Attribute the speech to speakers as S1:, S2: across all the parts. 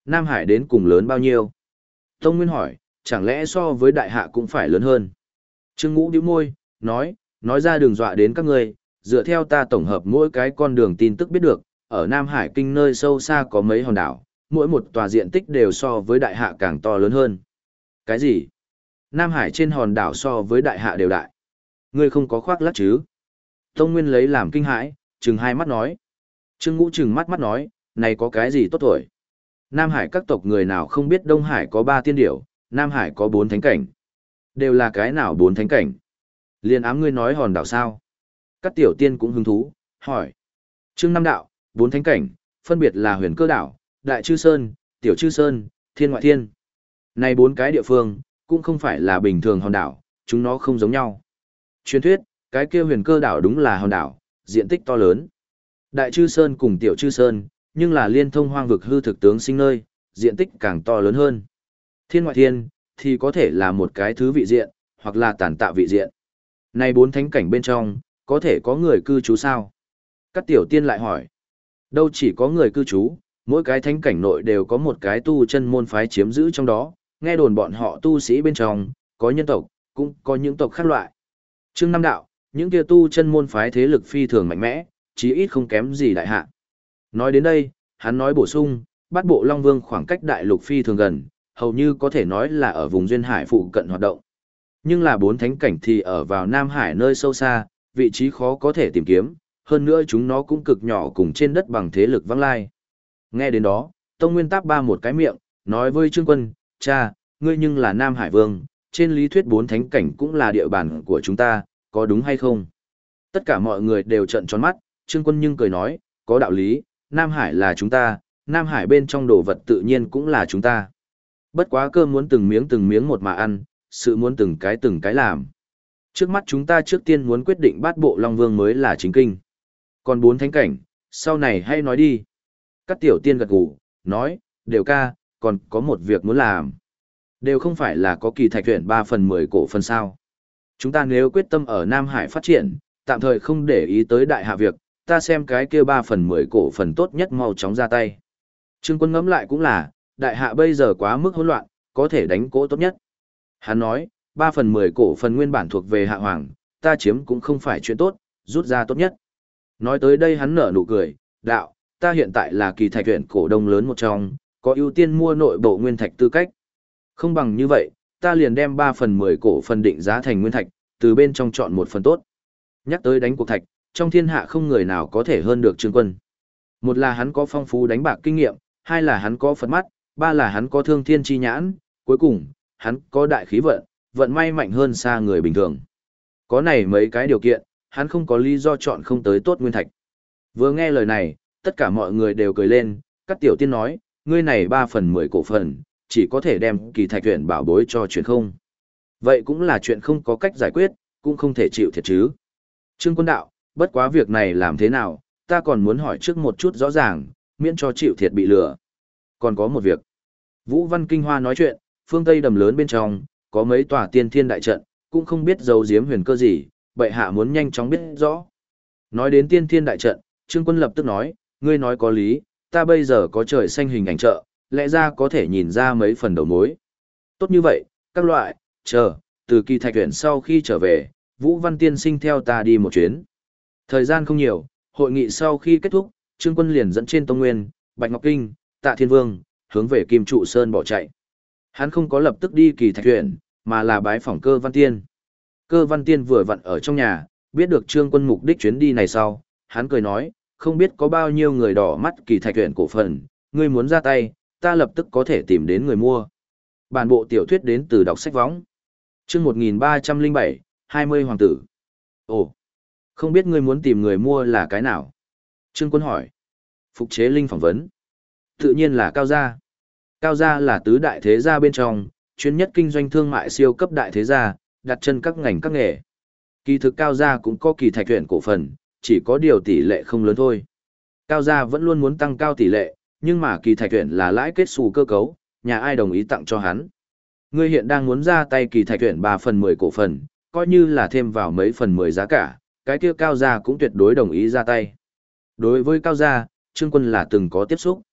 S1: Nam Hải đến cùng lớn bao nhiêu? Tông Nguyên hỏi, chẳng lẽ so với đại hạ cũng phải lớn hơn? Trương Ngũ bĩu môi, nói ra đừng dọa đến các ngươi, dựa theo ta tổng hợp mỗi cái con đường tin tức biết được, ở Nam Hải kinh nơi sâu xa có mấy hòn đảo, mỗi một tòa diện tích đều so với đại hạ càng to lớn hơn. Cái gì? Nam Hải trên hòn đảo so với đại hạ đều đại. Ngươi không có khoác lác chứ? Tông Nguyên lấy làm kinh hãi, trừng hai mắt nói. Trương Ngũ trừng mắt nói, này có cái gì tốt thổi? Nam Hải các tộc người nào không biết Đông Hải có 3 tiên điểu, Nam Hải có 4 thánh cảnh. Đều là cái nào 4 thánh cảnh? Liên ám ngươi nói hòn đảo sao? Các tiểu tiên cũng hứng thú, hỏi. Trương Nam đạo, 4 thánh cảnh, phân biệt là Huyền Cơ đảo, Đại Chư Sơn, Tiểu Chư Sơn, Thiên Ngoại Thiên. Này 4 cái địa phương, cũng không phải là bình thường hòn đảo, chúng nó không giống nhau. Truyền thuyết, cái kia Huyền Cơ đảo đúng là hòn đảo, diện tích to lớn. Đại Chư Sơn cùng Tiểu Chư Sơn, nhưng là liên thông hoang vực hư thực tướng sinh nơi, diện tích càng to lớn hơn. Thiên Ngoại Thiên, thì có thể là một cái thứ vị diện, hoặc là tàn tạ vị diện. Này 4 thánh cảnh bên trong, có thể có người cư trú sao? Các tiểu tiên lại hỏi. Đâu chỉ có người cư trú, mỗi cái thánh cảnh nội đều có một cái tu chân môn phái chiếm giữ trong đó, nghe đồn bọn họ tu sĩ bên trong, có nhân tộc, cũng có những tộc khác loại. Trương Nam đạo, những kia tu chân môn phái thế lực phi thường mạnh mẽ, chí ít không kém gì đại hạ. Nói đến đây, hắn nói bổ sung, Bát Bộ Long Vương khoảng cách đại lục phi thường gần, hầu như có thể nói là ở vùng duyên hải phụ cận hoạt động. Nhưng là 4 thánh cảnh thì ở vào Nam Hải nơi sâu xa, vị trí khó có thể tìm kiếm, hơn nữa chúng nó cũng cực nhỏ cùng trên đất bằng thế lực vắng lai. Nghe đến đó, Tông Nguyên táp ba một cái miệng, nói với Trương Quân, cha, ngươi nhưng là Nam Hải Vương, trên lý thuyết 4 thánh cảnh cũng là địa bàn của chúng ta, có đúng hay không? Tất cả mọi người đều trợn tròn mắt, Trương Quân nhưng cười nói, có đạo lý, Nam Hải là chúng ta, Nam Hải bên trong đồ vật tự nhiên cũng là chúng ta. Bất quá cơm muốn từng miếng một mà ăn, sự muốn từng cái làm. Trước mắt chúng ta trước tiên muốn quyết định Bát Bộ Long Vương mới là chính kinh. Còn 4 thánh cảnh, sau này hay nói đi. Các tiểu tiên gật gù, nói, đều ca, còn có một việc muốn làm. Đều không phải là có Kỳ Thạch Tuyển 3/10 cổ phần sao. Chúng ta nếu quyết tâm ở Nam Hải phát triển, tạm thời không để ý tới đại hạ việc, ta xem cái kia 3/10 cổ phần tốt nhất mau chóng ra tay. Trương Quân ngẫm lại cũng là, đại hạ bây giờ quá mức hỗn loạn, có thể đánh cỗ tốt nhất. Hắn nói, 3/10 cổ phần nguyên bản thuộc về hạ hoàng, ta chiếm cũng không phải chuyện tốt, rút ra tốt nhất. Nói tới đây hắn nở nụ cười, đạo, ta hiện tại là Kỳ Thạch Tuyển cổ đông lớn một trong, có ưu tiên mua nội bộ nguyên thạch tư cách. Không bằng như vậy, ta liền đem 3/10 cổ phần định giá thành nguyên thạch, từ bên trong chọn một phần tốt. Nhắc tới đánh cuộc thạch, trong thiên hạ không người nào có thể hơn được Trương Quân. Một là hắn có phong phú đánh bạc kinh nghiệm, hai là hắn có Phật mắt, ba là hắn có thương thiên chi nhãn, cuối cùng, hắn có đại khí vận, vận may mạnh hơn xa người bình thường. Có này mấy cái điều kiện, hắn không có lý do chọn không tới tốt nguyên thạch. Vừa nghe lời này, tất cả mọi người đều cười lên, các tiểu tiên nói, ngươi này 3/10 cổ phần, chỉ có thể đem Kỳ Thạch Tuyển bảo bối cho chuyện không. Vậy cũng là chuyện không có cách giải quyết, cũng không thể chịu thiệt chứ. Trương Quân đạo, bất quá việc này làm thế nào, ta còn muốn hỏi trước một chút rõ ràng, miễn cho chịu thiệt bị lừa. Còn có một việc. Vũ Văn Kinh Hoa nói chuyện, phương Tây đầm lớn bên trong, có mấy tòa tiên thiên đại trận, cũng không biết giấu giếm huyền cơ gì, bệ hạ muốn nhanh chóng biết rõ. Nói đến tiên thiên đại trận, Trương Quân lập tức nói, ngươi nói có lý, ta bây giờ có trời xanh hình ảnh trợ, lẽ ra có thể nhìn ra mấy phần đầu mối. Tốt như vậy, các loại, chờ, từ Kỳ Thạch Tuyển sau khi trở về, Vũ Văn tiên sinh theo ta đi một chuyến. Thời gian không nhiều, hội nghị sau khi kết thúc, Trương Quân liền dẫn trên Tông Nguyên, Bạch Ngọc Kinh, Tạ Thiên Vương, hướng về Kim Trụ Sơn bỏ chạy. Hắn không có lập tức đi Kỳ Thạch Tuyển, mà là bái phỏng Cơ Văn Tiên. Cơ Văn Tiên vừa vặn ở trong nhà, biết được Trương Quân mục đích chuyến đi này sau, hắn cười nói, không biết có bao nhiêu người đỏ mắt Kỳ Thạch Tuyển cổ phần, ngươi muốn ra tay, ta lập tức có thể tìm đến người mua. Bản bộ tiểu thuyết đến từ đọc sách võng. Chương 1307, 20 hoàng tử. Ồ, không biết ngươi muốn tìm người mua là cái nào? Trương Quân hỏi. Phục Chế Linh phỏng vấn. Tự nhiên là Cao Gia. Cao Gia là tứ đại thế gia bên trong, chuyên nhất kinh doanh thương mại siêu cấp đại thế gia, đặt chân các ngành các nghề. Kỳ thực Cao Gia cũng có Kỳ Thạch Tuyển cổ phần, chỉ có điều tỷ lệ không lớn thôi. Cao Gia vẫn luôn muốn tăng cao tỷ lệ, nhưng mà Kỳ Thạch Tuyển là lãi kết xù cơ cấu, nhà ai đồng ý tặng cho hắn. Ngươi hiện đang muốn ra tay Kỳ Thạch Tuyển 3/10 cổ phần, coi như là thêm vào mấy phần 10 giá cả, cái kia Cao Gia cũng tuyệt đối đồng ý ra tay. Đối với Cao Gia, Trương Quân là từng có tiếp xúc.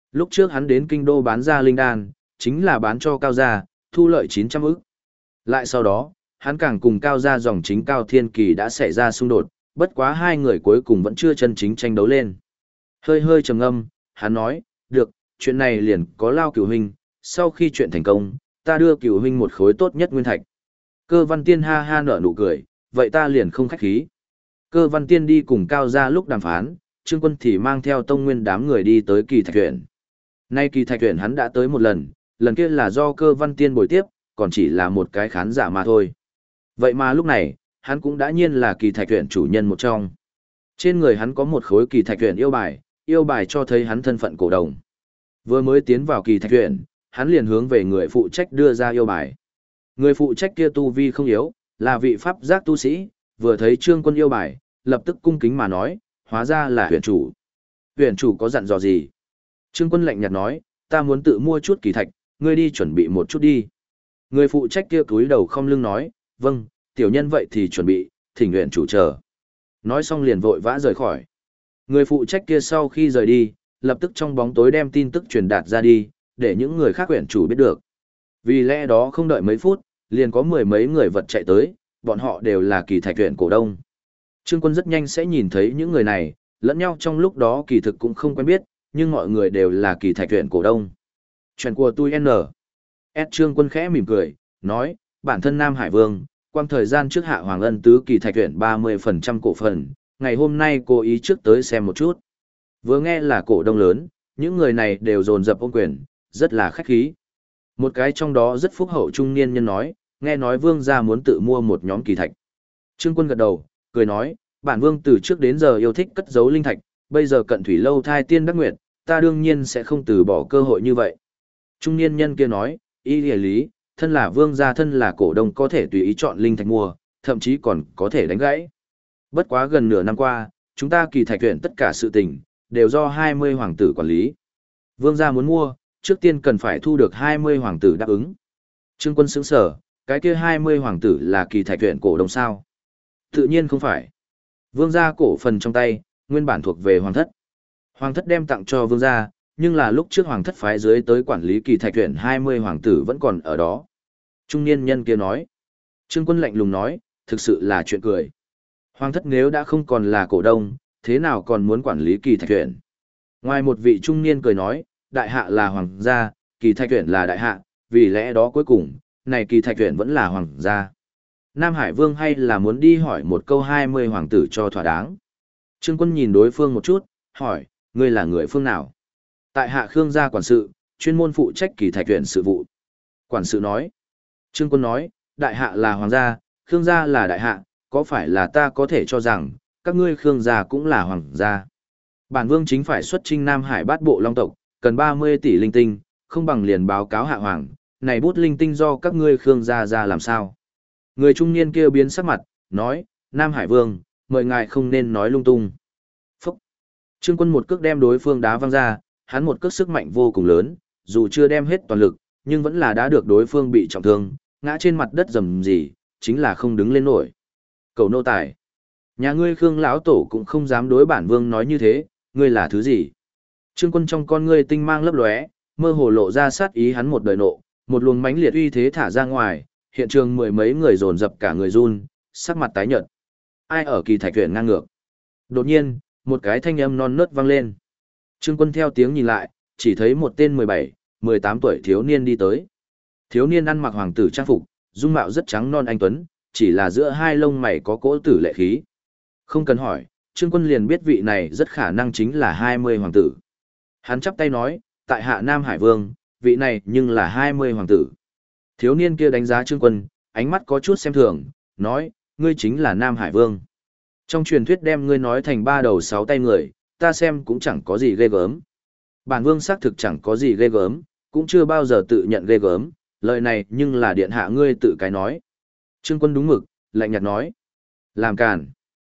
S1: Lúc trước hắn đến kinh đô bán ra linh đan, chính là bán cho Cao gia, thu lợi 900 ức. Lại sau đó, hắn càng cùng Cao gia dòng chính Cao Thiên Kỳ đã xảy ra xung đột, bất quá hai người cuối cùng vẫn chưa chân chính tranh đấu lên. Hơi hơi trầm ngâm, hắn nói, được, chuyện này liền có Lao Cửu huynh, sau khi chuyện thành công, ta đưa Cửu huynh một khối tốt nhất nguyên thạch. Cơ Văn Tiên ha ha nở nụ cười, vậy ta liền không khách khí. Cơ Văn Tiên đi cùng Cao gia lúc đàm phán, Trương Quân thì mang theo tông nguyên đám người đi tới kỳ thạch tuyển. Nay kỳ thạch tuyển hắn đã tới một lần kia là do Cơ Văn Tiên bồi tiếp, còn chỉ là một cái khán giả mà thôi. Vậy mà lúc này, hắn cũng đã nhiên là kỳ thạch tuyển chủ nhân một trong. Trên người hắn có một khối kỳ thạch tuyển yêu bài cho thấy hắn thân phận cổ đồng. Vừa mới tiến vào kỳ thạch tuyển, hắn liền hướng về người phụ trách đưa ra yêu bài. Người phụ trách kia tu vi không yếu, là vị pháp giác tu sĩ, vừa thấy Trương Quân yêu bài, lập tức cung kính mà nói, hóa ra là huyền chủ. Huyền chủ có dặn dò gì? Trương Quân lạnh nhạt nói, ta muốn tự mua chút kỳ thạch, ngươi đi chuẩn bị một chút đi. Người phụ trách kia cúi đầu không lưng nói, vâng, tiểu nhân vậy thì chuẩn bị, thỉnh huyền chủ chờ. Nói xong liền vội vã rời khỏi. Người phụ trách kia sau khi rời đi, lập tức trong bóng tối đem tin tức truyền đạt ra đi, để những người khác huyền chủ biết được. Vì lẽ đó không đợi mấy phút, liền có mười mấy người vật chạy tới, bọn họ đều là kỳ thạch huyện cổ đông. Trương Quân rất nhanh sẽ nhìn thấy những người này, lẫn nhau trong lúc đó kỳ thực cũng không quen biết, nhưng mọi người đều là kỳ thạch huyện cổ đông. Chuyện của tôi N. S. Trương Quân khẽ mỉm cười, nói, bản thân Nam Hải Vương, quang thời gian trước hạ Hoàng Ân tứ kỳ thạch huyện 30% cổ phần, ngày hôm nay cố ý trước tới xem một chút. Vừa nghe là cổ đông lớn, những người này đều dồn dập ôm quyền, rất là khách khí. Một cái trong đó rất phúc hậu trung niên nhân nói, nghe nói Vương gia muốn tự mua một nhóm kỳ thạch. Trương Quân gật đầu, cười nói, bản Vương từ trước đến giờ yêu thích cất giấu linh thạch, bây giờ cận thủy lâu thai tiên đắc nguyệt, ta đương nhiên sẽ không từ bỏ cơ hội như vậy. Trung niên nhân kia nói, ý nghĩa lý, thân là Vương gia thân là cổ đông có thể tùy ý chọn linh thạch mua, thậm chí còn có thể đánh gãy. Bất quá gần nửa năm qua, chúng ta kỳ thạch tuyển tất cả sự tình, đều do 20 hoàng tử quản lý. Vương gia muốn mua, trước tiên cần phải thu được 20 hoàng tử đáp ứng. Trương Quân sững sở, cái kia 20 hoàng tử là kỳ thạch tuyển cổ đông sao? Tự nhiên không phải. Vương gia cổ phần trong tay, nguyên bản thuộc về hoàng thất. Hoàng thất đem tặng cho vương gia, nhưng là lúc trước hoàng thất phái dưới tới quản lý kỳ thạch tuyển 20 hoàng tử vẫn còn ở đó. Trung niên nhân kia nói. Trương Quân lạnh lùng nói, thực sự là chuyện cười. Hoàng thất nếu đã không còn là cổ đông, thế nào còn muốn quản lý kỳ thạch tuyển? Ngoài một vị trung niên cười nói, đại hạ là hoàng gia, kỳ thạch tuyển là đại hạ, vì lẽ đó cuối cùng, này kỳ thạch tuyển vẫn là hoàng gia. Nam Hải Vương hay là muốn đi hỏi một câu 20 hoàng tử cho thỏa đáng. Trương Quân nhìn đối phương một chút, hỏi, ngươi là người phương nào? Tại hạ Khương gia quản sự, chuyên môn phụ trách kỳ thạch tuyển sự vụ. Quản sự nói. Trương Quân nói, đại hạ là hoàng gia, Khương gia là đại hạ, có phải là ta có thể cho rằng, các ngươi Khương gia cũng là hoàng gia. Bản Vương chính phải xuất chinh Nam Hải bát bộ long tộc, cần 30 tỷ linh tinh, không bằng liền báo cáo hạ hoàng, này bút linh tinh do các ngươi Khương gia ra làm sao? Người trung niên kia biến sắc mặt, nói, Nam Hải Vương, mời ngài không nên nói lung tung. Phúc! Trương Quân một cước đem đối phương đá văng ra, hắn một cước sức mạnh vô cùng lớn, dù chưa đem hết toàn lực, nhưng vẫn là đá được đối phương bị trọng thương, ngã trên mặt đất rầm rì, chính là không đứng lên nổi. Cầu nô tài! Nhà ngươi Khương lão tổ cũng không dám đối bản Vương nói như thế, ngươi là thứ gì? Trương Quân trong con ngươi tinh mang lấp lóe, mơ hồ lộ ra sát ý hắn một đời nộ, một luồng mãnh liệt uy thế thả ra ngoài, hiện trường mười mấy người dồn dập cả người run, sắc mặt tái nhợt. Ai ở kỳ thạch tuyển ngang ngược? Đột nhiên, một cái thanh âm non nớt vang lên. Trương Quân theo tiếng nhìn lại, chỉ thấy một tên 17, 18 tuổi thiếu niên đi tới. Thiếu niên ăn mặc hoàng tử trang phục, dung mạo rất trắng non anh tuấn, chỉ là giữa hai lông mày có cỗ tử lệ khí. Không cần hỏi, Trương Quân liền biết vị này rất khả năng chính là 20 hoàng tử. Hắn chắp tay nói, tại hạ Nam Hải Vương, vị này nhưng là 20 hoàng tử. Thiếu niên kia đánh giá Trương Quân, ánh mắt có chút xem thường, nói, ngươi chính là Nam Hải Vương. Trong truyền thuyết đem ngươi nói thành ba đầu sáu tay người, ta xem cũng chẳng có gì ghê gớm. Bản Vương xác thực chẳng có gì ghê gớm, cũng chưa bao giờ tự nhận ghê gớm, lời này nhưng là điện hạ ngươi tự cái nói. Trương Quân đúng mực, lạnh nhạt nói. Làm càn.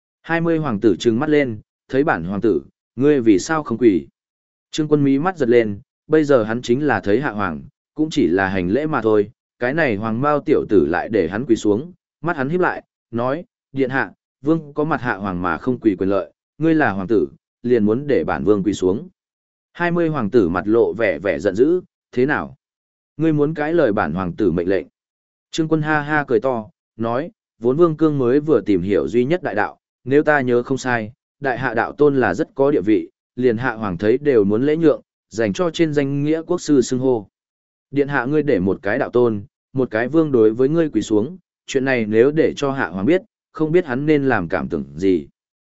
S1: 20 hoàng tử trừng mắt lên, thấy bản hoàng tử, ngươi vì sao không quỳ? Trương Quân mí mắt giật lên, bây giờ hắn chính là thấy hạ hoàng, cũng chỉ là hành lễ mà thôi, cái này hoàng mao tiểu tử lại để hắn quỳ xuống, mắt hắn híp lại, nói, điện hạ, vương có mặt hạ hoàng mà không quỳ quyền lợi, ngươi là hoàng tử, liền muốn để bản vương quỳ xuống. 20 hoàng tử mặt lộ vẻ vẻ giận dữ, thế nào? Ngươi muốn cãi lời bản hoàng tử mệnh lệnh. Trương Quân ha ha cười to, nói, vốn Vương Cương mới vừa tìm hiểu duy nhất đại đạo, nếu ta nhớ không sai, đại hạ đạo tôn là rất có địa vị, liền hạ hoàng thấy đều muốn lễ nhượng, dành cho trên danh nghĩa quốc sư xưng hô. Điện hạ ngươi để một cái đạo tôn, một cái vương đối với ngươi quỳ xuống, chuyện này nếu để cho hạ hoàng biết, không biết hắn nên làm cảm tưởng gì.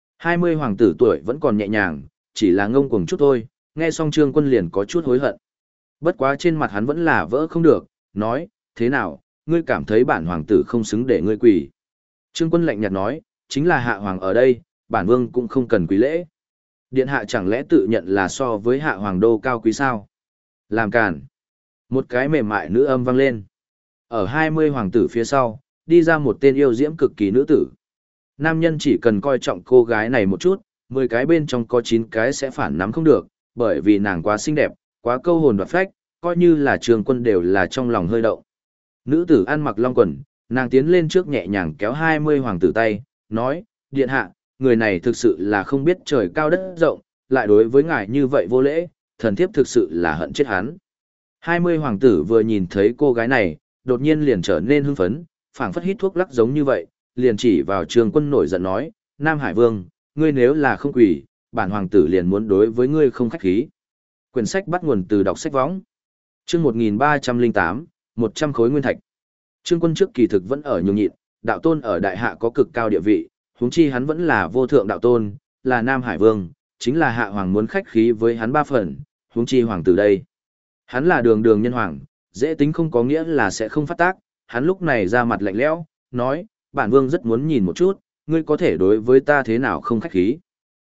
S1: 20 hoàng tử tuổi vẫn còn nhẹ nhàng, chỉ là ngông cuồng chút thôi, nghe xong Trương Quân liền có chút hối hận. Bất quá trên mặt hắn vẫn là vỡ không được, nói, thế nào, ngươi cảm thấy bản hoàng tử không xứng để ngươi quỳ. Trương Quân lạnh nhạt nói, chính là hạ hoàng ở đây, bản vương cũng không cần quỳ lễ. Điện hạ chẳng lẽ tự nhận là so với hạ hoàng đô cao quý sao? Làm càn. Một cái mềm mại nữ âm vang lên. Ở 20 hoàng tử phía sau, đi ra một tên yêu diễm cực kỳ nữ tử. Nam nhân chỉ cần coi trọng cô gái này một chút, 10 cái bên trong có 9 cái sẽ phản nắm không được, bởi vì nàng quá xinh đẹp, quá câu hồn đoạt phách, coi như là Trương Quân đều là trong lòng hơi động. Nữ tử ăn mặc long quần, nàng tiến lên trước nhẹ nhàng kéo 20 hoàng tử tay, nói, điện hạ, người này thực sự là không biết trời cao đất rộng, lại đối với ngài như vậy vô lễ, thần thiếp thực sự là hận chết hắn. 20 hoàng tử vừa nhìn thấy cô gái này, đột nhiên liền trở nên hưng phấn, phảng phất hít thuốc lắc giống như vậy, liền chỉ vào Trương Quân nổi giận nói, Nam Hải Vương, ngươi nếu là không quỳ, bản hoàng tử liền muốn đối với ngươi không khách khí. Quyển sách bắt nguồn từ đọc sách võng. Chương 1308, 100 khối nguyên thạch. Trương Quân trước kỳ thực vẫn ở nhường nhịn, đạo tôn ở đại hạ có cực cao địa vị, huống chi hắn vẫn là vô thượng đạo tôn, là Nam Hải Vương, chính là hạ hoàng muốn khách khí với hắn 3 phần, huống chi hoàng tử đây. Hắn là đường đường nhân hoàng, dễ tính không có nghĩa là sẽ không phát tác, hắn lúc này ra mặt lạnh lẽo, nói, bản vương rất muốn nhìn một chút, ngươi có thể đối với ta thế nào không khách khí.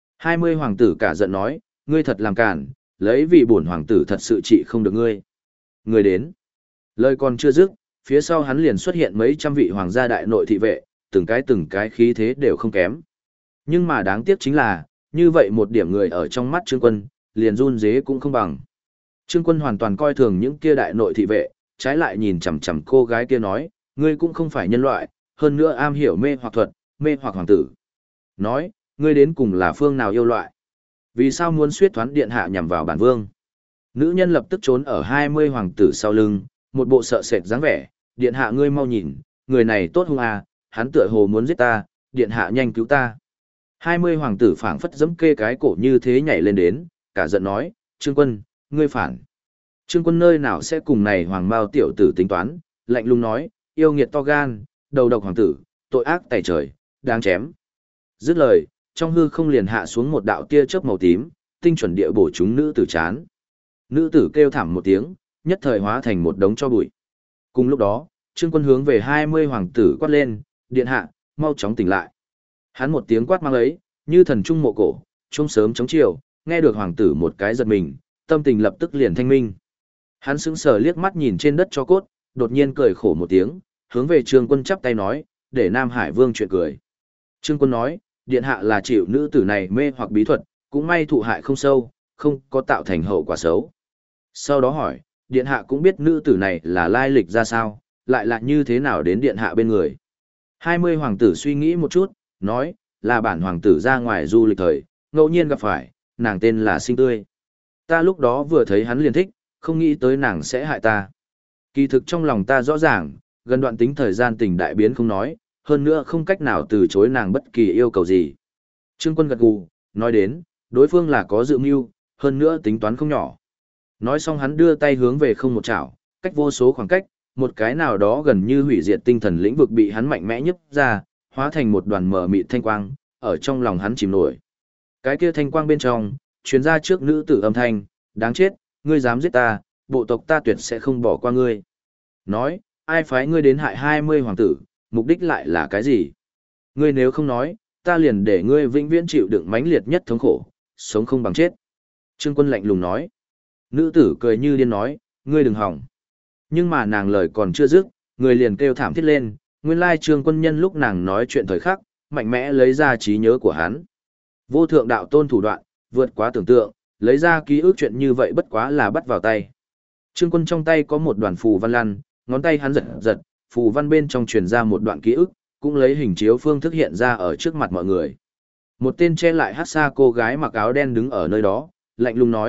S1: 20 hoàng tử cả giận nói, ngươi thật làm cản, lấy vì bổn hoàng tử thật sự trị không được ngươi. Ngươi đến. Lời còn chưa dứt, phía sau hắn liền xuất hiện mấy trăm vị hoàng gia đại nội thị vệ, từng cái khí thế đều không kém. Nhưng mà đáng tiếc chính là, như vậy một điểm người ở trong mắt Trương Quân, liền run dế cũng không bằng. Trương Quân hoàn toàn coi thường những kia đại nội thị vệ, trái lại nhìn chằm chằm cô gái kia nói, ngươi cũng không phải nhân loại, hơn nữa am hiểu mê hoặc thuật, mê hoặc hoàng tử. Nói, ngươi đến cùng là phương nào yêu loại? Vì sao muốn suýt thoán điện hạ nhằm vào bản vương? Nữ nhân lập tức trốn ở 20 hoàng tử sau lưng, một bộ sợ sệt dáng vẻ, điện hạ ngươi mau nhìn, người này tốt hung à, hắn tựa hồ muốn giết ta, điện hạ nhanh cứu ta. 20 hoàng tử phảng phất giẫm kê cái cổ như thế nhảy lên đến, cả giận nói, Trương Quân, ngươi phản. Trương Quân nơi nào sẽ cùng này hoàng mao tiểu tử tính toán, lạnh lùng nói, yêu nghiệt to gan, đầu độc hoàng tử, tội ác tày trời, đáng chém. Dứt lời, trong hư không liền hạ xuống một đạo tia chớp màu tím, tinh chuẩn địa bổ trúng nữ tử chán. Nữ tử kêu thảm một tiếng, nhất thời hóa thành một đống tro bụi. Cùng lúc đó, Trương Quân hướng về 20 hoàng tử quát lên, điện hạ, mau chóng tỉnh lại. Hắn một tiếng quát mang ấy, như thần trung mộ cổ, trung sớm chống chiều, nghe được hoàng tử một cái giật mình, tâm tình lập tức liền thanh minh. Hắn sững sờ liếc mắt nhìn trên đất cho cốt, đột nhiên cười khổ một tiếng, hướng về Trương Quân chắp tay nói, để Nam Hải Vương chuyện cười. Trương Quân nói, điện hạ là chịu nữ tử này mê hoặc bí thuật, cũng may thụ hại không sâu, không có tạo thành hậu quả xấu. Sau đó hỏi, điện hạ cũng biết nữ tử này là lai lịch ra sao, lại là như thế nào đến điện hạ bên người. 20 hoàng tử suy nghĩ một chút, nói, là bản hoàng tử ra ngoài du lịch thời, ngẫu nhiên gặp phải, nàng tên là Sinh Tươi. Ta lúc đó vừa thấy hắn liền thích, không nghĩ tới nàng sẽ hại ta. Kỳ thực trong lòng ta rõ ràng, gần đoạn tính thời gian tình đại biến không nói, hơn nữa không cách nào từ chối nàng bất kỳ yêu cầu gì. Trương Quân gật gù, nói đến, đối phương là có dự mưu, hơn nữa tính toán không nhỏ. Nói xong hắn đưa tay hướng về không một chảo, cách vô số khoảng cách, một cái nào đó gần như hủy diệt tinh thần lĩnh vực bị hắn mạnh mẽ nhấp ra, hóa thành một đoàn mờ mịt thanh quang, ở trong lòng hắn chìm nổi. Cái kia thanh quang bên trong, truyền ra trước nữ tử âm thanh, đáng chết, ngươi dám giết ta, bộ tộc ta tuyệt sẽ không bỏ qua ngươi. Nói, ai phái ngươi đến hại 20 hoàng tử, mục đích lại là cái gì? Ngươi nếu không nói, ta liền để ngươi vĩnh viễn chịu đựng mãnh liệt nhất thống khổ, sống không bằng chết. Trương Quân lạnh lùng nói. Nữ tử cười như điên nói, ngươi đừng hỏng. Nhưng mà nàng lời còn chưa dứt, người liền kêu thảm thiết lên, nguyên lai Trương Quân nhân lúc nàng nói chuyện thời khắc, mạnh mẽ lấy ra trí nhớ của hắn. Vô thượng đạo tôn thủ đoạn, vượt quá tưởng tượng, lấy ra ký ức chuyện như vậy bất quá là bắt vào tay. Trương Quân trong tay có một đoàn phù văn lăn, ngón tay hắn giật giật, phù văn bên trong truyền ra một đoạn ký ức, cũng lấy hình chiếu phương thức hiện ra ở trước mặt mọi người. Một tên che lại hát xa cô gái mặc áo đen đứng ở nơi đó, lạnh lùng nói,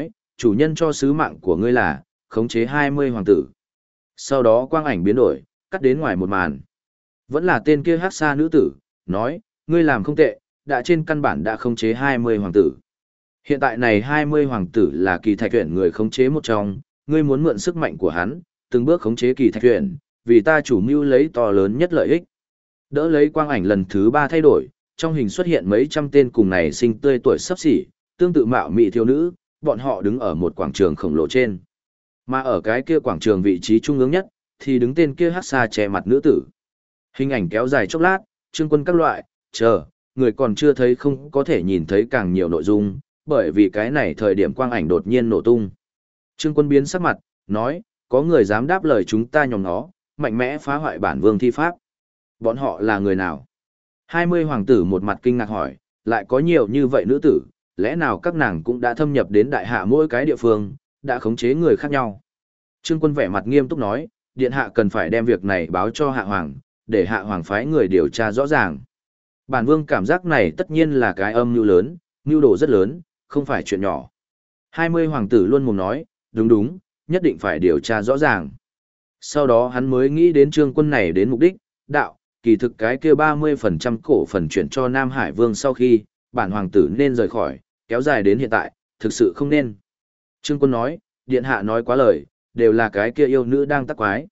S1: Chủ nhân cho sứ mạng của ngươi là khống chế 20 hoàng tử. Sau đó quang ảnh biến đổi, cắt đến ngoài một màn. Vẫn là tên kia hắc sa nữ tử, nói, ngươi làm không tệ, đã trên căn bản đã khống chế 20 hoàng tử. Hiện tại này 20 hoàng tử là kỳ thạch tuyển người khống chế một trong, ngươi muốn mượn sức mạnh của hắn, từng bước khống chế kỳ thạch tuyển, vì ta chủ mưu lấy to lớn nhất lợi ích. Đỡ lấy quang ảnh lần thứ 3 thay đổi, trong hình xuất hiện mấy trăm tên cùng này sinh tươi tuổi sắp xỉ, tương tự mạo mị thiếu nữ, bọn họ đứng ở một quảng trường khổng lồ trên. Mà ở cái kia quảng trường vị trí trung ương nhất, thì đứng tên kia hắc xa che mặt nữ tử. Hình ảnh kéo dài chốc lát, Trương Quân các loại, chờ, người còn chưa thấy không có thể nhìn thấy càng nhiều nội dung, bởi vì cái này thời điểm quang ảnh đột nhiên nổ tung. Trương Quân biến sắc mặt, nói, có người dám đáp lời chúng ta nhòm nó, mạnh mẽ phá hoại bản vương thi pháp. Bọn họ là người nào? 20 hoàng tử một mặt kinh ngạc hỏi, lại có nhiều như vậy nữ tử, lẽ nào các nàng cũng đã thâm nhập đến đại hạ mỗi cái địa phương, đã khống chế người khác nhau? Trương Quân vẻ mặt nghiêm túc nói, điện hạ cần phải đem việc này báo cho hạ hoàng, để hạ hoàng phái người điều tra rõ ràng. Bản vương cảm giác này tất nhiên là cái âm mưu lớn, mưu đồ rất lớn, không phải chuyện nhỏ. 20 hoàng tử luôn mồm nói, đúng đúng, nhất định phải điều tra rõ ràng. Sau đó hắn mới nghĩ đến Trương Quân này đến mục đích, đạo, kỳ thực cái kia 30% cổ phần chuyển cho Nam Hải Vương sau khi, bản hoàng tử nên rời khỏi, kéo dài đến hiện tại, thực sự không nên. Trương Quân nói, điện hạ nói quá lời, đều là cái kia yêu nữ đang tắc quái.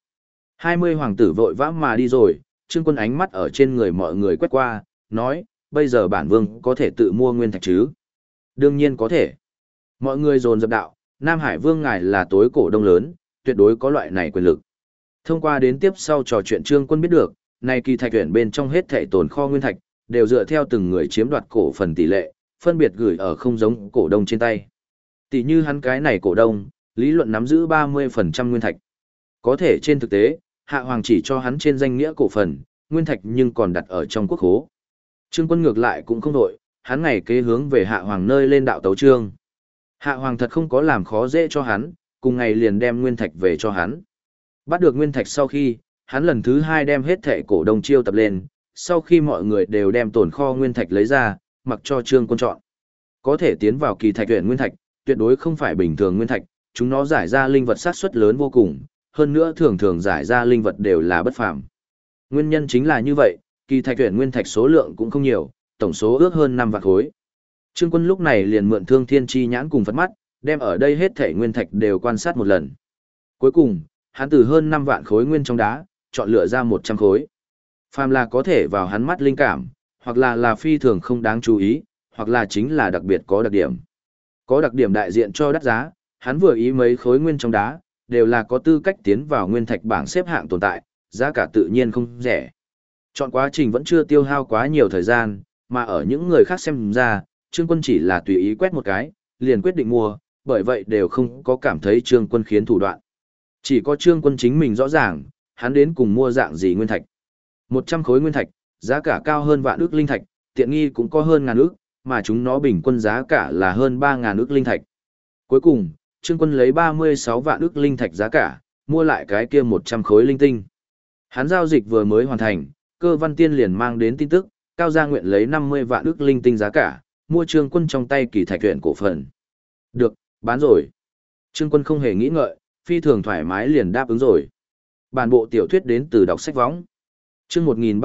S1: 20 hoàng tử vội vã mà đi rồi, Trương Quân ánh mắt ở trên người mọi người quét qua, nói, bây giờ bản vương có thể tự mua nguyên thạch chứ? Đương nhiên có thể. Mọi người dồn dập đạo, Nam Hải Vương ngài là tối cổ đông lớn, tuyệt đối có loại này quyền lực. Thông qua đến tiếp sau trò chuyện Trương Quân biết được, này kỳ thạch tuyển bên trong hết thảy tồn kho nguyên thạch, đều dựa theo từng người chiếm đoạt cổ phần tỷ lệ, phân biệt gửi ở không giống cổ đông trên tay. Tỷ như hắn cái này cổ đông, lý luận nắm giữ 30% nguyên thạch. Có thể trên thực tế, hạ hoàng chỉ cho hắn trên danh nghĩa cổ phần, nguyên thạch nhưng còn đặt ở trong quốc khố. Trương Quân ngược lại cũng không đổi, hắn ngày kế hướng về hạ hoàng nơi lên đạo tấu trương. Hạ hoàng thật không có làm khó dễ cho hắn, cùng ngày liền đem nguyên thạch về cho hắn. Bắt được nguyên thạch sau khi, hắn lần thứ 2 đem hết thẻ cổ đông chiêu tập lên, sau khi mọi người đều đem tồn kho nguyên thạch lấy ra, mặc cho Trương Quân chọn. Có thể tiến vào kỳ thạch tuyển nguyên thạch, tuyệt đối không phải bình thường nguyên thạch, chúng nó giải ra linh vật sát suất lớn vô cùng, hơn nữa thường thường giải ra linh vật đều là bất phàm. Nguyên nhân chính là như vậy, kỳ thạch tuyển nguyên thạch số lượng cũng không nhiều, tổng số ước hơn 5 vạn khối. Trương Quân lúc này liền mượn Thương Thiên Chi nhãn cùng Phật mắt, đem ở đây hết thảy nguyên thạch đều quan sát một lần. Cuối cùng, hắn từ hơn 5 vạn khối nguyên trong đá, chọn lựa ra 100 khối. Phàm là có thể vào hắn mắt linh cảm, hoặc là phi thường không đáng chú ý, hoặc là chính là đặc biệt có đặc điểm. Có đặc điểm đại diện cho đắt giá, hắn vừa ý mấy khối nguyên trong đá, đều là có tư cách tiến vào nguyên thạch bảng xếp hạng tồn tại, giá cả tự nhiên không rẻ. Chọn quá trình vẫn chưa tiêu hao quá nhiều thời gian, mà ở những người khác xem ra, Trương Quân chỉ là tùy ý quét một cái, liền quyết định mua, bởi vậy đều không có cảm thấy Trương Quân khiến thủ đoạn. Chỉ có Trương Quân chính mình rõ ràng, hắn đến cùng mua dạng gì nguyên thạch. 100 khối nguyên thạch, giá cả cao hơn vạn ức linh thạch, tiện nghi cũng có hơn ngàn ức, mà chúng nó bình quân giá cả là hơn 3.000 ức linh thạch. Cuối cùng, Trương Quân lấy 36 vạn ức linh thạch giá cả, mua lại cái kia 100 khối linh tinh. Hắn giao dịch vừa mới hoàn thành, Cơ Văn Tiên liền mang đến tin tức, Cao Gia nguyện lấy 50 vạn ức linh tinh giá cả, mua Trương Quân trong tay kỳ thạch tuyển cổ phần. Được, bán rồi. Trương Quân không hề nghĩ ngợi, phi thường thoải mái liền đáp ứng rồi. Bản bộ tiểu thuyết đến từ đọc sách võng. Chương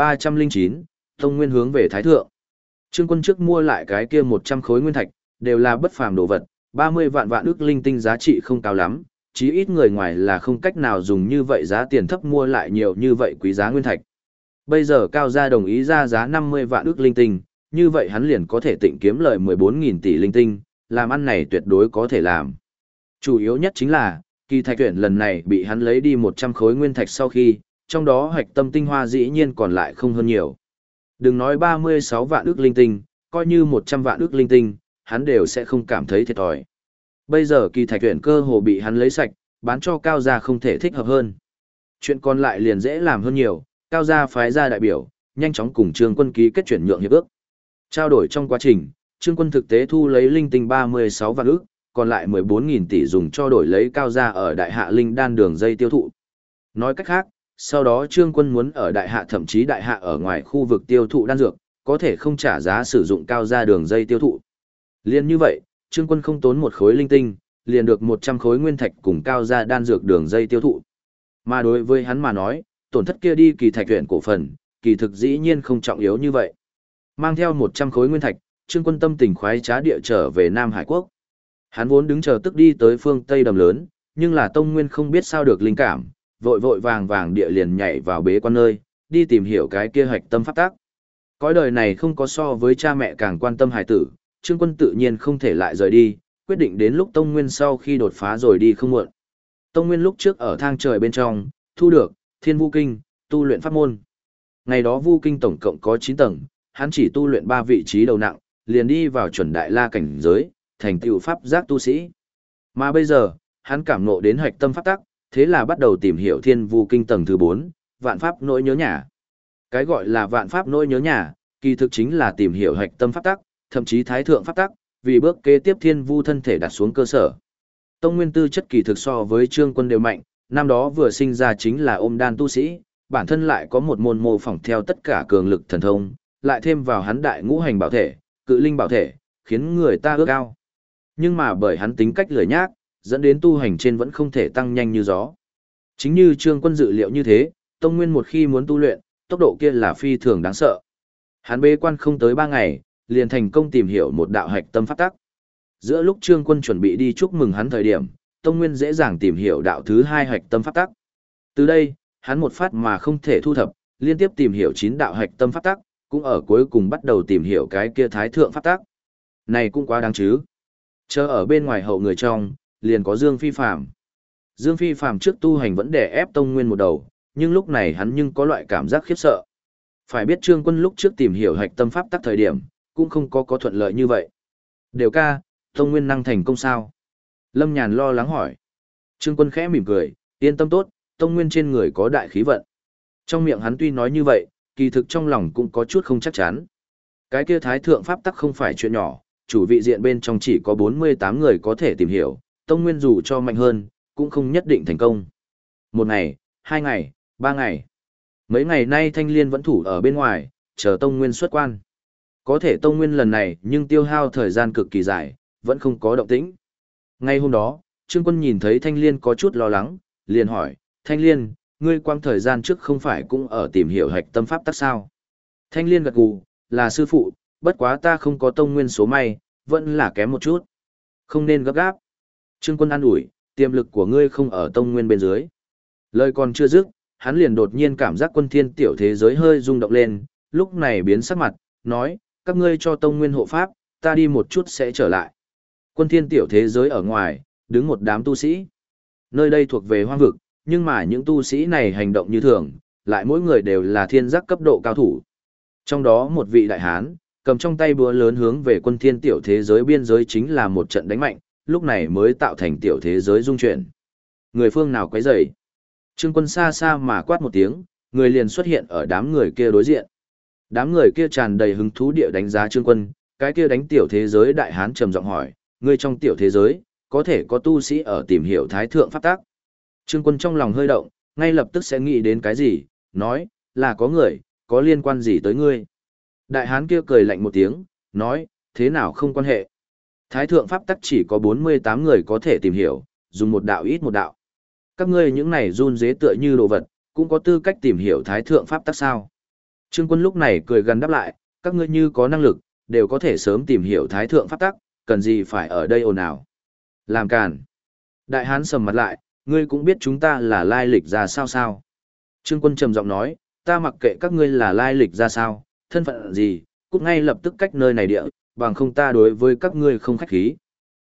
S1: 1309, Tông Nguyên hướng về Thái Thượng. Trương Quân trước mua lại cái kia 100 khối nguyên thạch, đều là bất phàm đồ vật, 30 vạn ức linh tinh giá trị không cao lắm, chí ít người ngoài là không cách nào dùng như vậy giá tiền thấp mua lại nhiều như vậy quý giá nguyên thạch. Bây giờ Cao Gia đồng ý ra giá 50 vạn ức linh tinh, như vậy hắn liền có thể tịnh kiếm lời 14.000 tỷ linh tinh, làm ăn này tuyệt đối có thể làm. Chủ yếu nhất chính là, kỳ thạch tuyển lần này bị hắn lấy đi 100 khối nguyên thạch sau khi, trong đó hoạch tâm tinh hoa dĩ nhiên còn lại không hơn nhiều. Đừng nói 36 vạn ức linh tinh, coi như 100 vạn ức linh tinh, hắn đều sẽ không cảm thấy thiệt thòi. Bây giờ kỳ thạch tuyển cơ hồ bị hắn lấy sạch, bán cho Cao Gia không thể thích hợp hơn. Chuyện còn lại liền dễ làm hơn nhiều, Cao Gia phái ra đại biểu, nhanh chóng cùng Trương Quân ký kết chuyển nhượng hiệp ước. Trao đổi trong quá trình, Trương Quân thực tế thu lấy linh tinh 36 vạn ức, còn lại 14.000 tỷ dùng cho đổi lấy Cao Gia ở Đại Hạ linh đan đường dây tiêu thụ. Nói cách khác, sau đó Trương Quân muốn ở Đại Hạ thậm chí Đại Hạ ở ngoài khu vực tiêu thụ đan dược, có thể không trả giá sử dụng Cao Gia đường dây tiêu thụ. Liên như vậy, Trương Quân không tốn một khối linh tinh, liền được 100 khối nguyên thạch cùng cao gia đan dược đường dây tiêu thụ. Mà đối với hắn mà nói, tổn thất kia đi kỳ thạch huyện cổ phần, kỳ thực dĩ nhiên không trọng yếu như vậy. Mang theo 100 khối nguyên thạch, Trương Quân tâm tình khoái trá địa trở về Nam Hải Quốc. Hắn vốn đứng chờ tức đi tới phương Tây Đầm Lớn, nhưng là Tông Nguyên không biết sao được linh cảm, vội vội vàng vàng địa liền nhảy vào bế quan nơi, đi tìm hiểu cái kia hạch tâm pháp tắc. Cõi đời này không có so với cha mẹ càng quan tâm hài tử, Trương Quân tự nhiên không thể lại rời đi, quyết định đến lúc Tông Nguyên sau khi đột phá rồi đi không muộn. Tông Nguyên lúc trước ở thang trời bên trong, thu được Thiên Vu Kinh, tu luyện pháp môn. Ngày đó Vu Kinh tổng cộng có 9 tầng, hắn chỉ tu luyện 3 vị trí đầu nặng, liền đi vào chuẩn đại la cảnh giới, thành tựu pháp giác tu sĩ. Mà bây giờ, hắn cảm ngộ đến hạch tâm pháp tắc, thế là bắt đầu tìm hiểu Thiên Vu Kinh tầng thứ 4, vạn pháp nỗi nhớ nhà. Cái gọi là vạn pháp nỗi nhớ nhà, kỳ thực chính là tìm hiểu hạch tâm pháp tắc, thậm chí thái thượng pháp tắc, vì bước kế tiếp Thiên Vu thân thể đặt xuống cơ sở. Tông Nguyên tư chất kỳ thực so với Trương Quân đều mạnh, năm đó vừa sinh ra chính là ôm đan tu sĩ, bản thân lại có một môn mô phỏng theo tất cả cường lực thần thông, lại thêm vào hắn đại ngũ hành bảo thể, cự linh bảo thể, khiến người ta ước ao. Nhưng mà bởi hắn tính cách lười nhác, dẫn đến tu hành trên vẫn không thể tăng nhanh như gió. Chính như Trương Quân dự liệu như thế, Tông Nguyên một khi muốn tu luyện, tốc độ kia là phi thường đáng sợ. Hắn bế quan không tới 3 ngày, liền thành công tìm hiểu một đạo hạch tâm pháp tắc. Giữa lúc Trương Quân chuẩn bị đi chúc mừng hắn thời điểm, Tông Nguyên dễ dàng tìm hiểu đạo thứ 2 hạch tâm pháp tắc. Từ đây, hắn một phát mà không thể thu thập, liên tiếp tìm hiểu 9 đạo hạch tâm pháp tắc, cũng ở cuối cùng bắt đầu tìm hiểu cái kia thái thượng pháp tắc. Này cũng quá đáng chứ. Chờ ở bên ngoài hậu người trong, liền có Dương Phi Phàm. Dương Phi Phàm trước tu hành vẫn đè ép Tông Nguyên một đầu, nhưng lúc này hắn nhưng có loại cảm giác khiếp sợ. Phải biết Trương Quân lúc trước tìm hiểu hạch tâm pháp tắc thời điểm, cũng không có thuận lợi như vậy. Đều ca, Tông Nguyên năng thành công sao? Lâm Nhàn lo lắng hỏi. Trương Quân khẽ mỉm cười, yên tâm tốt, Tông Nguyên trên người có đại khí vận. Trong miệng hắn tuy nói như vậy, kỳ thực trong lòng cũng có chút không chắc chắn. Cái kia thái thượng pháp tắc không phải chuyện nhỏ, chủ vị diện bên trong chỉ có 48 người có thể tìm hiểu, Tông Nguyên dù cho mạnh hơn, cũng không nhất định thành công. 1 ngày, 2 ngày, 3 ngày. Mấy ngày nay Thanh Liên vẫn thủ ở bên ngoài, chờ Tông Nguyên xuất quan. Có thể Tông Nguyên lần này nhưng tiêu hao thời gian cực kỳ dài, vẫn không có động tĩnh. Ngay hôm đó, Trương Quân nhìn thấy Thanh Liên có chút lo lắng, liền hỏi, Thanh Liên, ngươi quang thời gian trước không phải cũng ở tìm hiểu hạch tâm pháp tắc sao? Thanh Liên gật gù, là sư phụ, bất quá ta không có Tông Nguyên số may, vẫn là kém một chút. Không nên gấp gáp. Trương Quân an ủi, tiềm lực của ngươi không ở Tông Nguyên bên dưới. Lời còn chưa dứt, hắn liền đột nhiên cảm giác Quân Thiên tiểu thế giới hơi rung động lên, lúc này biến sắc mặt, nói, các ngươi cho Tông Nguyên hộ pháp, ta đi một chút sẽ trở lại. Quân Thiên tiểu thế giới ở ngoài, đứng một đám tu sĩ. Nơi đây thuộc về hoang vực, nhưng mà những tu sĩ này hành động như thường, lại mỗi người đều là thiên giác cấp độ cao thủ. Trong đó một vị đại hán, cầm trong tay búa lớn hướng về Quân Thiên tiểu thế giới biên giới chính là một trận đánh mạnh, lúc này mới tạo thành tiểu thế giới rung chuyển. Người phương nào quấy rầy? Trương Quân xa xa mà quát một tiếng, người liền xuất hiện ở đám người kia đối diện. Đám người kia tràn đầy hứng thú địa đánh giá Trương Quân, cái kia đánh tiểu thế giới đại hán trầm giọng hỏi, ngươi trong tiểu thế giới, có thể có tu sĩ ở tìm hiểu thái thượng pháp tắc. Trương Quân trong lòng hơi động, ngay lập tức sẽ nghĩ đến cái gì, nói, là có người, có liên quan gì tới ngươi. Đại hán kia cười lạnh một tiếng, nói, thế nào không quan hệ. Thái thượng pháp tắc chỉ có 48 người có thể tìm hiểu, dùng một đạo ít một đạo. Các ngươi những này run dế tựa như đồ vật, cũng có tư cách tìm hiểu thái thượng pháp tắc sao. Trương Quân lúc này cười gần đáp lại, các ngươi như có năng lực, đều có thể sớm tìm hiểu thái thượng pháp tắc, cần gì phải ở đây ồn ào. Làm càn. Đại hán sầm mặt lại, ngươi cũng biết chúng ta là lai lịch ra sao sao. Trương Quân trầm giọng nói, ta mặc kệ các ngươi là lai lịch ra sao, thân phận gì, cút ngay lập tức cách nơi này địa, bằng không ta đối với các ngươi không khách khí.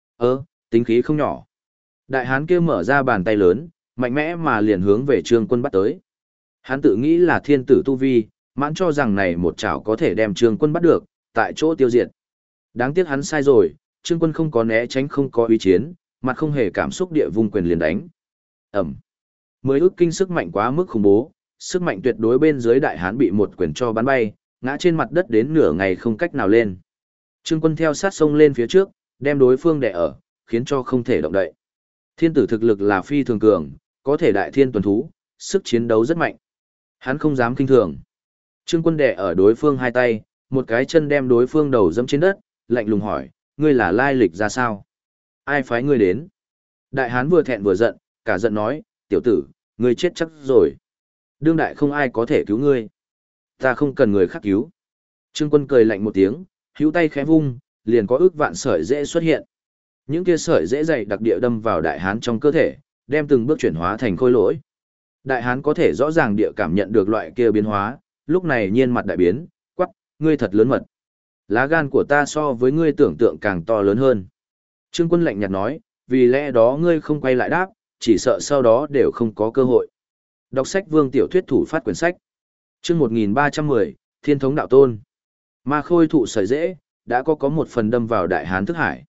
S1: Tính khí không nhỏ. Đại hán kia mở ra bàn tay lớn, mạnh mẽ mà liền hướng về Trương Quân bắt tới. Hắn tự nghĩ là thiên tử tu vi, mãn cho rằng này một chảo có thể đem Trương Quân bắt được, tại chỗ tiêu diệt. Đáng tiếc hắn sai rồi, Trương Quân không có né tránh không có uy chiến, mặt không hề cảm xúc địa vung quyền liền đánh. Ẩm. 10 ức kinh sức mạnh quá mức khủng bố, sức mạnh tuyệt đối bên dưới đại hán bị một quyền cho bắn bay, ngã trên mặt đất đến nửa ngày không cách nào lên. Trương Quân theo sát sông lên phía trước, đem đối phương đè ở, khiến cho không thể động đậy. Thiên tử thực lực là phi thường cường, có thể đại thiên tuần thú, sức chiến đấu rất mạnh. Hắn không dám kinh thường. Trương Quân đè ở đối phương hai tay, một cái chân đem đối phương đầu dẫm trên đất, lạnh lùng hỏi, ngươi là lai lịch ra sao? Ai phái ngươi đến? Đại hán vừa thẹn vừa giận, cả giận nói, tiểu tử, ngươi chết chắc rồi. Đương đại không ai có thể cứu ngươi. Ta không cần người khác cứu. Trương Quân cười lạnh một tiếng, hữu tay khẽ vung, liền có ước vạn sợi rễ xuất hiện. Những kia sợi rễ dày đặc địa đâm vào đại hán trong cơ thể, đem từng bước chuyển hóa thành khôi lỗi. Đại hán có thể rõ ràng địa cảm nhận được loại kia biến hóa, lúc này nhiên mặt đại biến, quắc, ngươi thật lớn mật. Lá gan của ta so với ngươi tưởng tượng càng to lớn hơn. Trương Quân lạnh nhạt nói, vì lẽ đó ngươi không quay lại đáp, chỉ sợ sau đó đều không có cơ hội. Đọc sách Vương Tiểu Thuyết thủ phát quyển sách. Chương 1310, Thiên thống đạo tôn. Ma khôi thụ sợi dễ, đã có một phần đâm vào đại hán thức hải.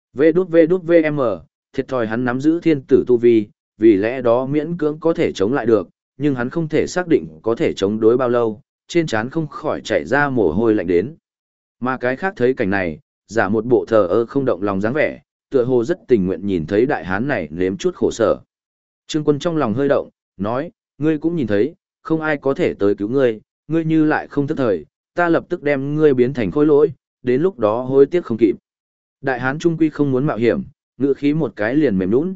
S1: VđVđVM, thiệt thòi hắn nắm giữ thiên tử tu vi, vì lẽ đó miễn cưỡng có thể chống lại được, nhưng hắn không thể xác định có thể chống đối bao lâu, trên trán không khỏi chảy ra mồ hôi lạnh đến. Mà cái khác thấy cảnh này, giả một bộ thờ ơ không động lòng dáng vẻ, tựa hồ rất tình nguyện nhìn thấy đại hán này nếm chút khổ sở. Trương Quân trong lòng hơi động, nói, ngươi cũng nhìn thấy, không ai có thể tới cứu ngươi, ngươi như lại không thức thời, ta lập tức đem ngươi biến thành khối lỗi, đến lúc đó hối tiếc không kịp. Đại hán trung quy không muốn mạo hiểm, ngữ khí một cái liền mềm nũng,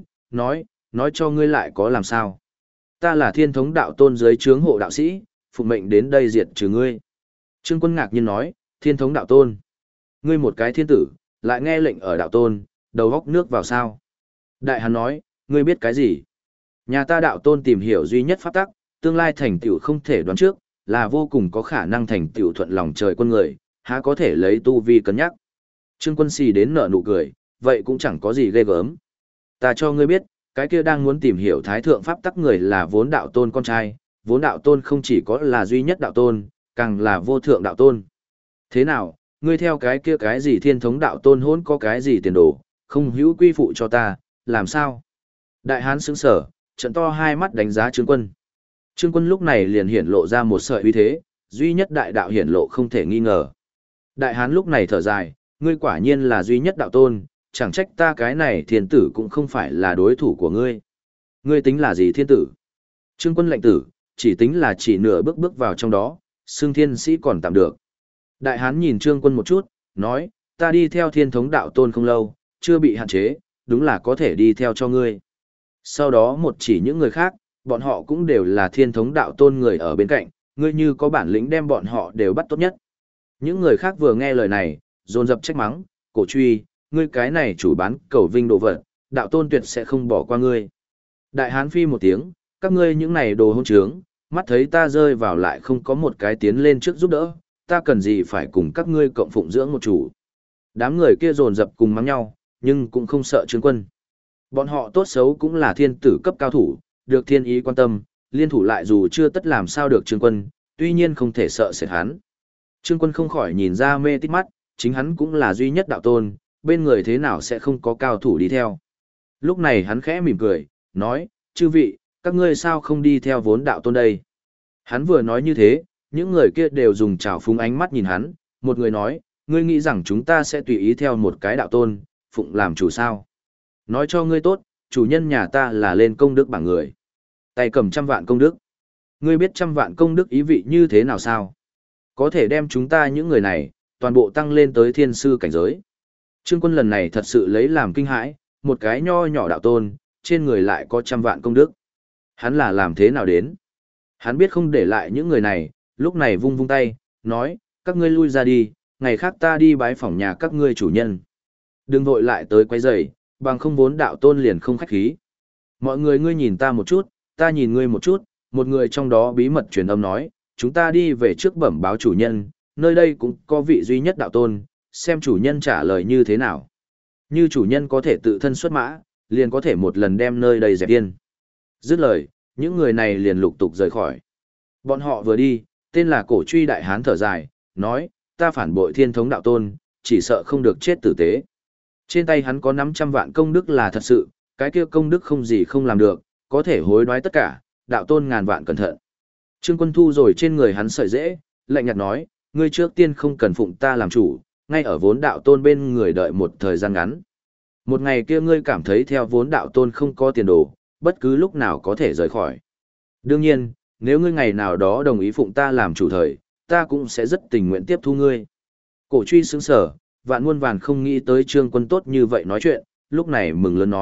S1: nói cho ngươi lại có làm sao. Ta là thiên thống đạo tôn dưới trướng hộ đạo sĩ, phụ mệnh đến đây diệt trừ ngươi. Trương Quân ngạc nhiên nói, thiên thống đạo tôn. Ngươi một cái thiên tử, lại nghe lệnh ở đạo tôn, đầu góc nước vào sao. Đại hán nói, ngươi biết cái gì? Nhà ta đạo tôn tìm hiểu duy nhất pháp tắc, tương lai thành tựu không thể đoán trước, là vô cùng có khả năng thành tựu thuận lòng trời quân người, há có thể lấy tu vi cân nhắc. Trương Quân xì đến nở nụ cười, vậy cũng chẳng có gì ghê gớm. Ta cho ngươi biết, cái kia đang muốn tìm hiểu thái thượng pháp tắc người là vốn đạo tôn con trai, vốn đạo tôn không chỉ có là duy nhất đạo tôn, càng là vô thượng đạo tôn. Thế nào, ngươi theo cái kia cái gì thiên thống đạo tôn hôn có cái gì tiền đồ, không hữu quy phụ cho ta, làm sao? Đại hán sững sở, trận to hai mắt đánh giá Trương Quân. Trương Quân lúc này liền hiển lộ ra một sợi uy thế, duy nhất đại đạo hiển lộ không thể nghi ngờ. Đại hán lúc này thở dài, ngươi quả nhiên là duy nhất đạo tôn, chẳng trách ta cái này thiên tử cũng không phải là đối thủ của ngươi. Ngươi tính là gì thiên tử? Trương Quân lệnh tử, chỉ tính là chỉ nửa bước bước vào trong đó, xưng thiên sĩ còn tạm được. Đại hán nhìn Trương Quân một chút, nói, ta đi theo thiên thống đạo tôn không lâu, chưa bị hạn chế, đúng là có thể đi theo cho ngươi. Sau đó một chỉ những người khác, bọn họ cũng đều là thiên thống đạo tôn người ở bên cạnh, ngươi như có bản lĩnh đem bọn họ đều bắt tốt nhất. Những người khác vừa nghe lời này, dồn dập trách mắng, cổ truy, ngươi cái này chủ bán cầu vinh đồ vật, đạo tôn tuyệt sẽ không bỏ qua ngươi. Đại hán phi một tiếng, các ngươi những này đồ hôn trướng, mắt thấy ta rơi vào lại không có một cái tiến lên trước giúp đỡ, ta cần gì phải cùng các ngươi cộng phụng dưỡng một chủ. Đám người kia dồn dập cùng mắng nhau, nhưng cũng không sợ Trương Quân. Bọn họ tốt xấu cũng là thiên tử cấp cao thủ, được thiên ý quan tâm, liên thủ lại dù chưa tất làm sao được Trương Quân, tuy nhiên không thể sợ sệt hắn. Trương Quân không khỏi nhìn ra mê tít mắt, chính hắn cũng là duy nhất đạo tôn, bên người thế nào sẽ không có cao thủ đi theo. Lúc này hắn khẽ mỉm cười, nói, chư vị, các ngươi sao không đi theo vốn đạo tôn đây. Hắn vừa nói như thế, những người kia đều dùng trào phúng ánh mắt nhìn hắn, một người nói, ngươi nghĩ rằng chúng ta sẽ tùy ý theo một cái đạo tôn, phụng làm chủ sao. Nói cho ngươi tốt, chủ nhân nhà ta là lên công đức bảng người. Tay cầm 100 vạn công đức. Ngươi biết 100 vạn công đức ý vị như thế nào sao? Có thể đem chúng ta những người này, toàn bộ tăng lên tới thiên sư cảnh giới. Trương Quân lần này thật sự lấy làm kinh hãi, một cái nho nhỏ đạo tôn, trên người lại có 100 vạn công đức. Hắn là làm thế nào đến? Hắn biết không để lại những người này, lúc này vung vung tay, nói, các ngươi lui ra đi, ngày khác ta đi bái phỏng nhà các ngươi chủ nhân. Đừng vội lại tới quấy rầy, bằng không vốn đạo tôn liền không khách khí. Mọi người ngươi nhìn ta một chút, ta nhìn ngươi một chút, một người trong đó bí mật truyền âm nói, chúng ta đi về trước bẩm báo chủ nhân, nơi đây cũng có vị duy nhất đạo tôn, xem chủ nhân trả lời như thế nào. Như chủ nhân có thể tự thân xuất mã, liền có thể một lần đem nơi đây dẹp yên. Dứt lời, những người này liền lục tục rời khỏi. Bọn họ vừa đi, tên là cổ truy đại hán thở dài, nói, ta phản bội thiên thống đạo tôn, chỉ sợ không được chết tử tế. Trên tay hắn có 500 vạn công đức là thật sự, cái kia công đức không gì không làm được, có thể hối đoái tất cả, đạo tôn ngàn vạn cẩn thận. Trương Quân thu rồi trên người hắn sợi dễ, lạnh nhạt nói, ngươi trước tiên không cần phụng ta làm chủ, ngay ở vốn đạo tôn bên người đợi một thời gian ngắn. Một ngày kia ngươi cảm thấy theo vốn đạo tôn không có tiền đồ, bất cứ lúc nào có thể rời khỏi. Đương nhiên, nếu ngươi ngày nào đó đồng ý phụng ta làm chủ thời, ta cũng sẽ rất tình nguyện tiếp thu ngươi. Cổ truy sững sở, vạn muôn vàn không nghĩ tới Trương Quân tốt như vậy nói chuyện, lúc này mừng lớn nói,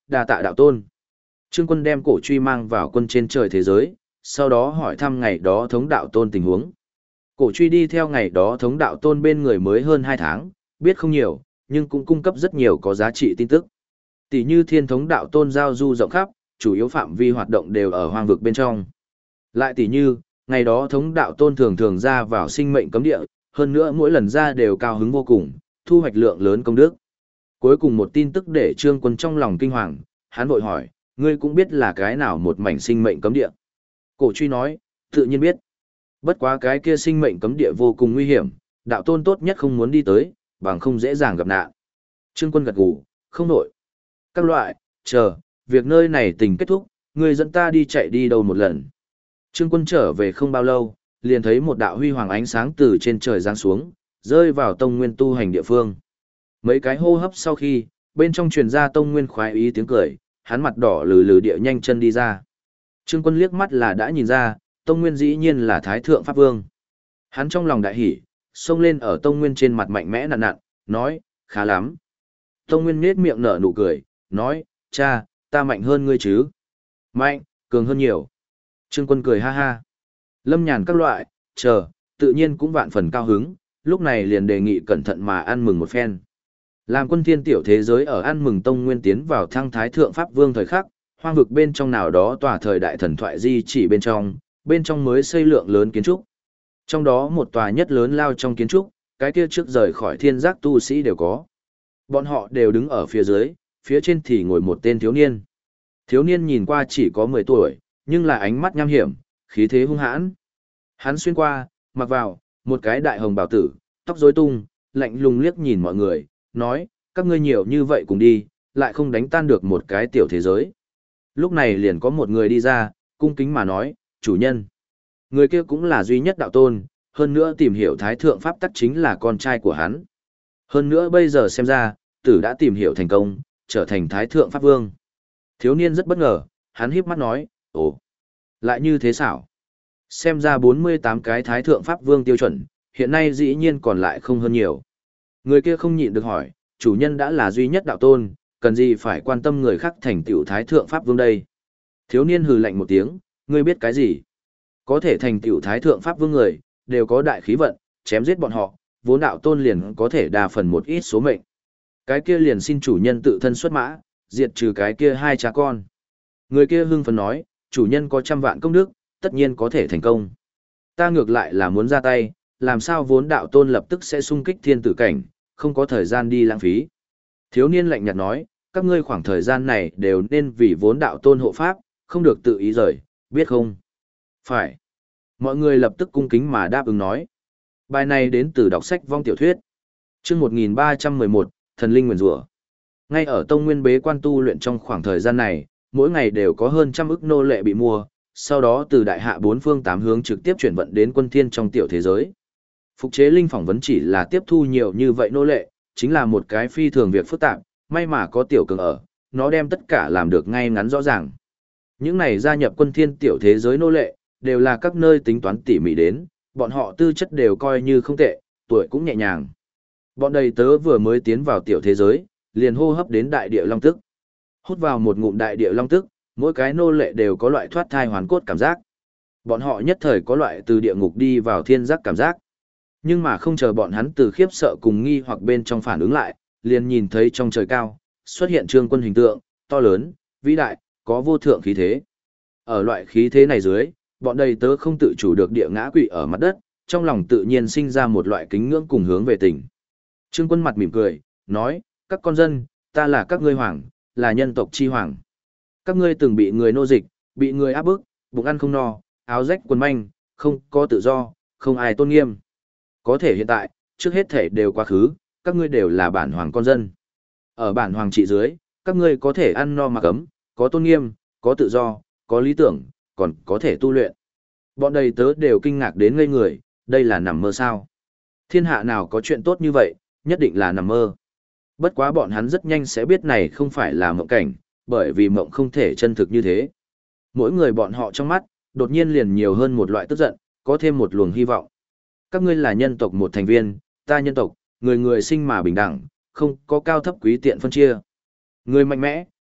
S1: đa tạ đạo tôn. Trương Quân đem cổ truy mang vào quân trên trời thế giới, sau đó hỏi thăm ngày đó thống đạo tôn tình huống. Cổ truy đi theo ngày đó thống đạo tôn bên người mới hơn 2 tháng, biết không nhiều, nhưng cũng cung cấp rất nhiều có giá trị tin tức. Tỷ như thiên thống đạo tôn giao du rộng khắp, chủ yếu phạm vi hoạt động đều ở hoang vực bên trong. Lại tỷ như, ngày đó thống đạo tôn thường thường ra vào sinh mệnh cấm địa, hơn nữa mỗi lần ra đều cao hứng vô cùng, thu hoạch lượng lớn công đức. Cuối cùng một tin tức để Trương Quân trong lòng kinh hoàng, hắn vội hỏi, ngươi cũng biết là cái nào một mảnh sinh mệnh cấm địa. Cổ truy nói, tự nhiên biết. Bất quá cái kia sinh mệnh cấm địa vô cùng nguy hiểm, đạo tôn tốt nhất không muốn đi tới, bằng không dễ dàng gặp nạn. Trương Quân gật gù, không nổi. Các loại, chờ, việc nơi này tình kết thúc, ngươi dẫn ta đi chạy đi đâu một lần. Trương Quân trở về không bao lâu, liền thấy một đạo huy hoàng ánh sáng từ trên trời giáng xuống, rơi vào tông nguyên tu hành địa phương. Mấy cái hô hấp sau khi, bên trong truyền ra tông nguyên khoái ý tiếng cười, hắn mặt đỏ lừ lừ địa nhanh chân đi ra. Trương Quân liếc mắt là đã nhìn ra, tông nguyên dĩ nhiên là Thái Thượng Pháp Vương. Hắn trong lòng đại hỉ, xông lên ở tông nguyên trên mặt mạnh mẽ nặn nặn, nói, khá lắm. Tông nguyên nhếch miệng nở nụ cười, nói, cha, ta mạnh hơn ngươi chứ. Mạnh, cường hơn nhiều. Trương Quân cười ha ha. Lâm Nhàn các loại, chờ, tự nhiên cũng vạn phần cao hứng, lúc này liền đề nghị cẩn thận mà ăn mừng một phen. Làm quân thiên tiểu thế giới ở ăn mừng tông nguyên tiến vào thăng Thái Thượng Pháp Vương thời khắc, hoang vực bên trong nào đó tòa thời đại thần thoại di chỉ bên trong mới xây lượng lớn kiến trúc. Trong đó một tòa nhất lớn lao trong kiến trúc, cái kia trước rời khỏi thiên giác tu sĩ đều có. Bọn họ đều đứng ở phía dưới, phía trên thì ngồi một tên thiếu niên. Thiếu niên nhìn qua chỉ có 10 tuổi, nhưng là ánh mắt nham hiểm, khí thế hung hãn. Hắn xuyên qua, mặc vào, một cái đại hồng bào tử, tóc rối tung, lạnh lùng liếc nhìn mọi người, nói, các ngươi nhiều như vậy cùng đi, lại không đánh tan được một cái tiểu thế giới. Lúc này liền có một người đi ra, cung kính mà nói, chủ nhân. Người kia cũng là duy nhất đạo tôn, hơn nữa tìm hiểu Thái Thượng Pháp tắc chính là con trai của hắn. Hơn nữa bây giờ xem ra, tử đã tìm hiểu thành công, trở thành Thái Thượng Pháp Vương. Thiếu niên rất bất ngờ, hắn híp mắt nói, ồ, lại như thế xảo. Xem ra 48 cái Thái Thượng Pháp Vương tiêu chuẩn, hiện nay dĩ nhiên còn lại không hơn nhiều. Người kia không nhịn được hỏi, chủ nhân đã là duy nhất đạo tôn, cần gì phải quan tâm người khác thành tựu Thái Thượng Pháp Vương đây? Thiếu niên hừ lạnh một tiếng, ngươi biết cái gì? Có thể thành tựu Thái Thượng Pháp Vương người, đều có đại khí vận, chém giết bọn họ, vốn đạo tôn liền có thể đa phần một ít số mệnh. Cái kia liền xin chủ nhân tự thân xuất mã, diệt trừ cái kia 2 cha con. Người kia hưng phấn nói, chủ nhân có 100 vạn công đức, tất nhiên có thể thành công. Ta ngược lại là muốn ra tay, làm sao vốn đạo tôn lập tức sẽ xung kích thiên tử cảnh, không có thời gian đi lãng phí. Thiếu niên lạnh nhạt nói, các ngươi khoảng thời gian này đều nên vì vốn đạo tôn hộ pháp, không được tự ý rời, biết không? Phải. Mọi người lập tức cung kính mà đáp ứng nói. Bài này đến từ đọc sách vong tiểu thuyết. Chương 1311, Thần linh nguyền rủa. Ngay ở tông nguyên bế quan tu luyện trong khoảng thời gian này, mỗi ngày đều có hơn 100 ức nô lệ bị mua, sau đó từ đại hạ 4 phương 8 hướng trực tiếp chuyển vận đến quân thiên trong tiểu thế giới. Phục chế linh phỏng vấn chỉ là tiếp thu nhiều như vậy nô lệ, chính là một cái phi thường việc phức tạp, may mà có tiểu cường ở, nó đem tất cả làm được ngay ngắn rõ ràng. Những này gia nhập quân thiên tiểu thế giới nô lệ, đều là các nơi tính toán tỉ mỉ đến, bọn họ tư chất đều coi như không tệ, tuổi cũng nhẹ nhàng. Bọn đầy tớ vừa mới tiến vào tiểu thế giới, liền hô hấp đến đại địa long tức. Hút vào một ngụm đại địa long tức, mỗi cái nô lệ đều có loại thoát thai hoàn cốt cảm giác. Bọn họ nhất thời có loại từ địa ngục đi vào thiên giác cảm giác. Nhưng mà không chờ bọn hắn từ khiếp sợ cùng nghi hoặc bên trong phản ứng lại, liền nhìn thấy trong trời cao, xuất hiện Trương Quân hình tượng, to lớn, vĩ đại, có vô thượng khí thế. Ở loại khí thế này dưới, bọn đầy tớ không tự chủ được địa ngã quỵ ở mặt đất, trong lòng tự nhiên sinh ra một loại kính ngưỡng cùng hướng về tình. Trương Quân mặt mỉm cười, nói, các con dân, ta là các ngươi hoàng, là nhân tộc chi hoàng. Các ngươi từng bị người nô dịch, bị người áp bức, bụng ăn không no, áo rách quần manh, không có tự do, không ai tôn nghiêm. Có thể hiện tại, trước hết thể đều quá khứ, các ngươi đều là bản hoàng con dân. Ở bản hoàng trị dưới, các ngươi có thể ăn no mặc ấm, có tôn nghiêm, có tự do, có lý tưởng, còn có thể tu luyện. Bọn đầy tớ đều kinh ngạc đến ngây người, đây là nằm mơ sao? Thiên hạ nào có chuyện tốt như vậy, nhất định là nằm mơ. Bất quá bọn hắn rất nhanh sẽ biết này không phải là mộng cảnh, bởi vì mộng không thể chân thực như thế. Mỗi người bọn họ trong mắt, đột nhiên liền nhiều hơn một loại tức giận, có thêm một luồng hy vọng. Các ngươi là nhân tộc một thành viên, ta nhân tộc, người người sinh mà bình đẳng, không có cao thấp quý tiện phân chia. Người mạnh mẽ,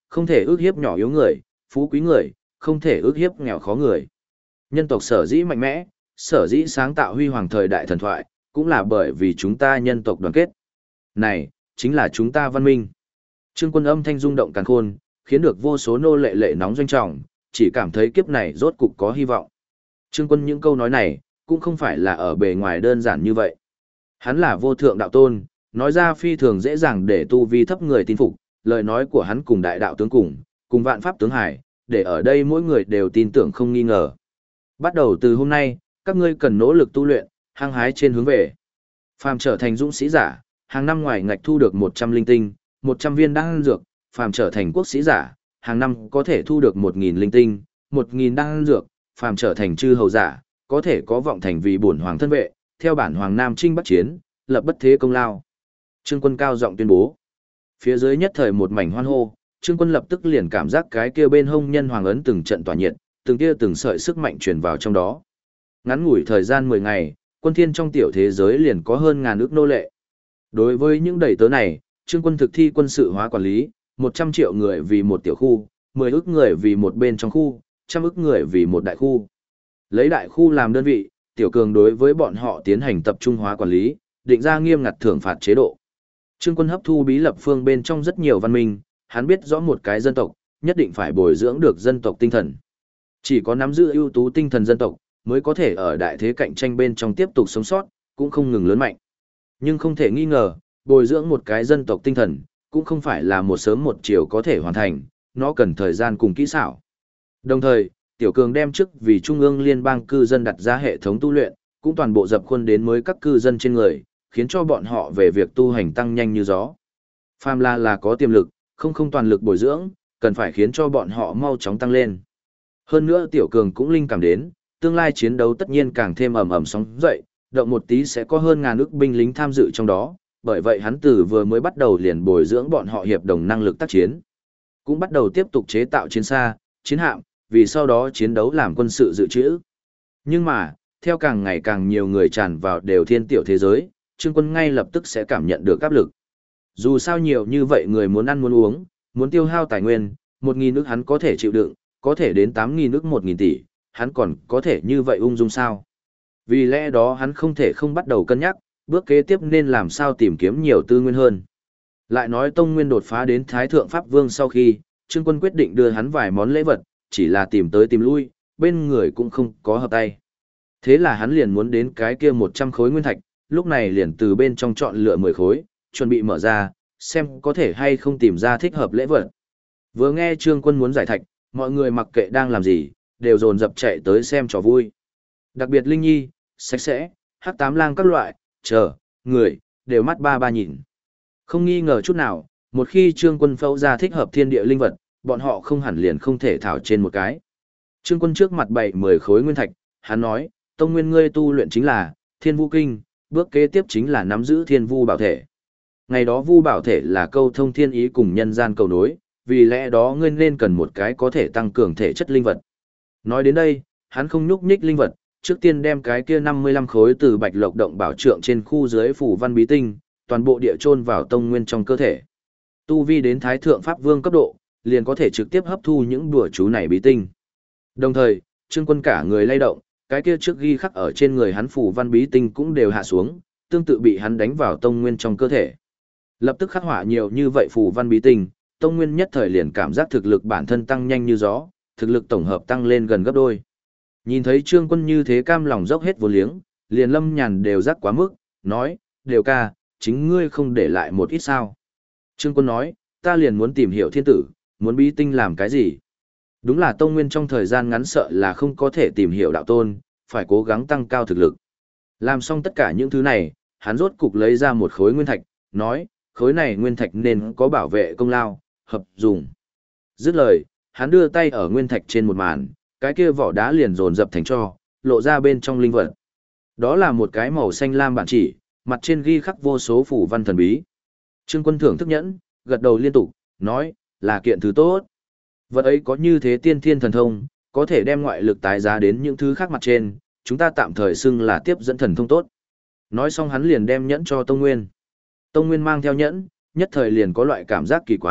S1: không thể ước hiếp nhỏ yếu người, phú quý người, không thể ước hiếp nghèo khó người. Nhân tộc sở dĩ mạnh mẽ, sở dĩ sáng tạo huy hoàng thời đại thần thoại, cũng là bởi vì chúng ta nhân tộc đoàn kết. Này, chính là chúng ta văn minh. Trương Quân âm thanh rung động càn khôn, khiến được vô số nô lệ lệ nóng doanh trọng, chỉ cảm thấy kiếp này rốt cục có hy vọng. Trương Quân những câu nói này, cũng không phải là ở bề ngoài đơn giản như vậy. Hắn là vô thượng đạo tôn, nói ra phi thường dễ dàng để tu vi thấp người tin phục, lời nói của hắn cùng đại đạo tướng cùng vạn pháp tướng hải, để ở đây mỗi người đều tin tưởng không nghi ngờ. Bắt đầu từ hôm nay, các ngươi cần nỗ lực tu luyện, hăng hái trên hướng về. Phàm trở thành dũng sĩ giả, hàng năm ngoài ngạch thu được 100 linh tinh, 100 viên đan dược, phàm trở thành quốc sĩ giả, hàng năm có thể thu được 1000 linh tinh, 1000 đan dược, phàm trở thành chư hầu giả, có thể có vọng thành vì bổn hoàng thân vệ, theo bản hoàng nam chinh bắc chiến, lập bất thế công lao. Trương Quân cao giọng tuyên bố. Phía dưới nhất thời một mảnh hoan hô, Trương Quân lập tức liền cảm giác cái kia bên hông nhân hoàng ấn từng trận tỏa nhiệt, từng tia từng sợi sức mạnh truyền vào trong đó. Ngắn ngủi thời gian 10 ngày, quân thiên trong tiểu thế giới liền có hơn ngàn ước nô lệ. Đối với những đầy tớ này, Trương Quân thực thi quân sự hóa quản lý, 100 triệu người vì một tiểu khu, 10 ức người vì một bên trong khu, 100 ức người vì một đại khu. Lấy đại khu làm đơn vị, tiểu cường đối với bọn họ tiến hành tập trung hóa quản lý, định ra nghiêm ngặt thưởng phạt chế độ. Trương Quân hấp thu bí lập phương bên trong rất nhiều văn minh, hắn biết rõ một cái dân tộc, nhất định phải bồi dưỡng được dân tộc tinh thần. Chỉ có nắm giữ ưu tú tinh thần dân tộc, mới có thể ở đại thế cạnh tranh bên trong tiếp tục sống sót, cũng không ngừng lớn mạnh. Nhưng không thể nghi ngờ, bồi dưỡng một cái dân tộc tinh thần, cũng không phải là một sớm một chiều có thể hoàn thành, nó cần thời gian cùng kỹ xảo. Đồng thời, Tiểu Cường đem trước vì Trung ương liên bang cư dân đặt ra hệ thống tu luyện, cũng toàn bộ dập khuôn đến mới các cư dân trên người, khiến cho bọn họ về việc tu hành tăng nhanh như gió. Phàm là có tiềm lực, không toàn lực bồi dưỡng, cần phải khiến cho bọn họ mau chóng tăng lên. Hơn nữa Tiểu Cường cũng linh cảm đến, tương lai chiến đấu tất nhiên càng thêm ầm ầm sóng dậy, động một tí sẽ có hơn ngàn ức binh lính tham dự trong đó, bởi vậy hắn từ vừa mới bắt đầu liền bồi dưỡng bọn họ hiệp đồng năng lực tác chiến. Cũng bắt đầu tiếp tục chế tạo chiến xa, chiến hạm, vì sau đó chiến đấu làm quân sự dự trữ. Nhưng mà, theo càng ngày càng nhiều người tràn vào đều thiên tiểu thế giới, Trương Quân ngay lập tức sẽ cảm nhận được áp lực. Dù sao nhiều như vậy người muốn ăn muốn uống, muốn tiêu hao tài nguyên, 1000 ức hắn có thể chịu đựng, có thể đến 8000 ức 1000 tỷ, hắn còn có thể như vậy ung dung sao? Vì lẽ đó hắn không thể không bắt đầu cân nhắc, bước kế tiếp nên làm sao tìm kiếm nhiều tư nguyên hơn. Lại nói Tông Nguyên đột phá đến Thái Thượng Pháp Vương sau khi, Trương Quân quyết định đưa hắn vài món lễ vật, chỉ là tìm tới tìm lui, bên người cũng không có hợp tay. Thế là hắn liền muốn đến cái kia 100 khối nguyên thạch, lúc này liền từ bên trong chọn lựa 10 khối, chuẩn bị mở ra, xem có thể hay không tìm ra thích hợp lễ vật. Vừa nghe Trương Quân muốn giải thạch, mọi người mặc kệ đang làm gì, đều dồn dập chạy tới xem trò vui. Đặc biệt Linh Nhi, Sạch Sẽ, Hắc Tám Lang các loại, người, đều mắt ba ba nhìn. Không nghi ngờ chút nào, một khi Trương Quân phẫu ra thích hợp thiên địa linh vật, bọn họ không hẳn liền không thể thảo trên một cái. Trương Quân trước mặt bày 10 khối nguyên thạch, hắn nói, Tông Nguyên ngươi tu luyện chính là Thiên Vu Kinh, bước kế tiếp chính là nắm giữ Thiên Vu Bảo Thể. Ngày đó Vu Bảo Thể là câu thông thiên ý cùng nhân gian cầu nối, vì lẽ đó ngươi nên cần một cái có thể tăng cường thể chất linh vật. Nói đến đây, hắn không nhúc nhích linh vật, trước tiên đem cái kia 55 khối từ Bạch Lộc động bảo trượng trên khu dưới phủ văn bí tinh, toàn bộ địa chôn vào Tông Nguyên trong cơ thể. Tu vi đến Thái Thượng Pháp Vương cấp độ, liền có thể trực tiếp hấp thu những đùa chú này bí tinh. Đồng thời, Trương Quân cả người lay động, cái kia trước ghi khắc ở trên người hắn phủ văn bí tinh cũng đều hạ xuống, tương tự bị hắn đánh vào Tông Nguyên trong cơ thể. Lập tức khắc họa nhiều như vậy phủ văn bí tinh, Tông Nguyên nhất thời liền cảm giác thực lực bản thân tăng nhanh như gió, thực lực tổng hợp tăng lên gần gấp đôi. Nhìn thấy Trương Quân như thế cam lòng dốc hết vô liếng, liền Lâm Nhàn đều rắc quá mức, nói, đều ca, chính ngươi không để lại một ít sao. Trương Quân nói, ta liền muốn tìm hiểu thiên tử, muốn bí tinh làm cái gì. Đúng là Tông Nguyên trong thời gian ngắn sợ là không có thể tìm hiểu đạo tôn, phải cố gắng tăng cao thực lực. Làm xong tất cả những thứ này, hắn rốt cục lấy ra một khối nguyên thạch, nói, khối này nguyên thạch nên có bảo vệ công lao, hợp dùng. Dứt lời, hắn đưa tay ở nguyên thạch trên một màn, cái kia vỏ đá liền dồn dập thành tro, lộ ra bên trong linh vật. Đó là một cái màu xanh lam bản chỉ, mặt trên ghi khắc vô số phủ văn thần bí. Trương Quân thưởng thức nhẫn, gật đầu liên tục, nói, là kiện thứ tốt. Vật ấy có như thế tiên thiên thần thông, có thể đem ngoại lực tái giá đến những thứ khác mặt trên, chúng ta tạm thời xưng là tiếp dẫn thần thông tốt. Nói xong hắn liền đem nhẫn cho Tông Nguyên. Tông Nguyên mang theo nhẫn, nhất thời liền có loại cảm giác kỳ quái,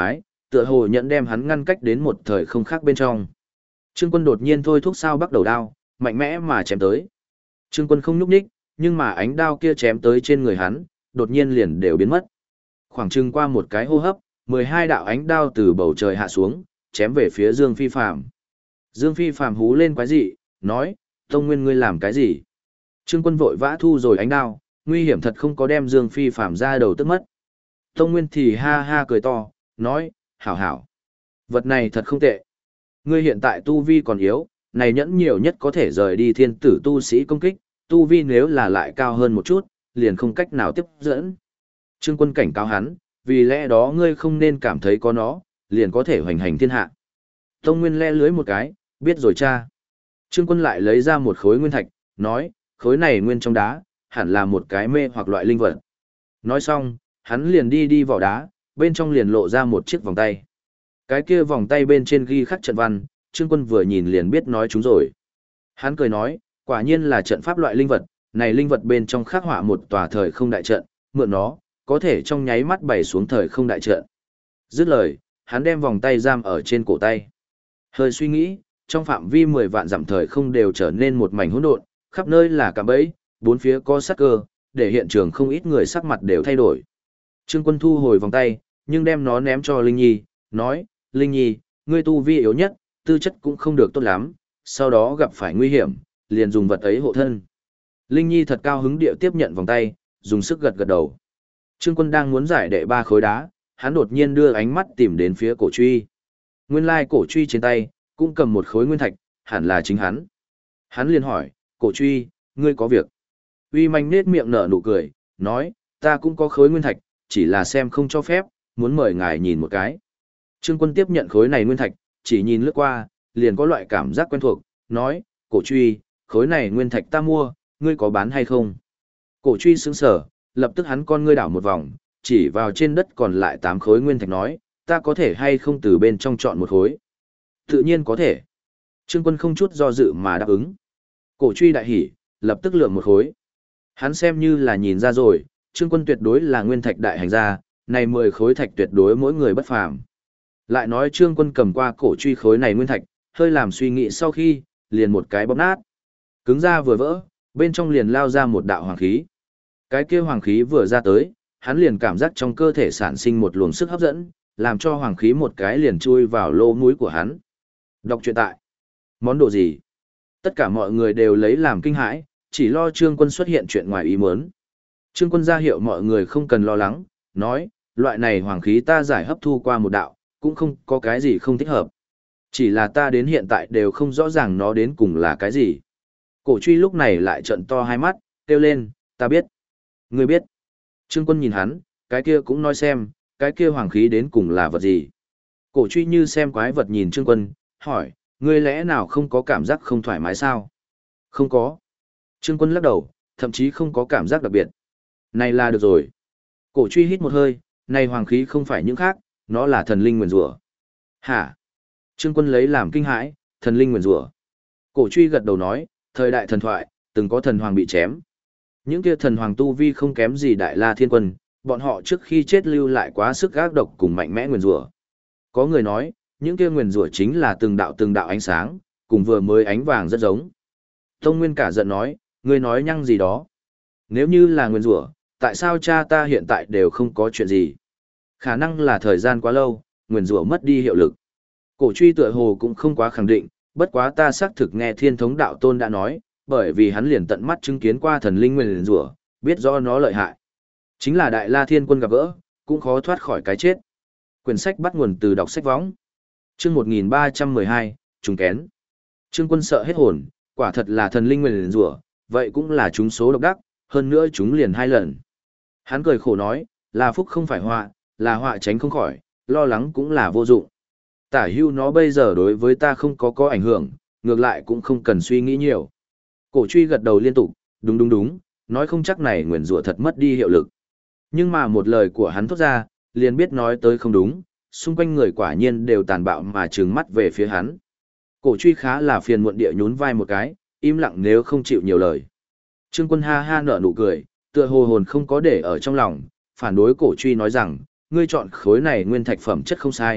S1: tựa hồ nhận đem hắn ngăn cách đến một thời không khác bên trong. Trương Quân đột nhiên thôi thúc sao bắt đầu đao, mạnh mẽ mà chém tới. Trương Quân không nhúc nhích, nhưng mà ánh đao kia chém tới trên người hắn, đột nhiên liền đều biến mất. Khoảng chừng qua một cái hô hấp, 12 đạo ánh đao từ bầu trời hạ xuống, chém về phía Dương Phi Phàm. Dương Phi Phàm hú lên quái dị, nói, Tông Nguyên ngươi làm cái gì? Trương Quân vội vã thu rồi ánh đao, nguy hiểm thật không có đem Dương Phi Phàm ra đầu tức mất. Tông Nguyên thì ha ha cười to, nói, hảo hảo. Vật này thật không tệ. Ngươi hiện tại tu vi còn yếu, này nhẫn nhiều nhất có thể rời đi thiên tử tu sĩ công kích, tu vi nếu là lại cao hơn một chút, liền không cách nào tiếp dẫn. Trương Quân cảnh cáo hắn, vì lẽ đó ngươi không nên cảm thấy có nó, liền có thể hoành hành thiên hạ. Tông Nguyên le lưới một cái, biết rồi cha. Trương Quân lại lấy ra một khối nguyên thạch, nói, khối này nguyên trong đá, hẳn là một cái mê hoặc loại linh vật. Nói xong, hắn liền đi vào đá, bên trong liền lộ ra một chiếc vòng tay. Cái kia vòng tay bên trên ghi khắc trận văn, Trương Quân vừa nhìn liền biết nói chúng rồi. Hắn cười nói, quả nhiên là trận pháp loại linh vật, này linh vật bên trong khắc họa một tòa thời không đại trận, mượn nó, có thể trong nháy mắt bày xuống thời không đại trận. Dứt lời, hắn đem vòng tay giam ở trên cổ tay. Hơi suy nghĩ, trong phạm vi 10 vạn dặm thời không đều trở nên một mảnh hỗn độn, khắp nơi là cạm bẫy, bốn phía có sát cơ, để hiện trường không ít người sắc mặt đều thay đổi. Trương Quân thu hồi vòng tay, nhưng đem nó ném cho Linh Nhi, nói, Linh Nhi, ngươi tu vi yếu nhất, tư chất cũng không được tốt lắm, sau đó gặp phải nguy hiểm, liền dùng vật ấy hộ thân. Linh Nhi thật cao hứng điệu tiếp nhận vòng tay, dùng sức gật gật đầu. Trương Quân đang muốn giải đệ 3 khối đá, hắn đột nhiên đưa ánh mắt tìm đến phía cổ truy. Nguyên lai cổ truy trên tay, cũng cầm một khối nguyên thạch, hẳn là chính hắn. Hắn liền hỏi, cổ truy, ngươi có việc. Uy Manh nết miệng nở nụ cười, nói, ta cũng có khối nguyên thạch, chỉ là xem không cho phép, muốn mời ngài nhìn một cái. Trương Quân tiếp nhận khối này nguyên thạch, chỉ nhìn lướt qua, liền có loại cảm giác quen thuộc, nói, cổ truy, khối này nguyên thạch ta mua, ngươi có bán hay không? Cổ truy sững sờ, lập tức hắn con ngươi đảo một vòng, chỉ vào trên đất còn lại 8 khối nguyên thạch nói, ta có thể hay không từ bên trong chọn một khối? Tự nhiên có thể. Trương Quân không chút do dự mà đáp ứng. Cổ truy đại hỉ, lập tức lượm một khối. Hắn xem như là nhìn ra rồi, Trương Quân tuyệt đối là nguyên thạch đại hành gia, này 10 khối thạch tuyệt đối mỗi người bất phàm. Lại nói Trương Quân cầm qua cổ truy khối này nguyên thạch, hơi làm suy nghĩ sau khi, liền một cái bóp nát. Cứng ra vừa vỡ, bên trong liền lao ra một đạo hoàng khí. Cái kia hoàng khí vừa ra tới, hắn liền cảm giác trong cơ thể sản sinh một luồng sức hấp dẫn, làm cho hoàng khí một cái liền chui vào lỗ mũi của hắn. Đọc truyện tại. Món đồ gì? Tất cả mọi người đều lấy làm kinh hãi, chỉ lo Trương Quân xuất hiện chuyện ngoài ý muốn. Trương Quân ra hiệu mọi người không cần lo lắng, nói, loại này hoàng khí ta giải hấp thu qua một đạo, cũng không có cái gì không thích hợp. Chỉ là ta đến hiện tại đều không rõ ràng nó đến cùng là cái gì. Cổ truy lúc này lại trợn to hai mắt, kêu lên, ta biết. Ngươi biết. Trương Quân nhìn hắn, cái kia cũng nói xem, cái kia hoàng khí đến cùng là vật gì. Cổ truy như xem quái vật nhìn Trương Quân, hỏi, ngươi lẽ nào không có cảm giác không thoải mái sao? Không có. Trương Quân lắc đầu, thậm chí không có cảm giác đặc biệt. Này là được rồi. Cổ truy hít một hơi, này hoàng khí không phải những khác, nó là thần linh nguyền rủa. Hả? Trương Quân lấy làm kinh hãi, thần linh nguyền rủa. Cổ truy gật đầu nói, thời đại thần thoại, từng có thần hoàng bị chém. Những kia thần hoàng tu vi không kém gì Đại La Thiên Quân, bọn họ trước khi chết lưu lại quá sức ác độc cùng mạnh mẽ nguyền rủa. Có người nói, những kia nguyền rủa chính là từng đạo ánh sáng, cùng vừa mới ánh vàng rất giống. Tông Nguyên cả giận nói, ngươi nói nhăng gì đó. Nếu như là nguyền rủa, tại sao cha ta hiện tại đều không có chuyện gì? Khả năng là thời gian quá lâu, nguyền rủa mất đi hiệu lực. Cổ truy tựa hồ cũng không quá khẳng định, bất quá ta xác thực nghe Thiên Thống Đạo Tôn đã nói, bởi vì hắn liền tận mắt chứng kiến qua thần linh nguyền rủa, biết rõ nó lợi hại. Chính là Đại La Thiên Quân gặp gỡ, cũng khó thoát khỏi cái chết. Quyển sách bắt nguồn từ đọc sách võng. Chương 1312, trùng kén. Trương Quân sợ hết hồn, quả thật là thần linh nguyền rủa, vậy cũng là chúng số độc đắc, hơn nữa chúng liền 2 lần. Hắn cười khổ nói, là phúc không phải họa, là họa tránh không khỏi, lo lắng cũng là vô dụng. Tả hưu nó bây giờ đối với ta không có ảnh hưởng, ngược lại cũng không cần suy nghĩ nhiều. Cổ truy gật đầu liên tục, đúng, nói không chắc này nguyền rủa thật mất đi hiệu lực. Nhưng mà một lời của hắn thốt ra, liền biết nói tới không đúng, xung quanh người quả nhiên đều tàn bạo mà trừng mắt về phía hắn. Cổ truy khá là phiền muộn địa nhún vai một cái, im lặng nếu không chịu nhiều lời. Trương Quân ha ha nở nụ cười, tựa hồ hồn không có để ở trong lòng, phản đối cổ truy nói rằng, ngươi chọn khối này nguyên thạch phẩm chất không sai,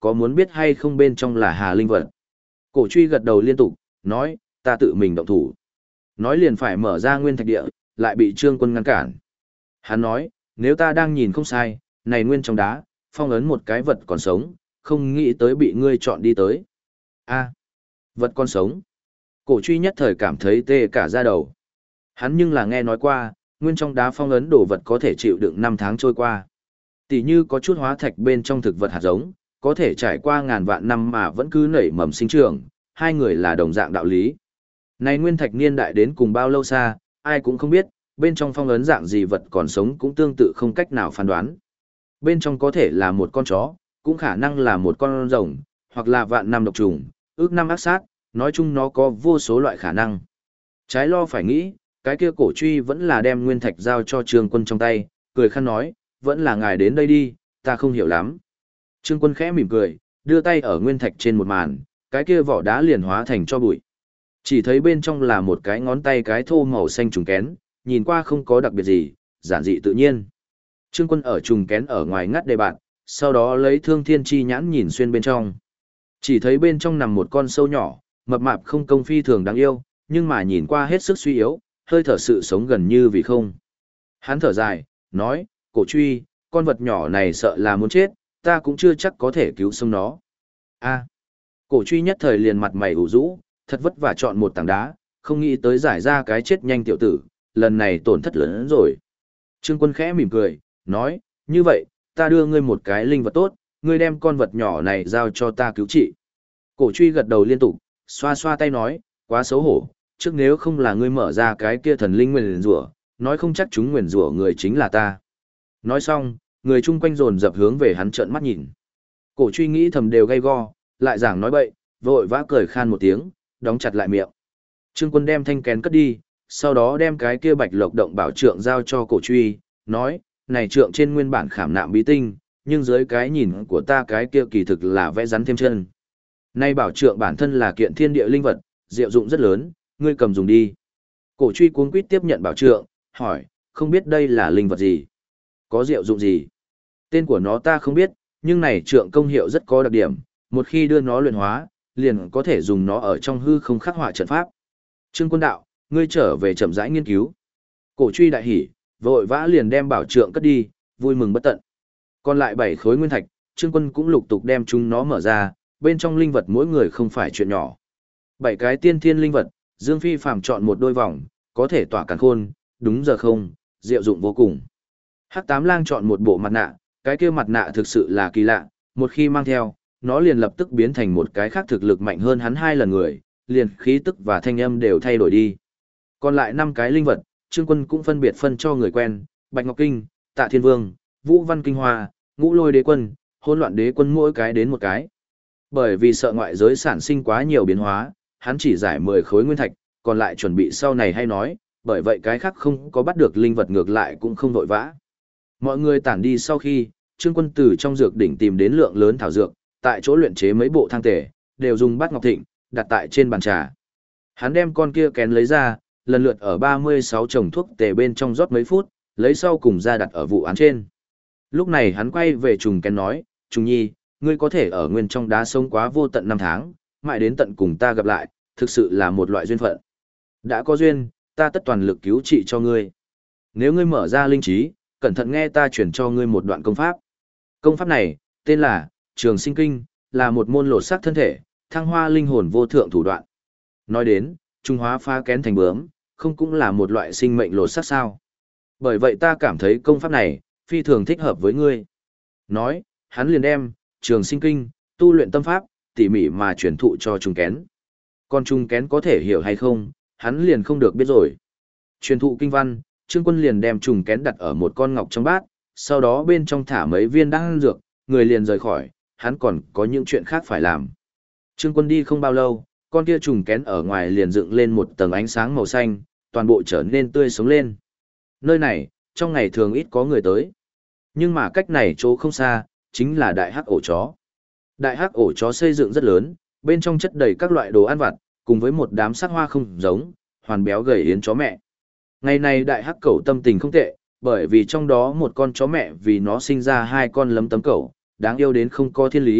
S1: có muốn biết hay không bên trong là hà linh vật? Cổ truy gật đầu liên tục, nói, ta tự mình động thủ. Nói liền phải mở ra nguyên thạch địa, lại bị Trương Quân ngăn cản. Hắn nói, nếu ta đang nhìn không sai, này nguyên trong đá, phong ấn một cái vật còn sống, không nghĩ tới bị ngươi chọn đi tới. A, vật còn sống. Cổ truy nhất thời cảm thấy tê cả da đầu. Hắn nhưng là nghe nói qua, nguyên trong đá phong ấn đồ vật có thể chịu đựng 5 tháng trôi qua. Tỷ như có chút hóa thạch bên trong thực vật hạt giống, có thể trải qua ngàn vạn năm mà vẫn cứ nảy mầm sinh trưởng, hai người là đồng dạng đạo lý. Này nguyên thạch niên đại đến cùng bao lâu xa, ai cũng không biết, bên trong phong ấn dạng gì vật còn sống cũng tương tự không cách nào phán đoán. Bên trong có thể là một con chó, cũng khả năng là một con rồng, hoặc là vạn năm độc trùng, ước năm ác sát, nói chung nó có vô số loại khả năng. Trái lo phải nghĩ, cái kia cổ truy vẫn là đem nguyên thạch giao cho Trương Quân trong tay, cười khăn nói, vẫn là ngài đến đây đi, ta không hiểu lắm. Trương Quân khẽ mỉm cười, đưa tay ở nguyên thạch trên một màn, cái kia vỏ đá liền hóa thành cho bụi. Chỉ thấy bên trong là một cái ngón tay cái thô màu xanh trùng kén, nhìn qua không có đặc biệt gì, giản dị tự nhiên. Trương Quân ở trùng kén ở ngoài ngắt đề bạn, sau đó lấy thương thiên chi nhãn nhìn xuyên bên trong. Chỉ thấy bên trong nằm một con sâu nhỏ, mập mạp không công phi thường đáng yêu, nhưng mà nhìn qua hết sức suy yếu, hơi thở sự sống gần như vì không. Hắn thở dài, nói, cổ truy, con vật nhỏ này sợ là muốn chết, ta cũng chưa chắc có thể cứu sống nó. A. Cổ truy nhất thời liền mặt mày ủ rũ, thật vất vả chọn một tảng đá, không nghĩ tới giải ra cái chết nhanh tiểu tử, lần này tổn thất lớn hơn rồi. Trương Quân khẽ mỉm cười, nói, như vậy, ta đưa ngươi một cái linh vật tốt, ngươi đem con vật nhỏ này giao cho ta cứu trị. Cổ truy gật đầu liên tục, xoa xoa tay nói, quá xấu hổ, trước nếu không là ngươi mở ra cái kia thần linh nguyền rủa, nói không chắc chúng nguyền rủa người chính là ta. Nói xong, người chung quanh dồn dập hướng về hắn trợn mắt nhìn. Cổ truy nghĩ thầm đều gay go, lại giảng nói bậy, vội vã cười khan một tiếng, đóng chặt lại miệng. Trương Quân đem thanh kén cất đi, sau đó đem cái kia bạch lộc động bảo trượng giao cho cổ truy, nói, này trượng trên nguyên bản khảm nạm bí tinh, nhưng dưới cái nhìn của ta cái kia kỳ thực là vẽ rắn thêm chân. Nay bảo trượng bản thân là kiện thiên địa linh vật, diệu dụng rất lớn, ngươi cầm dùng đi. Cổ truy cuống quýt tiếp nhận bảo trượng, hỏi, không biết đây là linh vật gì? Có diệu dụng gì? Tên của nó ta không biết, nhưng này trượng công hiệu rất có đặc điểm, một khi đưa nó luyện hóa, liền có thể dùng nó ở trong hư không khắc họa trận pháp. Trương Quân đạo, ngươi trở về chậm rãi nghiên cứu. Cổ truy đại hỉ, vội vã liền đem bảo trượng cất đi, vui mừng bất tận. Còn lại 7 khối nguyên thạch, Trương Quân cũng lục tục đem chúng nó mở ra, bên trong linh vật mỗi người không phải chuyện nhỏ. 7 cái tiên thiên linh vật, Dương Phi phàm chọn một đôi vòng, có thể tỏa càn khôn, đúng giờ không, diệu dụng vô cùng. Hắc Tám Lang chọn một bộ mặt nạ, cái kia mặt nạ thực sự là kỳ lạ, một khi mang theo, nó liền lập tức biến thành một cái khác thực lực mạnh hơn hắn 2 lần người, liền khí tức và thanh âm đều thay đổi đi. Còn lại 5 cái linh vật, Trương Quân cũng phân biệt phân cho người quen, Bạch Ngọc Kinh, Tạ Thiên Vương, Vũ Văn Kinh Hoa, Ngũ Lôi Đế Quân, Hỗn Loạn Đế Quân mỗi cái đến một cái. Bởi vì sợ ngoại giới sản sinh quá nhiều biến hóa, hắn chỉ giải 10 khối nguyên thạch, còn lại chuẩn bị sau này hay nói, bởi vậy cái khác không có bắt được linh vật ngược lại cũng không vội vã. Mọi người tản đi sau khi, Trương Quân từ trong dược đỉnh tìm đến lượng lớn thảo dược, tại chỗ luyện chế mấy bộ thang tể, đều dùng bát ngọc thịnh, đặt tại trên bàn trà. Hắn đem con kia kén lấy ra, lần lượt ở 36 chồng thuốc tề bên trong rót mấy phút, lấy sau cùng ra đặt ở vụ án trên. Lúc này hắn quay về trùng kén nói, Trùng Nhi, ngươi có thể ở nguyên trong đá sống quá vô tận 5 tháng, mãi đến tận cùng ta gặp lại, thực sự là một loại duyên phận. Đã có duyên, ta tất toàn lực cứu trị cho ngươi. Nếu ngươi mở ra linh trí, cẩn thận nghe ta chuyển cho ngươi một đoạn công pháp. Công pháp này, tên là Trường Sinh Kinh, là một môn lột xác thân thể, thăng hoa linh hồn vô thượng thủ đoạn. Nói đến, trung hóa phá kén thành bướm, không cũng là một loại sinh mệnh lột xác sao? Bởi vậy ta cảm thấy công pháp này, phi thường thích hợp với ngươi. Nói, hắn liền đem Trường Sinh Kinh, tu luyện tâm pháp, tỉ mỉ mà truyền thụ cho trùng kén. Còn trùng kén có thể hiểu hay không, hắn liền không được biết rồi. Truyền thụ kinh văn, Trương Quân liền đem trùng kén đặt ở một con ngọc trong bát, sau đó bên trong thả mấy viên đan dược, người liền rời khỏi, hắn còn có những chuyện khác phải làm. Trương Quân đi không bao lâu, con kia trùng kén ở ngoài liền dựng lên một tầng ánh sáng màu xanh, toàn bộ trở nên tươi sống lên. Nơi này, trong ngày thường ít có người tới. Nhưng mà cách này chỗ không xa, chính là đại hắc ổ chó. Đại hắc ổ chó xây dựng rất lớn, bên trong chất đầy các loại đồ ăn vặt, cùng với một đám sắc hoa không giống, hoàn béo gầy yến chó mẹ. Ngày này đại hắc cẩu tâm tình không tệ, bởi vì trong đó một con chó mẹ vì nó sinh ra 2 con lấm tấm cẩu, đáng yêu đến không có thiên lý,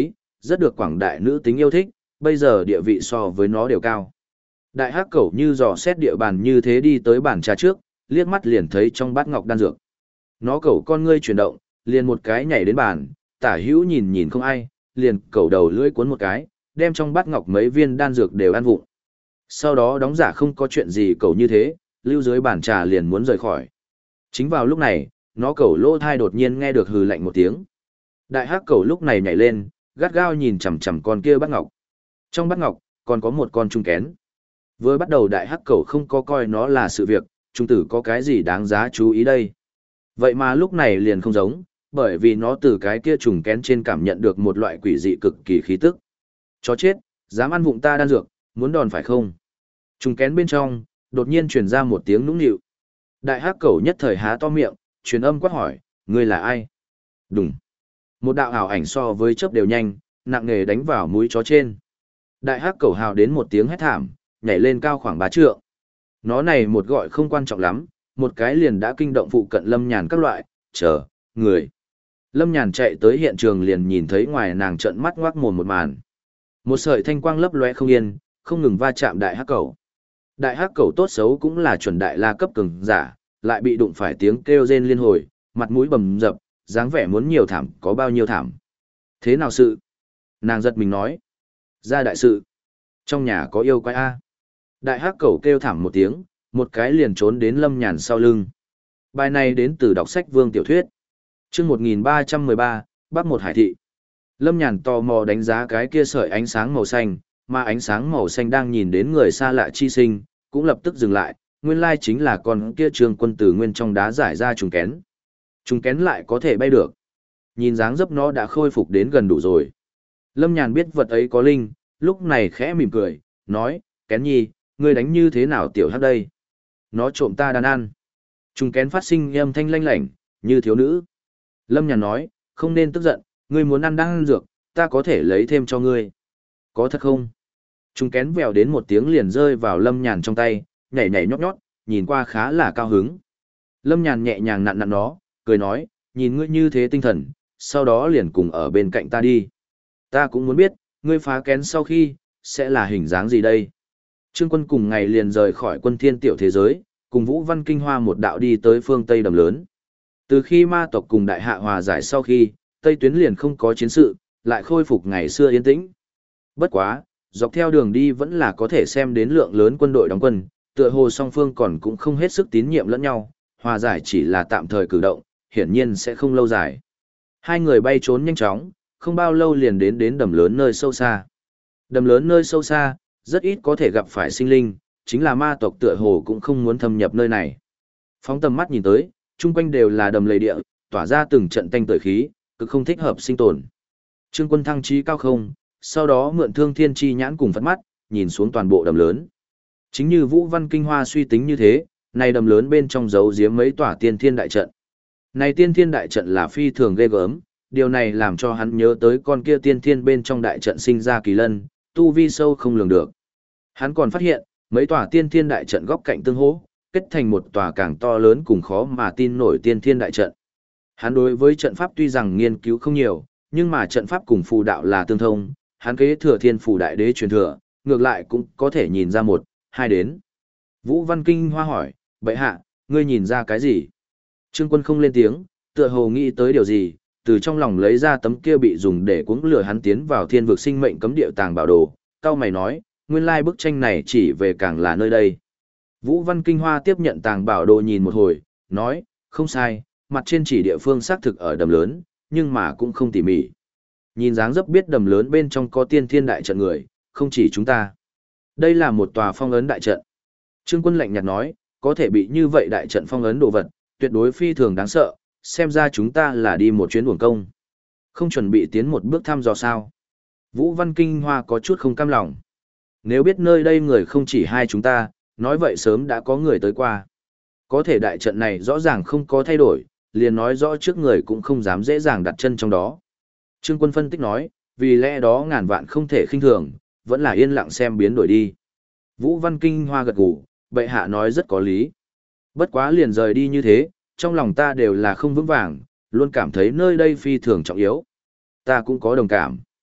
S1: rất được quảng đại nữ tính yêu thích, bây giờ địa vị so với nó đều cao. Đại hắc cẩu như dò xét địa bàn như thế đi tới bàn trà trước, liếc mắt liền thấy trong bát ngọc đan dược. Nó cẩu con ngươi chuyển động, liền một cái nhảy đến bàn, tả hữu nhìn nhìn không ai, liền cẩu đầu lưỡi cuốn một cái, đem trong bát ngọc mấy viên đan dược đều ăn vụng. Sau đó đóng giả không có chuyện gì cẩu như thế, lưu dưới bàn trà liền muốn rời khỏi. Chính vào lúc này, nó cẩu lỗ thai đột nhiên nghe được hừ lạnh một tiếng. Đại hắc cẩu lúc này nhảy lên, gắt gao nhìn chằm chằm con kia bát ngọc. Trong bát ngọc còn có một con trung kén. Vừa bắt đầu đại hắc cẩu không có coi nó là sự việc, trung tử có cái gì đáng giá chú ý đây. Vậy mà lúc này liền không giống, bởi vì nó từ cái kia trùng kén trên cảm nhận được một loại quỷ dị cực kỳ khí tức. Chó chết, dám ăn vụng ta đan dược, muốn đòn phải không? Trùng kén bên trong, đột nhiên truyền ra một tiếng nũng nịu. Đại hắc cẩu nhất thời há to miệng, truyền âm quát hỏi, ngươi là ai? Đùng. Một đạo ảo ảnh so với chớp đều nhanh, nặng nề đánh vào mũi chó trên. Đại hắc cẩu hào đến một tiếng hét thảm, nhảy lên cao khoảng 3 trượng. Nó này một gọi không quan trọng lắm, một cái liền đã kinh động phụ cận Lâm Nhàn các loại, chờ, người. Lâm Nhàn chạy tới hiện trường liền nhìn thấy ngoài nàng trợn mắt ngoác mồm một màn. Một sợi thanh quang lấp lóe không yên, không ngừng va chạm đại hắc cẩu. Đại hắc cẩu tốt xấu cũng là chuẩn đại la cấp cường giả, lại bị đụng phải tiếng kêu rên liên hồi, mặt mũi bầm dập, dáng vẻ muốn nhiều thảm có bao nhiêu thảm. Thế nào sự? Nàng giật mình nói. Ra đại sự. Trong nhà có yêu quái A. Đại hắc cẩu kêu thảm một tiếng, một cái liền trốn đến Lâm Nhàn sau lưng. Bài này đến từ đọc sách Vương tiểu thuyết. Chương 1313, Bắc một hải thị. Lâm Nhàn tò mò đánh giá cái kia sợi ánh sáng màu xanh, mà ánh sáng màu xanh đang nhìn đến người xa lạ chi sinh, cũng lập tức dừng lại, nguyên lai chính là con kia Trương Quân từ nguyên trong đá giải ra trùng kén. Trùng kén lại có thể bay được. Nhìn dáng dấp nó đã khôi phục đến gần đủ rồi. Lâm Nhàn biết vật ấy có linh, lúc này khẽ mỉm cười, nói, kén nhi, ngươi đánh như thế nào tiểu hắc đây? Nó trộm ta đàn ăn. Trùng kén phát sinh âm thanh lanh lảnh, như thiếu nữ. Lâm Nhàn nói, không nên tức giận, ngươi muốn ăn đang ăn dược, ta có thể lấy thêm cho ngươi. Có thật không? Trùng kén vèo đến một tiếng liền rơi vào Lâm Nhàn trong tay, nhảy nhảy nhót nhót, nhìn qua khá là cao hứng. Lâm Nhàn nhẹ nhàng nặn nặn nó, cười nói, nhìn ngươi như thế tinh thần, sau đó liền cùng ở bên cạnh ta đi. Ta cũng muốn biết, ngươi phá kén sau khi, sẽ là hình dáng gì đây? Trương Quân cùng ngày liền rời khỏi Quân Thiên tiểu thế giới, cùng Vũ Văn Kinh Hoa một đạo đi tới phương Tây Đầm Lớn. Từ khi ma tộc cùng đại hạ hòa giải sau khi, Tây Tuyến liền không có chiến sự, lại khôi phục ngày xưa yên tĩnh. Bất quá, dọc theo đường đi vẫn là có thể xem đến lượng lớn quân đội đóng quân, tựa hồ song phương còn cũng không hết sức tín nhiệm lẫn nhau, hòa giải chỉ là tạm thời cử động, hiển nhiên sẽ không lâu dài. Hai người bay trốn nhanh chóng, không bao lâu liền đến đầm lớn nơi sâu xa. Đầm lớn nơi sâu xa, rất ít có thể gặp phải sinh linh, chính là ma tộc tựa hồ cũng không muốn thâm nhập nơi này. Phóng tầm mắt nhìn tới, chung quanh đều là đầm lầy địa, tỏa ra từng trận tanh tưởi khí, cực không thích hợp sinh tồn. Trương Quân thăng trí cao không, sau đó mượn Thương Thiên chi nhãn cùng phất mắt, nhìn xuống toàn bộ đầm lớn. Chính như Vũ Văn Kinh Hoa suy tính như thế, này đầm lớn bên trong giấu giếm mấy tòa tiên thiên đại trận. Này tiên thiên đại trận là phi thường ghê gớm, điều này làm cho hắn nhớ tới con kia tiên thiên bên trong đại trận sinh ra kỳ lân, tu vi sâu không lường được. Hắn còn phát hiện, mấy tòa tiên thiên đại trận góc cạnh tương hỗ, kết thành một tòa càng to lớn cùng khó mà tin nổi tiên thiên đại trận. Hắn đối với trận pháp tuy rằng nghiên cứu không nhiều, nhưng mà trận pháp cùng phù đạo là tương thông, hắn kế thừa thiên phù đại đế truyền thừa, ngược lại cũng có thể nhìn ra một, hai đến. Vũ Văn Kinh Hoa hỏi, bệ hạ, ngươi nhìn ra cái gì? Trương Quân không lên tiếng, tựa hồ nghĩ tới điều gì, từ trong lòng lấy ra tấm kia bị dùng để cuống lửa hắn tiến vào thiên vực sinh mệnh cấm địa tàng bảo đồ, cao mày nói, nguyên lai bức tranh này chỉ về càng là nơi đây. Vũ Văn Kinh Hoa tiếp nhận tàng bảo đồ nhìn một hồi, nói, không sai, mặt trên chỉ địa phương xác thực ở đầm lớn, nhưng mà cũng không tỉ mỉ. Nhìn dáng dấp biết đầm lớn bên trong có tiên thiên đại trận người, không chỉ chúng ta. Đây là một tòa phong ấn đại trận. Trương Quân lạnh nhạt nói, có thể bị như vậy đại trận phong ấn đồ vật, tuyệt đối phi thường đáng sợ, xem ra chúng ta là đi một chuyến uổng công. Không chuẩn bị tiến một bước thăm dò sao. Vũ Văn Kinh Hoa có chút không cam lòng. Nếu biết nơi đây người không chỉ hai chúng ta, nói vậy sớm đã có người tới qua. Có thể đại trận này rõ ràng không có thay đổi, liền nói rõ trước người cũng không dám dễ dàng đặt chân trong đó. Trương Quân phân tích nói, vì lẽ đó ngàn vạn không thể khinh thường, vẫn là yên lặng xem biến đổi đi. Vũ Văn Kinh Hoa gật gù, bệ hạ nói rất có lý. Bất quá liền rời đi như thế, trong lòng ta đều là không vững vàng, luôn cảm thấy nơi đây phi thường trọng yếu. Ta cũng có đồng cảm.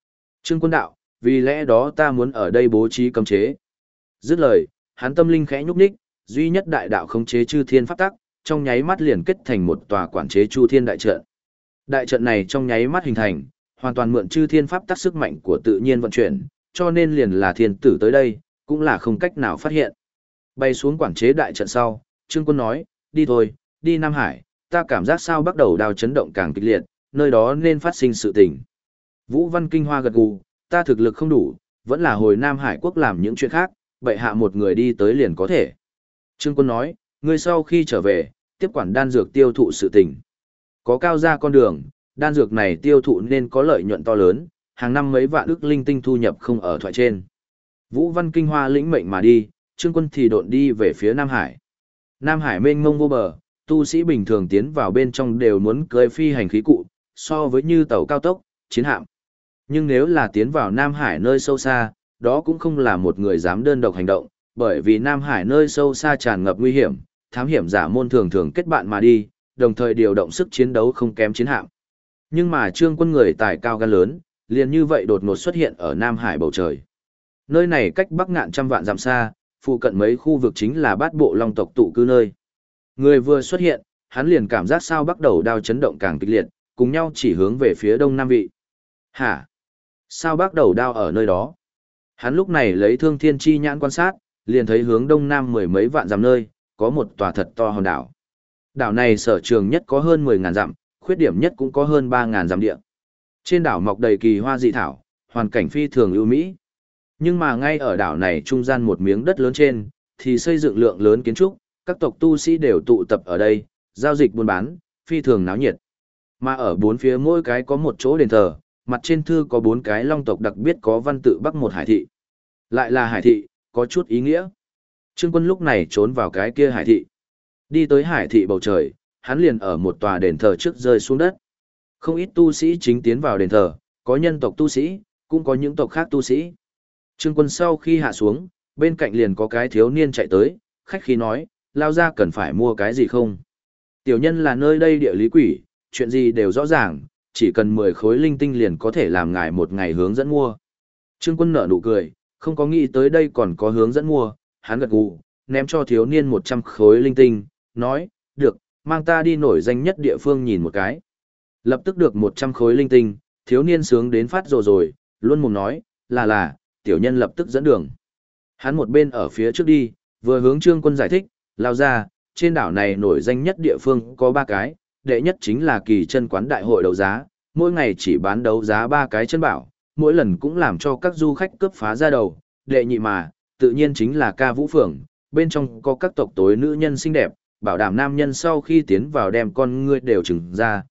S1: Trương Quân đạo, vì lẽ đó ta muốn ở đây bố trí cấm chế. Dứt lời, hắn tâm linh khẽ nhúc nhích, duy nhất đại đạo khống chế chư thiên pháp tắc, trong nháy mắt liền kết thành một tòa quản chế chu thiên đại trận. Đại trận này trong nháy mắt hình thành, hoàn toàn mượn chư thiên pháp tắc sức mạnh của tự nhiên vận chuyển, cho nên liền là thiên tử tới đây, cũng là không cách nào phát hiện. Bay xuống quản chế đại trận sau, Trương Quân nói, đi thôi, đi Nam Hải, ta cảm giác sao bắt đầu đào chấn động càng kịch liệt, nơi đó nên phát sinh sự tình. Vũ Văn Kinh Hoa gật gù, ta thực lực không đủ, vẫn là hồi Nam Hải quốc làm những chuyện khác, bệ hạ một người đi tới liền có thể. Trương Quân nói, ngươi sau khi trở về, tiếp quản đan dược tiêu thụ sự tình. Có cao ra con đường, đan dược này tiêu thụ nên có lợi nhuận to lớn, hàng năm mấy vạn ức linh tinh thu nhập không ở thoại trên. Vũ Văn Kinh Hoa lĩnh mệnh mà đi, Trương Quân thì độn đi về phía Nam Hải. Nam Hải mênh mông vô bờ, tu sĩ bình thường tiến vào bên trong đều muốn cưỡi phi hành khí cụ, so với như tàu cao tốc, chiến hạm. Nhưng nếu là tiến vào Nam Hải nơi sâu xa, đó cũng không là một người dám đơn độc hành động, bởi vì Nam Hải nơi sâu xa tràn ngập nguy hiểm, thám hiểm giả môn thường thường kết bạn mà đi, đồng thời điều động sức chiến đấu không kém chiến hạm. Nhưng mà Trương Quân người tài cao gan lớn, liền như vậy đột ngột xuất hiện ở Nam Hải bầu trời. Nơi này cách Bắc Ngạn trăm vạn dặm xa, phụ cận mấy khu vực chính là Bát Bộ Long tộc tụ cư nơi. Người vừa xuất hiện, hắn liền cảm giác sao bắt đầu đao chấn động càng kịch liệt, cùng nhau chỉ hướng về phía đông nam vị. Hả? Sao bắt đầu đao ở nơi đó? Hắn lúc này lấy thương thiên chi nhãn quan sát, liền thấy hướng đông nam mười mấy vạn dặm nơi, có một tòa thật to hòn đảo. Đảo này sở trường nhất có hơn 10.000 dặm, khuyết điểm nhất cũng có hơn 3.000 dặm địa. Trên đảo mọc đầy kỳ hoa dị thảo, hoàn cảnh phi thường ưu mỹ. Nhưng mà ngay ở đảo này trung gian một miếng đất lớn trên, thì xây dựng lượng lớn kiến trúc, các tộc tu sĩ đều tụ tập ở đây, giao dịch buôn bán, phi thường náo nhiệt. Mà ở bốn phía mỗi cái có một chỗ đền thờ, mặt trên thư có 4 cái long tộc đặc biệt có văn tự Bắc một hải thị. Lại là hải thị, có chút ý nghĩa. Trương Quân lúc này trốn vào cái kia hải thị. Đi tới hải thị bầu trời, hắn liền ở một tòa đền thờ trước rơi xuống đất. Không ít tu sĩ chính tiến vào đền thờ, có nhân tộc tu sĩ, cũng có những tộc khác tu sĩ. Trương Quân sau khi hạ xuống, bên cạnh liền có cái thiếu niên chạy tới, khách khí nói, lao ra cần phải mua cái gì không? Tiểu nhân là nơi đây địa lý quỷ, chuyện gì đều rõ ràng, chỉ cần 10 khối linh tinh liền có thể làm ngài một ngày hướng dẫn mua. Trương Quân nở nụ cười, không có nghĩ tới đây còn có hướng dẫn mua, hắn gật gù, ném cho thiếu niên 100 khối linh tinh, nói, được, mang ta đi nổi danh nhất địa phương nhìn một cái. Lập tức được 100 khối linh tinh, thiếu niên sướng đến phát rồi, luôn mồm nói, là, tiểu nhân lập tức dẫn đường. Hắn một bên ở phía trước đi, vừa hướng Trương Quân giải thích, lao ra, trên đảo này nổi danh nhất địa phương có 3 cái, đệ nhất chính là kỳ chân quán đại hội đấu giá, mỗi ngày chỉ bán đấu giá 3 cái chân bảo, mỗi lần cũng làm cho các du khách cướp phá ra đầu, đệ nhị mà, tự nhiên chính là ca vũ phường, bên trong có các tộc tối nữ nhân xinh đẹp, bảo đảm nam nhân sau khi tiến vào đem con ngươi đều trừng ra,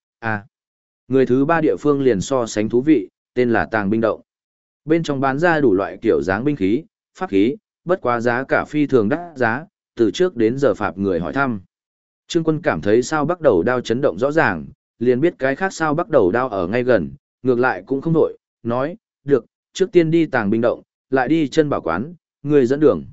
S1: Người thứ 3 địa phương liền so sánh thú vị, tên là Tàng Binh Động. Bên trong bán ra đủ loại kiểu dáng binh khí, pháp khí, bất quá giá cả phi thường đắt giá, từ trước đến giờ phạp người hỏi thăm. Trương Quân cảm thấy sao bắt đầu đao chấn động rõ ràng, liền biết cái khác sao bắt đầu đao ở ngay gần, ngược lại cũng không nổi, nói, được, trước tiên đi Tàng Binh Động, lại đi chân bảo quán, người dẫn đường.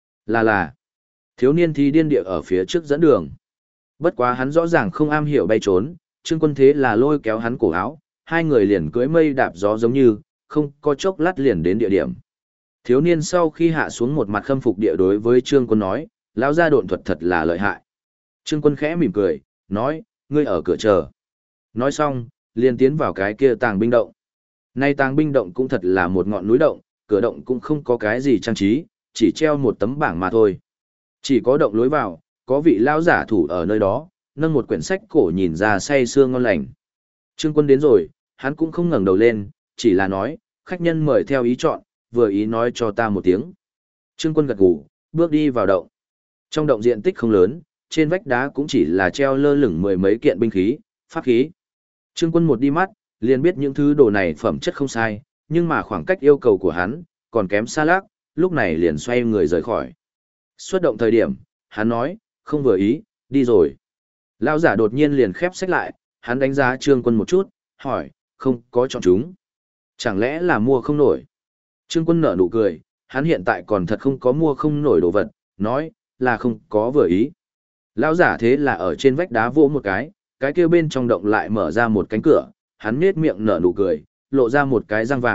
S1: Là, thiếu niên thì điên địa ở phía trước dẫn đường. Bất quá hắn rõ ràng không am hiểu bay trốn, Trương Quân thế là lôi kéo hắn cổ áo, hai người liền cưỡi mây đạp gió giống như, không có chốc lát liền đến địa điểm. Thiếu niên sau khi hạ xuống một mặt khâm phục địa đối với Trương Quân nói, lão gia độn thuật thật là lợi hại. Trương Quân khẽ mỉm cười, nói, ngươi ở cửa chờ. Nói xong, liền tiến vào cái kia Tàng Binh Động. Nay Tàng Binh Động cũng thật là một ngọn núi động, cửa động cũng không có cái gì trang trí, chỉ treo một tấm bảng mà thôi. Chỉ có động lối vào, có vị lão giả thủ ở nơi đó, nâng một quyển sách cổ nhìn ra say sưa ngon lành. Trương Quân đến rồi, hắn cũng không ngẩng đầu lên, chỉ là nói, khách nhân mời theo ý chọn, vừa ý nói cho ta một tiếng. Trương Quân gật gù, bước đi vào động. Trong động diện tích không lớn, trên vách đá cũng chỉ là treo lơ lửng 10 mấy kiện binh khí, pháp khí. Trương Quân một đi mắt, liền biết những thứ đồ này phẩm chất không sai, nhưng mà khoảng cách yêu cầu của hắn, còn kém xa lác, lúc này liền xoay người rời khỏi. Xuất động thời điểm, hắn nói, không vừa ý, đi rồi. Lão giả đột nhiên liền khép sách lại, hắn đánh giá Trương Quân một chút, hỏi, không có chọn chúng. Chẳng lẽ là mua không nổi? Trương Quân nở nụ cười, hắn hiện tại còn thật không có mua không nổi đồ vật, nói, là không có vừa ý. Lão giả thế là ở trên vách đá vỗ một cái kia bên trong động lại mở ra một cánh cửa, hắn nhếch miệng nở nụ cười, lộ ra một cái răng vàng,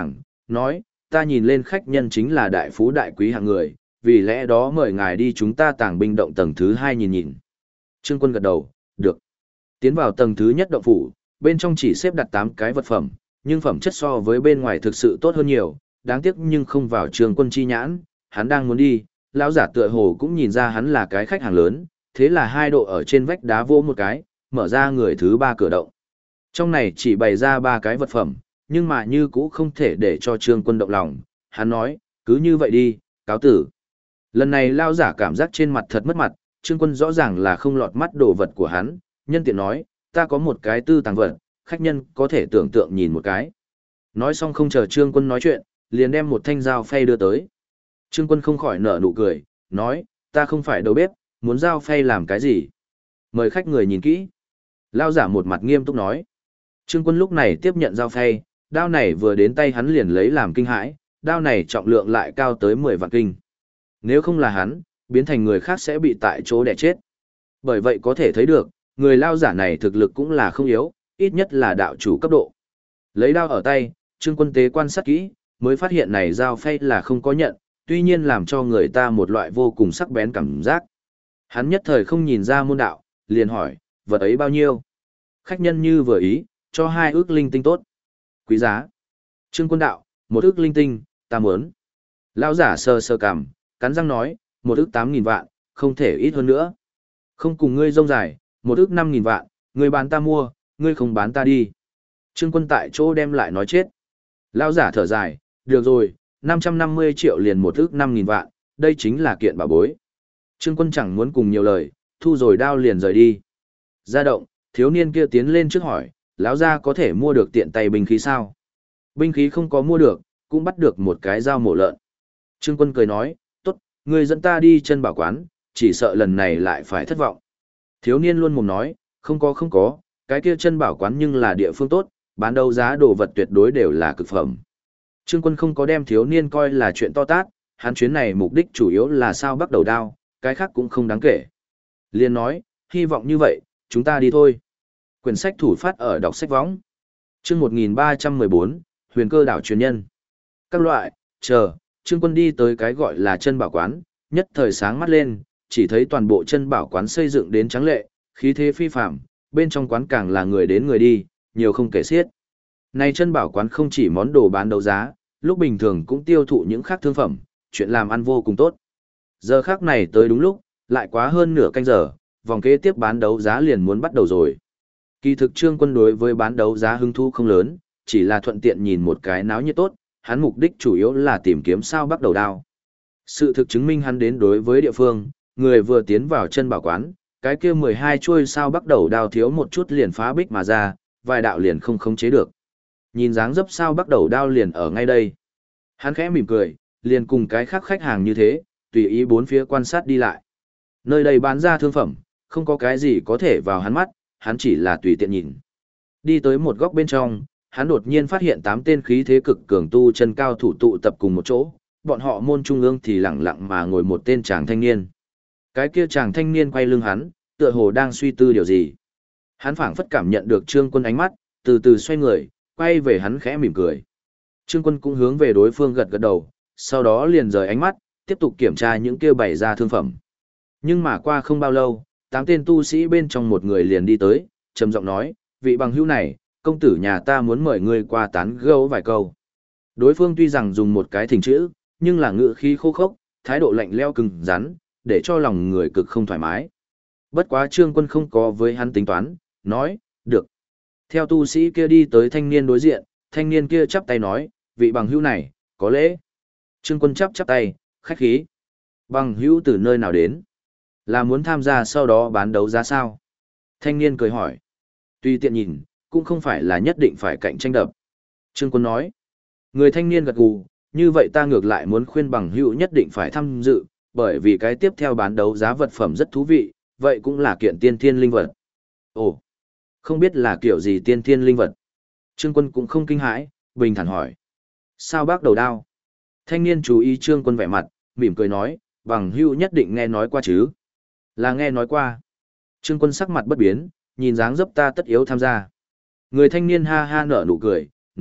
S1: nói, ta nhìn lên khách nhân chính là đại phú đại quý hạng người, vì lẽ đó mời ngài đi chúng ta tàng binh động tầng thứ 2 nhìn nhìn. Trương Quân gật đầu, được. Tiến vào tầng thứ nhất động phủ, bên trong chỉ xếp đặt 8 cái vật phẩm, nhưng phẩm chất so với bên ngoài thực sự tốt hơn nhiều, đáng tiếc nhưng không vào Trương Quân chi nhãn, hắn đang muốn đi, lão giả tựa hồ cũng nhìn ra hắn là cái khách hàng lớn, thế là hai độ ở trên vách đá vỗ một cái, mở ra người thứ 3 cửa động. Trong này chỉ bày ra 3 cái vật phẩm, nhưng mà như cũ không thể để cho Trương Quân động lòng, hắn nói, cứ như vậy đi, cáo tử. Lần này lão giả cảm giác trên mặt thật mất mặt, Trương Quân rõ ràng là không lọt mắt đồ vật của hắn, nhân tiện nói, ta có một cái tư tàng vật, khách nhân có thể tưởng tượng nhìn một cái. Nói xong không chờ Trương Quân nói chuyện, liền đem một thanh dao phay đưa tới. Trương Quân không khỏi nở nụ cười, nói, ta không phải đầu bếp, muốn dao phay làm cái gì? Mời khách người nhìn kỹ. Lão giả một mặt nghiêm túc nói. Trương Quân lúc này tiếp nhận dao phay, đao này vừa đến tay hắn liền lấy làm kinh hãi, đao này trọng lượng lại cao tới 10 vạn kinh. Nếu không là hắn, biến thành người khác sẽ bị tại chỗ đẻ chết. Bởi vậy có thể thấy được, người lao giả này thực lực cũng là không yếu, ít nhất là đạo chủ cấp độ. Lấy đao ở tay, Trương Quân tế quan sát kỹ, mới phát hiện này dao phay là không có nhận, tuy nhiên làm cho người ta một loại vô cùng sắc bén cảm giác. Hắn nhất thời không nhìn ra môn đạo, liền hỏi, vật ấy bao nhiêu? Khách nhân như vừa ý, cho 2 ức linh tinh tốt. Quý giá. Trương Quân đạo, 1 ức linh tinh, ta muốn. Lão giả sờ sờ cằm, cắn răng nói, 1 ức 8.000 vạn, không thể ít hơn nữa. Không cùng ngươi rông dài, 1 ức 5.000 vạn, ngươi bán ta mua, ngươi không bán ta đi. Trương Quân tại chỗ đem lại nói chết. Lão giả thở dài, được rồi, 550 triệu liền 1 ức 5.000 vạn, đây chính là kiện bảo bối. Trương Quân chẳng muốn cùng nhiều lời, thu rồi đao liền rời đi. Ra động, thiếu niên kia tiến lên trước hỏi, lão gia có thể mua được tiện tay binh khí sao? Binh khí không có mua được, cũng bắt được một cái dao mổ lợn. Trương Quân cười nói, tốt, ngươi dẫn ta đi chân bảo quán, chỉ sợ lần này lại phải thất vọng. Thiếu niên luôn mồm nói, không có, cái kia chân bảo quán nhưng là địa phương tốt, bán đấu giá đồ vật tuyệt đối đều là cực phẩm. Trương Quân không có đem thiếu niên coi là chuyện to tát, hắn chuyến này mục đích chủ yếu là sao bắt đầu đao, cái khác cũng không đáng kể. Liên nói, hy vọng như vậy, chúng ta đi thôi. Quyển sách thủ phát ở đọc sách võng. Chương 1314, Huyền Cơ đảo truyền nhân. Các loại, chờ, Trương Quân đi tới cái gọi là chân bảo quán, nhất thời sáng mắt lên, chỉ thấy toàn bộ chân bảo quán xây dựng đến trắng lệ, khí thế phi phàm, bên trong quán càng là người đến người đi, nhiều không kể xiết. Này chân bảo quán không chỉ món đồ bán đấu giá, lúc bình thường cũng tiêu thụ những khác thương phẩm, chuyện làm ăn vô cùng tốt. Giờ khác này tới đúng lúc, lại quá hơn nửa canh giờ, vòng kế tiếp bán đấu giá liền muốn bắt đầu rồi. Kỳ thực Trương Quân đối với bán đấu giá hứng thú không lớn, chỉ là thuận tiện nhìn một cái náo nhiệt tốt, hắn mục đích chủ yếu là tìm kiếm sao bắt đầu đao. Sự thực chứng minh hắn đến đối với địa phương, người vừa tiến vào chân bảo quán, cái kia 12 chuôi sao bắt đầu đao thiếu một chút liền phá bích mà ra, vài đạo liền không khống chế được. Nhìn dáng dấp sao bắt đầu đao liền ở ngay đây. Hắn khẽ mỉm cười, liền cùng cái khác khách hàng như thế, tùy ý bốn phía quan sát đi lại. Nơi đây bán ra thương phẩm, không có cái gì có thể vào hắn mắt, hắn chỉ là tùy tiện nhìn. Đi tới một góc bên trong, hắn đột nhiên phát hiện 8 tên khí thế cực cường tu chân cao thủ tụ tập cùng một chỗ, bọn họ môn trung ương thì lặng lặng mà ngồi một tên chàng thanh niên. Cái kia chàng thanh niên quay lưng hắn, tựa hồ đang suy tư điều gì. Hắn phảng phất cảm nhận được Trương Quân ánh mắt, từ từ xoay người, quay về hắn khẽ mỉm cười. Trương Quân cũng hướng về đối phương gật gật đầu, sau đó liền rời ánh mắt, tiếp tục kiểm tra những kia bày ra thương phẩm. Nhưng mà qua không bao lâu, 8 tên tu sĩ bên trong một người liền đi tới, trầm giọng nói, vị bằng hữu này, công tử nhà ta muốn mời ngươi qua tán gẫu vài câu. Đối phương tuy rằng dùng một cái thỉnh chữ, nhưng là ngữ khí khô khốc, thái độ lạnh lẽo cứng rắn, để cho lòng người cực không thoải mái. Bất quá Trương Quân không có với hắn tính toán, nói, được. Theo tu sĩ kia đi tới thanh niên đối diện, thanh niên kia chắp tay nói, vị bằng hữu này, có lễ. Trương Quân chắp tay, khách khí. Bằng hữu từ nơi nào đến? Là muốn tham gia sau đó bán đấu giá sao? Thanh niên cười hỏi. Tuy tiện nhìn, cũng không phải là nhất định phải cạnh tranh đập. Trương Quân nói. Người thanh niên gật gù, như vậy ta ngược lại muốn khuyên bằng hữu nhất định phải tham dự, bởi vì cái tiếp theo bán đấu giá vật phẩm rất thú vị, vậy cũng là kiện tiên thiên linh vật. Ồ, không biết là kiểu gì tiên thiên linh vật. Trương Quân cũng không kinh hãi, bình thản hỏi. Sao bác đầu đao? Thanh niên chú ý Trương Quân vẻ mặt, mỉm cười nói, bằng hữu nhất định nghe nói qua chứ. Là nghe nói qua. Trương Quân sắc mặt bất biến, nhìn dáng dấp ta tất yếu tham gia. Người thanh niên ha ha nở nụ cười, nói,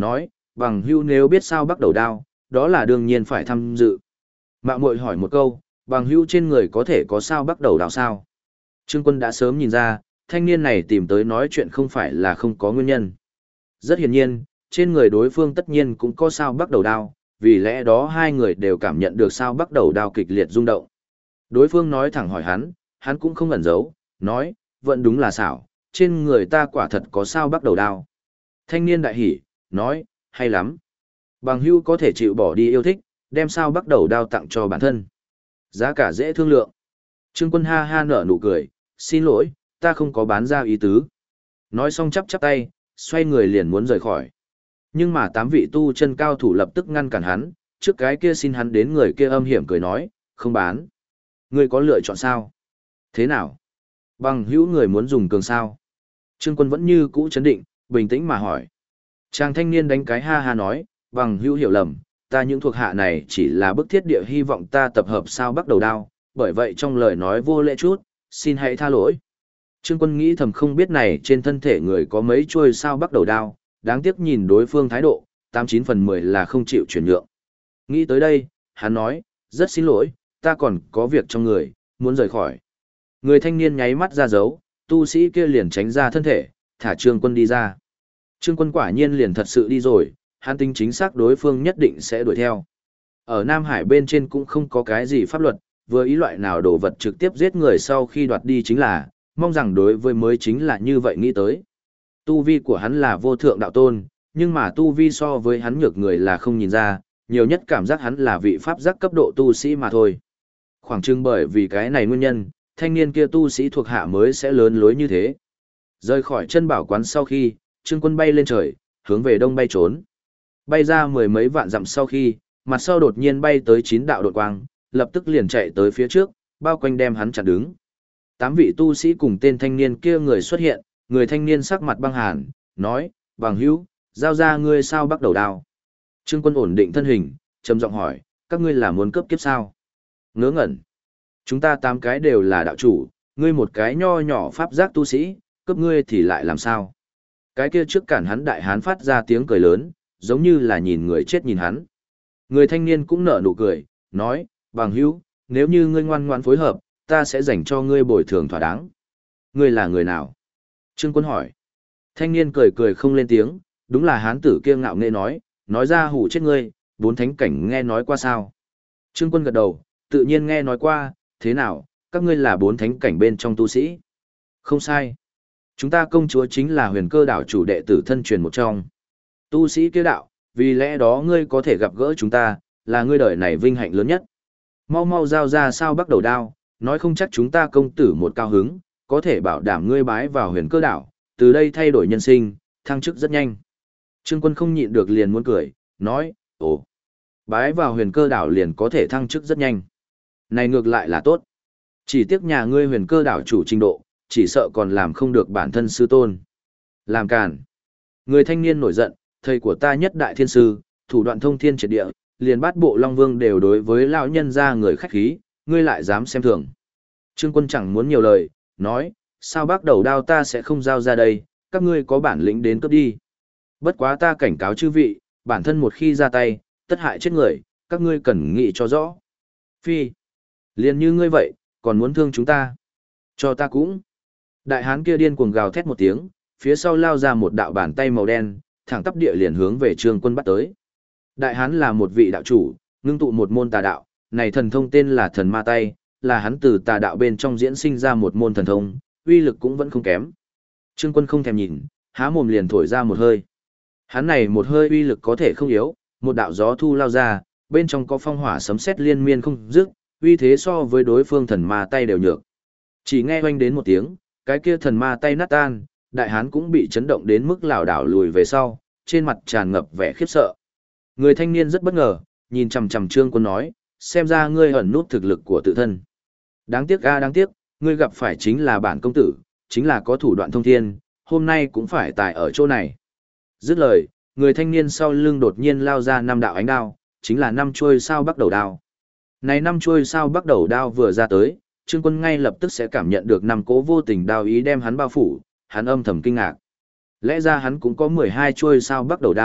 S1: bằng hữu nếu biết sao bắt đầu đao, đó là đương nhiên phải tham dự. Mạo muội hỏi một câu, bằng hữu trên người có thể có sao bắt đầu đao sao? Trương Quân đã sớm nhìn ra, thanh niên này tìm tới nói chuyện không phải là không có nguyên nhân. Rất hiển nhiên, trên người đối phương tất nhiên cũng có sao bắt đầu đao, vì lẽ đó hai người đều cảm nhận được sao bắt đầu đao kịch liệt rung động. Đối phương nói thẳng hỏi hắn cũng không ẩn giấu, nói, vẫn đúng là xảo, trên người ta quả thật có sao bắt đầu đao. Thanh niên đại hỉ, nói, hay lắm. Bằng hữu có thể chịu bỏ đi yêu thích, đem sao bắt đầu đao tặng cho bản thân. Giá cả dễ thương lượng. Trương Quân ha ha nở nụ cười, xin lỗi, ta không có bán ra ý tứ. Nói xong chắp chắp tay, xoay người liền muốn rời khỏi. Nhưng mà 8 vị tu chân cao thủ lập tức ngăn cản hắn, trước cái kia xin hắn đến người kia âm hiểm cười nói, không bán. Ngươi có lựa chọn sao? Thế nào? Bằng hữu người muốn dùng cường sao? Trương Quân vẫn như cũ chấn định, bình tĩnh mà hỏi. Chàng thanh niên đánh cái ha ha nói, bằng hữu hiểu lầm, ta những thuộc hạ này chỉ là bức thiết địa hy vọng ta tập hợp sao bắt đầu đao, bởi vậy trong lời nói vô lễ chút, xin hãy tha lỗi. Trương Quân nghĩ thầm không biết này trên thân thể người có mấy chuôi sao bắt đầu đao, đáng tiếc nhìn đối phương thái độ, 89 phần 10 là không chịu chuyển nhượng. Nghĩ tới đây, hắn nói, rất xin lỗi, ta còn có việc trong người, muốn rời khỏi. Người thanh niên nháy mắt ra dấu, tu sĩ kia liền tránh ra thân thể, thả Trương Quân đi ra. Trương Quân quả nhiên liền thật sự đi rồi, hắn tính chính xác đối phương nhất định sẽ đuổi theo. Ở Nam Hải bên trên cũng không có cái gì pháp luật, vừa ý loại nào đồ vật trực tiếp giết người sau khi đoạt đi chính là, mong rằng đối với mới chính là như vậy nghĩ tới. Tu vi của hắn là vô thượng đạo tôn, nhưng mà tu vi so với hắn nhược người là không nhìn ra, nhiều nhất cảm giác hắn là vị pháp giác cấp độ tu sĩ mà thôi. Khoảng chừng bởi vì cái này nguyên nhân, thanh niên kia tu sĩ thuộc hạ mới sẽ lớn lối như thế. Rời khỏi chân bảo quán sau khi, Trương Quân bay lên trời, hướng về đông bay trốn. Bay ra mười mấy vạn dặm sau khi, mặt sau đột nhiên bay tới 9 đạo đột quang, lập tức liền chạy tới phía trước, bao quanh đem hắn chặn đứng. 8 vị tu sĩ cùng tên thanh niên kia người xuất hiện, người thanh niên sắc mặt băng hàn, nói, bằng hữu, giao ra ngươi sao bắt đầu đao. Trương Quân ổn định thân hình, trầm giọng hỏi, các ngươi là muốn cướp kiếp sao? Ngớ ngẩn. Chúng ta 8 cái đều là đạo chủ, ngươi một cái nho nhỏ pháp giác tu sĩ, cướp ngươi thì lại làm sao? Cái kia trước cản hắn đại hán phát ra tiếng cười lớn, giống như là nhìn người chết nhìn hắn. Người thanh niên cũng nở nụ cười, nói, bằng hữu, nếu như ngươi ngoan ngoãn phối hợp, ta sẽ dành cho ngươi bồi thường thỏa đáng. Ngươi là người nào? Trương Quân hỏi. Thanh niên cười cười không lên tiếng, đúng là hán tử kia ngạo nghễ nói ra hủ chết ngươi, 4 thánh cảnh nghe nói qua sao? Trương Quân gật đầu, tự nhiên nghe nói qua, thế nào, các ngươi là 4 thánh cảnh bên trong tu sĩ? Không sai. Chúng ta công chúa chính là Huyền Cơ đảo chủ đệ tử thân truyền một trong. Tu sĩ kia đạo, vì lẽ đó ngươi có thể gặp gỡ chúng ta, là ngươi đời này vinh hạnh lớn nhất. Mau mau giao ra sao bắt đầu đao, nói không chắc chúng ta công tử một cao hứng, có thể bảo đảm ngươi bái vào Huyền Cơ đảo, từ đây thay đổi nhân sinh, thăng chức rất nhanh. Trương Quân không nhịn được liền muốn cười, nói, ồ, bái vào Huyền Cơ đảo liền có thể thăng chức rất nhanh. Này ngược lại là tốt. Chỉ tiếc nhà ngươi Huyền Cơ đảo chủ trình độ, chỉ sợ còn làm không được bản thân sư tôn. Làm càn. Người thanh niên nổi giận, thầy của ta nhất đại thiên sư, thủ đoạn thông thiên triệt địa, liền bát bộ Long Vương đều đối với lão nhân ra người khách khí, ngươi lại dám xem thường. Trương Quân chẳng muốn nhiều lời, nói, sao bắt đầu đao ta sẽ không giao ra đây, các ngươi có bản lĩnh đến cướp đi. Bất quá ta cảnh cáo chư vị, bản thân một khi ra tay, tất hại chết người, các ngươi cần nghĩ cho rõ. Phi, liền như ngươi vậy, còn muốn thương chúng ta. Cho ta cũng. Đại hán kia điên cuồng gào thét một tiếng, phía sau lao ra một đạo bàn tay màu đen, thẳng tắp địa liền hướng về Trương Quân bắt tới. Đại hán là một vị đạo chủ, ngưng tụ một môn tà đạo, này thần thông tên là Thần Ma Tay, là hắn từ tà đạo bên trong diễn sinh ra một môn thần thông, uy lực cũng vẫn không kém. Trương Quân không thèm nhìn, há mồm liền thổi ra một hơi. Hắn này một hơi uy lực có thể không yếu, một đạo gió thu lao ra, bên trong có phong hỏa sấm sét liên miên không dứt, uy thế so với đối phương Thần Ma Tay đều nhược. Chỉ nghe oanh đến một tiếng, cái kia Thần Ma Tay nát tan, đại hán cũng bị chấn động đến mức lảo đảo lùi về sau, trên mặt tràn ngập vẻ khiếp sợ. Người thanh niên rất bất ngờ, nhìn chằm chằm Trương Quân nói, xem ra ngươi ẩn nút thực lực của tự thân. Đáng tiếc a đáng tiếc, ngươi gặp phải chính là bản công tử, chính là có thủ đoạn thông thiên, hôm nay cũng phải tại ở chỗ này. Dứt lời, người thanh niên sau lưng đột nhiên lao ra 5 đạo ánh đao, chính là 5 chuôi sao bắt đầu đao. Này 5 chuôi sao bắt đầu đao vừa ra tới, Trương Quân ngay lập tức sẽ cảm nhận được 5 cỗ vô tình đao ý đem hắn bao phủ, hắn âm thầm kinh ngạc. Lẽ ra hắn cũng có 12 chuôi sao bắt đầu đao,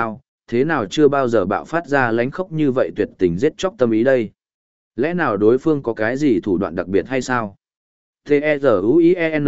S1: thế nào chưa bao giờ bạo phát ra lánh khốc như vậy tuyệt tình giết chóc tâm ý đây? Lẽ nào đối phương có cái gì thủ đoạn đặc biệt hay sao? T-E-Z-U-I-E-N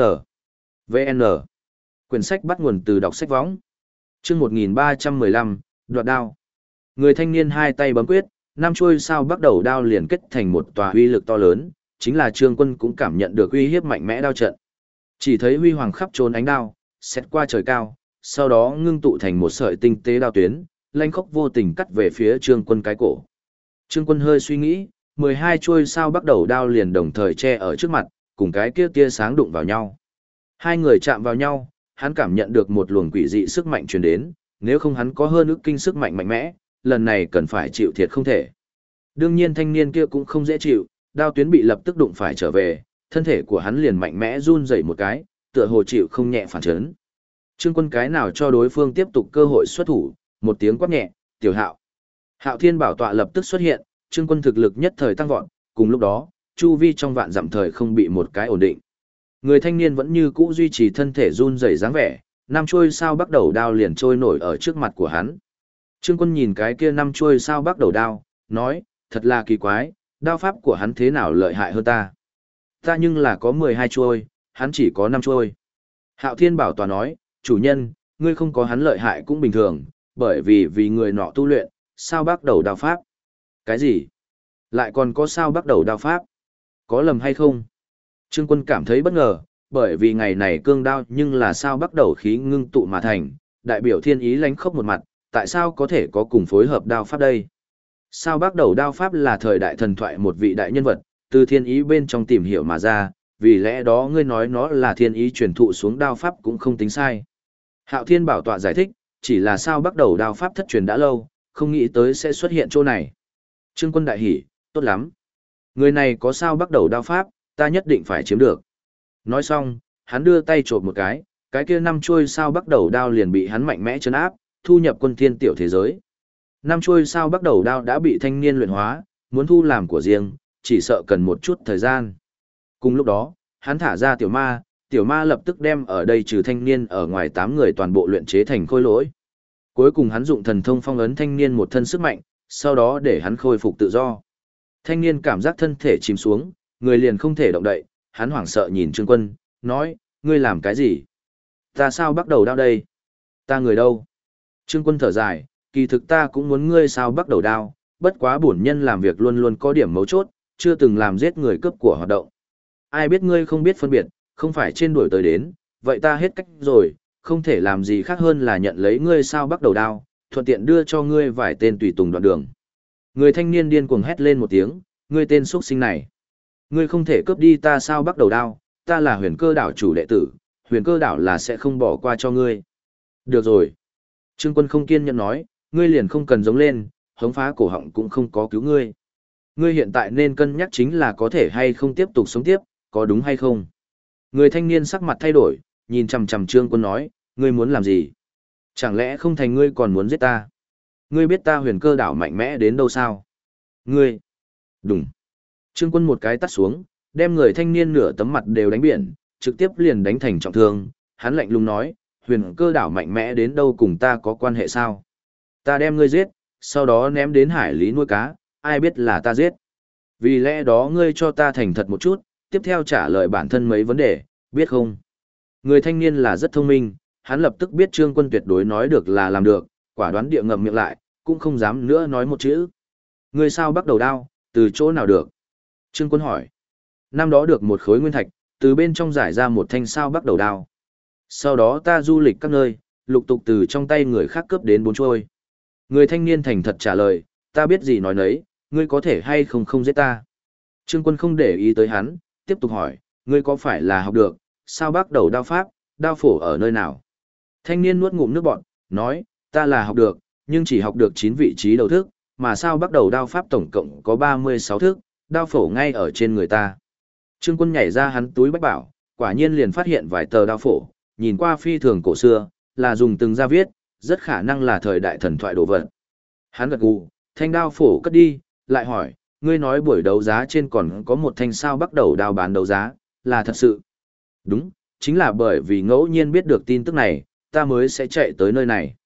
S1: VN Quyển sách bắt nguồn từ đọc sách võng. Chương 1315, đoạt đao. Người thanh niên hai tay bấm quyết, năm chuôi sao bắt đầu đao liền kết thành một tòa uy lực to lớn, chính là Trương Quân cũng cảm nhận được uy hiếp mạnh mẽ đao trận. Chỉ thấy huy hoàng khắp trốn ánh đao, xét qua trời cao, sau đó ngưng tụ thành một sợi tinh tế đao tuyến, lanh khốc vô tình cắt về phía Trương Quân cái cổ. Trương Quân hơi suy nghĩ, 12 chuôi sao bắt đầu đao liền đồng thời che ở trước mặt, cùng cái kia tia sáng đụng vào nhau. Hai người chạm vào nhau, hắn cảm nhận được một luồng quỷ dị sức mạnh truyền đến, nếu không hắn có hơn ức kinh sức mạnh mạnh mẽ, lần này cần phải chịu thiệt không thể. Đương nhiên thanh niên kia cũng không dễ chịu, đao tuyến bị lập tức đụng phải trở về, thân thể của hắn liền mạnh mẽ run rẩy một cái, tựa hồ chịu không nhẹ phản chấn. Trương Quân cái nào cho đối phương tiếp tục cơ hội xuất thủ, một tiếng quát nhẹ, "Tiểu Hạo." Hạo Thiên bảo tọa lập tức xuất hiện, Trương Quân thực lực nhất thời tăng vọt, cùng lúc đó, chu vi trong vạn dặm thời không bị một cái ổn định. Người thanh niên vẫn như cũ duy trì thân thể run rẩy dáng vẻ, năm chuôi sao bắt đầu đao liền trôi nổi ở trước mặt của hắn. Trương Quân nhìn cái kia năm chuôi sao bắt đầu đao, nói, thật là kỳ quái, đao pháp của hắn thế nào lợi hại hơn ta. Ta nhưng là có 12 chuôi, hắn chỉ có 5 chuôi. Hạo Thiên bảo tòa nói, chủ nhân, ngươi không có hắn lợi hại cũng bình thường, bởi vì người nọ tu luyện, sao bắt đầu đao pháp. Cái gì? Lại còn có sao bắt đầu đao pháp? Có lầm hay không? Trương Quân cảm thấy bất ngờ, bởi vì ngày này cương đao nhưng là sao bắt đầu khí ngưng tụ mà thành, đại biểu thiên ý lánh khốc một mặt, tại sao có thể có cùng phối hợp đao pháp đây? Sao bắt đầu đao pháp là thời đại thần thoại một vị đại nhân vật, từ thiên ý bên trong tìm hiểu mà ra, vì lẽ đó ngươi nói nó là thiên ý truyền thụ xuống đao pháp cũng không tính sai. Hạo Thiên bảo tọa giải thích, chỉ là sao bắt đầu đao pháp thất truyền đã lâu, không nghĩ tới sẽ xuất hiện chỗ này. Trương Quân đại hỉ, tốt lắm. Người này có sao bắt đầu đao pháp, ta nhất định phải chiếm được. Nói xong, hắn đưa tay chộp một cái kia năm chuôi sao bắt đầu đao liền bị hắn mạnh mẽ trấn áp, thu nhập quân thiên tiểu thế giới. Năm chuôi sao bắt đầu đao đã bị thanh niên luyện hóa, muốn thu làm của riêng, chỉ sợ cần một chút thời gian. Cùng lúc đó, hắn thả ra tiểu ma lập tức đem ở đây trừ thanh niên ở ngoài 8 người toàn bộ luyện chế thành khôi lỗi. Cuối cùng hắn dụng thần thông phong ấn thanh niên một thân sức mạnh, sau đó để hắn khôi phục tự do. Thanh niên cảm giác thân thể chìm xuống, người liền không thể động đậy, hắn hoảng sợ nhìn Trương Quân, nói, ngươi làm cái gì? Ta sao bắt đầu đao đây? Ta người đâu? Trương Quân thở dài, kỳ thực ta cũng muốn ngươi sao bắt đầu đao, bất quá bổn nhân làm việc luôn luôn có điểm mấu chốt, chưa từng làm giết người cướp của hoạt động. Ai biết ngươi không biết phân biệt, không phải trên đuổi tới đến, vậy ta hết cách rồi, không thể làm gì khác hơn là nhận lấy ngươi sao bắt đầu đao, thuận tiện đưa cho ngươi vài tên tùy tùng đoạn đường. Người thanh niên điên cuồng hét lên một tiếng, ngươi tên xuất sinh này. Ngươi không thể cướp đi ta sao bắt đầu đao, ta là huyền cơ đảo chủ đệ tử, huyền cơ đảo là sẽ không bỏ qua cho ngươi. Được rồi. Trương Quân không kiên nhẫn nói, ngươi liền không cần giống lên, hống phá cổ họng cũng không có cứu ngươi. Ngươi hiện tại nên cân nhắc chính là có thể hay không tiếp tục sống tiếp, có đúng hay không. Người thanh niên sắc mặt thay đổi, nhìn chằm chằm Trương Quân nói, ngươi muốn làm gì? Chẳng lẽ không thành ngươi còn muốn giết ta? Ngươi biết ta huyền cơ đảo mạnh mẽ đến đâu sao? Ngươi! Đúng! Trương Quân một cái tắt xuống, đem người thanh niên nửa tấm mặt đều đánh biển, trực tiếp liền đánh thành trọng thương. Hắn lạnh lùng nói, huyền cơ đảo mạnh mẽ đến đâu cùng ta có quan hệ sao? Ta đem ngươi giết, sau đó ném đến hải lý nuôi cá, ai biết là ta giết. Vì lẽ đó ngươi cho ta thành thật một chút, tiếp theo trả lời bản thân mấy vấn đề, biết không? Người thanh niên là rất thông minh, hắn lập tức biết Trương Quân tuyệt đối nói được là làm được, quả đoán địa ngậm miệng lại, cũng không dám nữa nói một chữ. Ngươi sao bắt đầu đao, từ chỗ nào được? Trương Quân hỏi. Năm đó được một khối nguyên thạch, từ bên trong giải ra một thanh sao bắt đầu đao. Sau đó ta du lịch các nơi, lục tục từ trong tay người khác cướp đến 4 trôi. Người thanh niên thành thật trả lời, ta biết gì nói nấy, ngươi có thể hay không giết ta. Trương Quân không để ý tới hắn, tiếp tục hỏi, ngươi có phải là học được, sao bắt đầu đao pháp, đao phổ ở nơi nào? Thanh niên nuốt ngụm nước bọt, nói, ta là học được, nhưng chỉ học được 9 vị trí đầu thức, mà sao bắt đầu đao pháp tổng cộng có 36 thức, đao phổ ngay ở trên người ta. Trương Quân nhảy ra hắn túi bách bảo, quả nhiên liền phát hiện vài tờ đao phổ, nhìn qua phi thường cổ xưa, là dùng từng ra viết, rất khả năng là thời đại thần thoại đồ vật. Hắn gật gù, thanh đao phổ cất đi, lại hỏi, ngươi nói buổi đấu giá trên còn có một thanh sao bắt đầu đao bán đấu giá, là thật sự? Đúng, chính là bởi vì ngẫu nhiên biết được tin tức này, ta mới sẽ chạy tới nơi này.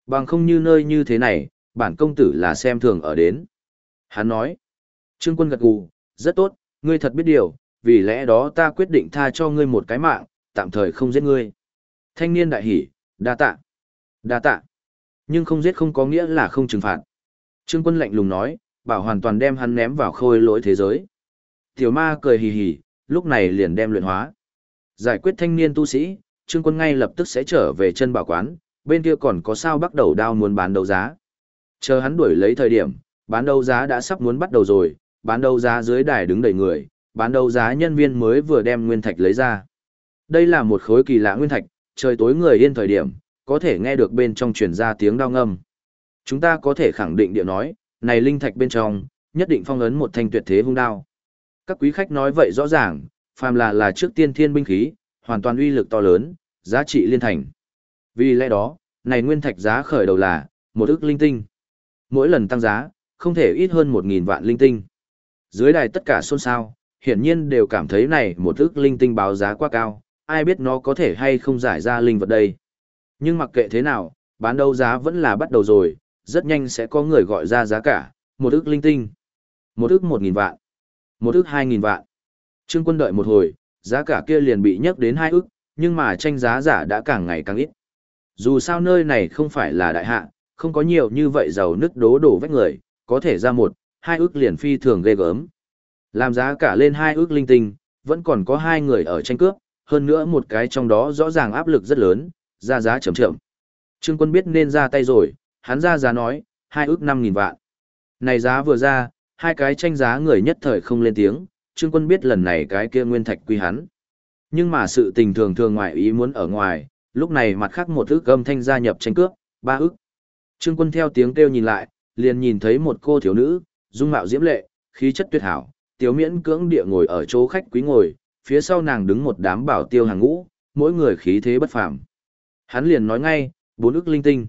S1: Bằng không như nơi như thế này, bản công tử là xem thường ở đến. Hắn nói, Trương Quân gật gù, rất tốt, ngươi thật biết điều, vì lẽ đó ta quyết định tha cho ngươi một cái mạng, tạm thời không giết ngươi. Thanh niên đại hỉ, đa tạ, đa tạ. Nhưng không giết không có nghĩa là không trừng phạt. Trương Quân lạnh lùng nói, bảo hoàn toàn đem hắn ném vào khôi lỗi thế giới. Tiểu ma cười hì hì, lúc này liền đem luyện hóa. Giải quyết thanh niên tu sĩ, Trương Quân ngay lập tức sẽ trở về chân bảo quán, bên kia còn có sao bắt đầu đao muốn bán đấu giá. Chờ hắn đuổi lấy thời điểm, bán đấu giá đã sắp muốn bắt đầu rồi, bán đấu giá dưới đài đứng đầy người, bán đấu giá nhân viên mới vừa đem nguyên thạch lấy ra. Đây là một khối kỳ lạ nguyên thạch, trời tối người yên thời điểm, có thể nghe được bên trong truyền ra tiếng đao ngâm. Chúng ta có thể khẳng định địa nói, này linh thạch bên trong, nhất định phong ấn một thanh tuyệt thế hung đao. Các quý khách nói vậy rõ ràng, phàm là trước tiên thiên binh khí, hoàn toàn uy lực to lớn, giá trị liên thành. Vì lẽ đó, này nguyên thạch giá khởi đầu là 1 ức linh tinh. Mỗi lần tăng giá, không thể ít hơn 1.000 vạn linh tinh. Dưới đài tất cả xôn xao, hiển nhiên đều cảm thấy này 1 ức linh tinh báo giá quá cao, ai biết nó có thể hay không giải ra linh vật đây. Nhưng mặc kệ thế nào, bán đấu giá vẫn là bắt đầu rồi, rất nhanh sẽ có người gọi ra giá cả, 1 ức linh tinh, 1 ức 1.000 vạn, 1 ức 2.000 vạn. Trương Quân đợi một hồi, giá cả kia liền bị nhấc đến 2 ức, nhưng mà tranh giá giả đã càng ngày càng ít. Dù sao nơi này không phải là đại hạ, không có nhiều như vậy giàu nứt đổ vách người, có thể ra 1, 2 ức liền phi thường ghê gớm. Làm giá cả lên 2 ức linh tinh, vẫn còn có 2 người ở tranh cướp, hơn nữa một cái trong đó rõ ràng áp lực rất lớn, ra giá chậm chậm. Trương Quân biết nên ra tay rồi, hắn ra giá nói, 2 ức 5.000 vạn. Này giá vừa ra, hai cái tranh giá người nhất thời không lên tiếng, Trương Quân biết lần này cái kia nguyên thạch quy hắn. Nhưng mà sự tình thường thường ngoài ý muốn ở ngoài, lúc này mặt khác 1 ức âm thanh gia nhập tranh cướp, 3 ức. Trương Quân theo tiếng kêu nhìn lại, liền nhìn thấy một cô thiếu nữ, dung mạo diễm lệ, khí chất tuyệt hảo, tiếu miễn cưỡng địa ngồi ở chỗ khách quý ngồi, phía sau nàng đứng một đám bảo tiêu hàng ngũ, mỗi người khí thế bất phàm. Hắn liền nói ngay, 4 ức linh tinh,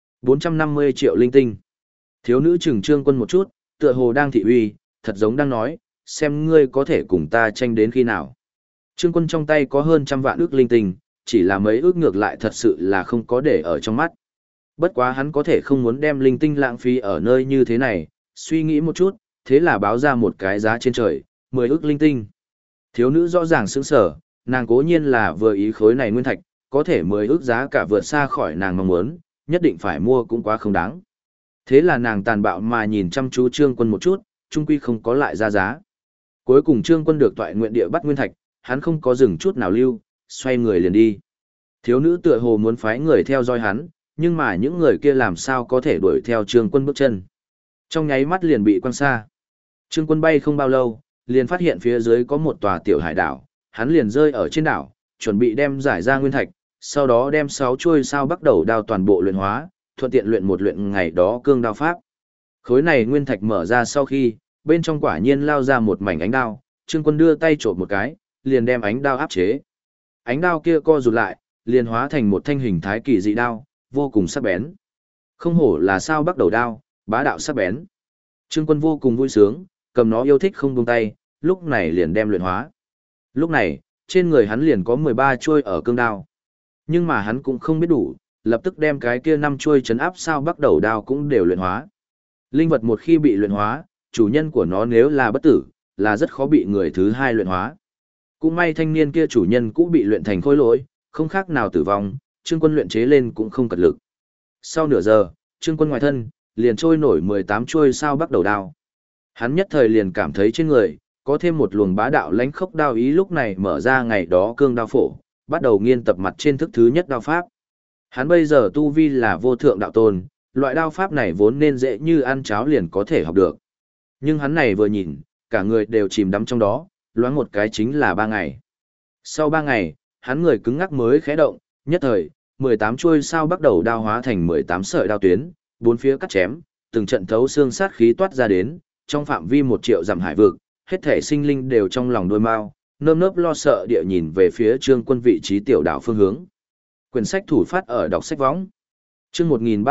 S1: 450 triệu linh tinh. Thiếu nữ chừng Trương Quân một chút, tựa hồ đang thị uy, thật giống đang nói, xem ngươi có thể cùng ta tranh đến khi nào. Trương Quân trong tay có hơn 100 vạn ức linh tinh, chỉ là mấy ước ngược lại thật sự là không có để ở trong mắt. Bất quá hắn có thể không muốn đem linh tinh lãng phí ở nơi như thế này, suy nghĩ một chút, thế là báo ra một cái giá trên trời, 10 ức linh tinh. Thiếu nữ rõ ràng sững sờ, nàng cố nhiên là vừa ý khối này nguyên thạch, có thể 10 ức giá cả vượt xa khỏi nàng mong muốn, nhất định phải mua cũng quá không đáng. Thế là nàng tàn bạo mà nhìn chăm chú Trương Quân một chút, chung quy không có lại ra giá. Cuối cùng Trương Quân được toại nguyện địa bắt nguyên thạch, hắn không có dừng chút nào lưu, xoay người liền đi. Thiếu nữ tựa hồ muốn phái người theo dõi hắn, nhưng mà những người kia làm sao có thể đuổi theo Trương Quân bước chân. Trong nháy mắt liền bị quăng xa. Trương Quân bay không bao lâu, liền phát hiện phía dưới có một tòa tiểu hải đảo, hắn liền rơi ở trên đảo, chuẩn bị đem giải ra nguyên thạch, sau đó đem 6 chuôi sao bắt đầu đao toàn bộ luyện hóa, thuận tiện luyện một luyện ngày đó cương đao pháp. Khối này nguyên thạch mở ra sau khi, bên trong quả nhiên lao ra một mảnh ánh đao, Trương Quân đưa tay trộm một cái, liền đem ánh đao áp chế. Ánh đao kia co rụt lại, liền hóa thành một thanh hình thái kỳ dị đao, vô cùng sắc bén. Không hổ là sao bắt đầu đao, bá đạo sắc bén. Trương Quân vô cùng vui sướng, cầm nó yêu thích không buông tay, lúc này liền đem luyện hóa. Lúc này, trên người hắn liền có 13 chuôi ở cương đao. Nhưng mà hắn cũng không biết đủ, lập tức đem cái kia 5 chuôi chấn áp sao bắt đầu đao cũng đều luyện hóa. Linh vật một khi bị luyện hóa, chủ nhân của nó nếu là bất tử, là rất khó bị người thứ hai luyện hóa. Cũng may thanh niên kia chủ nhân cũng bị luyện thành khối lỗi, không khác nào tử vong, Trương Quân luyện chế lên cũng không cật lực. Sau nửa giờ, Trương Quân ngoài thân, liền trôi nổi 18 chuôi sao bắt đầu đao. Hắn nhất thời liền cảm thấy trên người, có thêm một luồng bá đạo lãnh khốc đao ý lúc này mở ra ngày đó cương đao phổ, bắt đầu nghiên tập mặt trên thức thứ nhất đao pháp. Hắn bây giờ tu vi là vô thượng đạo tôn, loại đao pháp này vốn nên dễ như ăn cháo liền có thể học được. Nhưng hắn này vừa nhìn, cả người đều chìm đắm trong đó, loáng một cái chính là 3 ngày. Sau 3 ngày, hắn người cứng ngắc mới khẽ động, nhất thời, 18 chuôi sao bắt đầu đao hóa thành 18 sợi đao tuyến, bốn phía cắt chém, từng trận thấu xương sát khí toát ra đến, trong phạm vi 1 triệu dặm hải vực, hết thể sinh linh đều trong lòng đôi mao, nơm nớp lo sợ địa nhìn về phía Trương Quân vị trí tiểu đảo phương hướng. Quyển sách thủ phát ở đọc sách võng. Chương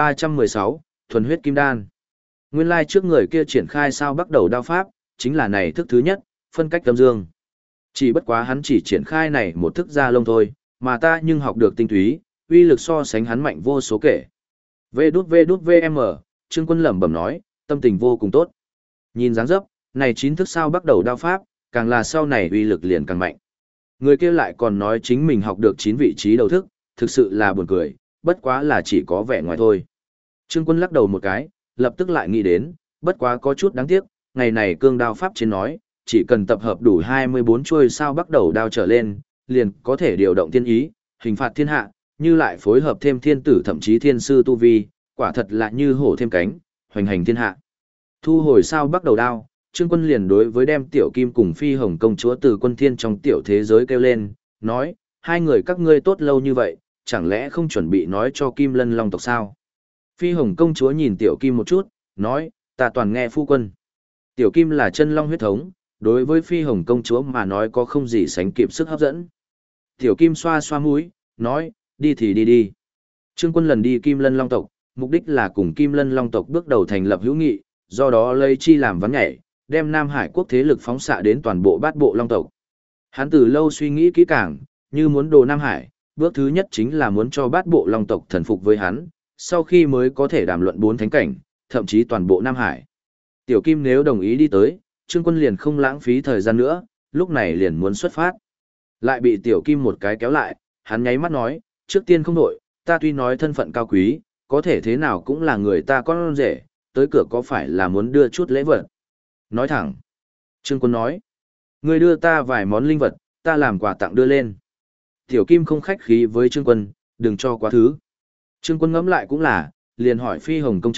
S1: 1316, thuần huyết kim đan. Nguyên lai trước người kia triển khai sao bắt đầu đao pháp, chính là này thức thứ nhất, phân cách âm dương. Chỉ bất quá hắn chỉ triển khai này một thức ra lông thôi, mà ta nhưng học được tinh túy, uy lực so sánh hắn mạnh vô số kể. VđVđVM, Trương Quân lẩm bẩm nói, tâm tình vô cùng tốt. Nhìn dáng dấp, này 9 thức sao bắt đầu đao pháp, càng là sau này uy lực liền càng mạnh. Người kia lại còn nói chính mình học được 9 vị trí đầu thức, thực sự là buồn cười, bất quá là chỉ có vẻ ngoài thôi. Trương Quân lắc đầu một cái, lập tức lại nghĩ đến, bất quá có chút đáng tiếc, ngày này cương đao pháp trên nói, chỉ cần tập hợp đủ 24 chuôi sao bắt đầu đao trở lên, liền có thể điều động thiên ý, hình phạt thiên hạ, như lại phối hợp thêm thiên tử thậm chí thiên sư tu vi, quả thật là như hổ thêm cánh, hoành hành thiên hạ. Thu hồi sao bắt đầu đao, Trương Quân liền đối với đem Tiểu Kim cùng Phi Hồng công chúa từ quân thiên trong tiểu thế giới kêu lên, nói, hai người các ngươi tốt lâu như vậy, chẳng lẽ không chuẩn bị nói cho Kim Lân Long tộc sao? Phi Hồng công chúa nhìn Tiểu Kim một chút, nói, ta toàn nghe phu quân. Tiểu Kim là chân long huyết thống, đối với Phi Hồng công chúa mà nói có không gì sánh kịp sức hấp dẫn. Tiểu Kim xoa xoa mũi, nói, đi thì đi đi. Trương Quân lần đi Kim Lân Long tộc, mục đích là cùng Kim Lân Long tộc bước đầu thành lập hữu nghị, do đó lấy chi làm ván nhảy, đem Nam Hải quốc thế lực phóng xạ đến toàn bộ bát bộ Long tộc. Hắn từ lâu suy nghĩ kỹ càng, như muốn đồ Nam Hải, bước thứ nhất chính là muốn cho bát bộ Long tộc thần phục với hắn, sau khi mới có thể đàm luận 4 thánh cảnh, thậm chí toàn bộ Nam Hải. Tiểu Kim nếu đồng ý đi tới, Trương Quân liền không lãng phí thời gian nữa, lúc này liền muốn xuất phát. Lại bị Tiểu Kim một cái kéo lại, hắn nháy mắt nói, trước tiên không đổi, ta tuy nói thân phận cao quý, có thể thế nào cũng là người ta con rể, tới cửa có phải là muốn đưa chút lễ vật. Nói thẳng. Trương Quân nói, ngươi đưa ta vài món linh vật, ta làm quà tặng đưa lên. Tiểu Kim không khách khí với Trương Quân, đừng cho quá thứ. Trương Quân ngẫm lại cũng là, liền hỏi Phi Hồng công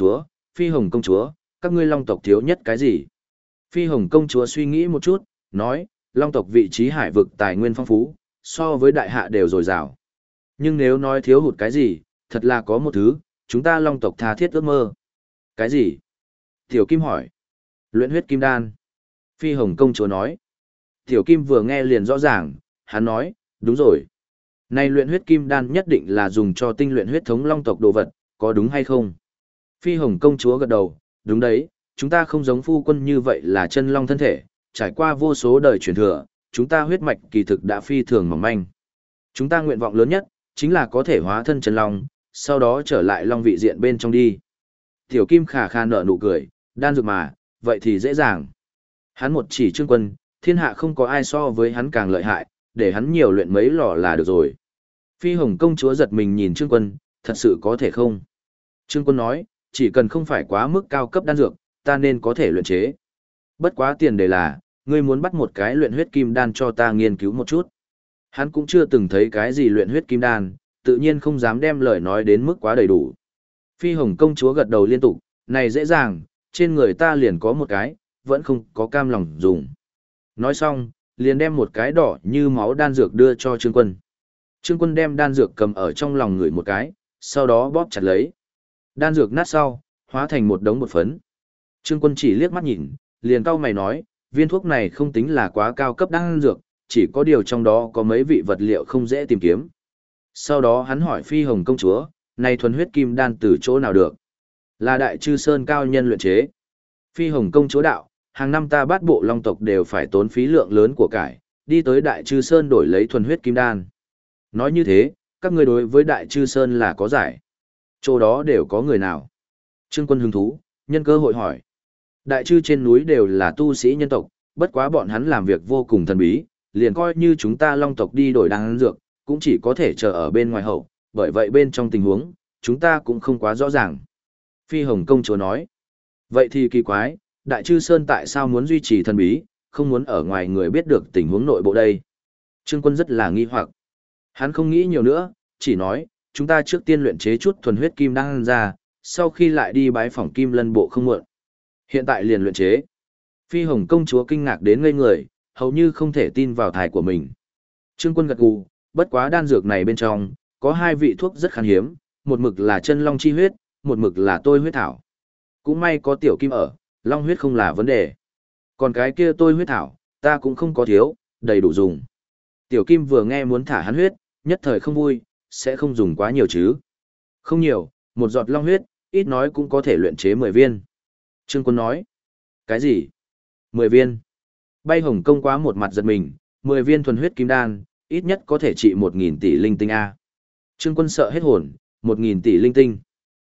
S1: chúa, các ngươi Long tộc thiếu nhất cái gì? Phi Hồng công chúa suy nghĩ một chút, nói, Long tộc vị trí hải vực tài nguyên phong phú, so với đại hạ đều dồi dào. Nhưng nếu nói thiếu hụt cái gì, thật là có một thứ, chúng ta Long tộc tha thiết ước mơ. Cái gì? Tiểu Kim hỏi. Luyện huyết kim đan. Phi Hồng công chúa nói. Tiểu Kim vừa nghe liền rõ ràng, hắn nói, đúng rồi. Này luyện huyết kim đan nhất định là dùng cho tinh luyện huyết thống Long tộc đồ vật, có đúng hay không? Phi Hồng công chúa gật đầu, đúng đấy, chúng ta không giống phu quân như vậy là chân long thân thể, trải qua vô số đời truyền thừa, chúng ta huyết mạch kỳ thực đã phi thường mỏng manh. Chúng ta nguyện vọng lớn nhất, chính là có thể hóa thân chân long, sau đó trở lại long vị diện bên trong đi. Tiểu Kim khà khà nở nụ cười, đan dược mà, vậy thì dễ dàng. Hắn một chỉ Trương Quân, thiên hạ không có ai so với hắn càng lợi hại, để hắn nhiều luyện mấy lò là được rồi. Phi Hồng công chúa giật mình nhìn Trương Quân, thật sự có thể không? Trương Quân nói, chỉ cần không phải quá mức cao cấp đan dược, ta nên có thể luyện chế. Bất quá tiền đề là, ngươi muốn bắt một cái luyện huyết kim đan cho ta nghiên cứu một chút. Hắn cũng chưa từng thấy cái gì luyện huyết kim đan, tự nhiên không dám đem lời nói đến mức quá đầy đủ. Phi Hồng công chúa gật đầu liên tục, này dễ dàng, trên người ta liền có một cái, vẫn không có cam lòng dùng. Nói xong, liền đem một cái đỏ như máu đan dược đưa cho Trương Quân. Trương Quân đem đan dược cầm ở trong lòng người một cái, sau đó bóp chặt lấy. Đan dược nát sau, hóa thành một đống bột phấn. Trương Quân chỉ liếc mắt nhìn, liền cau mày nói, viên thuốc này không tính là quá cao cấp đan dược, chỉ có điều trong đó có mấy vị vật liệu không dễ tìm kiếm. Sau đó hắn hỏi Phi Hồng công chúa, này thuần huyết kim đan từ chỗ nào được? Là Đại Chư Sơn cao nhân luyện chế. Phi Hồng công chúa đạo, hàng năm ta bát bộ Long tộc đều phải tốn phí lượng lớn của cải, đi tới Đại Chư Sơn đổi lấy thuần huyết kim đan. Nói như thế, các ngươi đối với Đại Chư Sơn là có giải. Chỗ đó đều có người nào? Trương Quân hứng thú, nhân cơ hội hỏi. Đại Chư trên núi đều là tu sĩ nhân tộc, bất quá bọn hắn làm việc vô cùng thần bí, liền coi như chúng ta Long tộc đi đổi đan dược, cũng chỉ có thể chờ ở bên ngoài hậu, bởi vậy bên trong tình huống, chúng ta cũng không quá rõ ràng. Phi Hồng công chúa nói. Vậy thì kỳ quái, Đại Chư Sơn tại sao muốn duy trì thần bí, không muốn ở ngoài người biết được tình huống nội bộ đây? Trương Quân rất là nghi hoặc. Hắn không nghĩ nhiều nữa, chỉ nói, chúng ta trước tiên luyện chế chút thuần huyết kim đan ra, sau khi lại đi bái phỏng Kim Lân bộ không muộn. Hiện tại liền luyện chế. Phi Hồng công chúa kinh ngạc đến ngây người, hầu như không thể tin vào thải của mình. Trương Quân gật gù, bất quá đan dược này bên trong, có 2 vị thuốc rất khan hiếm, một mực là chân long chi huyết, một mực là tôi huyết thảo. Cũng may có Tiểu Kim ở, long huyết không là vấn đề. Còn cái kia tôi huyết thảo, ta cũng không có thiếu, đầy đủ dùng. Tiểu Kim vừa nghe muốn thả hắn huyết, nhất thời không vui, sẽ không dùng quá nhiều chứ. Không nhiều, một giọt long huyết, ít nói cũng có thể luyện chế 10 viên. Trương Quân nói, cái gì? 10 viên. Bay Hồng công quá một mặt giật mình, 10 viên thuần huyết kim đan, ít nhất có thể trị 1.000 tỷ linh tinh A. Trương Quân sợ hết hồn, 1.000 tỷ linh tinh.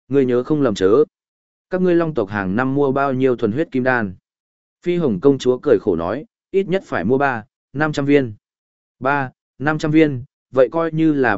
S1: Ngươi nhớ không lầm chớ. Các ngươi long tộc hàng năm mua bao nhiêu thuần huyết kim đan? Phi Hồng công chúa cười khổ nói, ít nhất phải mua 500 viên. 500 viên, vậy coi như là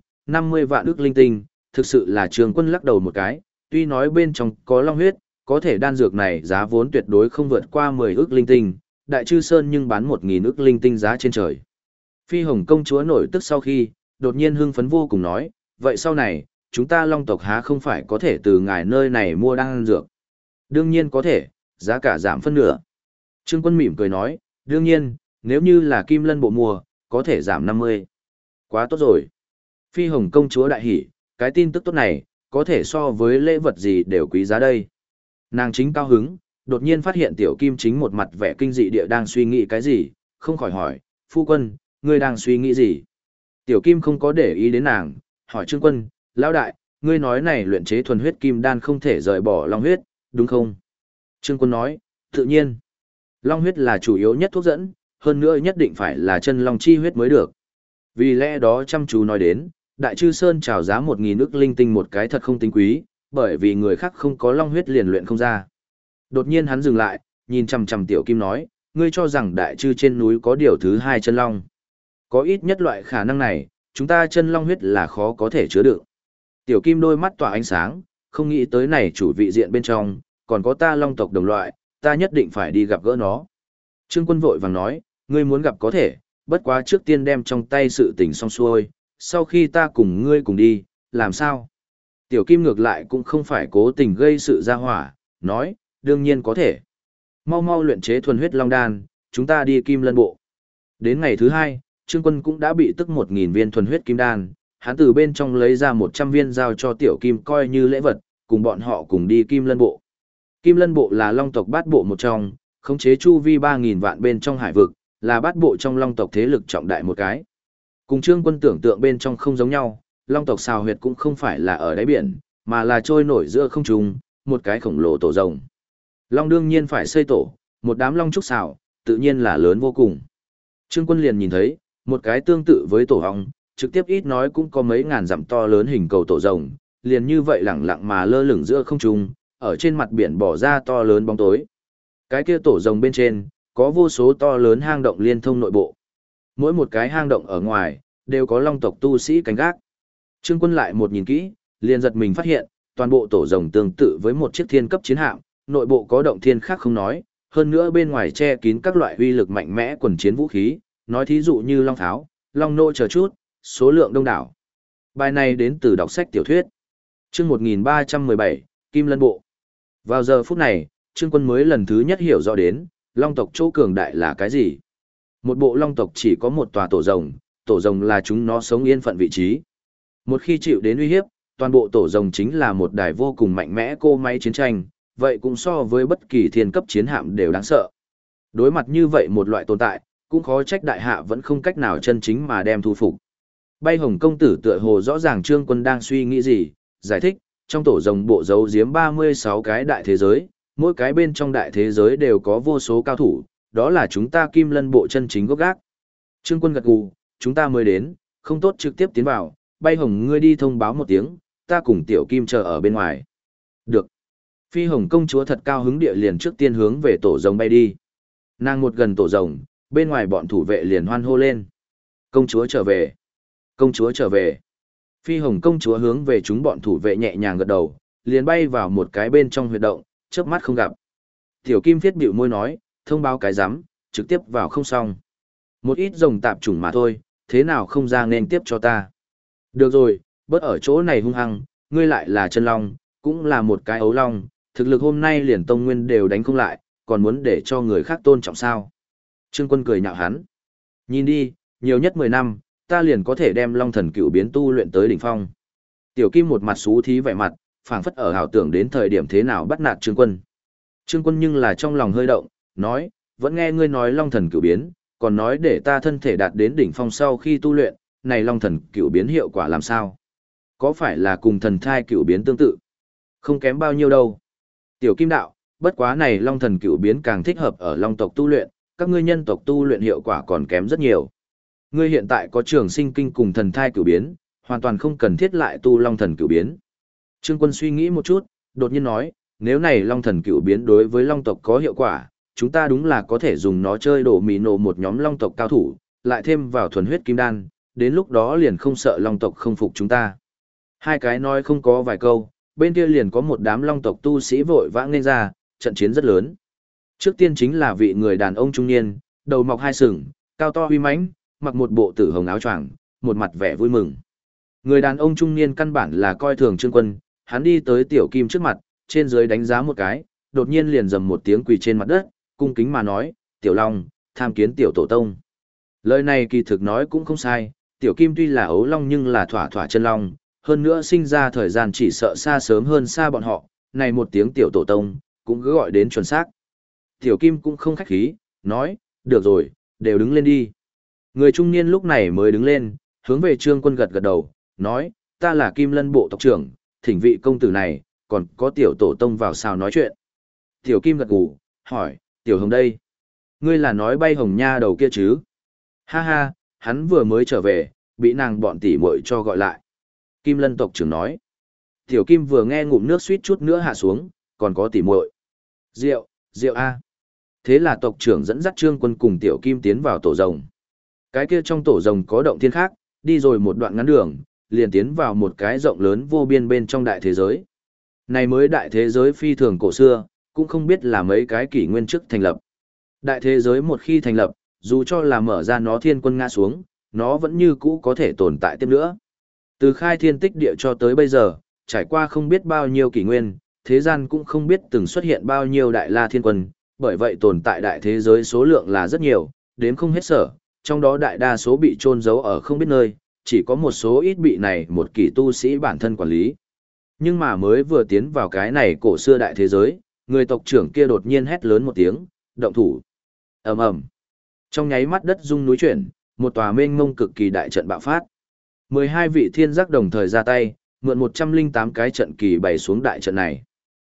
S1: 50 vạn ức linh tinh, thực sự là Trường Quân lắc đầu một cái, tuy nói bên trong có long huyết, có thể đan dược này giá vốn tuyệt đối không vượt qua 10 ức linh tinh, Đại Chư Sơn nhưng bán 1000 ức linh tinh giá trên trời. Phi Hồng công chúa nổi tức sau khi, đột nhiên hưng phấn vô cùng nói, vậy sau này, chúng ta long tộc há không phải có thể từ ngài nơi này mua đan dược? Đương nhiên có thể, giá cả giảm phân nửa. Trương Quân mỉm cười nói, đương nhiên, nếu như là Kim Lân bộ mua, có thể giảm 50. Quá tốt rồi. Phi Hồng công chúa đại hỉ, cái tin tức tốt này, có thể so với lễ vật gì đều quý giá đây. Nàng chính cao hứng, đột nhiên phát hiện Tiểu Kim chính một mặt vẻ kinh dị địa đang suy nghĩ cái gì, không khỏi hỏi, phu quân, ngươi đang suy nghĩ gì? Tiểu Kim không có để ý đến nàng, hỏi Trương Quân, lão đại, ngươi nói này luyện chế thuần huyết kim đan không thể rời bỏ long huyết, đúng không? Trương Quân nói, tự nhiên. Long huyết là chủ yếu nhất thuốc dẫn, hơn nữa nhất định phải là chân long chi huyết mới được. Vì lẽ đó chăm chú nói đến, Đại Chư Sơn chào giá 1000 ức linh tinh một cái thật không tính quý, bởi vì người khác không có long huyết liền luyện không ra. Đột nhiên hắn dừng lại, nhìn chằm chằm Tiểu Kim nói, ngươi cho rằng Đại Chư trên núi có điều thứ hai chân long. Có ít nhất loại khả năng này, chúng ta chân long huyết là khó có thể chứa đựng. Tiểu Kim đôi mắt tỏa ánh sáng, không nghĩ tới này chủ vị diện bên trong, còn có ta long tộc đồng loại, ta nhất định phải đi gặp gỡ nó. Trương Quân vội vàng nói, ngươi muốn gặp có thể, bất quá trước tiên đem trong tay sự tình xong xuôi, sau khi ta cùng ngươi cùng đi, làm sao? Tiểu Kim ngược lại cũng không phải cố tình gây sự ra hỏa, nói, đương nhiên có thể. Mau mau luyện chế thuần huyết long đan, chúng ta đi Kim Lân bộ. Đến ngày thứ hai, Trương Quân cũng đã bị tức 1000 viên thuần huyết kim đan, hắn từ bên trong lấy ra 100 viên giao cho Tiểu Kim coi như lễ vật, cùng bọn họ cùng đi Kim Lân bộ. Kim Lân bộ là long tộc bát bộ một trong, khống chế chu vi 3000 vạn bên trong hải vực, là bát bộ trong long tộc thế lực trọng đại một cái. Cùng Trương Quân tưởng tượng bên trong không giống nhau, long tộc xào huyệt cũng không phải là ở đáy biển, mà là trôi nổi giữa không trung, một cái khổng lồ tổ rồng. Long đương nhiên phải xây tổ, một đám long trúc xào, tự nhiên là lớn vô cùng. Trương Quân liền nhìn thấy, một cái tương tự với tổ hong, trực tiếp ít nói cũng có mấy ngàn dặm to lớn hình cầu tổ rồng, liền như vậy lẳng lặng mà lơ lửng giữa không trung, ở trên mặt biển bỏ ra to lớn bóng tối. Cái kia tổ rồng bên trên, có vô số to lớn hang động liên thông nội bộ. Mỗi một cái hang động ở ngoài, đều có long tộc tu sĩ canh gác. Trương Quân lại một nhìn kỹ, liền giật mình phát hiện, toàn bộ tổ rồng tương tự với một chiếc thiên cấp chiến hạm, nội bộ có động thiên khác không nói, hơn nữa bên ngoài che kín các loại uy lực mạnh mẽ quần chiến vũ khí, nói thí dụ như long tháo, long nô chờ chút, số lượng đông đảo. Bài này đến từ đọc sách tiểu thuyết. Chương 1317, Kim Lân bộ. Vào giờ phút này, Trương Quân mới lần thứ nhất hiểu rõ đến, long tộc chỗ cường đại là cái gì. Một bộ long tộc chỉ có một tòa tổ rồng là chúng nó sống yên phận vị trí. Một khi chịu đến uy hiếp, toàn bộ tổ rồng chính là một đài vô cùng mạnh mẽ cỗ máy chiến tranh, vậy cũng so với bất kỳ thiên cấp chiến hạm đều đáng sợ. Đối mặt như vậy một loại tồn tại, cũng khó trách đại hạ vẫn không cách nào chân chính mà đem thu phục. Bay Hồng công tử tựa hồ rõ ràng Trương Quân đang suy nghĩ gì, giải thích, trong tổ rồng bộ giấu giếm 36 cái đại thế giới, mỗi cái bên trong đại thế giới đều có vô số cao thủ, đó là chúng ta Kim Lân bộ chân chính gốc gác. Trương Quân gật gù, chúng ta mới đến, không tốt trực tiếp tiến vào, Bay Hồng ngươi đi thông báo một tiếng, ta cùng Tiểu Kim chờ ở bên ngoài. Được. Phi Hồng công chúa thật cao hứng địa liền trước tiên hướng về tổ rồng bay đi. Nàng một gần tổ rồng, bên ngoài bọn thủ vệ liền hoan hô lên. Công chúa trở về. Công chúa trở về. Phi Hồng công chúa hướng về chúng bọn thủ vệ nhẹ nhàng gật đầu, liền bay vào một cái bên trong huyệt động, chớp mắt không gặp. Tiểu Kim Phiết bĩu môi nói, thông báo cái rắm, trực tiếp vào không xong. Một ít rồng tạp chủng mà thôi, thế nào không ra nên tiếp cho ta. Được rồi, bớt ở chỗ này hung hăng, ngươi lại là chân long, cũng là một cái ấu long, thực lực hôm nay liền tông nguyên đều đánh không lại, còn muốn để cho người khác tôn trọng sao. Trương Quân cười nhạo hắn. Nhìn đi, nhiều nhất 10 năm, ta liền có thể đem long thần cựu biến tu luyện tới đỉnh phong. Tiểu Kim một mặt xú thí vẻ mặt, phảng phất ở ảo tưởng đến thời điểm thế nào bắt nạt Trương Quân. Trương Quân nhưng là trong lòng hơi động, nói, vẫn nghe ngươi nói long thần cựu biến, còn nói để ta thân thể đạt đến đỉnh phong sau khi tu luyện, này long thần cựu biến hiệu quả làm sao? Có phải là cùng thần thai cựu biến tương tự? Không kém bao nhiêu đâu. Tiểu Kim đạo, bất quá này long thần cựu biến càng thích hợp ở long tộc tu luyện, các ngươi nhân tộc tu luyện hiệu quả còn kém rất nhiều. Ngươi hiện tại có trường sinh kinh cùng thần thai cửu biến, hoàn toàn không cần thiết lại tu long thần cửu biến. Trương Quân suy nghĩ một chút, đột nhiên nói, nếu này Long Thần Cựu biến đối với Long tộc có hiệu quả, chúng ta đúng là có thể dùng nó chơi đổ mì nổ một nhóm Long tộc cao thủ, lại thêm vào thuần huyết kim đan, đến lúc đó liền không sợ Long tộc không phục chúng ta. Hai cái nói không có vài câu, bên kia liền có một đám Long tộc tu sĩ vội vã nghênh ra, trận chiến rất lớn. Trước tiên chính là vị người đàn ông trung niên, đầu mọc hai sừng, cao to uy mãnh, mặc một bộ tử hồng áo choàng, một mặt vẻ vui mừng. Người đàn ông trung niên căn bản là coi thường Trương Quân, hắn đi tới Tiểu Kim trước mặt, trên dưới đánh giá một cái, đột nhiên liền dầm một tiếng quỳ trên mặt đất, cung kính mà nói, Tiểu Long, tham kiến Tiểu Tổ Tông. Lời này kỳ thực nói cũng không sai, Tiểu Kim tuy là ấu long nhưng là thỏa thỏa chân long, hơn nữa sinh ra thời gian chỉ sợ xa sớm hơn xa bọn họ, này một tiếng Tiểu Tổ Tông, cũng cứ gọi đến chuẩn xác. Tiểu Kim cũng không khách khí, nói, được rồi, đều đứng lên đi. Người trung niên lúc này mới đứng lên, hướng về Trương Quân gật gật đầu, nói, ta là Kim Lân Bộ tộc trưởng, thỉnh vị công tử này, còn có Tiểu Tổ Tông vào sao nói chuyện. Tiểu Kim gật gù, hỏi, Tiểu Hồng đây? Ngươi là nói Bay Hồng nha đầu kia chứ? Ha ha, hắn vừa mới trở về, bị nàng bọn tỷ muội cho gọi lại. Kim Lân tộc trưởng nói. Tiểu Kim vừa nghe ngụm nước suýt chút nữa hạ xuống, còn có tỷ muội. Rượu, rượu a. Thế là tộc trưởng dẫn dắt Trương Quân cùng Tiểu Kim tiến vào tổ rồng. Cái kia trong tổ rồng có động thiên khác, đi rồi một đoạn ngắn đường, liền tiến vào một cái rộng lớn vô biên bên trong đại thế giới. Này mới đại thế giới phi thường cổ xưa, cũng không biết là mấy cái kỷ nguyên trước thành lập. Đại thế giới một khi thành lập, dù cho là mở ra nó thiên quân ngã xuống, nó vẫn như cũ có thể tồn tại tiếp nữa. Từ khai thiên tích địa cho tới bây giờ, trải qua không biết bao nhiêu kỷ nguyên, thế gian cũng không biết từng xuất hiện bao nhiêu đại la thiên quân, bởi vậy tồn tại đại thế giới số lượng là rất nhiều, đến không hết sở, trong đó đại đa số bị chôn giấu ở không biết nơi, chỉ có một số ít bị này một kỳ tu sĩ bản thân quản lý. Nhưng mà mới vừa tiến vào cái này cổ xưa đại thế giới, người tộc trưởng kia đột nhiên hét lớn một tiếng, động thủ. Ầm ầm. Trong nháy mắt đất rung núi chuyển, một tòa mênh mông cực kỳ đại trận bạo phát. 12 vị thiên giác đồng thời ra tay, mượn 108 cái trận kỳ bày xuống đại trận này.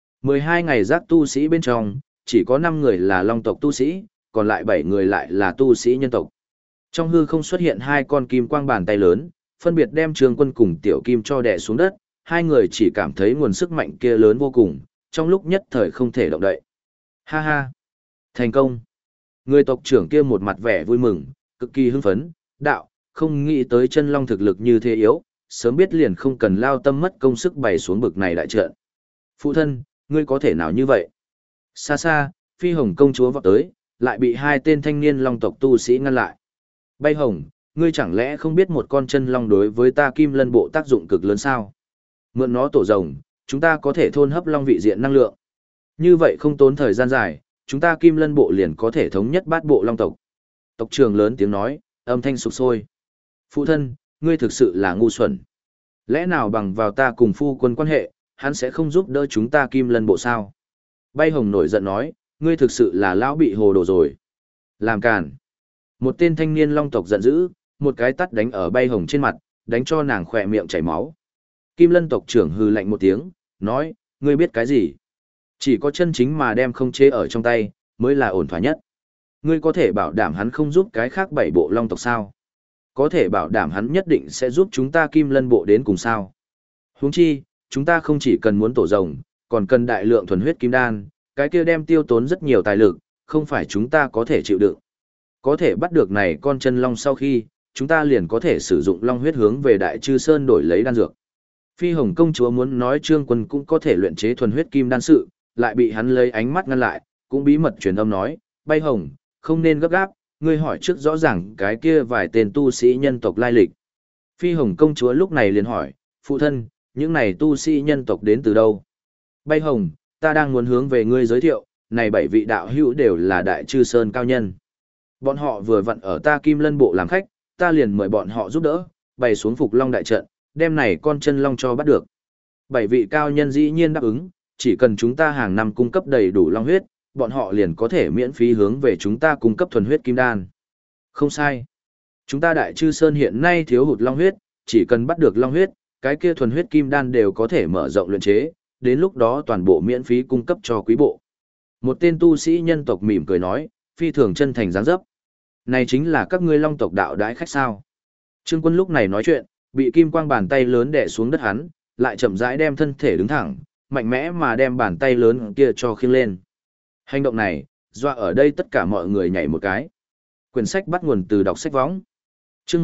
S1: 12 ngày giác tu sĩ bên trong, chỉ có 5 người là long tộc tu sĩ, còn lại 7 người lại là tu sĩ nhân tộc. Trong hư không xuất hiện hai con kim quang bàn tay lớn, phân biệt đem Trương Quân cùng Tiểu Kim cho đè xuống đất, hai người chỉ cảm thấy nguồn sức mạnh kia lớn vô cùng, trong lúc nhất thời không thể động đậy. Ha ha! Thành công! Người tộc trưởng kia một mặt vẻ vui mừng, cực kỳ hưng phấn, đạo, không nghĩ tới chân long thực lực như thế yếu, sớm biết liền không cần lao tâm mất công sức bày xuống bực này đại trận. Phụ thân, ngươi có thể nào như vậy? Xa xa, Phi Hồng công chúa vọt tới, lại bị hai tên thanh niên long tộc tu sĩ ngăn lại. Bay Hồng, ngươi chẳng lẽ không biết một con chân long đối với ta Kim Lân bộ tác dụng cực lớn sao? Mượn nó tổ rồng, chúng ta có thể thôn hấp long vị diện năng lượng. Như vậy không tốn thời gian dài, chúng ta Kim Lân bộ liền có thể thống nhất bát bộ long tộc. Tộc trưởng lớn tiếng nói, âm thanh sục sôi. Phụ thân, ngươi thực sự là ngu xuẩn. Lẽ nào bằng vào ta cùng phu quân quan hệ, hắn sẽ không giúp đỡ chúng ta Kim Lân bộ sao? Bay Hồng nổi giận nói, ngươi thực sự là lão bị hồ đồ rồi. Làm càn. Một tên thanh niên long tộc giận dữ, một cái tát đánh ở Bay Hồng trên mặt, đánh cho nàng khỏe miệng chảy máu. Kim Lân tộc trưởng hừ lạnh một tiếng, nói, ngươi biết cái gì? Chỉ có chân chính mà đem không chế ở trong tay, mới là ổn thỏa nhất. Ngươi có thể bảo đảm hắn không giúp cái khác 7 bộ long tộc sao? Có thể bảo đảm hắn nhất định sẽ giúp chúng ta Kim Lân bộ đến cùng sao? Huống chi, chúng ta không chỉ cần muốn tổ rồng, còn cần đại lượng thuần huyết kim đan, cái kia đem tiêu tốn rất nhiều tài lực, không phải chúng ta có thể chịu đựng. Có thể bắt được này con chân long sau khi, chúng ta liền có thể sử dụng long huyết hướng về Đại Chư Sơn đổi lấy đan dược. Phi Hồng công chúa muốn nói Trương Quân cũng có thể luyện chế thuần huyết kim đan sự, lại bị hắn lấy ánh mắt ngăn lại, cũng bí mật truyền âm nói, Bay Hồng, không nên gấp gáp, ngươi hỏi trước rõ ràng cái kia vài tên tu sĩ nhân tộc lai lịch. Phi Hồng công chúa lúc này liền hỏi, phụ thân, những này tu sĩ nhân tộc đến từ đâu? Bay Hồng, ta đang muốn hướng về ngươi giới thiệu, này 7 vị đạo hữu đều là Đại Chư Sơn cao nhân. Bọn họ vừa vặn ở ta Kim Lân bộ làm khách, ta liền mời bọn họ giúp đỡ, bày xuống Phục Long đại trận, đem này con chân long cho bắt được. 7 vị cao nhân dĩ nhiên đáp ứng, chỉ cần chúng ta hàng năm cung cấp đầy đủ long huyết, bọn họ liền có thể miễn phí hướng về chúng ta cung cấp thuần huyết kim đan. Không sai. Chúng ta Đại Chư Sơn hiện nay thiếu hụt long huyết, chỉ cần bắt được long huyết, cái kia thuần huyết kim đan đều có thể mở rộng luyện chế, đến lúc đó toàn bộ miễn phí cung cấp cho quý bộ. Một tên tu sĩ nhân tộc mỉm cười nói, phi thường chân thành dáng dấp. Này chính là các ngươi long tộc đạo đãi khách sao? Trương Quân lúc này nói chuyện, bị kim quang bàn tay lớn đè xuống đất hắn, lại chậm rãi đem thân thể đứng thẳng, mạnh mẽ mà đem bàn tay lớn kia cho khiêng lên. Hành động này, dọa ở đây tất cả mọi người nhảy một cái. Quyển sách bắt nguồn từ đọc sách võng. Chương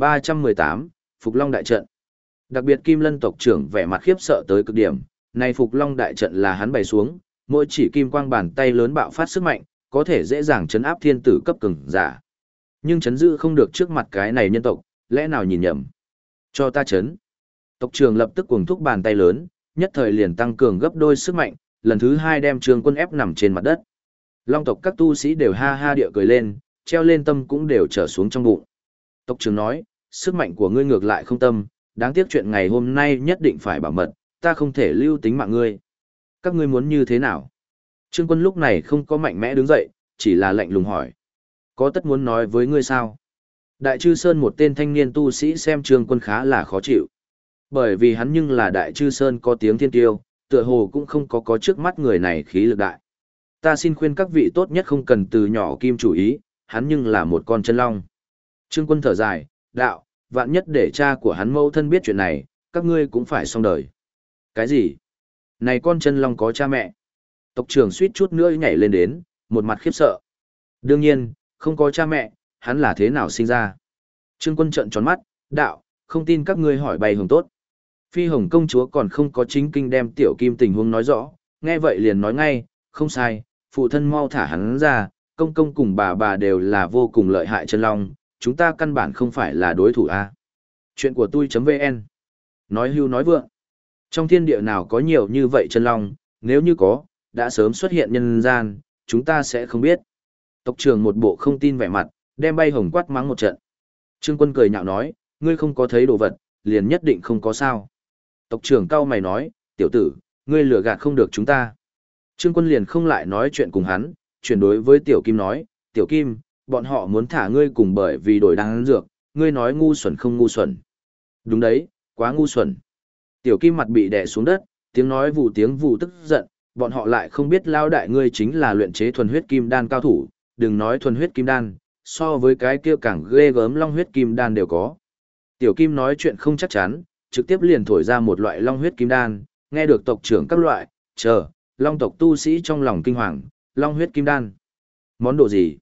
S1: 1318, Phục Long đại trận. Đặc biệt Kim Lân tộc trưởng vẻ mặt khiếp sợ tới cực điểm, này Phục Long đại trận là hắn bày xuống, mỗi chỉ kim quang bàn tay lớn bạo phát sức mạnh, có thể dễ dàng chấn áp thiên tử cấp cường giả. Nhưng chấn giữ không được trước mặt cái này nhân tộc, lẽ nào nhìn nhầm? Cho ta chấn. Tộc trưởng lập tức cuồng thúc bàn tay lớn, nhất thời liền tăng cường gấp đôi sức mạnh, lần thứ hai đem Trương Quân ép nằm trên mặt đất. Long tộc các tu sĩ đều ha ha địa cười lên, treo lên tâm cũng đều trở xuống trong bụng. Tộc trưởng nói, sức mạnh của ngươi ngược lại không tâm, đáng tiếc chuyện ngày hôm nay nhất định phải bảo mật, ta không thể lưu tính mạng ngươi. Các ngươi muốn như thế nào? Trương Quân lúc này không có mạnh mẽ đứng dậy, chỉ là lạnh lùng hỏi. Có tất muốn nói với ngươi sao? Đại Chư Sơn một tên thanh niên tu sĩ xem Trương Quân khá là khó chịu. Bởi vì hắn nhưng là Đại Chư Sơn có tiếng thiên tiêu, tựa hồ cũng không có trước mắt người này khí lực đại. Ta xin khuyên các vị tốt nhất không cần từ nhỏ kim chủ ý, hắn nhưng là một con chân long. Trương Quân thở dài, đạo, vạn nhất để cha của hắn mẫu thân biết chuyện này, các ngươi cũng phải xong đời. Cái gì? Này con chân long có cha mẹ? Tộc trưởng suýt chút nữa nhảy lên đến, một mặt khiếp sợ. Đương nhiên, không có cha mẹ, hắn là thế nào sinh ra? Trương Quân trợn tròn mắt, đạo, không tin các ngươi hỏi bày hồng tốt. Phi Hồng công chúa còn không có chính kinh đem tiểu kim tình huống nói rõ, nghe vậy liền nói ngay, không sai, phụ thân mau thả hắn ra, công công cùng bà đều là vô cùng lợi hại chân long, chúng ta căn bản không phải là đối thủ a. Chuyện của tôi.vn. Nói hưu nói vượng. Trong thiên địa nào có nhiều như vậy chân long, nếu như có, đã sớm xuất hiện nhân gian, chúng ta sẽ không biết. Tộc trưởng một bộ không tin vẻ mặt, đem bay hồng quát mắng một trận. Trương Quân cười nhạo nói, ngươi không có thấy đồ vật, liền nhất định không có sao. Tộc trưởng cau mày nói, tiểu tử, ngươi lừa gạt không được chúng ta. Trương Quân liền không lại nói chuyện cùng hắn, chuyển đối với Tiểu Kim nói, Tiểu Kim, bọn họ muốn thả ngươi cùng bởi vì đổi đan dược, ngươi nói ngu xuẩn không ngu xuẩn. Đúng đấy, quá ngu xuẩn. Tiểu Kim mặt bị đè xuống đất, tiếng nói vụ tức giận, bọn họ lại không biết lao đại ngươi chính là luyện chế thuần huyết kim đan cao thủ, đừng nói thuần huyết kim đan, so với cái kia càng ghê gớm long huyết kim đan đều có. Tiểu Kim nói chuyện không chắc chắn, trực tiếp liền thổi ra một loại long huyết kim đan, nghe được tộc trưởng các loại, long tộc tu sĩ trong lòng kinh hoàng, long huyết kim đan. Món đồ gì?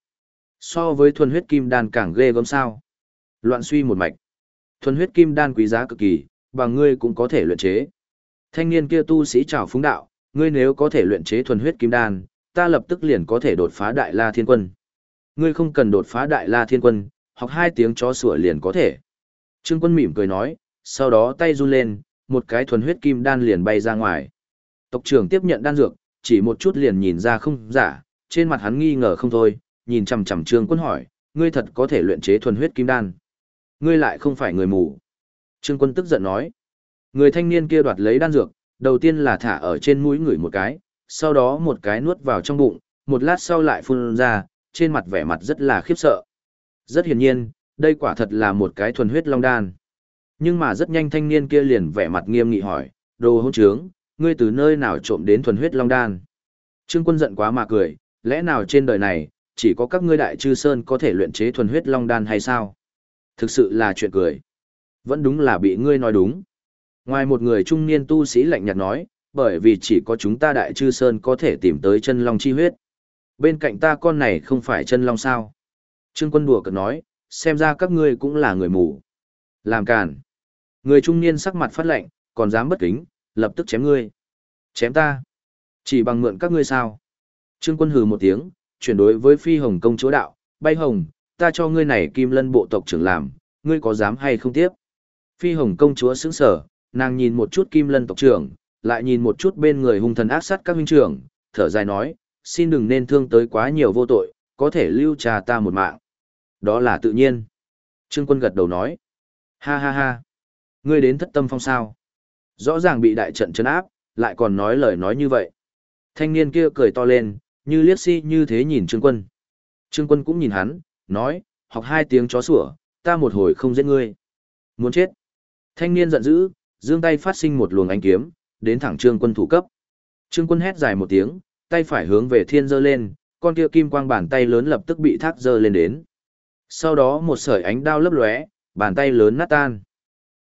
S1: So với thuần huyết kim đan càng ghê gớm sao? Loạn suy một mạch. Thuần huyết kim đan quý giá cực kỳ, bằng ngươi cũng có thể luyện chế. Thanh niên kia tu sĩ trào phúng đạo, ngươi nếu có thể luyện chế thuần huyết kim đan, ta lập tức liền có thể đột phá Đại La Thiên Quân. Ngươi không cần đột phá Đại La Thiên Quân, học 2 tiếng chó sủa liền có thể. Trương Quân mỉm cười nói, sau đó tay run lên, một cái thuần huyết kim đan liền bay ra ngoài. Tộc trưởng tiếp nhận đan dược, chỉ một chút liền nhìn ra không giả, trên mặt hắn nghi ngờ không thôi, nhìn chằm chằm Trương Quân hỏi, ngươi thật có thể luyện chế thuần huyết kim đan? Ngươi lại không phải người mù. Trương Quân tức giận nói. Người thanh niên kia đoạt lấy đan dược, đầu tiên là thả ở trên mũi ngửi một cái, sau đó một cái nuốt vào trong bụng, một lát sau lại phun ra, trên mặt vẻ mặt rất là khiếp sợ. Rất hiển nhiên, đây quả thật là một cái thuần huyết long đan. Nhưng mà rất nhanh thanh niên kia liền vẻ mặt nghiêm nghị hỏi, đồ hỗn trướng, ngươi từ nơi nào trộm đến thuần huyết long đan? Trương Quân giận quá mà cười, lẽ nào trên đời này, chỉ có các ngươi Đại Chư Sơn có thể luyện chế thuần huyết long đan hay sao? Thực sự là chuyện cười. Vẫn đúng là bị ngươi nói đúng. Ngoài một người trung niên tu sĩ lạnh nhạt nói, bởi vì chỉ có chúng ta Đại Chư Sơn có thể tìm tới chân long chi huyết. Bên cạnh ta con này không phải chân long sao? Trương Quân đùa cợt nói, xem ra các ngươi cũng là người mù. Làm càn. Người trung niên sắc mặt phát lạnh, còn dám bất kính, lập tức chém ngươi. Chém ta? Chỉ bằng mượn các ngươi sao? Trương Quân hừ một tiếng, chuyển đối với Phi Hồng công chúa đạo, bay hồng, ta cho ngươi này Kim Lân bộ tộc trưởng làm, ngươi có dám hay không tiếp? Phi Hồng công chúa sững sờ, nàng nhìn một chút Kim Lân tộc trưởng, lại nhìn một chút bên người hung thần ác sát các huynh trưởng, thở dài nói, xin đừng nên thương tới quá nhiều vô tội, có thể lưu trà ta một mạng. Đó là tự nhiên. Trương Quân gật đầu nói, ha ha ha, ngươi đến Thất Tâm Phong sao? Rõ ràng bị đại trận trấn áp, lại còn nói lời nói như vậy. Thanh niên kia cười to lên, như liếc si như thế nhìn Trương Quân. Trương Quân cũng nhìn hắn, nói, học 2 tiếng chó sủa, ta một hồi không giết ngươi. Muốn chết. Thanh niên giận dữ, giương tay phát sinh một luồng ánh kiếm, đến thẳng Trương Quân thủ cấp. Trương Quân hét dài một tiếng, tay phải hướng về thiên giơ lên, con kia kim quang bàn tay lớn lập tức bị thác giơ lên đến. Sau đó một sợi ánh đao lấp lóe, bàn tay lớn nát tan.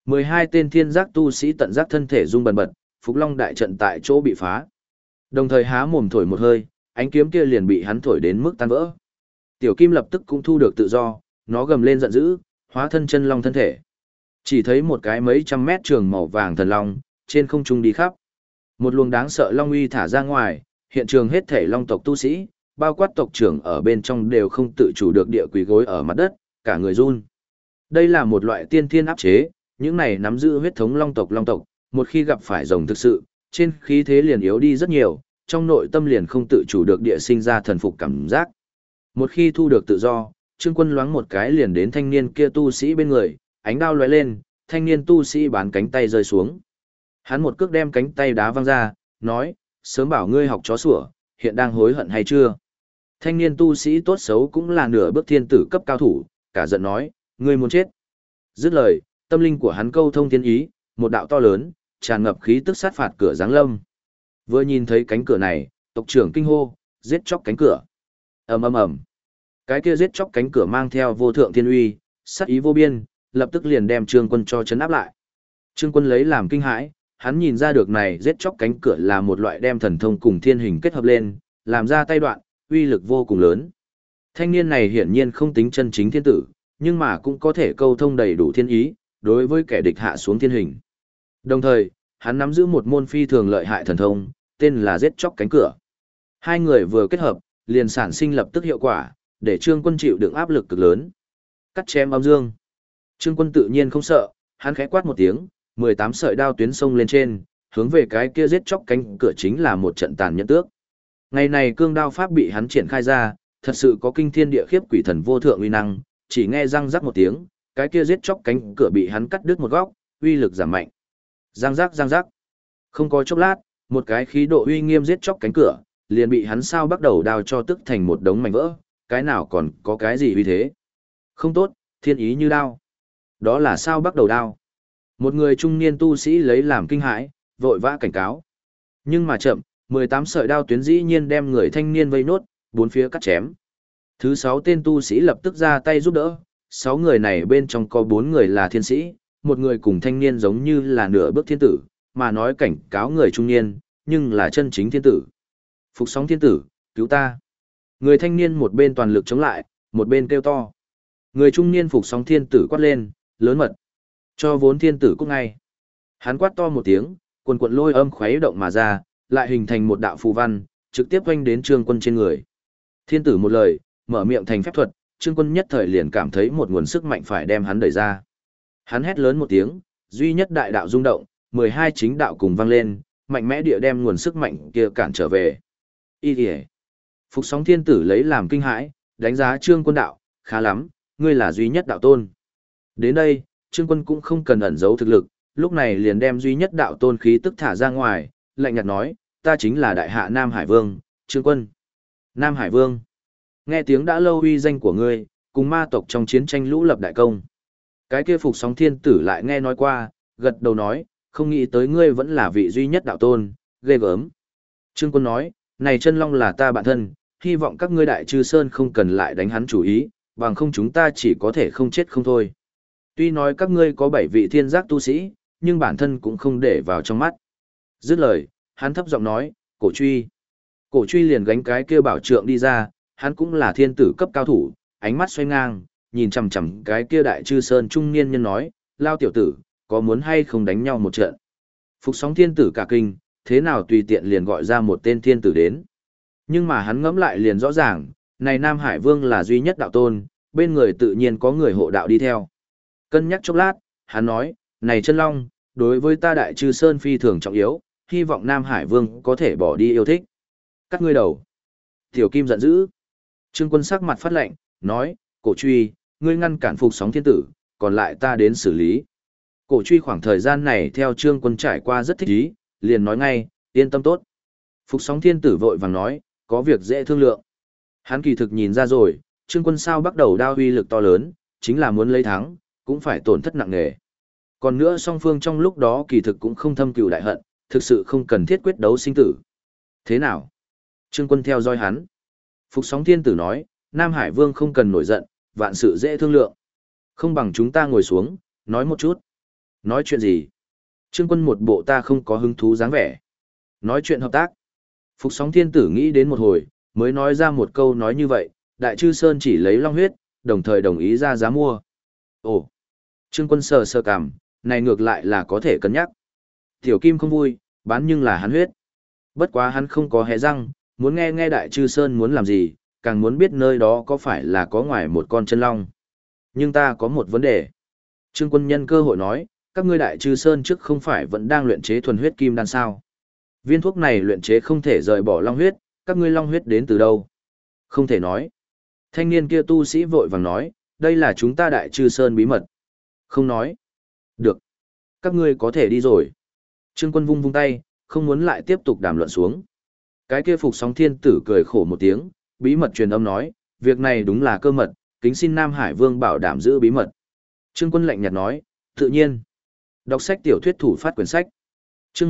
S1: 12 tên thiên giác tu sĩ tận giác thân thể rung bần bật, Phục Long đại trận tại chỗ bị phá. Đồng thời há mồm thổi một hơi, ánh kiếm kia liền bị hắn thổi đến mức tan vỡ. Tiểu Kim lập tức cũng thu được tự do, nó gầm lên giận dữ, hóa thân chân long thân thể. Chỉ thấy một cái mấy trăm mét trường màu vàng thần long, trên không trung đi khắp. Một luồng đáng sợ long uy thả ra ngoài, hiện trường hết thể long tộc tu sĩ, bao quát tộc trưởng ở bên trong đều không tự chủ được địa quỳ gối ở mặt đất, cả người run. Đây là một loại tiên thiên áp chế, những này nắm giữ huyết thống long tộc, một khi gặp phải rồng thực sự, trên khí thế liền yếu đi rất nhiều, trong nội tâm liền không tự chủ được địa sinh ra thần phục cảm giác. Một khi thu được tự do, Trương Quân loáng một cái liền đến thanh niên kia tu sĩ bên người, ánh đao lóe lên, thanh niên tu sĩ bán cánh tay rơi xuống. Hắn một cước đem cánh tay đá văng ra, nói, sớm bảo ngươi học chó sủa, hiện đang hối hận hay chưa? Thanh niên tu sĩ tốt xấu cũng là nửa bước thiên tử cấp cao thủ, cả giận nói, ngươi muốn chết. Dứt lời, tâm linh của hắn câu thông thiên ý, một đạo to lớn, tràn ngập khí tức sát phạt cửa giáng lâm. Vừa nhìn thấy cánh cửa này, tộc trưởng kinh hô, giết chóc cánh cửa. Ầm ầm ầm. Cái kia giết chóc cánh cửa mang theo vô thượng thiên uy, sát ý vô biên, lập tức liền đem Trương Quân cho chấn áp lại. Trương Quân lấy làm kinh hãi, hắn nhìn ra được này giết chóc cánh cửa là một loại đem thần thông cùng thiên hình kết hợp lên, làm ra tay đoạn, uy lực vô cùng lớn. Thanh niên này hiển nhiên không tính chân chính thiên tử, nhưng mà cũng có thể câu thông đầy đủ thiên ý, đối với kẻ địch hạ xuống thiên hình. Đồng thời, hắn nắm giữ một môn phi thường lợi hại thần thông, tên là giết chóc cánh cửa. Hai người vừa kết hợp, liền sản sinh lập tức hiệu quả, để Trương Quân chịu đựng áp lực cực lớn. Cắt chém âm dương. Trương Quân tự nhiên không sợ, hắn khẽ quát một tiếng, 18 sợi đao tuyến sông lên trên, hướng về cái kia giết chóc cánh cửa chính là một trận tàn nhẫn tước. Ngày này cương đao pháp bị hắn triển khai ra, thật sự có kinh thiên địa khiếp quỷ thần vô thượng uy năng, chỉ nghe răng rắc một tiếng, cái kia giết chóc cánh cửa bị hắn cắt đứt một góc, uy lực giảm mạnh. Răng rắc. Không có chốc lát, một cái khí độ uy nghiêm giết chóc cánh cửa, liền bị hắn sao bắt đầu đao cho tức thành một đống mảnh vỡ, cái nào còn có cái gì uy thế. Không tốt, thiên ý như đao. Đó là sao bắt đầu đao. Một người trung niên tu sĩ lấy làm kinh hãi, vội vã cảnh cáo. Nhưng mà chậm, 18 sợi đao tuyến dĩ nhiên đem người thanh niên vây nốt, bốn phía cắt chém. Thứ 6 tên tu sĩ lập tức ra tay giúp đỡ, 6 người này bên trong có 4 người là thiên sĩ, một người cùng thanh niên giống như là nửa bước thiên tử, mà nói cảnh cáo người trung niên, nhưng là chân chính thiên tử. Phục sóng thiên tử, cứu ta. Người thanh niên một bên toàn lực chống lại, một bên kêu to. Người trung niên phục sóng thiên tử quát lên, lớn mật. Cho vốn thiên tử cút ngay. Hắn quát to một tiếng, quần quận lôi âm khuấy động mà ra, lại hình thành một đạo phù văn, trực tiếp quanh đến Trương Quân trên người. Thiên tử một lời, mở miệng thành phép thuật, Trương Quân nhất thời liền cảm thấy một nguồn sức mạnh phải đem hắn đẩy ra. Hắn hét lớn một tiếng, duy nhất đại đạo rung động, 12 chính đạo cùng vang lên, mạnh mẽ địa đem nguồn sức mạnh kia cản trở về. Y kìa. Phục sóng thiên tử lấy làm kinh hãi, đánh giá Trương Quân đạo, khá lắm, ngươi là duy nhất đạo tôn. Đến đây, Trương Quân cũng không cần ẩn giấu thực lực, lúc này liền đem duy nhất đạo tôn khí tức thả ra ngoài, lạnh nhạt nói, ta chính là đại hạ Nam Hải Vương, Trương Quân. Nam Hải Vương. Nghe tiếng đã lâu uy danh của ngươi, cùng ma tộc trong chiến tranh lũ lập đại công. Cái kia phục sóng thiên tử lại nghe nói qua, gật đầu nói, không nghĩ tới ngươi vẫn là vị duy nhất đạo tôn, ghê gớm. Trương Quân nói, này chân long là ta bạn thân, hy vọng các ngươi đại chư sơn không cần lại đánh hắn chủ ý, bằng không chúng ta chỉ có thể không chết không thôi. Tuy nói các ngươi có 7 vị thiên giác tu sĩ, nhưng bản thân cũng không để vào trong mắt. Dứt lời, hắn thấp giọng nói, cổ truy. Cổ truy liền gánh cái kia bảo trượng đi ra, hắn cũng là thiên tử cấp cao thủ, ánh mắt xoay ngang, nhìn chằm chằm cái kia đại chư sơn trung niên nhân nói, lao tiểu tử, có muốn hay không đánh nhau một trận. Phục sóng thiên tử cả kinh, thế nào tùy tiện liền gọi ra một tên thiên tử đến. Nhưng mà hắn ngẫm lại liền rõ ràng, này Nam Hải Vương là duy nhất đạo tôn, bên người tự nhiên có người hộ đạo đi theo. Cân nhắc chốc lát, hắn nói, này chân long, đối với ta đại chư sơn phi thường trọng yếu, hy vọng Nam Hải Vương có thể bỏ đi yêu thích. Cắt ngươi đầu. Tiểu Kim giận dữ. Trương Quân sắc mặt phát lệnh, nói, cổ truy, ngươi ngăn cản phục sóng thiên tử, còn lại ta đến xử lý. Cổ truy khoảng thời gian này theo Trương Quân trải qua rất thích ý, liền nói ngay, yên tâm tốt. Phục sóng thiên tử vội vàng nói, có việc dễ thương lượng. Hắn kỳ thực nhìn ra rồi, Trương Quân sao bắt đầu đao uy lực to lớn, chính là muốn lấy thắng, cũng phải tổn thất nặng nề. Còn nữa song phương trong lúc đó kỳ thực cũng không thâm cừu đại hận, thực sự không cần thiết quyết đấu sinh tử. Thế nào? Trương Quân theo dõi hắn. Phục sóng thiên tử nói, Nam Hải Vương không cần nổi giận, vạn sự dễ thương lượng. Không bằng chúng ta ngồi xuống, nói một chút. Nói chuyện gì? Trương Quân một bộ ta không có hứng thú dáng vẻ. Nói chuyện hợp tác. Phục Sóng Thiên Tử nghĩ đến một hồi, mới nói ra một câu nói như vậy, Đại Chư Sơn chỉ lấy long huyết, đồng thời đồng ý ra giá mua. Ồ! Trương Quân sờ sờ cằm, này ngược lại là có thể cân nhắc. Tiểu Kim không vui, bán nhưng là hắn huyết. Bất quá hắn không có hé răng, muốn nghe nghe Đại Chư Sơn muốn làm gì, càng muốn biết nơi đó có phải là có ngoài một con chân long. Nhưng ta có một vấn đề. Trương Quân nhân cơ hội nói, các ngươi Đại Chư Sơn trước không phải vẫn đang luyện chế thuần huyết kim đan sao? Viên thuốc này luyện chế không thể rời bỏ long huyết, các ngươi long huyết đến từ đâu? Không thể nói. Thanh niên kia tu sĩ vội vàng nói, đây là chúng ta Đại Chư Sơn bí mật. Không nói. Được. Các ngươi có thể đi rồi. Trương Quân vung vung tay, không muốn lại tiếp tục đàm luận xuống. Cái kia Phục Sóng Thiên Tử cười khổ một tiếng, bí mật truyền âm nói, việc này đúng là cơ mật, kính xin Nam Hải Vương bảo đảm giữ bí mật. Trương Quân lạnh nhạt nói, tự nhiên. Đọc sách tiểu thuyết thủ phát quyển sách. Chương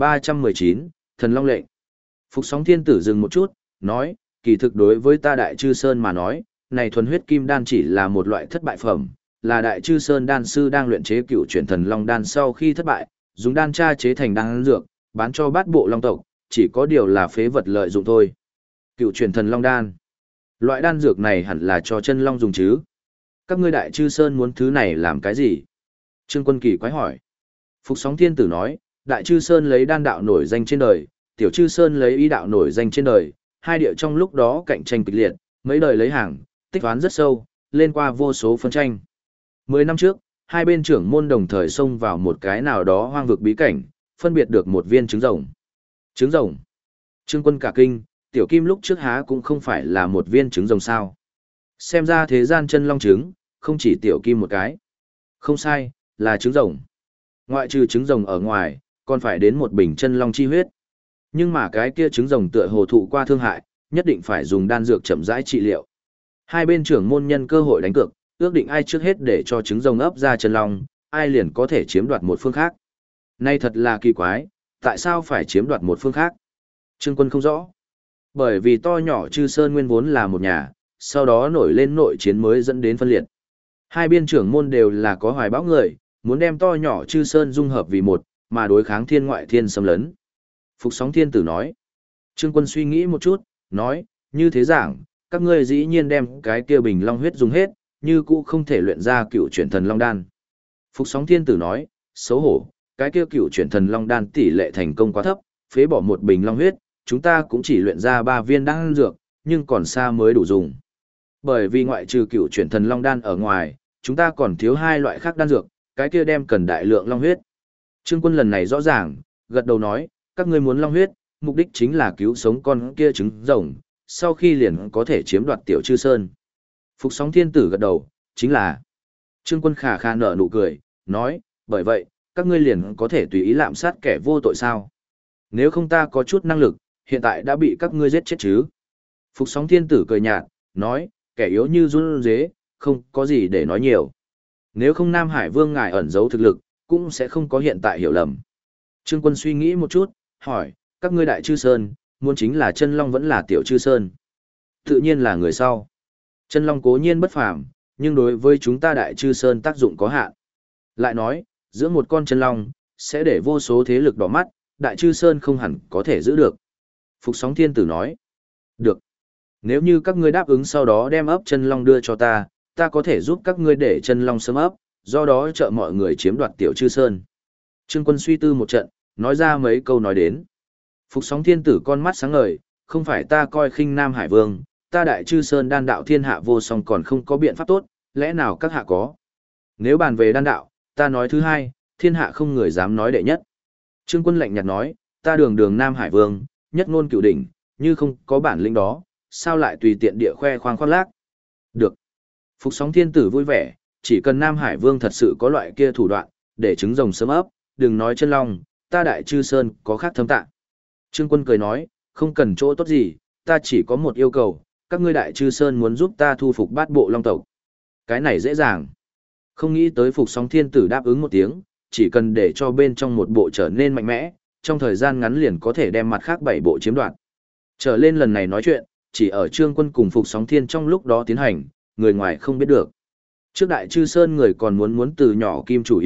S1: 1319, Thần Long lệnh. Phục Sóng Thiên Tử dừng một chút, nói, kỳ thực đối với ta Đại Chư Sơn mà nói, này thuần huyết kim đan chỉ là một loại thất bại phẩm, là Đại Chư Sơn đan sư đang luyện chế cựu chuyển thần long đan sau khi thất bại, dùng đan tra chế thành đan dược, bán cho bát bộ long tộc, chỉ có điều là phế vật lợi dụng thôi. Cựu chuyển thần long đan. Loại đan dược này hẳn là cho chân long dùng chứ. Các ngươi Đại Chư Sơn muốn thứ này làm cái gì? Trương Quân kỳ quái hỏi. Phục Sóng Thiên Tử nói, Đại Chư Sơn lấy đan đạo nổi danh trên đời, Tiểu Chư Sơn lấy y đạo nổi danh trên đời, hai địa trong lúc đó cạnh tranh kịch liệt, mấy đời lấy hàng, tích toán rất sâu, lên qua vô số phân tranh. 10 năm trước, hai bên trưởng môn đồng thời xông vào một cái nào đó hoang vực bí cảnh, phân biệt được một viên trứng rồng. Trứng rồng. Trương Quân cả kinh, Tiểu Kim lúc trước há cũng không phải là một viên trứng rồng sao. Xem ra thế gian chân long trứng, không chỉ Tiểu Kim một cái. Không sai, là trứng rồng. Ngoại trừ trứng rồng ở ngoài, còn phải đến một bình chân long chi huyết. Nhưng mà cái kia trứng rồng tựa hồ thụ qua thương hại, nhất định phải dùng đan dược chậm rãi trị liệu. Hai bên trưởng môn nhân cơ hội đánh cược, ước định ai trước hết để cho trứng rồng ấp ra chân long, ai liền có thể chiếm đoạt một phương khác. Nay thật là kỳ quái, tại sao phải chiếm đoạt một phương khác? Trương Quân không rõ. Bởi vì to nhỏ Chư Sơn nguyên vốn là một nhà, sau đó nổi lên nội chiến mới dẫn đến phân liệt. Hai biên trưởng môn đều là có hoài bão người, muốn đem to nhỏ Chư Sơn dung hợp vì một, mà đối kháng thiên ngoại thiên xâm lấn. Phục Sóng Thiên Tử nói. Trương Quân suy nghĩ một chút, nói, như thế giảng, các ngươi dĩ nhiên đem cái kia bình long huyết dùng hết, như cũ không thể luyện ra cựu chuyển thần long đan. Phục Sóng Thiên Tử nói, xấu hổ, cái kia cựu chuyển thần long đan tỷ lệ thành công quá thấp, phế bỏ một bình long huyết, chúng ta cũng chỉ luyện ra 3 viên đan dược, nhưng còn xa mới đủ dùng. Bởi vì ngoại trừ cựu chuyển thần long đan ở ngoài, chúng ta còn thiếu 2 loại khác đan dược, cái kia đem cần đại lượng long huyết. Trương Quân lần này rõ ràng, gật đầu nói, các ngươi muốn long huyết, mục đích chính là cứu sống con kia trứng rồng, sau khi liền có thể chiếm đoạt Tiểu Chư Sơn. Phục Sóng Thiên Tử gật đầu, chính là. Trương Quân khà khà nở nụ cười, nói, bởi vậy, các ngươi liền có thể tùy ý lạm sát kẻ vô tội sao. Nếu không ta có chút năng lực, hiện tại đã bị các ngươi giết chết chứ. Phục Sóng Thiên Tử cười nhạt, nói, kẻ yếu như run dế, không có gì để nói nhiều. Nếu không Nam Hải Vương ngài ẩn giấu thực lực, cũng sẽ không có hiện tại hiểu lầm. Trương Quân suy nghĩ một chút, hỏi, các ngươi Đại Chư Sơn, muốn chính là chân long vẫn là Tiểu Chư Sơn? Tự nhiên là người sau. Chân long cố nhiên bất phàm, nhưng đối với chúng ta Đại Chư Sơn tác dụng có hạn. Lại nói, giữa một con chân long, sẽ để vô số thế lực đỏ mắt, Đại Chư Sơn không hẳn có thể giữ được. Phục Sóng Thiên Tử nói, được. Nếu như các ngươi đáp ứng sau đó đem ấp chân long đưa cho ta, ta có thể giúp các ngươi để chân long sớm ấp, do đó trợ mọi người chiếm đoạt Tiểu Chư Sơn. Trương Quân suy tư một trận, nói ra mấy câu nói đến. Phục Sóng Thiên Tử con mắt sáng ngời, không phải ta coi khinh Nam Hải Vương, ta Đại Chư Sơn đan đạo thiên hạ vô song còn không có biện pháp tốt, lẽ nào các hạ có? Nếu bàn về đan đạo, ta nói thứ hai, thiên hạ không người dám nói đệ nhất. Trương Quân lạnh nhạt nói, ta đường đường Nam Hải Vương, nhất ngôn cửu đỉnh, như không có bản lĩnh đó, sao lại tùy tiện địa khoe khoang khoác lác? Được. Phục Sóng Thiên Tử vui vẻ, chỉ cần Nam Hải Vương thật sự có loại kia thủ đoạn, để trứng rồng sớm ấp, đừng nói chân long, ta Đại Chư Sơn có khác thâm tạng. Trương Quân cười nói, không cần chỗ tốt gì, ta chỉ có một yêu cầu, các ngươi Đại Chư Sơn muốn giúp ta thu phục bát bộ long tộc. Cái này dễ dàng. Không nghĩ tới Phục Sóng Thiên Tử đáp ứng một tiếng, chỉ cần để cho bên trong một bộ trở nên mạnh mẽ, trong thời gian ngắn liền có thể đem mặt khác 7 bộ chiếm đoạt. Trở lên lần này nói chuyện, chỉ ở Trương Quân cùng Phục Sóng Thiên trong lúc đó tiến hành, người ngoài không biết được. Trước Đại Chư Sơn người còn muốn từ nhỏ kim chủ ý,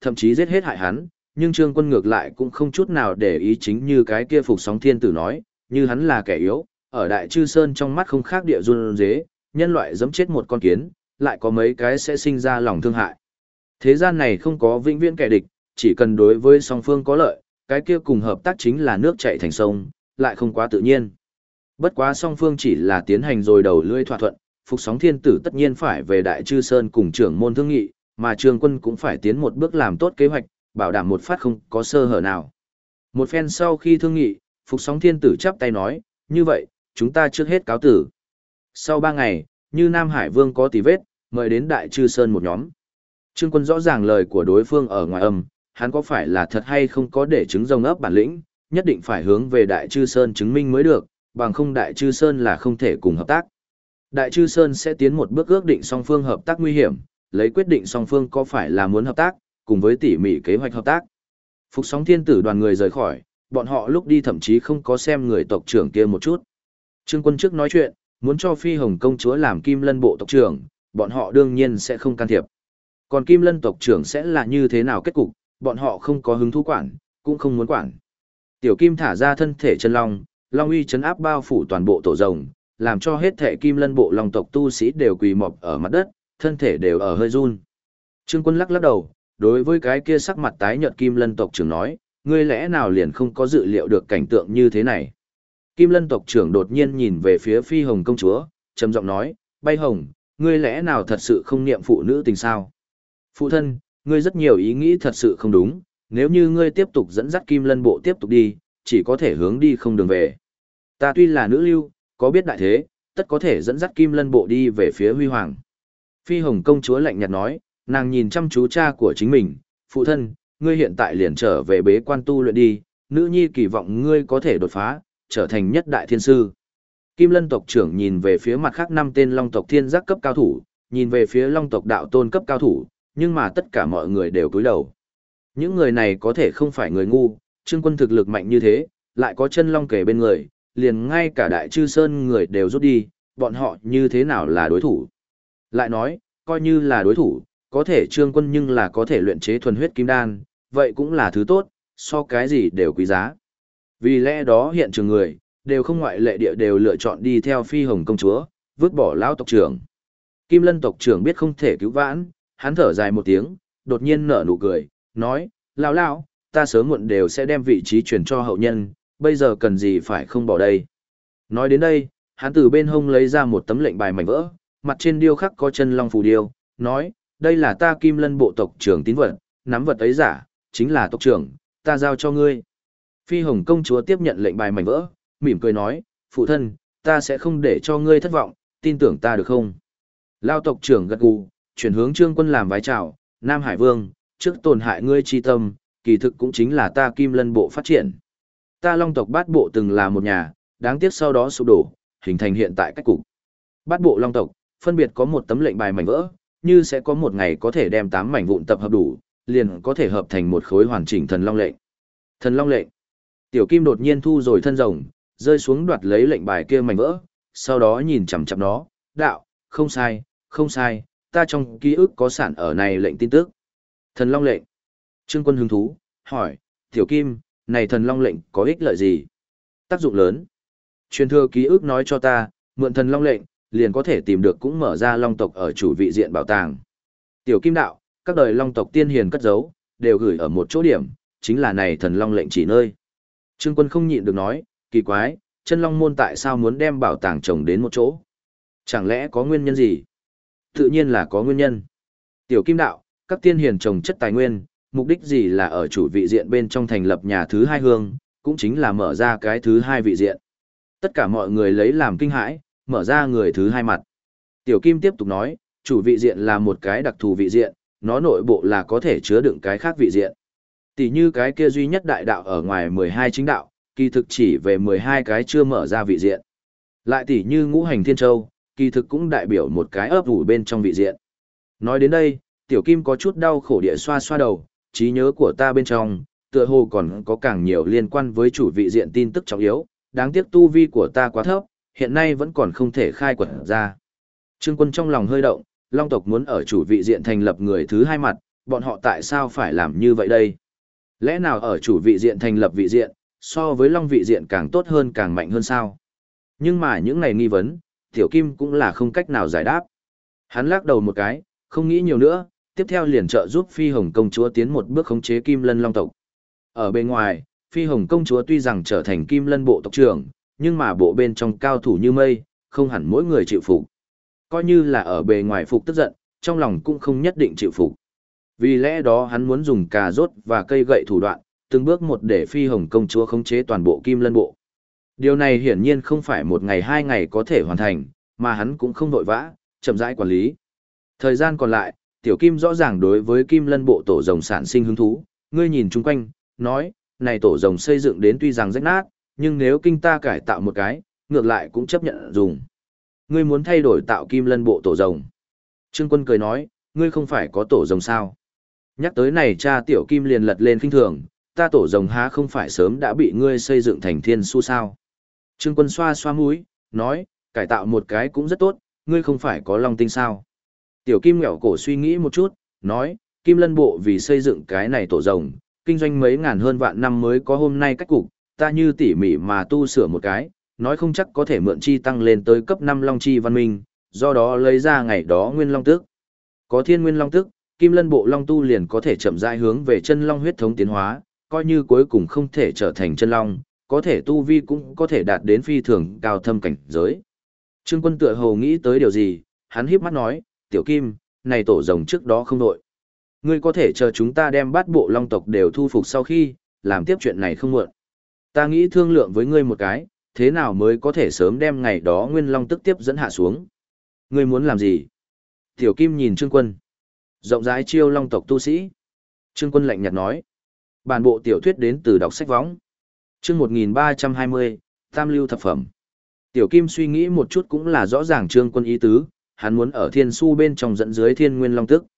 S1: thậm chí giết hết hại hắn, nhưng Trương Quân ngược lại cũng không chút nào để ý, chính như cái kia Phục Sóng Thiên Tử nói, như hắn là kẻ yếu, ở Đại Chư Sơn trong mắt không khác địa run rế, nhân loại giẫm chết một con kiến, lại có mấy cái sẽ sinh ra lòng thương hại. Thế gian này không có vĩnh viễn kẻ địch, chỉ cần đối với song phương có lợi, cái kia cùng hợp tác chính là nước chảy thành sông, lại không quá tự nhiên. Bất quá song phương chỉ là tiến hành rồi đầu lưỡi thỏa thuận, Phục Sóng Thiên Tử tất nhiên phải về Đại Chư Sơn cùng trưởng môn thương nghị, mà Trương Quân cũng phải tiến một bước làm tốt kế hoạch, bảo đảm một phát không có sơ hở nào. Một phen sau khi thương nghị, Phục Sóng Thiên Tử chắp tay nói, như vậy, chúng ta trước hết cáo tử. Sau 3 ngày, như Nam Hải Vương có tì vết, mời đến Đại Chư Sơn một nhóm. Trương Quân rõ ràng lời của đối phương ở ngoài âm, hắn có phải là thật hay không có để chứng rồng ấp bản lĩnh, nhất định phải hướng về Đại Chư Sơn chứng minh mới được, bằng không Đại Chư Sơn là không thể cùng hợp tác. Đại Chư Sơn sẽ tiến một bước ước định song phương hợp tác nguy hiểm, lấy quyết định song phương có phải là muốn hợp tác, cùng với tỉ mỉ kế hoạch hợp tác. Phục Sóng Thiên Tử đoàn người rời khỏi, bọn họ lúc đi thậm chí không có xem người tộc trưởng kia một chút. Trương Quân trước nói chuyện, muốn cho Phi Hồng công chúa làm Kim Lân bộ tộc trưởng, bọn họ đương nhiên sẽ không can thiệp. Còn Kim Lân tộc trưởng sẽ là như thế nào kết cục, bọn họ không có hứng thú quản, cũng không muốn quản. Tiểu Kim thả ra thân thể chân long, long uy trấn áp bao phủ toàn bộ tổ rồng, làm cho hết thể Kim Lân bộ long tộc tu sĩ đều quỳ mọp ở mặt đất, thân thể đều ở hơi run. Trương Quân lắc lắc đầu, đối với cái kia sắc mặt tái nhợt Kim Lân tộc trưởng nói, ngươi lẽ nào liền không có dự liệu được cảnh tượng như thế này. Kim Lân tộc trưởng đột nhiên nhìn về phía Phi Hồng công chúa, trầm giọng nói, Bay Hồng, ngươi lẽ nào thật sự không niệm phụ nữ tình sao? Phụ thân, ngươi rất nhiều ý nghĩ thật sự không đúng, nếu như ngươi tiếp tục dẫn dắt Kim Lân bộ tiếp tục đi, chỉ có thể hướng đi không đường về. Ta tuy là nữ lưu, có biết đại thế, tất có thể dẫn dắt Kim Lân bộ đi về phía huy hoàng. Phi Hồng công chúa lạnh nhạt nói, nàng nhìn chăm chú cha của chính mình, phụ thân, ngươi hiện tại liền trở về bế quan tu luyện đi, nữ nhi kỳ vọng ngươi có thể đột phá, trở thành nhất đại thiên sư. Kim Lân tộc trưởng nhìn về phía mặt khác 5 tên long tộc thiên giác cấp cao thủ, nhìn về phía long tộc đạo tôn cấp cao thủ, nhưng mà tất cả mọi người đều cúi đầu. Những người này có thể không phải người ngu, Trương Quân thực lực mạnh như thế, lại có chân long kề bên người, liền ngay cả Đại Chư Sơn người đều rút đi, bọn họ như thế nào là đối thủ. Lại nói, coi như là đối thủ, có thể Trương Quân nhưng là có thể luyện chế thuần huyết kim đan, vậy cũng là thứ tốt, so cái gì đều quý giá. Vì lẽ đó hiện trường người, đều không ngoại lệ địa đều lựa chọn đi theo Phi Hồng công chúa, vứt bỏ lão tộc trưởng. Kim Lân tộc trưởng biết không thể cứu vãn, hắn thở dài một tiếng, đột nhiên nở nụ cười, nói, lão, ta sớm muộn đều sẽ đem vị trí truyền cho hậu nhân, bây giờ cần gì phải không bỏ đây. Nói đến đây, hắn từ bên hông lấy ra một tấm lệnh bài mảnh vỡ, mặt trên điêu khắc có chân long phù điêu, nói, đây là ta Kim Lân bộ tộc trưởng tín vật, nắm vật ấy giả, chính là tộc trưởng, ta giao cho ngươi. Phi Hồng công chúa tiếp nhận lệnh bài mảnh vỡ, mỉm cười nói, phụ thân, ta sẽ không để cho ngươi thất vọng, tin tưởng ta được không? Lao tộc trưởng gật gù, chuyển hướng Trương Quân làm vái chào, Nam Hải Vương, trước tổn hại ngươi chi tâm, kỳ thực cũng chính là ta Kim Lân bộ phát triển. Ta Long tộc Bát bộ từng là một nhà, đáng tiếc sau đó sụp đổ, hình thành hiện tại cách cục. Bát bộ Long tộc, phân biệt có một tấm lệnh bài mảnh vỡ, như sẽ có một ngày có thể đem 8 mảnh vụn tập hợp đủ, liền có thể hợp thành một khối hoàn chỉnh thần long lệnh. Thần long lệnh. Tiểu Kim đột nhiên thu rồi thân rồng, rơi xuống đoạt lấy lệnh bài kia mảnh vỡ, sau đó nhìn chằm chằm nó, đạo, không sai, ta trong ký ức có sản ở này lệnh tin tức. Thần long lệnh. Trương Quân hứng thú, hỏi, Tiểu Kim, này thần long lệnh có ích lợi gì? Tác dụng lớn. Truyền thừa ký ức nói cho ta, mượn thần long lệnh, liền có thể tìm được cũng mở ra long tộc ở chủ vị diện bảo tàng. Tiểu Kim đạo, các đời long tộc tiên hiền cất giấu, đều gửi ở một chỗ điểm, chính là này thần long lệnh chỉ nơi. Trương Quân không nhịn được nói, kỳ quái, chân long môn tại sao muốn đem bảo tàng trồng đến một chỗ? Chẳng lẽ có nguyên nhân gì? Tự nhiên là có nguyên nhân. Tiểu Kim đạo, các tiên hiền trồng chất tài nguyên, mục đích gì là ở chủ vị diện bên trong thành lập nhà thứ 2 hương, cũng chính là mở ra cái thứ 2 vị diện. Tất cả mọi người lấy làm kinh hãi, mở ra người thứ 2 mặt. Tiểu Kim tiếp tục nói, chủ vị diện là một cái đặc thù vị diện, nó nội bộ là có thể chứa đựng cái khác vị diện. Tỷ như cái kia duy nhất đại đạo ở ngoài 12 chính đạo, kỳ thực chỉ về 12 cái chưa mở ra vị diện. Lại tỷ như ngũ hành thiên châu, kỳ thực cũng đại biểu một cái ấp ủ bên trong vị diện. Nói đến đây, Tiểu Kim có chút đau khổ địa xoa xoa đầu, trí nhớ của ta bên trong, tựa hồ còn có càng nhiều liên quan với chủ vị diện tin tức trọng yếu, đáng tiếc tu vi của ta quá thấp, hiện nay vẫn còn không thể khai quật ra. Trương Quân trong lòng hơi động, Long tộc muốn ở chủ vị diện thành lập người thứ 2 mặt, bọn họ tại sao phải làm như vậy đây? Lẽ nào ở chủ vị diện thành lập vị diện, so với long vị diện càng tốt hơn càng mạnh hơn sao? Nhưng mà những này nghi vấn, Tiểu Kim cũng là không cách nào giải đáp. Hắn lắc đầu một cái, không nghĩ nhiều nữa, tiếp theo liền trợ giúp Phi Hồng công chúa tiến một bước khống chế Kim Lân Long tộc. Ở bên ngoài, Phi Hồng công chúa tuy rằng trở thành Kim Lân bộ tộc trưởng, nhưng mà bộ bên trong cao thủ như mây, không hẳn mỗi người chịu phục. Coi như là ở bề ngoài phục tức giận, trong lòng cũng không nhất định chịu phục. Vì lẽ đó hắn muốn dùng cà rốt và cây gậy thủ đoạn, từng bước một để Phi Hồng công chúa khống chế toàn bộ Kim Lân bộ. Điều này hiển nhiên không phải một ngày hai ngày có thể hoàn thành, mà hắn cũng không vội vã, chậm rãi quản lý. Thời gian còn lại, Tiểu Kim rõ ràng đối với Kim Lân bộ tổ rồng sản sinh hứng thú, ngươi nhìn chung quanh, nói, này tổ rồng xây dựng đến tuy rằng rách nát, nhưng nếu kinh ta cải tạo một cái, ngược lại cũng chấp nhận dùng. Ngươi muốn thay đổi tạo Kim Lân bộ tổ rồng. Trương Quân cười nói, ngươi không phải có tổ rồng sao? Nhắc tới này cha Tiểu Kim liền lật lên khinh thường, ta tổ rồng há không phải sớm đã bị ngươi xây dựng thành thiên su sao? Trương Quân xoa xoa mũi, nói, cải tạo một cái cũng rất tốt, ngươi không phải có long tinh sao? Tiểu Kim ngẹo cổ suy nghĩ một chút, nói, Kim Lân bộ vì xây dựng cái này tổ rồng, kinh doanh mấy ngàn hơn vạn năm mới có hôm nay cách cục, ta như tỉ mỉ mà tu sửa một cái, nói không chắc có thể mượn chi tăng lên tới cấp 5 long chi văn minh, do đó lấy ra ngày đó nguyên long tức. Có thiên nguyên long tức, Kim Lân bộ long tu liền có thể chậm rãi hướng về chân long huyết thống tiến hóa, coi như cuối cùng không thể trở thành chân long, có thể tu vi cũng có thể đạt đến phi thường cao thâm cảnh giới. Trương Quân tựa hồ nghĩ tới điều gì, hắn híp mắt nói, Tiểu Kim, này tổ rồng trước đó không đội. Ngươi có thể chờ chúng ta đem bát bộ long tộc đều thu phục sau khi, làm tiếp chuyện này không muộn. Ta nghĩ thương lượng với ngươi một cái, thế nào mới có thể sớm đem ngày đó nguyên long tức tiếp dẫn hạ xuống. Ngươi muốn làm gì? Tiểu Kim nhìn Trương Quân. Rộng rãi chiêu long tộc tu sĩ. Trương Quân lạnh nhạt nói. Bản bộ tiểu thuyết đến từ đọc sách võng. Chương 1320, Tam lưu thập phẩm. Tiểu Kim suy nghĩ một chút cũng là rõ ràng Trương Quân ý tứ, hắn muốn ở thiên su bên trong dẫn dưới thiên nguyên long tức.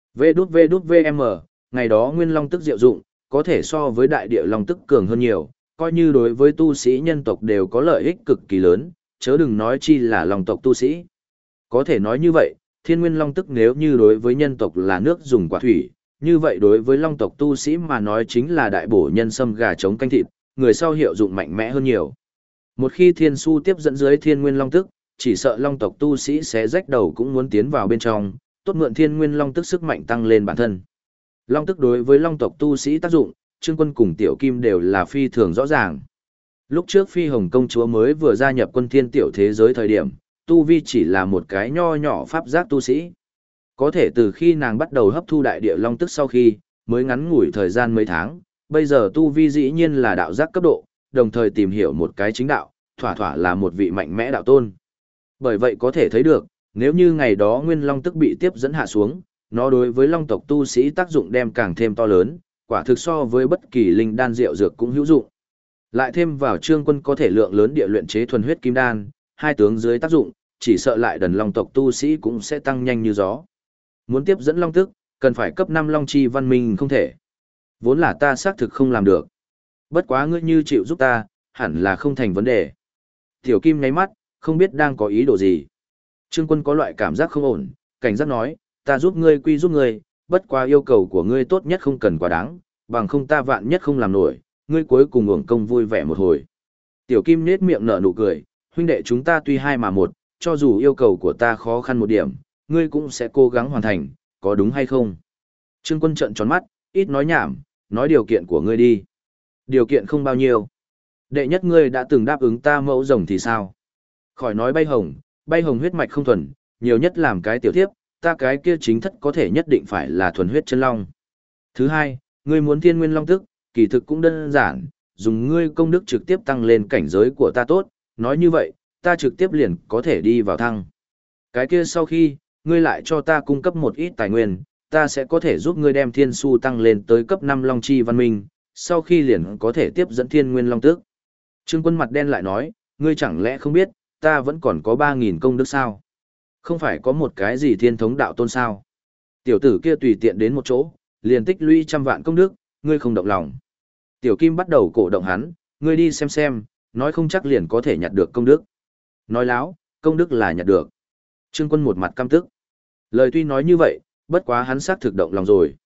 S1: VđVđVM, ngày đó nguyên long tức diệu dụng, có thể so với đại địa long tức cường hơn nhiều, coi như đối với tu sĩ nhân tộc đều có lợi ích cực kỳ lớn, chớ đừng nói chi là long tộc tu sĩ. Có thể nói như vậy, thiên nguyên long tức nếu như đối với nhân tộc là nước dùng quả thủy, như vậy đối với long tộc tu sĩ mà nói chính là đại bổ nhân sâm gà chống canh thịt, người sau hiệu dụng mạnh mẽ hơn nhiều. Một khi thiên su tiếp dẫn dưới thiên nguyên long tức, chỉ sợ long tộc tu sĩ sẽ rách đầu cũng muốn tiến vào bên trong, tốt mượn thiên nguyên long tức sức mạnh tăng lên bản thân. Long tức đối với long tộc tu sĩ tác dụng, Trương Quân cùng Tiểu Kim đều là phi thường rõ ràng. Lúc trước Phi Hồng công chúa mới vừa gia nhập quân thiên tiểu thế giới thời điểm, tu vi chỉ là một cái nho nhỏ pháp giác tu sĩ. Có thể từ khi nàng bắt đầu hấp thu đại địa long tức sau khi, mới ngắn ngủi thời gian mấy tháng, bây giờ tu vi dĩ nhiên là đạo giác cấp độ, đồng thời tìm hiểu một cái chính đạo, thỏa thỏa là một vị mạnh mẽ đạo tôn. Bởi vậy có thể thấy được, nếu như ngày đó nguyên long tức bị tiếp dẫn hạ xuống, nó đối với long tộc tu sĩ tác dụng đem càng thêm to lớn, quả thực so với bất kỳ linh đan rượu dược cũng hữu dụng. Lại thêm vào Trương Quân có thể lượng lớn địa luyện chế thuần huyết kim đan, hai tướng dưới tác dụng, chỉ sợ lại đần long tộc tu sĩ cũng sẽ tăng nhanh như gió. Muốn tiếp dẫn long tức, cần phải cấp 5 long chi văn minh không thể. Vốn là ta xác thực không làm được. Bất quá ngươi như chịu giúp ta, hẳn là không thành vấn đề. Tiểu Kim nháy mắt, không biết đang có ý đồ gì. Trương Quân có loại cảm giác không ổn, cảnh giác nói, ta giúp ngươi quy giúp ngươi, bất quá yêu cầu của ngươi tốt nhất không cần quá đáng, bằng không ta vạn nhất không làm nổi, ngươi cuối cùng uổng công vui vẻ một hồi. Tiểu Kim nết miệng nở nụ cười, huynh đệ chúng ta tuy hai mà một, cho dù yêu cầu của ta khó khăn một điểm, ngươi cũng sẽ cố gắng hoàn thành, có đúng hay không? Trương Quân trợn tròn mắt, ít nói nhảm, nói điều kiện của ngươi đi. Điều kiện không bao nhiêu. Đệ nhất ngươi đã từng đáp ứng ta mẫu rồng thì sao? Khỏi nói bay hồng huyết mạch không thuần, nhiều nhất làm cái tiểu thiếp, ta cái kia chính thất có thể nhất định phải là thuần huyết chân long. Thứ hai, ngươi muốn thiên nguyên long tức, kỳ thực cũng đơn giản, dùng ngươi công đức trực tiếp tăng lên cảnh giới của ta tốt, nói như vậy, ta trực tiếp liền có thể đi vào thăng. Cái kia sau khi, ngươi lại cho ta cung cấp một ít tài nguyên, ta sẽ có thể giúp ngươi đem thiên su tăng lên tới cấp 5 long chi văn minh, sau khi liền có thể tiếp dẫn thiên nguyên long tức. Trương Quân mặt đen lại nói, ngươi chẳng lẽ không biết, ta vẫn còn có 3.000 công đức sao? Không phải có một cái gì thiên thống đạo tôn sao? Tiểu tử kia tùy tiện đến một chỗ, liền tích lũy trăm vạn công đức, ngươi không động lòng. Tiểu Kim bắt đầu cổ động hắn, ngươi đi xem, nói không chắc liền có thể nhặt được công đức. Nói láo, công đức là nhặt được. Trương Quân một mặt căm tức. Lời tuy nói như vậy, bất quá hắn xác thực động lòng rồi.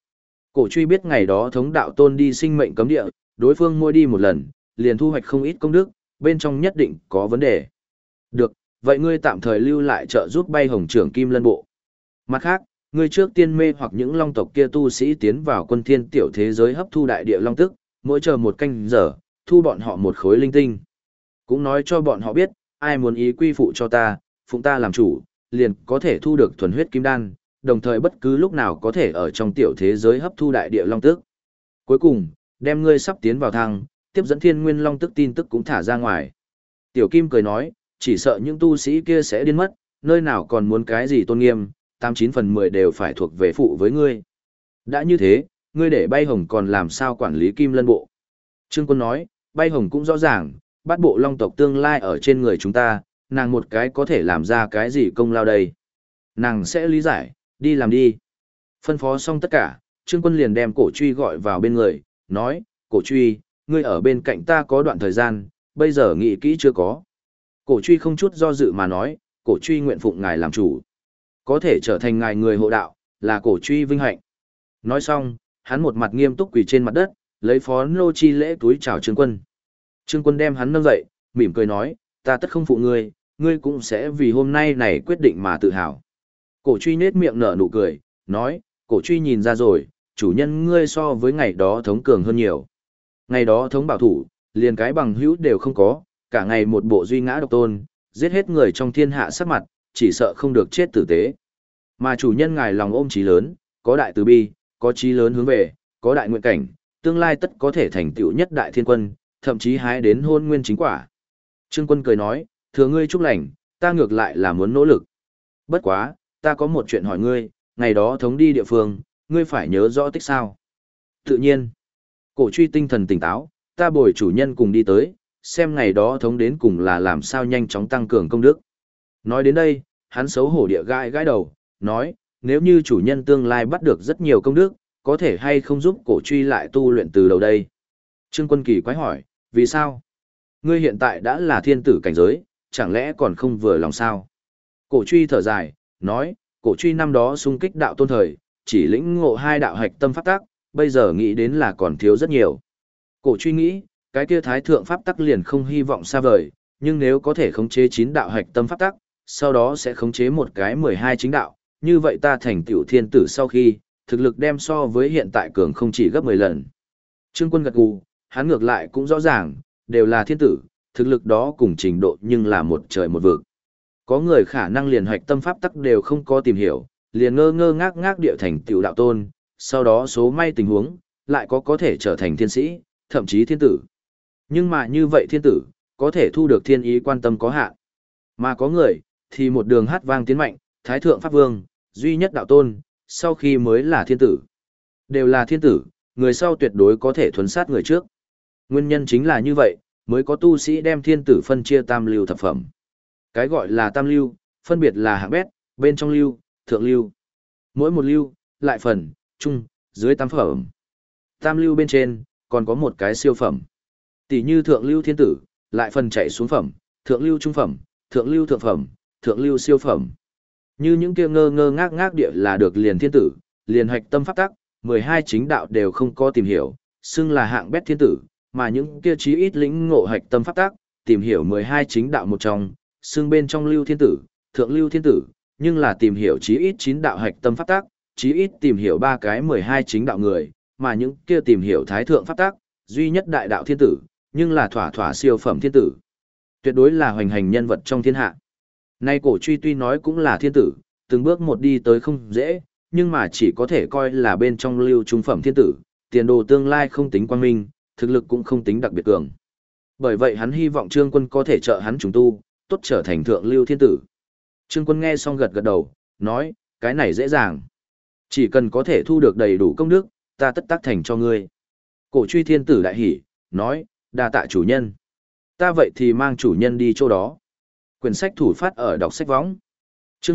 S1: Cổ truy biết ngày đó thống đạo tôn đi sinh mệnh cấm địa, đối phương mỗi đi một lần, liền thu hoạch không ít công đức, bên trong nhất định có vấn đề. Được, vậy ngươi tạm thời lưu lại trợ giúp bay hồng trưởng Kim Lân Bộ. Mặt khác, ngươi trước tiên mê hoặc những long tộc kia tu sĩ tiến vào quân thiên tiểu thế giới hấp thu đại địa long tức, mỗi chờ một canh giờ, thu bọn họ một khối linh tinh. Cũng nói cho bọn họ biết, ai muốn ý quy phụ cho ta, phụng ta làm chủ, liền có thể thu được thuần huyết kim đan, đồng thời bất cứ lúc nào có thể ở trong tiểu thế giới hấp thu đại địa long tức. Cuối cùng, đem ngươi sắp tiến vào thang, tiếp dẫn thiên nguyên long tức tin tức cũng thả ra ngoài. Tiểu Kim cười nói, chỉ sợ những tu sĩ kia sẽ điên mất, nơi nào còn muốn cái gì tôn nghiêm, 89/10 đều phải thuộc về phụ với ngươi. Đã như thế, ngươi để bay hồng còn làm sao quản lý Kim Lân Bộ? Trương Quân nói, bay hồng cũng rõ ràng, bắt bộ long tộc tương lai ở trên người chúng ta, nàng một cái có thể làm ra cái gì công lao đây. Nàng sẽ lý giải, đi làm đi. Phân phó xong tất cả, Trương Quân liền đem Cổ Truy gọi vào bên người, nói, Cổ Truy, ngươi ở bên cạnh ta có đoạn thời gian, bây giờ nghĩ kỹ chưa có. Cổ Truy không chút do dự mà nói, Cổ Truy nguyện phụng ngài làm chủ. Có thể trở thành ngài người hộ đạo, là Cổ Truy vinh hạnh. Nói xong, hắn một mặt nghiêm túc quỳ trên mặt đất, lấy phó nô chi lễ túi chào Trương Quân. Trương Quân đem hắn nâng dậy, mỉm cười nói, ta tất không phụ ngươi, ngươi cũng sẽ vì hôm nay này quyết định mà tự hào. Cổ Truy nết miệng nở nụ cười, nói, Cổ Truy nhìn ra rồi, chủ nhân ngươi so với ngày đó thống cường hơn nhiều. Ngày đó thống bảo thủ, liền cái bằng hữu đều không có, cả ngày một bộ duy ngã độc tôn, giết hết người trong thiên hạ sắc mặt, chỉ sợ không được chết tử tế. Mà chủ nhân ngài lòng ôm chí lớn, có đại từ bi, có chí lớn hướng về, có đại nguyện cảnh, tương lai tất có thể thành tựu nhất đại thiên quân, thậm chí hái đến hôn nguyên chính quả. Trương Quân cười nói, thừa ngươi chúc lành, ta ngược lại là muốn nỗ lực. Bất quá, ta có một chuyện hỏi ngươi, ngày đó thống đi địa phương, ngươi phải nhớ rõ tích sao. Tự nhiên, Cổ Truy tinh thần tỉnh táo, ta bồi chủ nhân cùng đi tới, xem ngày đó thống đến cùng là làm sao nhanh chóng tăng cường công đức. Nói đến đây, hắn xấu hổ địa gãi gãi đầu, nói, nếu như chủ nhân tương lai bắt được rất nhiều công đức, có thể hay không giúp Cổ Truy lại tu luyện từ đầu đây. Trương Quân kỳ quái hỏi, vì sao? Ngươi hiện tại đã là thiên tử cảnh giới, chẳng lẽ còn không vừa lòng sao? Cổ Truy thở dài, nói, Cổ Truy năm đó xung kích đạo tôn thời, chỉ lĩnh ngộ 2 đạo hạch tâm pháp tắc, bây giờ nghĩ đến là còn thiếu rất nhiều. Cổ Truy nghĩ, cái kia thái thượng pháp tắc liền không hy vọng xa vời, nhưng nếu có thể khống chế 9 đạo hạch tâm pháp tắc, sau đó sẽ khống chế một cái 12 chính đạo, như vậy ta thành tiểu thiên tử sau khi, thực lực đem so với hiện tại cường không chỉ gấp 10 lần. Trương Quân gật gù, hắn ngược lại cũng rõ ràng, đều là thiên tử, thực lực đó cùng trình độ nhưng là một trời một vực. Có người khả năng liền hoạch tâm pháp tắc đều không có tìm hiểu, liền ngơ ngơ ngác ngác địa thành tiểu đạo tôn, sau đó số may tình huống, lại có thể trở thành thiên sĩ, thậm chí thiên tử. Nhưng mà như vậy thiên tử, có thể thu được thiên ý quan tâm có hạn. Mà có người, thì một đường hát vang tiến mạnh, thái thượng pháp vương, duy nhất đạo tôn, sau khi mới là thiên tử. Đều là thiên tử, người sau tuyệt đối có thể thuấn sát người trước. Nguyên nhân chính là như vậy, mới có tu sĩ đem thiên tử phân chia tam lưu thập phẩm. Cái gọi là tam lưu, phân biệt là hạng bét, bên trong lưu, thượng lưu. Mỗi một lưu, lại phần, trung, dưới tam phẩm. Tam lưu bên trên, còn có một cái siêu phẩm. Tỷ như thượng lưu thiên tử, lại phần chạy xuống phẩm, thượng lưu trung phẩm, thượng lưu thượng phẩm, thượng lưu siêu phẩm. Như những kia ngơ ngơ ngác ngác địa là được liền thiên tử, liền hoạch tâm pháp tắc, 12 chính đạo đều không có tìm hiểu, xưng là hạng bét thiên tử, mà những kia chí ít lĩnh ngộ hoạch tâm pháp tắc, tìm hiểu 12 chính đạo một trong, xưng bên trong lưu thiên tử, thượng lưu thiên tử, nhưng là tìm hiểu chí ít 9 đạo hoạch tâm pháp tắc, chí ít tìm hiểu 3 cái 12 chính đạo người, mà những kia tìm hiểu thái thượng pháp tắc, duy nhất đại đạo thiên tử, nhưng là thỏa thỏa siêu phẩm thiên tử. Tuyệt đối là hoành hành nhân vật trong thiên hạ. Nay Cổ Truy tuy nói cũng là thiên tử, từng bước một đi tới không dễ, nhưng mà chỉ có thể coi là bên trong lưu trung phẩm thiên tử, tiền đồ tương lai không tính quang minh, thực lực cũng không tính đặc biệt cường. Bởi vậy hắn hy vọng Trương Quân có thể trợ hắn trùng tu, tốt trở thành thượng lưu thiên tử. Trương Quân nghe xong gật gật đầu, nói, cái này dễ dàng. Chỉ cần có thể thu được đầy đủ công đức, ta tất tác thành cho ngươi. Cổ Truy thiên tử đại hỉ, nói, đa tạ chủ nhân. Ta vậy thì mang chủ nhân đi chỗ đó. Quyển sách thủ phát ở đọc sách võng. Chương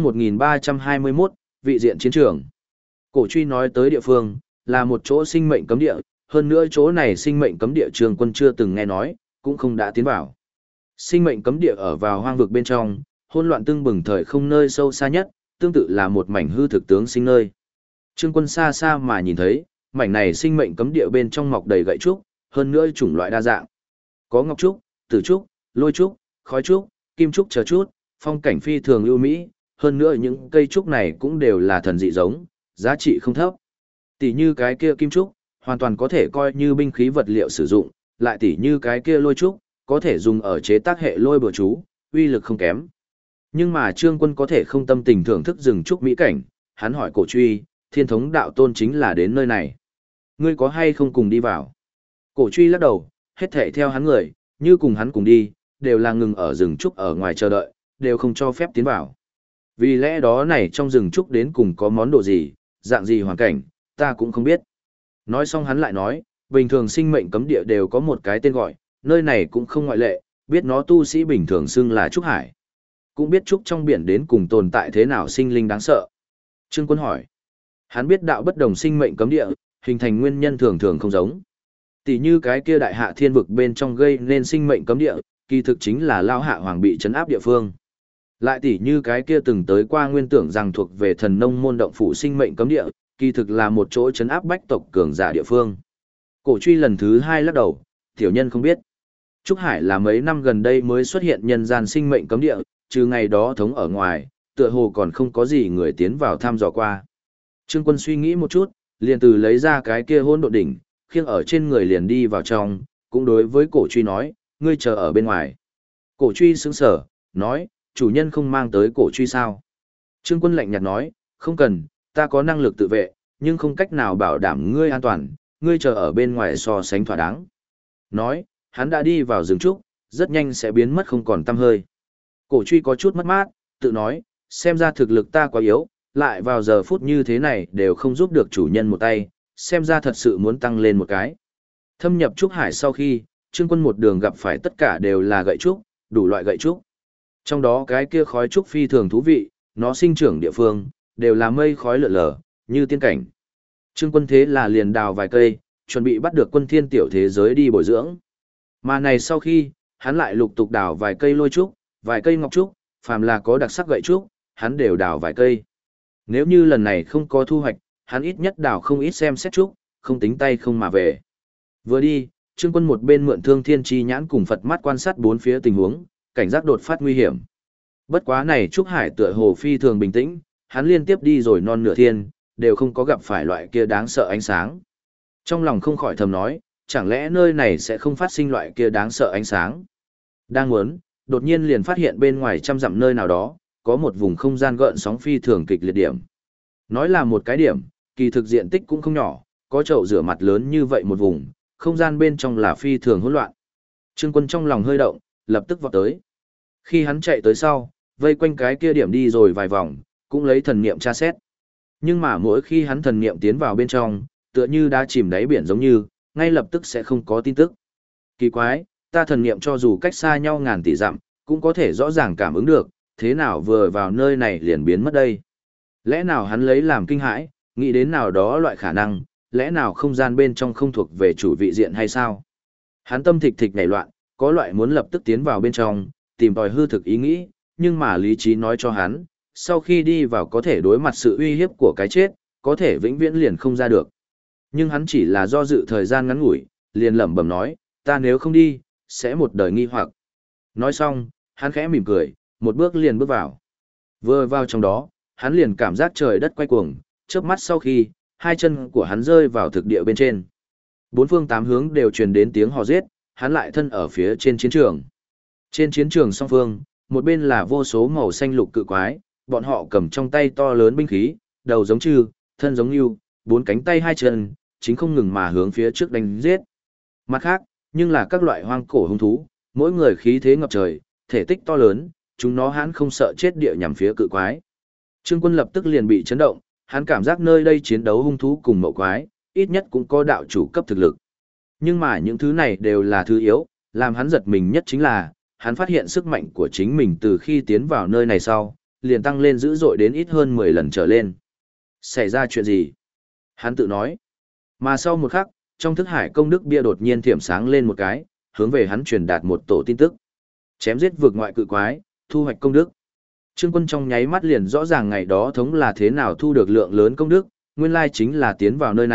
S1: 1321, vị diện chiến trường. Cổ Truy nói tới địa phương, là một chỗ sinh mệnh cấm địa, hơn nữa chỗ này sinh mệnh cấm địa Trương Quân chưa từng nghe nói, cũng không đã tiến vào. Sinh mệnh cấm địa ở vào hoang vực bên trong, hỗn loạn tương bừng thời không nơi sâu xa nhất, tương tự là một mảnh hư thực tướng sinh nơi. Trương Quân xa xa mà nhìn thấy, mảnh này sinh mệnh cấm địa bên trong mọc đầy gậy trúc, hơn nữa chủng loại đa dạng. Có ngọc trúc, tử trúc, lôi trúc, khói trúc, kim trúc chờ chút, phong cảnh phi thường ưu mỹ, hơn nữa những cây trúc này cũng đều là thần dị giống, giá trị không thấp. Tỷ như cái kia kim trúc, hoàn toàn có thể coi như binh khí vật liệu sử dụng, lại tỷ như cái kia lôi trúc, có thể dùng ở chế tác hệ lôi bừa chú, uy lực không kém. Nhưng mà Trương Quân có thể không tâm tình thưởng thức rừng trúc mỹ cảnh, hắn hỏi Cổ Truy, Thiên Thống Đạo Tôn chính là đến nơi này. Ngươi có hay không cùng đi vào? Cổ Truy lắc đầu, hết thảy theo hắn người, như cùng hắn cùng đi, đều là ngừng ở rừng trúc ở ngoài chờ đợi, đều không cho phép tiến vào. Vì lẽ đó này trong rừng trúc đến cùng có món đồ gì, dạng gì hoàn cảnh, ta cũng không biết. Nói xong hắn lại nói, bình thường sinh mệnh cấm địa đều có một cái tên gọi, nơi này cũng không ngoại lệ, biết nó tu sĩ bình thường xưng là Trúc Hải. Cũng biết Trúc trong biển đến cùng tồn tại thế nào sinh linh đáng sợ. Trương Quân hỏi, hắn biết đạo bất đồng sinh mệnh cấm địa, hình thành nguyên nhân thường thường không giống. Tỷ như cái kia đại hạ thiên vực bên trong gây nên sinh mệnh cấm địa, kỳ thực chính là Lao Hạ Hoàng bị trấn áp địa phương. Lại tỷ như cái kia từng tới qua nguyên tưởng rằng thuộc về thần nông môn động phủ sinh mệnh cấm địa, kỳ thực là một chỗ trấn áp bách tộc cường giả địa phương. Cổ Truy lần thứ 2 lắc đầu, tiểu nhân không biết. Trúc Hải là mấy năm gần đây mới xuất hiện nhân gian sinh mệnh cấm địa, trừ ngày đó thống ở ngoài, tựa hồ còn không có gì người tiến vào thăm dò qua. Trương Quân suy nghĩ một chút, liền từ lấy ra cái kia hôn độ đỉnh, khiêng ở trên người liền đi vào trong, cũng đối với Cổ Truy nói, ngươi chờ ở bên ngoài. Cổ Truy sững sở, nói, chủ nhân không mang tới Cổ Truy sao? Trương Quân lạnh nhạt nói, không cần, ta có năng lực tự vệ, nhưng không cách nào bảo đảm ngươi an toàn, ngươi chờ ở bên ngoài so sánh thỏa đáng. Nói, hắn đã đi vào rừng trúc, rất nhanh sẽ biến mất không còn tăm hơi. Cổ Truy có chút mất mát, tự nói, xem ra thực lực ta quá yếu, lại vào giờ phút như thế này đều không giúp được chủ nhân một tay, xem ra thật sự muốn tăng lên một cái. Thâm nhập Trúc Hải sau khi, Trương Quân một đường gặp phải tất cả đều là gậy trúc, đủ loại gậy trúc. Trong đó cái kia khói trúc phi thường thú vị, nó sinh trưởng địa phương, đều là mây khói lượn lờ, như tiên cảnh. Trương Quân thế là liền đào vài cây, chuẩn bị bắt được Quân Thiên tiểu thế giới đi bồi dưỡng. Mà này sau khi, hắn lại lục tục đào vài cây lôi trúc, vài cây ngọc trúc, phàm là có đặc sắc gậy trúc, hắn đều đào vài cây. Nếu như lần này không có thu hoạch, hắn ít nhất đào không ít xem xét trúc, không tính tay không mà về. Vừa đi, Trương Quân một bên mượn Thương Thiên Chi nhãn cùng Phật mắt quan sát bốn phía tình huống, cảnh giác đột phát nguy hiểm. Bất quá này Trúc Hải tựa hồ phi thường bình tĩnh, hắn liên tiếp đi rồi non nửa thiên, đều không có gặp phải loại kia đáng sợ ánh sáng. Trong lòng không khỏi thầm nói, chẳng lẽ nơi này sẽ không phát sinh loại kia đáng sợ ánh sáng. Đang muốn, đột nhiên liền phát hiện bên ngoài trăm dặm nơi nào đó, có một vùng không gian gợn sóng phi thường kịch liệt điểm. Nói là một cái điểm, kỳ thực diện tích cũng không nhỏ, có chậu rửa mặt lớn như vậy một vùng, không gian bên trong là phi thường hỗn loạn. Trương Quân trong lòng hơi động, lập tức vọt tới. Khi hắn chạy tới sau, vây quanh cái kia điểm đi rồi vài vòng, cũng lấy thần niệm tra xét. Nhưng mà mỗi khi hắn thần niệm tiến vào bên trong, tựa như đã chìm đáy biển giống như, ngay lập tức sẽ không có tin tức. Kỳ quái, ta thần niệm cho dù cách xa nhau ngàn tỷ dặm, cũng có thể rõ ràng cảm ứng được, thế nào vừa vào nơi này liền biến mất đây. Lẽ nào hắn lấy làm kinh hãi, nghĩ đến nào đó loại khả năng, lẽ nào không gian bên trong không thuộc về chủ vị diện hay sao? Hắn tâm thịch thịch nảy loạn, có loại muốn lập tức tiến vào bên trong, tìm tòi hư thực ý nghĩ, nhưng mà lý trí nói cho hắn, sau khi đi vào có thể đối mặt sự uy hiếp của cái chết, có thể vĩnh viễn liền không ra được. Nhưng hắn chỉ là do dự thời gian ngắn ngủi, liền lẩm bẩm nói, ta nếu không đi, sẽ một đời nghi hoặc. Nói xong, hắn khẽ mỉm cười, một bước liền bước vào. Vừa vào trong đó, hắn liền cảm giác trời đất quay cuồng, chớp mắt sau khi, hai chân của hắn rơi vào thực địa bên trên. Bốn phương tám hướng đều truyền đến tiếng hò giết, hắn lại thân ở phía trên chiến trường. Trên chiến trường song phương, một bên là vô số màu xanh lục cự quái, bọn họ cầm trong tay to lớn binh khí, đầu giống trư, thân giống như, bốn cánh tay hai chân, chính không ngừng mà hướng phía trước đánh giết. Mặt khác, nhưng là các loại hoang cổ hung thú, mỗi người khí thế ngập trời, thể tích to lớn, chúng nó hãn không sợ chết địa nhằm phía cự quái. Trương Quân lập tức liền bị chấn động, hắn cảm giác nơi đây chiến đấu hung thú cùng mậu quái, ít nhất cũng có đạo chủ cấp thực lực. Nhưng mà những thứ này đều là thứ yếu, làm hắn giật mình nhất chính là, hắn phát hiện sức mạnh của chính mình từ khi tiến vào nơi này sau, liền tăng lên dữ dội đến ít hơn 10 lần trở lên. Xảy ra chuyện gì? Hắn tự nói. Mà sau một khắc, trong thức hải công đức bia đột nhiên thiểm sáng lên một cái, hướng về hắn truyền đạt một tổ tin tức. Chém giết vượt ngoại cự quái, thu hoạch công đức. Trương Quân trong nháy mắt liền rõ ràng ngày đó thống là thế nào thu được lượng lớn công đức, nguyên lai chính là tiến vào nơi này,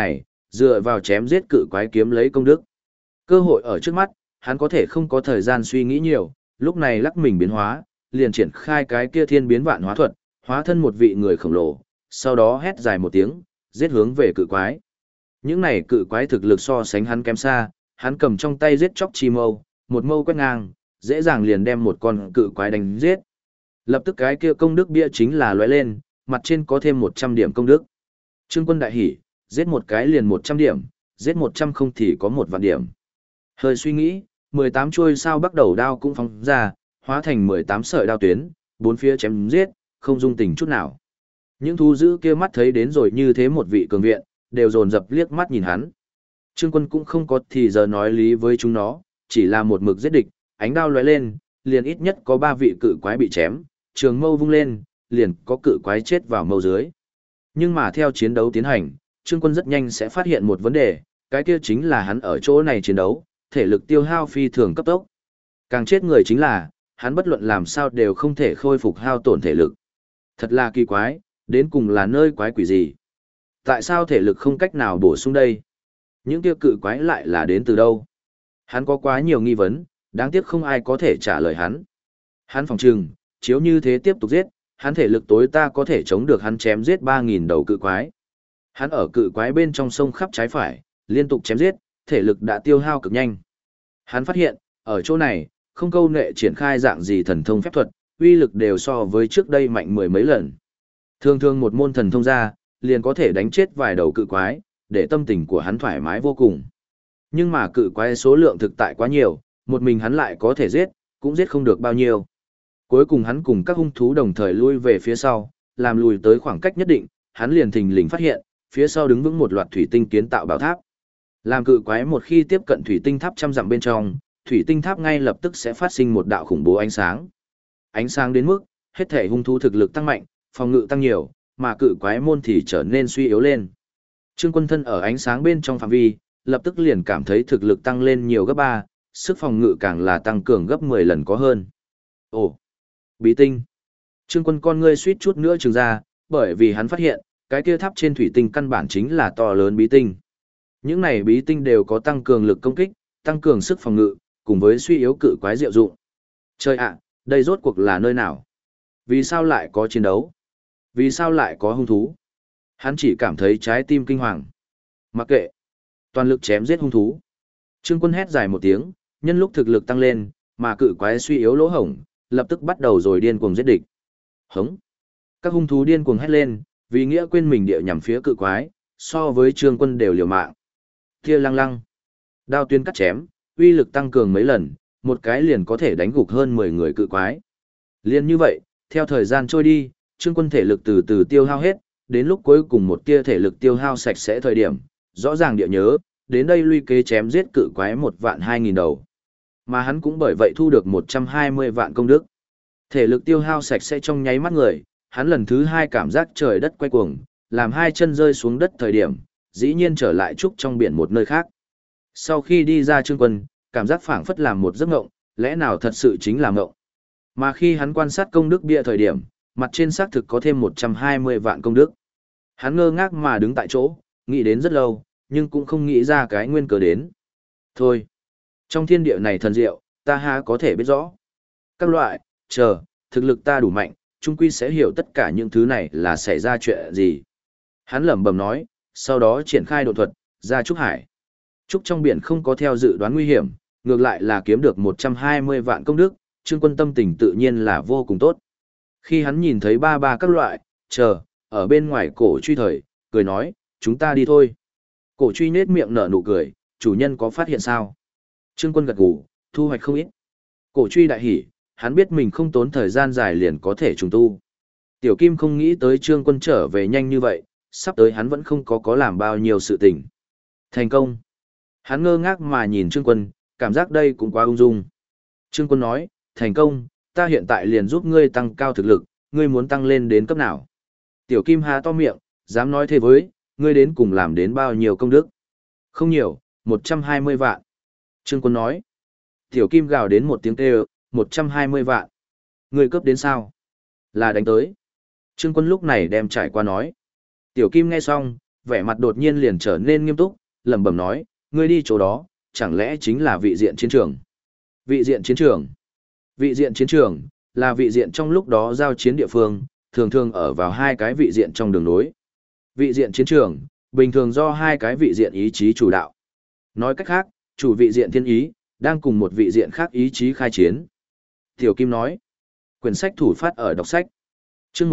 S1: dựa vào chém giết cự quái kiếm lấy công đức. Cơ hội ở trước mắt, hắn có thể không có thời gian suy nghĩ nhiều, lúc này lắc mình biến hóa, liền triển khai cái kia thiên biến vạn hóa thuật, hóa thân một vị người khổng lồ, sau đó hét dài một tiếng, giết hướng về cự quái. Những này cự quái thực lực so sánh hắn kém xa, hắn cầm trong tay giết chóc chi mâu, một mâu quét ngang, dễ dàng liền đem một con cự quái đánh giết. Lập tức cái kia công đức bia chính là lóe lên, mặt trên có thêm 100 điểm công đức. Trương Quân đại hỉ, giết một cái liền 100 điểm, giết 100 không thì có 1 vạn điểm. Hơi suy nghĩ, 18 chuôi sao bắt đầu đao cũng phóng ra, hóa thành 18 sợi đao tuyến, bốn phía chém giết, không dung tình chút nào. Những thú dữ kia mắt thấy đến rồi như thế một vị cường viện, đều dồn dập liếc mắt nhìn hắn. Trương Quân cũng không có thì giờ nói lý với chúng nó, chỉ là một mực giết địch, ánh đao lóe lên, liền ít nhất có 3 vị cự quái bị chém, trường mâu vung lên, liền có cự quái chết vào mâu dưới. Nhưng mà theo chiến đấu tiến hành, Trương Quân rất nhanh sẽ phát hiện một vấn đề, cái kia chính là hắn ở chỗ này chiến đấu, thể lực tiêu hao phi thường cấp tốc. Càng chết người chính là, hắn bất luận làm sao đều không thể khôi phục hao tổn thể lực. Thật là kỳ quái, đến cùng là nơi quái quỷ gì? Tại sao thể lực không cách nào bổ sung đây? Những kia cự quái lại là đến từ đâu? Hắn có quá nhiều nghi vấn, đáng tiếc không ai có thể trả lời hắn. Hắn phòng trừng, chiếu như thế tiếp tục giết, hắn thể lực tối ta có thể chống được hắn chém giết 3.000 đầu cự quái. Hắn ở cự quái bên trong sông khắp trái phải, liên tục chém giết, thể lực đã tiêu hao cực nhanh. Hắn phát hiện, ở chỗ này, không câu nệ triển khai dạng gì thần thông phép thuật, uy lực đều so với trước đây mạnh mười mấy lần. Thường thường một môn thần thông ra, liền có thể đánh chết vài đầu cự quái, để tâm tình của hắn thoải mái vô cùng. Nhưng mà cự quái số lượng thực tại quá nhiều, một mình hắn lại có thể giết, cũng giết không được bao nhiêu. Cuối cùng hắn cùng các hung thú đồng thời lui về phía sau, làm lùi tới khoảng cách nhất định, hắn liền thình lình phát hiện, phía sau đứng vững một loạt thủy tinh kiến tạo bảo tháp. Làm cự quái một khi tiếp cận thủy tinh tháp trăm dặm bên trong, thủy tinh tháp ngay lập tức sẽ phát sinh một đạo khủng bố ánh sáng. Ánh sáng đến mức, hết thể hung thú thực lực tăng mạnh, phòng ngự tăng nhiều, mà cự quái môn thì trở nên suy yếu lên. Trương Quân thân ở ánh sáng bên trong phạm vi, lập tức liền cảm thấy thực lực tăng lên nhiều gấp 3, sức phòng ngự càng là tăng cường gấp 10 lần có hơn. Ồ, bí tinh. Trương Quân con ngươi suýt chút nữa trừng ra, bởi vì hắn phát hiện, cái kia tháp trên thủy tinh căn bản chính là to lớn bí tinh. Những này bí tinh đều có tăng cường lực công kích, tăng cường sức phòng ngự, cùng với suy yếu cự quái diệu dụng. Trời ạ, đây rốt cuộc là nơi nào? Vì sao lại có chiến đấu? Vì sao lại có hung thú? Hắn chỉ cảm thấy trái tim kinh hoàng. Mặc kệ, toàn lực chém giết hung thú. Trương Quân hét dài một tiếng, nhân lúc thực lực tăng lên, mà cự quái suy yếu lỗ hổng, lập tức bắt đầu rồi điên cuồng giết địch. Hống! Các hung thú điên cuồng hét lên, vì nghĩa quên mình địa nhằm phía cự quái, so với Trương Quân đều liều mạng. Kia lăng lăng, đao tuyến cắt chém, uy lực tăng cường mấy lần, một cái liền có thể đánh gục hơn 10 người cự quái. Liên như vậy, theo thời gian trôi đi, Trương Quân thể lực từ từ tiêu hao hết, đến lúc cuối cùng một tia thể lực tiêu hao sạch sẽ thời điểm, rõ ràng địa nhớ, đến đây luy kế chém giết cự quái 1.200.000 đầu. Mà hắn cũng bởi vậy thu được 120 vạn công đức. Thể lực tiêu hao sạch sẽ trong nháy mắt người, hắn lần thứ 2 cảm giác trời đất quay cuồng, làm hai chân rơi xuống đất thời điểm, dĩ nhiên trở lại trúc trong biển một nơi khác. Sau khi đi ra Trương Quân, cảm giác phảng phất làm một giấc ngộng, lẽ nào thật sự chính là ngộng. Mà khi hắn quan sát công đức bia thời điểm, mặt trên xác thực có thêm 120 vạn công đức. Hắn ngơ ngác mà đứng tại chỗ, nghĩ đến rất lâu, nhưng cũng không nghĩ ra cái nguyên cớ đến. Thôi, trong thiên địa này thần diệu, ta há có thể biết rõ. Các loại, thực lực ta đủ mạnh, chung quy sẽ hiểu tất cả những thứ này là xảy ra chuyện gì. Hắn lẩm bẩm nói, sau đó triển khai độ thuật, ra trúc hải. Trúc trong biển không có theo dự đoán nguy hiểm, ngược lại là kiếm được 120 vạn công đức, Trương Quân tâm tình tự nhiên là vô cùng tốt. Khi hắn nhìn thấy ba các loại, ở bên ngoài cổ truy thời, cười nói, chúng ta đi thôi. Cổ truy nết miệng nở nụ cười, chủ nhân có phát hiện sao? Trương Quân gật gù, thu hoạch không ít. Cổ truy đại hỉ, hắn biết mình không tốn thời gian dài liền có thể trùng tu. Tiểu Kim không nghĩ tới Trương Quân trở về nhanh như vậy, sắp tới hắn vẫn không có làm bao nhiêu sự tình. Thành công. Hắn ngơ ngác mà nhìn Trương Quân, cảm giác đây cũng quá ung dung. Trương Quân nói, thành công, ta hiện tại liền giúp ngươi tăng cao thực lực, ngươi muốn tăng lên đến cấp nào? Tiểu Kim há to miệng, dám nói thế với, ngươi đến cùng làm đến bao nhiêu công đức? Không nhiều, 120 vạn. Trương Quân nói. Tiểu Kim gào đến một tiếng kêu, 120 vạn. Ngươi cấp đến sao? Là đánh tới. Trương Quân lúc này đem trải qua nói. Tiểu Kim nghe xong, vẻ mặt đột nhiên liền trở nên nghiêm túc, lẩm bẩm nói, ngươi đi chỗ đó, chẳng lẽ chính là vị diện chiến trường? Vị diện chiến trường? Vị diện chiến trường là vị diện trong lúc đó giao chiến địa phương, thường thường ở vào hai cái vị diện trong đường nối. Vị diện chiến trường, bình thường do hai cái vị diện ý chí chủ đạo. Nói cách khác, chủ vị diện thiên ý, đang cùng một vị diện khác ý chí khai chiến. Tiểu Kim nói, quyển sách thủ phát ở đọc sách. Chương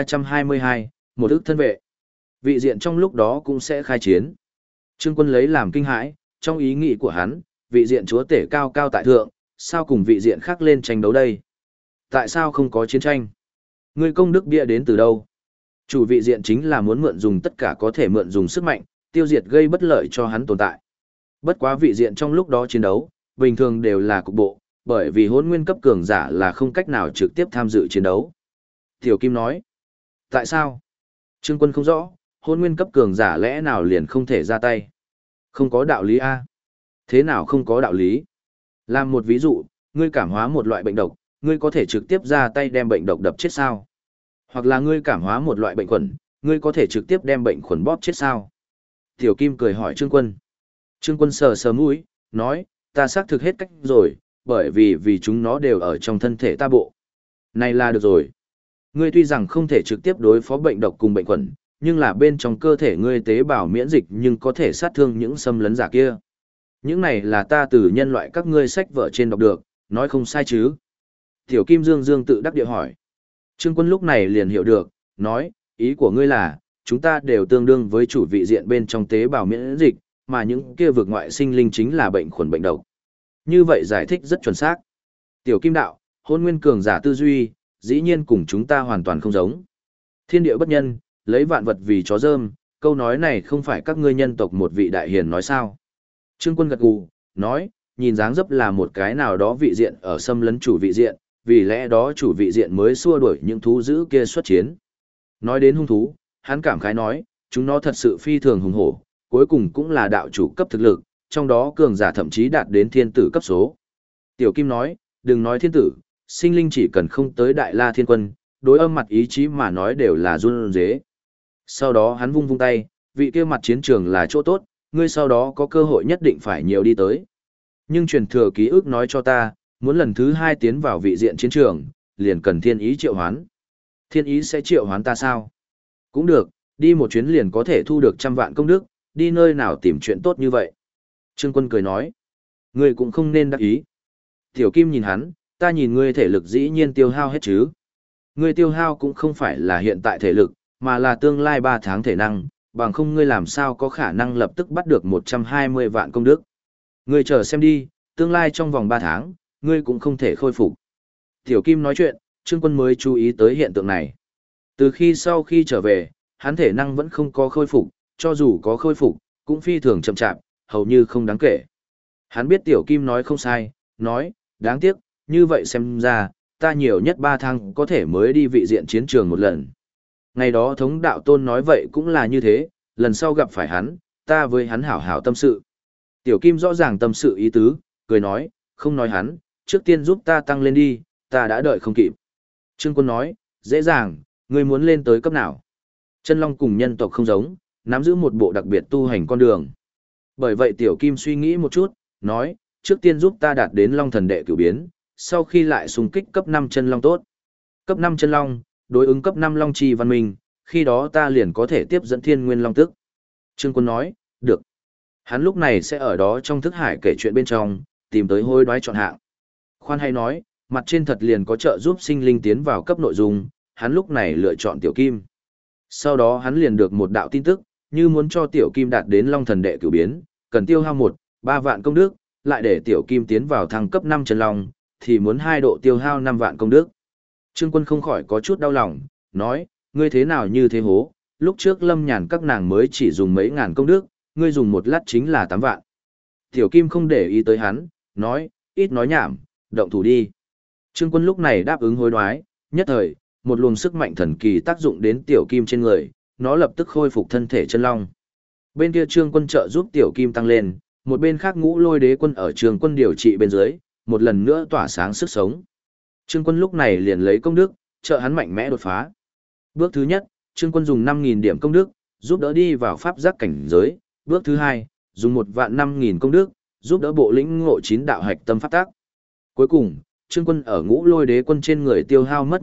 S1: 1322, một ức thân vệ. Vị diện trong lúc đó cũng sẽ khai chiến. Trương Quân lấy làm kinh hãi, trong ý nghĩ của hắn, vị diện chúa tể cao cao tại thượng, sao cùng vị diện khác lên tranh đấu đây? Tại sao không có chiến tranh? Ngươi công đức bịa đến từ đâu? Chủ vị diện chính là muốn mượn dùng tất cả có thể mượn dùng sức mạnh, tiêu diệt gây bất lợi cho hắn tồn tại. Bất quá vị diện trong lúc đó chiến đấu, bình thường đều là cục bộ, bởi vì hỗn nguyên cấp cường giả là không cách nào trực tiếp tham dự chiến đấu. Tiểu Kim nói, tại sao? Trương Quân không rõ, hỗn nguyên cấp cường giả lẽ nào liền không thể ra tay? Không có đạo lý a? Thế nào không có đạo lý? Làm một ví dụ, ngươi cảm hóa một loại bệnh độc, ngươi có thể trực tiếp ra tay đem bệnh độc đập chết sao? Hoặc là ngươi cảm hóa một loại bệnh khuẩn, ngươi có thể trực tiếp đem bệnh khuẩn bóp chết sao? Tiểu Kim cười hỏi Trương Quân. Trương Quân sờ sờ mũi, nói, ta xác thực hết cách rồi, bởi vì chúng nó đều ở trong thân thể ta bộ. Này là được rồi. Ngươi tuy rằng không thể trực tiếp đối phó bệnh độc cùng bệnh khuẩn, nhưng là bên trong cơ thể ngươi tế bào miễn dịch nhưng có thể sát thương những xâm lấn giả kia. Những này là ta từ nhân loại các ngươi sách vở trên đọc được, nói không sai chứ. Tiểu Kim Dương Dương tự đắc địa hỏi. Trương Quân lúc này liền hiểu được, nói, ý của ngươi là, chúng ta đều tương đương với chủ vị diện bên trong tế bào miễn dịch, mà những kia vực ngoại sinh linh chính là bệnh khuẩn bệnh độc. Như vậy giải thích rất chuẩn xác. Tiểu Kim đạo, hôn nguyên cường giả tư duy, dĩ nhiên cùng chúng ta hoàn toàn không giống. Thiên địa bất nhân, lấy vạn vật vì chó rơm, câu nói này không phải các ngươi nhân tộc một vị đại hiền nói sao. Trương Quân gật gù, nói, nhìn dáng dấp là một cái nào đó vị diện ở xâm lấn chủ vị diện, vì lẽ đó chủ vị diện mới xua đuổi những thú dữ kia xuất chiến. Nói đến hung thú, hắn cảm khái nói, chúng nó thật sự phi thường hùng hổ, cuối cùng cũng là đạo chủ cấp thực lực, trong đó cường giả thậm chí đạt đến thiên tử cấp số. Tiểu Kim nói, đừng nói thiên tử, sinh linh chỉ cần không tới đại la thiên quân, đối âm mặt ý chí mà nói đều là run rế. Sau đó hắn vung vung tay, vị kia mặt chiến trường là chỗ tốt, ngươi sau đó có cơ hội nhất định phải nhiều đi tới. Nhưng truyền thừa ký ức nói cho ta, muốn lần thứ 2 tiến vào vị diện chiến trường, liền cần thiên ý triệu hoán. Thiên ý sẽ triệu hoán ta sao? Cũng được, đi một chuyến liền có thể thu được 100 vạn công đức, đi nơi nào tìm chuyện tốt như vậy. Trương Quân cười nói, ngươi cũng không nên đắc ý. Tiểu Kim nhìn hắn, ta nhìn ngươi thể lực dĩ nhiên tiêu hao hết chứ. Ngươi tiêu hao cũng không phải là hiện tại thể lực, mà là tương lai 3 tháng thể năng, bằng không ngươi làm sao có khả năng lập tức bắt được 120 vạn công đức. Ngươi chờ xem đi, tương lai trong vòng 3 tháng, ngươi cũng không thể khôi phục. Tiểu Kim nói chuyện, Trương Quân mới chú ý tới hiện tượng này. Từ khi sau khi trở về, hắn thể năng vẫn không có khôi phục, cho dù có khôi phục, cũng phi thường chậm chạp, hầu như không đáng kể. Hắn biết Tiểu Kim nói không sai, nói, đáng tiếc, như vậy xem ra, ta nhiều nhất 3 tháng có thể mới đi vị diện chiến trường một lần. Ngày đó thống đạo tôn nói vậy cũng là như thế, lần sau gặp phải hắn, ta với hắn hảo hảo tâm sự. Tiểu Kim rõ ràng tâm sự ý tứ, cười nói, không nói hắn, trước tiên giúp ta tăng lên đi, ta đã đợi không kịp. Trương Quân nói, dễ dàng, ngươi muốn lên tới cấp nào? Chân Long cùng nhân tộc không giống, nắm giữ một bộ đặc biệt tu hành con đường. Bởi vậy Tiểu Kim suy nghĩ một chút, nói, trước tiên giúp ta đạt đến Long thần đệ cửu biến, sau khi lại xung kích cấp 5 chân Long tốt. Cấp 5 chân Long, đối ứng cấp 5 Long Chi văn minh, khi đó ta liền có thể tiếp dẫn Thiên Nguyên Long tức. Trương Quân nói, được. Hắn lúc này sẽ ở đó trong thức hải kể chuyện bên trong, tìm tới hối đoái chọn hạng. Khoan hay nói, mặt trên thật liền có trợ giúp sinh linh tiến vào cấp nội dung, hắn lúc này lựa chọn Tiểu Kim. Sau đó hắn liền được một đạo tin tức, như muốn cho Tiểu Kim đạt đến Long thần đệ cửu biến, cần tiêu hao 3 vạn công đức, lại để Tiểu Kim tiến vào thăng cấp 5 chân Long, thì muốn 2 độ tiêu hao 5 vạn công đức. Trương Quân không khỏi có chút đau lòng, nói, ngươi thế nào như thế hố, lúc trước Lâm Nhàn các nàng mới chỉ dùng mấy ngàn công đức, ngươi dùng một lát chính là 8 vạn. Tiểu Kim không để ý tới hắn, nói, ít nói nhảm, động thủ đi. Trương Quân lúc này đáp ứng hối đoái, nhất thời, một luồng sức mạnh thần kỳ tác dụng đến Tiểu Kim trên người, nó lập tức khôi phục thân thể chân long. Bên kia Trương Quân trợ giúp Tiểu Kim tăng lên, một bên khác Ngũ Lôi Đế Quân ở Trương Quân điều trị bên dưới, một lần nữa tỏa sáng sức sống. Trương Quân lúc này liền lấy công đức, trợ hắn mạnh mẽ đột phá. Bước thứ nhất, Trương Quân dùng 5.000 điểm công đức, giúp đỡ đi vào pháp giác cảnh giới. Bước thứ hai, dùng 1.005.000 công đức, giúp đỡ bộ lĩnh ngộ 9 đạo hạch tâm pháp tác. Cuối cùng, Trương Quân ở Ngũ Lôi Đế Quân trên người tiêu hao mất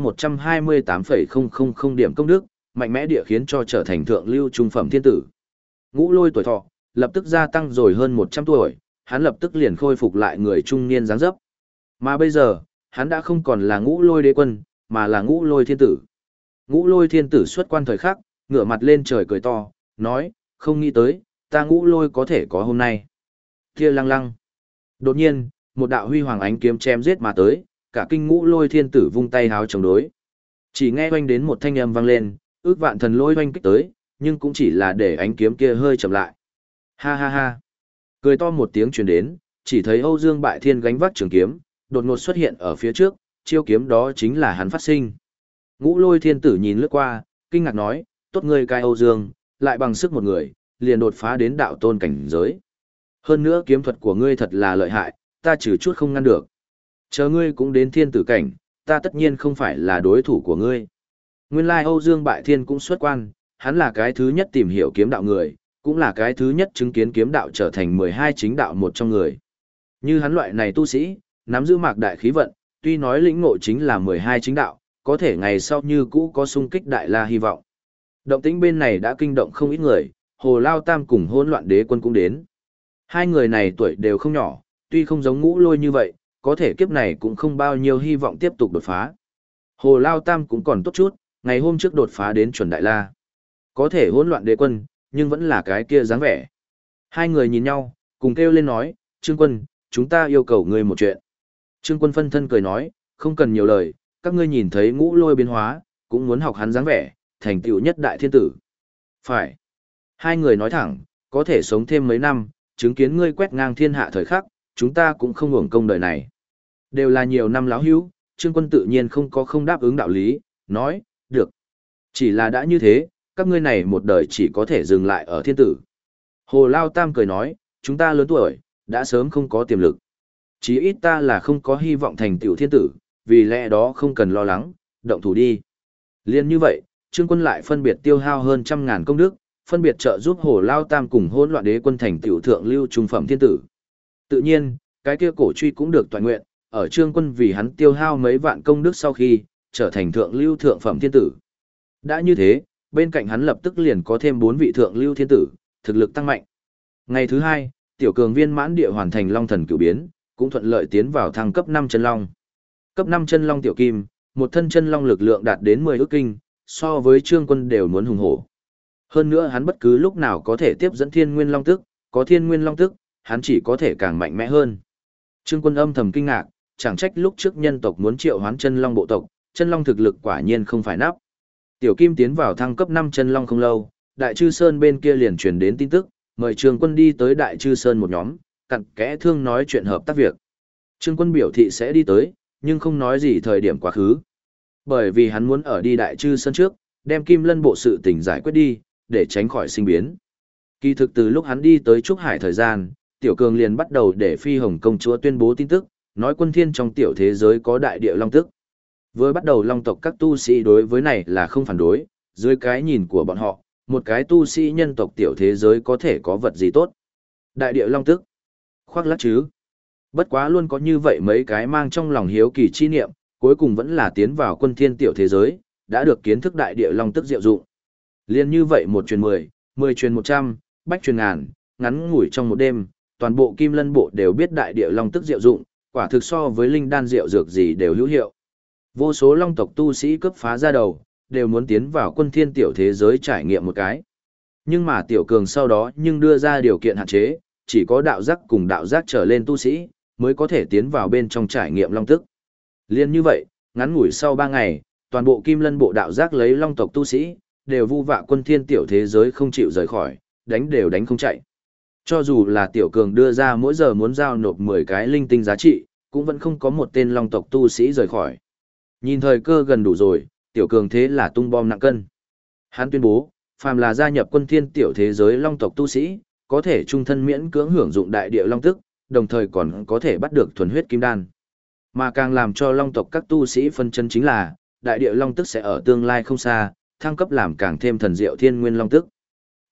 S1: 128,000 điểm công đức, mạnh mẽ địa khiến cho trở thành thượng lưu trung phẩm thiên tử. Ngũ Lôi tuổi thọ lập tức gia tăng rồi hơn 100 tuổi, hắn lập tức liền khôi phục lại người trung niên dáng dấp. Mà bây giờ, hắn đã không còn là Ngũ Lôi Đế Quân, mà là Ngũ Lôi Thiên Tử. Ngũ Lôi Thiên Tử xuất quan thời khắc, ngửa mặt lên trời cười to, nói, không nghĩ tới, ta Ngũ Lôi có thể có hôm nay. Kia lăng lăng. Đột nhiên, một đạo huy hoàng ánh kiếm chém giết mà tới, cả kinh Ngũ Lôi Thiên Tử vung tay háo chống đối. Chỉ nghe oanh đến một thanh âm vang lên, ước vạn thần lôi oanh kích tới, nhưng cũng chỉ là để ánh kiếm kia hơi chậm lại. Ha ha ha. Cười to một tiếng truyền đến, chỉ thấy Âu Dương Bại Thiên gánh vác trường kiếm, đột ngột xuất hiện ở phía trước, chiêu kiếm đó chính là hắn phát sinh. Ngũ Lôi Thiên Tử nhìn lướt qua, kinh ngạc nói, tốt ngươi cai Âu Dương, lại bằng sức một người, liền đột phá đến đạo tôn cảnh giới. Hơn nữa kiếm thuật của ngươi thật là lợi hại, ta trừ chút không ngăn được. Chờ ngươi cũng đến thiên tử cảnh, ta tất nhiên không phải là đối thủ của ngươi. Nguyên lai Âu Dương Bại Thiên cũng xuất quan, hắn là cái thứ nhất tìm hiểu kiếm đạo người, cũng là cái thứ nhất chứng kiến kiếm đạo trở thành 12 chính đạo một trong người. Như hắn loại này tu sĩ, nắm giữ mạc đại khí vận, tuy nói lĩnh ngộ chính là 12 chính đạo, có thể ngày sau như cũ có sung kích đại la hy vọng. Động tĩnh bên này đã kinh động không ít người, Hồ Lao Tam cùng Hỗn Loạn Đế Quân cũng đến. Hai người này tuổi đều không nhỏ, tuy không giống Ngũ Lôi như vậy, có thể kiếp này cũng không bao nhiêu hy vọng tiếp tục đột phá. Hồ Lao Tam cũng còn tốt chút, ngày hôm trước đột phá đến chuẩn đại la. Có thể Hỗn Loạn Đế Quân, nhưng vẫn là cái kia dáng vẻ. Hai người nhìn nhau, cùng kêu lên nói, Trương Quân, chúng ta yêu cầu ngươi một chuyện. Trương Quân phân thân cười nói, không cần nhiều lời, các ngươi nhìn thấy Ngũ Lôi biến hóa, cũng muốn học hắn dáng vẻ, thành tựu nhất đại thiên tử. Phải. Hai người nói thẳng, có thể sống thêm mấy năm, chứng kiến ngươi quét ngang thiên hạ thời khắc, chúng ta cũng không uổng công đời này. Đều là nhiều năm láo hữu, Trương Quân tự nhiên không có không đáp ứng đạo lý, nói, được. Chỉ là đã như thế, các ngươi này một đời chỉ có thể dừng lại ở thiên tử. Hồ Lao Tam cười nói, chúng ta lớn tuổi, đã sớm không có tiềm lực. Chí ít ta là không có hy vọng thành tựu thiên tử, vì lẽ đó không cần lo lắng, động thủ đi. Liên như vậy, Trương Quân lại phân biệt tiêu hao hơn 100.000 công đức, phân biệt trợ giúp Hồ Lao Tam cùng Hỗn Loạn Đế Quân thành tựu thượng lưu trung phẩm thiên tử. Tự nhiên, cái kia cổ truy cũng được toàn nguyện, ở Trương Quân vì hắn tiêu hao mấy vạn công đức sau khi trở thành thượng lưu thượng phẩm thiên tử. Đã như thế, bên cạnh hắn lập tức liền có thêm 4 vị thượng lưu thiên tử, thực lực tăng mạnh. Ngày thứ hai, tiểu cường viên mãn địa hoàn thành Long Thần Cửu Biến, cũng thuận lợi tiến vào thăng cấp 5 chân long. Cấp 5 chân long tiểu kim, một thân chân long lực lượng đạt đến 10 ức kinh, so với Trương Quân đều muốn hùng hổ. Hơn nữa hắn bất cứ lúc nào có thể tiếp dẫn Thiên Nguyên Long Tức, có Thiên Nguyên Long Tức, hắn chỉ có thể càng mạnh mẽ hơn. Trương Quân âm thầm kinh ngạc, chẳng trách lúc trước nhân tộc muốn triệu hoán chân long bộ tộc, chân long thực lực quả nhiên không phải nắp. Tiểu Kim tiến vào thăng cấp 5 chân long không lâu, Đại Chư Sơn bên kia liền truyền đến tin tức, mời Trương Quân đi tới Đại Chư Sơn một nhóm, cặn kẽ thương nói chuyện hợp tác việc. Trương Quân biểu thị sẽ đi tới, nhưng không nói gì thời điểm quá khứ. Bởi vì hắn muốn ở đi Đại Chư Sơn trước, đem Kim Lân bộ sự tình giải quyết đi, để tránh khỏi sinh biến. Kỳ thực từ lúc hắn đi tới Trúc Hải thời gian, Tiểu Cường liền bắt đầu để Phi Hồng công chúa tuyên bố tin tức, nói quân thiên trong tiểu thế giới có đại địa long tức. Với bắt đầu long tộc các tu sĩ đối với này là không phản đối, dưới cái nhìn của bọn họ, một cái tu sĩ nhân tộc tiểu thế giới có thể có vật gì tốt. Đại địa long tức. Khoác lác chứ. Bất quá luôn có như vậy mấy cái mang trong lòng hiếu kỳ chi niệm, cuối cùng vẫn là tiến vào quân thiên tiểu thế giới, đã được kiến thức đại địa long tức diệu dụng. Liên như vậy một truyền 10, 10 truyền 100, bách truyền ngàn, ngắn ngủi trong một đêm, toàn bộ Kim Lân bộ đều biết đại địa long tức diệu dụng, quả thực so với linh đan diệu dược gì đều hữu hiệu. Vô số long tộc tu sĩ cướp phá ra đầu, đều muốn tiến vào quân thiên tiểu thế giới trải nghiệm một cái. Nhưng mà Tiểu Cường sau đó nhưng đưa ra điều kiện hạn chế, chỉ có đạo giác cùng đạo giác trở lên tu sĩ, mới có thể tiến vào bên trong trải nghiệm long tức. Liên như vậy, ngắn ngủi sau 3 ngày, toàn bộ Kim Lân bộ đạo giác lấy long tộc tu sĩ, đều vu vạ quân thiên tiểu thế giới không chịu rời khỏi, đánh đều đánh không chạy. Cho dù là Tiểu Cường đưa ra mỗi giờ muốn giao nộp 10 cái linh tinh giá trị, cũng vẫn không có một tên long tộc tu sĩ rời khỏi. Nhìn thời cơ gần đủ rồi, Tiểu Cường thế là tung bom nặng cân. Hắn tuyên bố, phàm là gia nhập quân thiên tiểu thế giới long tộc tu sĩ, có thể trung thân miễn cưỡng hưởng dụng đại địa long tức, đồng thời còn có thể bắt được thuần huyết kim đan. Mà càng làm cho long tộc các tu sĩ phân chân chính là, đại địa long tức sẽ ở tương lai không xa, thăng cấp làm càng thêm thần diệu thiên nguyên long tức.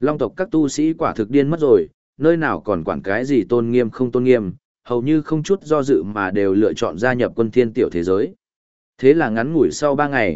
S1: Long tộc các tu sĩ quả thực điên mất rồi, nơi nào còn quản cái gì tôn nghiêm không tôn nghiêm, hầu như không chút do dự mà đều lựa chọn gia nhập quân thiên tiểu thế giới. Thế là ngắn ngủi sau 3 ngày,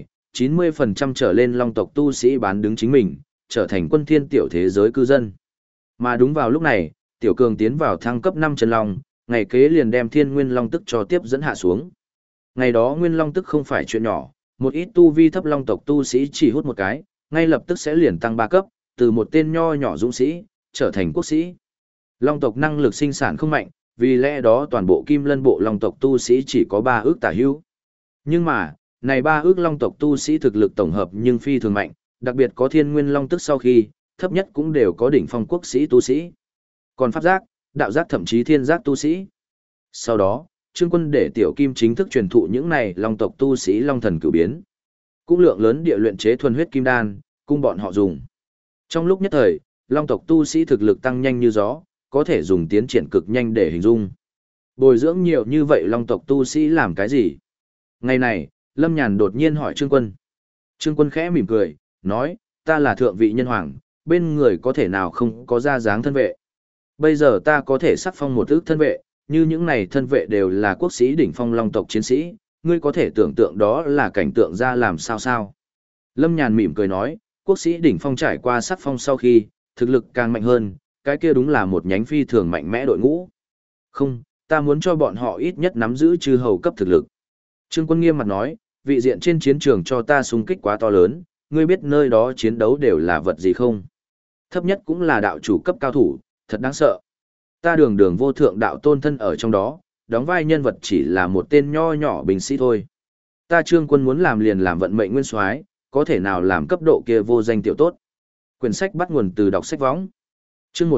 S1: 90% trở lên long tộc tu sĩ bán đứng chính mình, trở thành quân thiên tiểu thế giới cư dân. Mà đúng vào lúc này, tiểu cường tiến vào thăng cấp 5 chân long, ngày kế liền đem thiên nguyên long tức cho tiếp dẫn hạ xuống. Ngày đó nguyên long tức không phải chuyện nhỏ, một ít tu vi thấp long tộc tu sĩ chỉ hút một cái, ngay lập tức sẽ liền tăng 3 cấp, từ một tên nho nhỏ dũng sĩ, trở thành quốc sĩ. Long tộc năng lực sinh sản không mạnh, vì lẽ đó toàn bộ kim lân bộ long tộc tu sĩ chỉ có 3 ước tả hữu. Nhưng mà, này 3 ước long tộc tu sĩ thực lực tổng hợp nhưng phi thường mạnh, đặc biệt có thiên nguyên long tức sau khi, thấp nhất cũng đều có đỉnh phong quốc sĩ tu sĩ. Còn pháp giác, đạo giác thậm chí thiên giác tu sĩ. Sau đó, Trương Quân để Tiểu Kim chính thức truyền thụ những này long tộc tu sĩ long thần cửu biến. Cũng lượng lớn địa luyện chế thuần huyết kim đan, cung bọn họ dùng. Trong lúc nhất thời, long tộc tu sĩ thực lực tăng nhanh như gió, có thể dùng tiến triển cực nhanh để hình dung. Bồi dưỡng nhiều như vậy long tộc tu sĩ làm cái gì? Ngày này, Lâm Nhàn đột nhiên hỏi Trương Quân. Trương Quân khẽ mỉm cười, nói, ta là thượng vị nhân hoàng, bên người có thể nào không có ra dáng thân vệ. Bây giờ ta có thể sắc phong một ước thân vệ, như những này thân vệ đều là quốc sĩ đỉnh phong long tộc chiến sĩ, ngươi có thể tưởng tượng đó là cảnh tượng ra làm sao sao. Lâm Nhàn mỉm cười nói, quốc sĩ đỉnh phong trải qua sắc phong sau khi, thực lực càng mạnh hơn, cái kia đúng là một nhánh phi thường mạnh mẽ đội ngũ. Không, ta muốn cho bọn họ ít nhất nắm giữ chư hầu cấp thực lực. Trương Quân nghiêm mặt nói, vị diện trên chiến trường cho ta xung kích quá to lớn, ngươi biết nơi đó chiến đấu đều là vật gì không? Thấp nhất cũng là đạo chủ cấp cao thủ, thật đáng sợ. Ta đường đường vô thượng đạo tôn thân ở trong đó, đóng vai nhân vật chỉ là một tên nho nhỏ binh sĩ thôi. Ta Trương Quân muốn làm liền làm vận mệnh nguyên soái, có thể nào làm cấp độ kia vô danh tiểu tốt. Quyển sách bắt nguồn từ đọc sách võng. Chương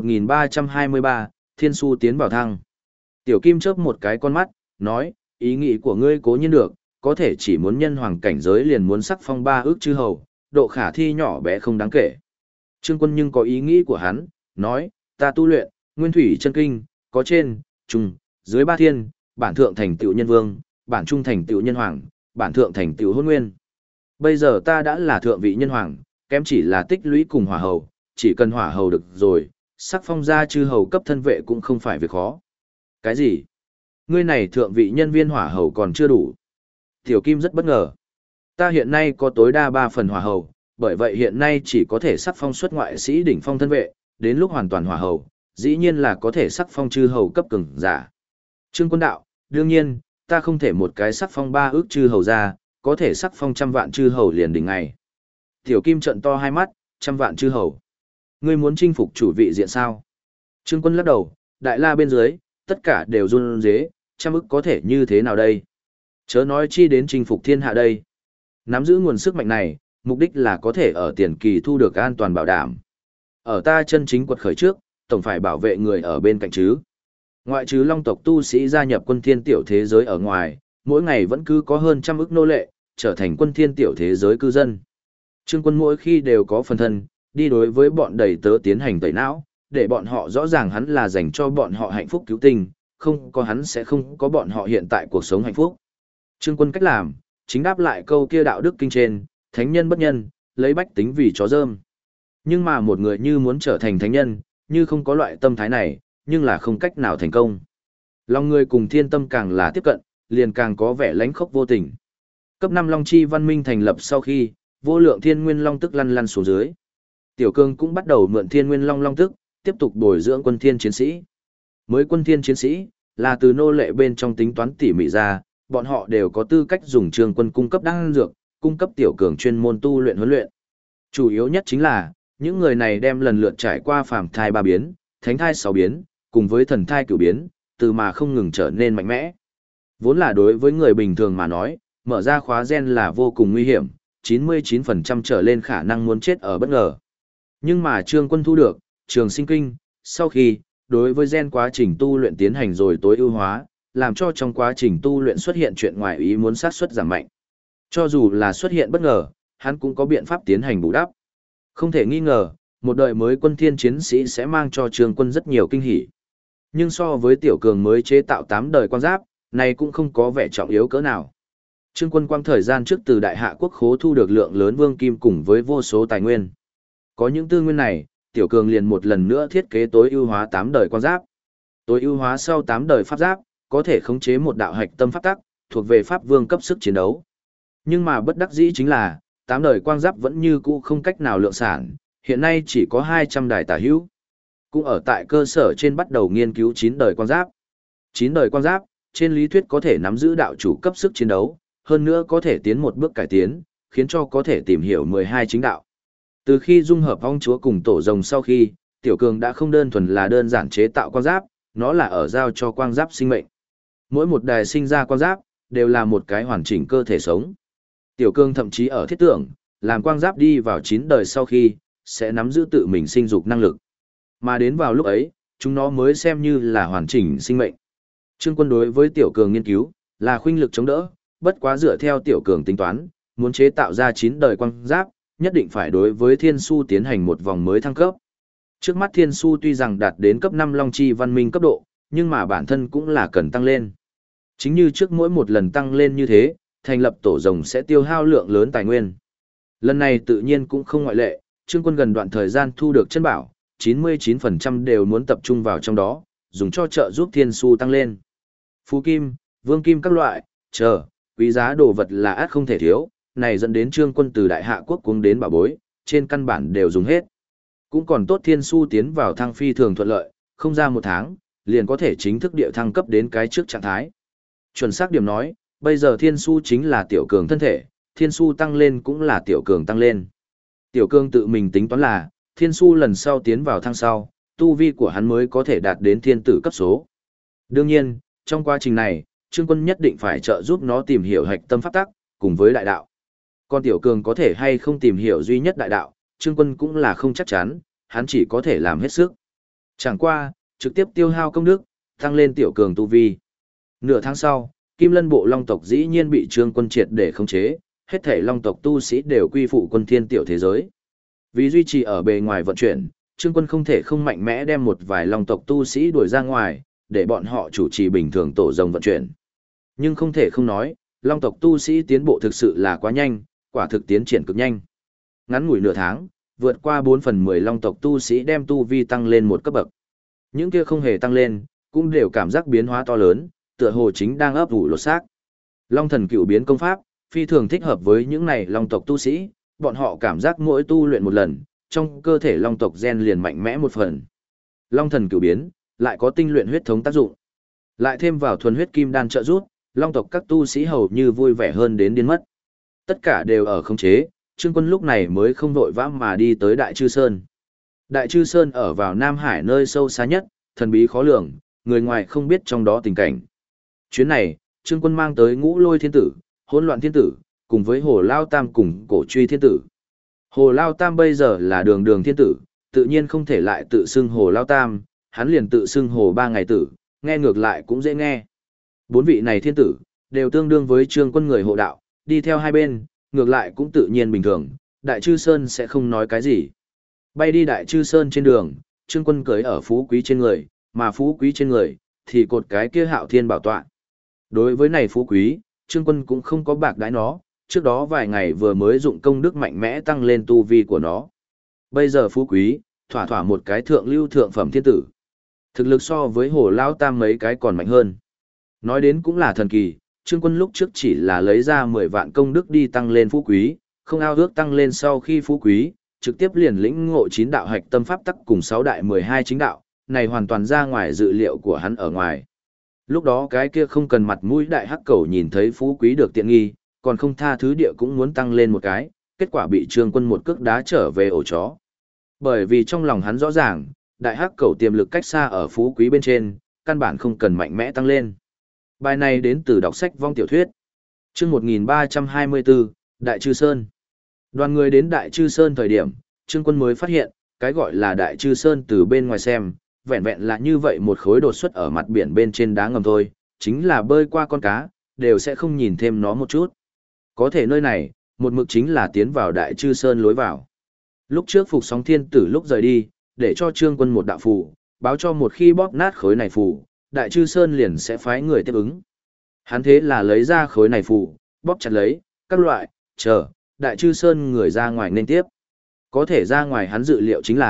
S1: 1323, Thiên Su tiến vào thăng. Tiểu Kim chớp một cái con mắt, nói, ý nghĩ của ngươi cố nhiên được, có thể chỉ muốn nhân hoàng cảnh giới liền muốn sắc phong 3 ước chư hầu, độ khả thi nhỏ bé không đáng kể. Trương Quân nhưng có ý nghĩ của hắn, nói, ta tu luyện, nguyên thủy chân kinh, có trên, trung, dưới 3 thiên, bản thượng thành tựu nhân vương, bản trung thành tựu nhân hoàng, bản thượng thành tựu hôn nguyên. Bây giờ ta đã là thượng vị nhân hoàng, kém chỉ là tích lũy cùng hỏa hầu, chỉ cần hỏa hầu được rồi, sắc phong ra chư hầu cấp thân vệ cũng không phải việc khó. Cái gì? Ngươi này thượng vị nhân viên hỏa hầu còn chưa đủ. Tiểu Kim rất bất ngờ. Ta hiện nay có tối đa 3 phần hỏa hầu, bởi vậy hiện nay chỉ có thể sắc phong xuất ngoại sĩ đỉnh phong thân vệ, đến lúc hoàn toàn hỏa hầu, dĩ nhiên là có thể sắc phong chư hầu cấp cường giả. Trương Quân đạo, đương nhiên, ta không thể một cái sắc phong 3 ước chư hầu ra, có thể sắc phong trăm vạn chư hầu liền đỉnh ngày. Tiểu Kim trận to hai mắt, trăm vạn chư hầu. Ngươi muốn chinh phục chủ vị diện sao? Trương Quân lắc đầu, đại la bên dưới, tất cả đều run rế, trăm ức có thể như thế nào đây? Chớ nói chi đến chinh phục thiên hạ đây. Nắm giữ nguồn sức mạnh này, mục đích là có thể ở tiền kỳ thu được an toàn bảo đảm. Ở ta chân chính quật khởi trước, tổng phải bảo vệ người ở bên cạnh chứ. Ngoại trừ long tộc tu sĩ gia nhập quân thiên tiểu thế giới ở ngoài, mỗi ngày vẫn cứ có hơn trăm ức nô lệ, trở thành quân thiên tiểu thế giới cư dân. Trương Quân mỗi khi đều có phần thân, đi đối với bọn đầy tớ tiến hành tẩy não, để bọn họ rõ ràng hắn là dành cho bọn họ hạnh phúc cứu tình, không có hắn sẽ không có bọn họ hiện tại cuộc sống hạnh phúc. Trương Quân cách làm, chính đáp lại câu kia đạo đức kinh trên, thánh nhân bất nhân, lấy bách tính vì chó rơm. Nhưng mà một người như muốn trở thành thánh nhân, như không có loại tâm thái này, nhưng là không cách nào thành công. Lòng người cùng thiên tâm càng là tiếp cận, liền càng có vẻ lánh khốc vô tình. Cấp 5 Long Chi văn minh thành lập sau khi, vô lượng thiên nguyên long tức lăn lăn xuống dưới. Tiểu Cương cũng bắt đầu mượn thiên nguyên long long tức, tiếp tục bồi dưỡng quân thiên chiến sĩ. Mới quân thiên chiến sĩ, là từ nô lệ bên trong tính toán tỉ mỉ ra, bọn họ đều có tư cách dùng Trương Quân cung cấp đan dược, cung cấp Tiểu Cường chuyên môn tu luyện huấn luyện. Chủ yếu nhất chính là, những người này đem lần lượt trải qua phàm thai 3 biến, thánh thai 6 biến, cùng với thần thai cửu biến, từ mà không ngừng trở nên mạnh mẽ. Vốn là đối với người bình thường mà nói, mở ra khóa gen là vô cùng nguy hiểm, 99% trở lên khả năng muốn chết ở bất ngờ. Nhưng mà Trương Quân thu được, trường sinh kinh, sau khi, đối với gen quá trình tu luyện tiến hành rồi tối ưu hóa, làm cho trong quá trình tu luyện xuất hiện chuyện ngoài ý muốn sát suất giảm mạnh. Cho dù là xuất hiện bất ngờ, hắn cũng có biện pháp tiến hành bù đắp. Không thể nghi ngờ, một đời mới quân thiên chiến sĩ sẽ mang cho Trương Quân rất nhiều kinh hỉ. Nhưng so với Tiểu Cường mới chế tạo 8 đời quan giáp, này cũng không có vẻ trọng yếu cỡ nào. Trương Quân quang thời gian trước từ đại hạ quốc khố thu được lượng lớn vương kim cùng với vô số tài nguyên. Có những tư nguyên này, Tiểu Cường liền một lần nữa thiết kế tối ưu hóa 8 đời quan giáp. Tối ưu hóa sau 8 đời pháp giáp, có thể khống chế một đạo hạch tâm pháp tắc, thuộc về pháp vương cấp sức chiến đấu. Nhưng mà bất đắc dĩ chính là, 8 đời quang giáp vẫn như cũ không cách nào lượng sản, hiện nay chỉ có 200 đài tả hữu. Cũng ở tại cơ sở trên bắt đầu nghiên cứu 9 đời quang giáp. 9 đời quang giáp, trên lý thuyết có thể nắm giữ đạo chủ cấp sức chiến đấu, hơn nữa có thể tiến một bước cải tiến, khiến cho có thể tìm hiểu 12 chính đạo. Từ khi dung hợp ong chúa cùng tổ rồng sau khi, Tiểu Cường đã không đơn thuần là đơn giản chế tạo quang giáp, nó là ở giao cho quang giáp sinh mệnh. Mỗi một đài sinh ra quang giáp, đều là một cái hoàn chỉnh cơ thể sống. Tiểu Cường thậm chí ở thiết tưởng, làm quang giáp đi vào 9 đời sau khi, sẽ nắm giữ tự mình sinh dục năng lực. Mà đến vào lúc ấy, chúng nó mới xem như là hoàn chỉnh sinh mệnh. Trương Quân đối với Tiểu Cường nghiên cứu, là khuynh lực chống đỡ, bất quá dựa theo Tiểu Cường tính toán, muốn chế tạo ra 9 đời quang giáp, nhất định phải đối với Thiên Su tiến hành một vòng mới thăng cấp. Trước mắt Thiên Su tuy rằng đạt đến cấp 5 Long Chi văn minh cấp độ, nhưng mà bản thân cũng là cần tăng lên. Chính như trước mỗi một lần tăng lên như thế, thành lập tổ rồng sẽ tiêu hao lượng lớn tài nguyên. Lần này tự nhiên cũng không ngoại lệ, Trương Quân gần đoạn thời gian thu được chân bảo, 99% đều muốn tập trung vào trong đó, dùng cho trợ giúp Thiên Su tăng lên. Phú Kim, Vương Kim các loại, quý giá đồ vật là át không thể thiếu, này dẫn đến Trương Quân từ Đại Hạ quốc cuống đến bảo bối, trên căn bản đều dùng hết. Cũng còn tốt Thiên Su tiến vào thăng phi thường thuận lợi, không ra một tháng, liền có thể chính thức địa thăng cấp đến cái trước trạng thái. Chuẩn xác điểm nói, bây giờ Thiên Su chính là Tiểu Cường thân thể, Thiên Su tăng lên cũng là Tiểu Cường tăng lên. Tiểu Cường tự mình tính toán là, Thiên Su lần sau tiến vào thăng sau, tu vi của hắn mới có thể đạt đến thiên tử cấp số. Đương nhiên, trong quá trình này, Trương Quân nhất định phải trợ giúp nó tìm hiểu hạch tâm pháp tắc, cùng với đại đạo. Còn Tiểu Cường có thể hay không tìm hiểu duy nhất đại đạo, Trương Quân cũng là không chắc chắn, hắn chỉ có thể làm hết sức. Chẳng qua, trực tiếp tiêu hao công đức, tăng lên Tiểu Cường tu vi. Nửa tháng sau, Kim Lân bộ Long tộc dĩ nhiên bị Trương Quân triệt để khống chế, hết thảy Long tộc tu sĩ đều quy phụ quân thiên tiểu thế giới. Vì duy trì ở bề ngoài vận chuyển, Trương Quân không thể không mạnh mẽ đem một vài Long tộc tu sĩ đuổi ra ngoài, để bọn họ chủ trì bình thường tổ rồng vận chuyển. Nhưng không thể không nói, Long tộc tu sĩ tiến bộ thực sự là quá nhanh, quả thực tiến triển cực nhanh. Ngắn ngủi nửa tháng, vượt qua 4/10 Long tộc tu sĩ đem tu vi tăng lên một cấp bậc. Những kia không hề tăng lên, cũng đều cảm giác biến hóa to lớn, tựa hồ chính đang ấp ủ lột xác. Long thần cựu biến công pháp, phi thường thích hợp với những này Long tộc tu sĩ, bọn họ cảm giác mỗi tu luyện một lần, trong cơ thể Long tộc gen liền mạnh mẽ một phần. Long thần cửu biến, lại có tinh luyện huyết thống tác dụng. Lại thêm vào thuần huyết kim đan trợ giúp, Long tộc các tu sĩ hầu như vui vẻ hơn đến điên mất. Tất cả đều ở khống chế, Trương Quân lúc này mới không vội vã mà đi tới Đại Chư Sơn. Đại Chư Sơn ở vào Nam Hải nơi sâu xa nhất, thần bí khó lường, người ngoài không biết trong đó tình cảnh. Chuyến này, Trương Quân mang tới Ngũ Lôi Thiên Tử, Hỗn Loạn Thiên Tử, cùng với Hồ Lao Tam cùng Cổ Truy Thiên Tử. Hồ Lao Tam bây giờ là đường đường thiên tử, tự nhiên không thể lại tự xưng Hồ Lao Tam, hắn liền tự xưng Hồ Ba Ngày Tử, nghe ngược lại cũng dễ nghe. Bốn vị này thiên tử, đều tương đương với Trương Quân người hộ đạo, đi theo hai bên, ngược lại cũng tự nhiên bình thường, Đại Chư Sơn sẽ không nói cái gì. Bay đi Đại Chư Sơn trên đường, Trương Quân cưới ở Phú Quý trên người, mà Phú Quý trên người, thì cột cái kia Hạo Thiên bảo tọa. Đối với này Phú Quý, Trương Quân cũng không có bạc đãi nó, trước đó vài ngày vừa mới dụng công đức mạnh mẽ tăng lên tu vi của nó. Bây giờ Phú Quý, thỏa thỏa một cái thượng lưu thượng phẩm thiên tử. Thực lực so với Hồ Lao Tam mấy cái còn mạnh hơn. Nói đến cũng là thần kỳ, Trương Quân lúc trước chỉ là lấy ra 10 vạn công đức đi tăng lên Phú Quý, không ao ước tăng lên sau khi Phú Quý, trực tiếp liền lĩnh ngộ 9 đạo hạch tâm pháp tắc cùng 6 đại 12 chính đạo, này hoàn toàn ra ngoài dự liệu của hắn ở ngoài. Lúc đó cái kia không cần mặt mũi đại hắc cẩu nhìn thấy Phú Quý được tiện nghi, còn không tha thứ địa cũng muốn tăng lên một cái, kết quả bị Trương Quân một cước đá trở về ổ chó. Bởi vì trong lòng hắn rõ ràng, đại hắc cẩu tiềm lực cách xa ở Phú Quý bên trên, căn bản không cần mạnh mẽ tăng lên. Bài này đến từ đọc sách vong tiểu thuyết. Chương 1324, Đại Chư Sơn. Đoàn người đến Đại Chư Sơn thời điểm, Trương Quân mới phát hiện, cái gọi là Đại Chư Sơn từ bên ngoài xem, vẹn vẹn là như vậy một khối đột xuất ở mặt biển bên trên đá ngầm thôi, chính là bơi qua con cá, đều sẽ không nhìn thêm nó một chút. Có thể nơi này, một mực chính là tiến vào Đại Chư Sơn lối vào. Lúc trước Phục Sóng Thiên Tử lúc rời đi, để cho Trương Quân một đạo phù, báo cho một khi bóp nát khối này phù, Đại Chư Sơn liền sẽ phái người tiếp ứng. Hắn thế là lấy ra khối này phù, bóp chặt lấy, các loại, Đại Chư Sơn người ra ngoài nên tiếp. Có thể ra ngoài hắn dự liệu chính là,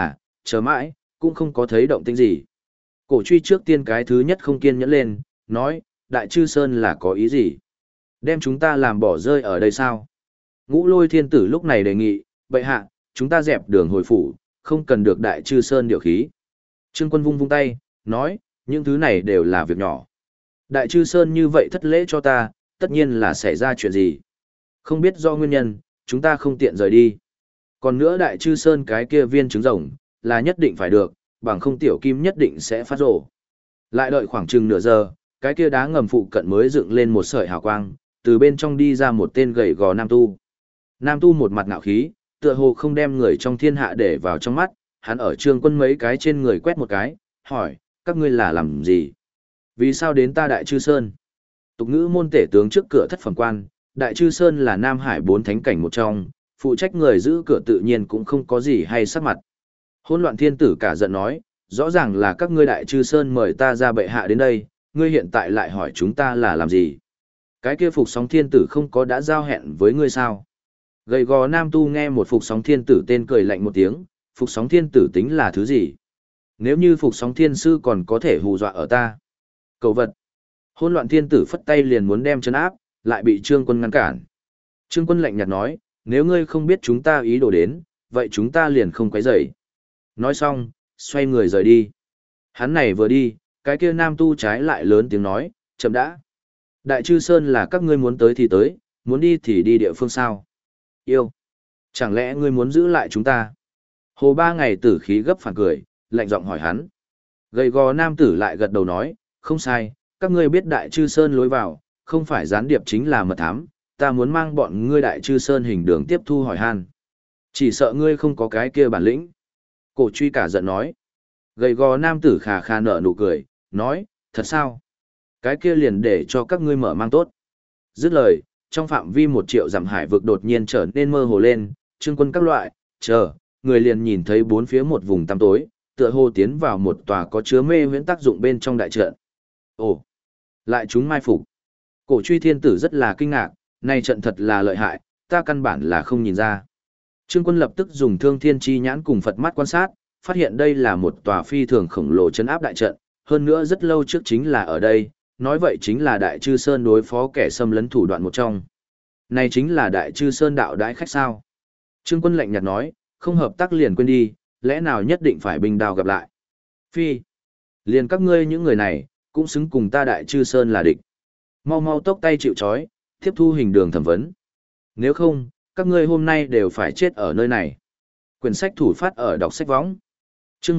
S1: Chờ mãi, cũng không có thấy động tĩnh gì. Cổ truy trước tiên cái thứ nhất không kiên nhẫn lên, nói, Đại Chư Sơn là có ý gì? Đem chúng ta làm bỏ rơi ở đây sao? Ngũ Lôi Thiên Tử lúc này đề nghị, bệ hạ, chúng ta dẹp đường hồi phủ, không cần được Đại Chư Sơn điều khí. Trương Quân vung vung tay, nói, những thứ này đều là việc nhỏ. Đại Chư Sơn như vậy thất lễ cho ta, tất nhiên là xảy ra chuyện gì. Không biết do nguyên nhân, chúng ta không tiện rời đi. Còn nữa Đại Chư Sơn cái kia viên trứng rồng, là nhất định phải được, bằng không tiểu kim nhất định sẽ phát rổ. Lại đợi khoảng chừng nửa giờ, cái kia đá ngầm phụ cận mới dựng lên một sợi hào quang, từ bên trong đi ra một tên gầy gò nam tu. Nam tu một mặt ngạo khí, tựa hồ không đem người trong thiên hạ để vào trong mắt, hắn ở Trương Quân mấy cái trên người quét một cái, hỏi, các ngươi là làm gì? Vì sao đến ta Đại Chư Sơn? Tục ngữ môn tể tướng trước cửa thất phẩm quan, Đại Chư Sơn là Nam Hải 4 thánh cảnh một trong, phụ trách người giữ cửa tự nhiên cũng không có gì hay sắc mặt. Hỗn Loạn Thiên Tử cả giận nói, rõ ràng là các ngươi Đại Chư Sơn mời ta ra bệ hạ đến đây, ngươi hiện tại lại hỏi chúng ta là làm gì? Cái kia Phục Sóng Thiên Tử không có đã giao hẹn với ngươi sao? Gầy gò nam tu nghe một Phục Sóng Thiên Tử tên cười lạnh một tiếng, Phục Sóng Thiên Tử tính là thứ gì? Nếu như Phục Sóng Thiên Sư còn có thể hù dọa ở ta. Cầu vật. Hỗn Loạn Thiên Tử phất tay liền muốn đem chân áp, lại bị Trương Quân ngăn cản. Trương Quân lạnh nhạt nói, nếu ngươi không biết chúng ta ý đồ đến, vậy chúng ta liền không quấy rầy. Nói xong, xoay người rời đi. Hắn này vừa đi, cái kia nam tu trái lại lớn tiếng nói, chậm đã. Đại Chư Sơn là các ngươi muốn tới thì tới, muốn đi thì đi địa phương sao? Yêu. Chẳng lẽ ngươi muốn giữ lại chúng ta? Hồ Ba Ngày tử khí gấp phản cười, lạnh giọng hỏi hắn. Gầy gò nam tử lại gật đầu nói, không sai, các ngươi biết Đại Chư Sơn lối vào, không phải gián điệp chính là mật thám, ta muốn mang bọn ngươi Đại Chư Sơn hình đường tiếp thu hỏi han. Chỉ sợ ngươi không có cái kia bản lĩnh. Cổ truy cả giận nói. Gầy gò nam tử khà khà nở nụ cười, nói, thật sao? Cái kia liền để cho các ngươi mở mang tốt. Dứt lời, trong phạm vi 1 triệu dặm hải vực đột nhiên trở nên mơ hồ lên, Trương Quân các loại, người liền nhìn thấy bốn phía một vùng tăm tối, tựa hồ tiến vào một tòa có chứa mê huyễn tác dụng bên trong đại trận. Ồ, lại chúng mai phục. Cổ truy thiên tử rất là kinh ngạc, này trận thật là lợi hại, ta căn bản là không nhìn ra. Trương Quân lập tức dùng thương thiên chi nhãn cùng Phật mắt quan sát, phát hiện đây là một tòa phi thường khổng lồ trấn áp đại trận, hơn nữa rất lâu trước chính là ở đây, nói vậy chính là Đại Chư Sơn đối phó kẻ xâm lấn thủ đoạn một trong. Này chính là Đại Chư Sơn đạo đãi khách sao? Trương Quân lạnh nhạt nói, không hợp tác liền quên đi, lẽ nào nhất định phải binh đao gặp lại. Phi, liền các ngươi những người này, cũng xứng cùng ta Đại Chư Sơn là địch. Mau mau tốc tay chịu trói, tiếp thu hình đường thẩm vấn. Nếu không, các ngươi hôm nay đều phải chết ở nơi này. Quyển sách thủ phát ở đọc sách võng. Chương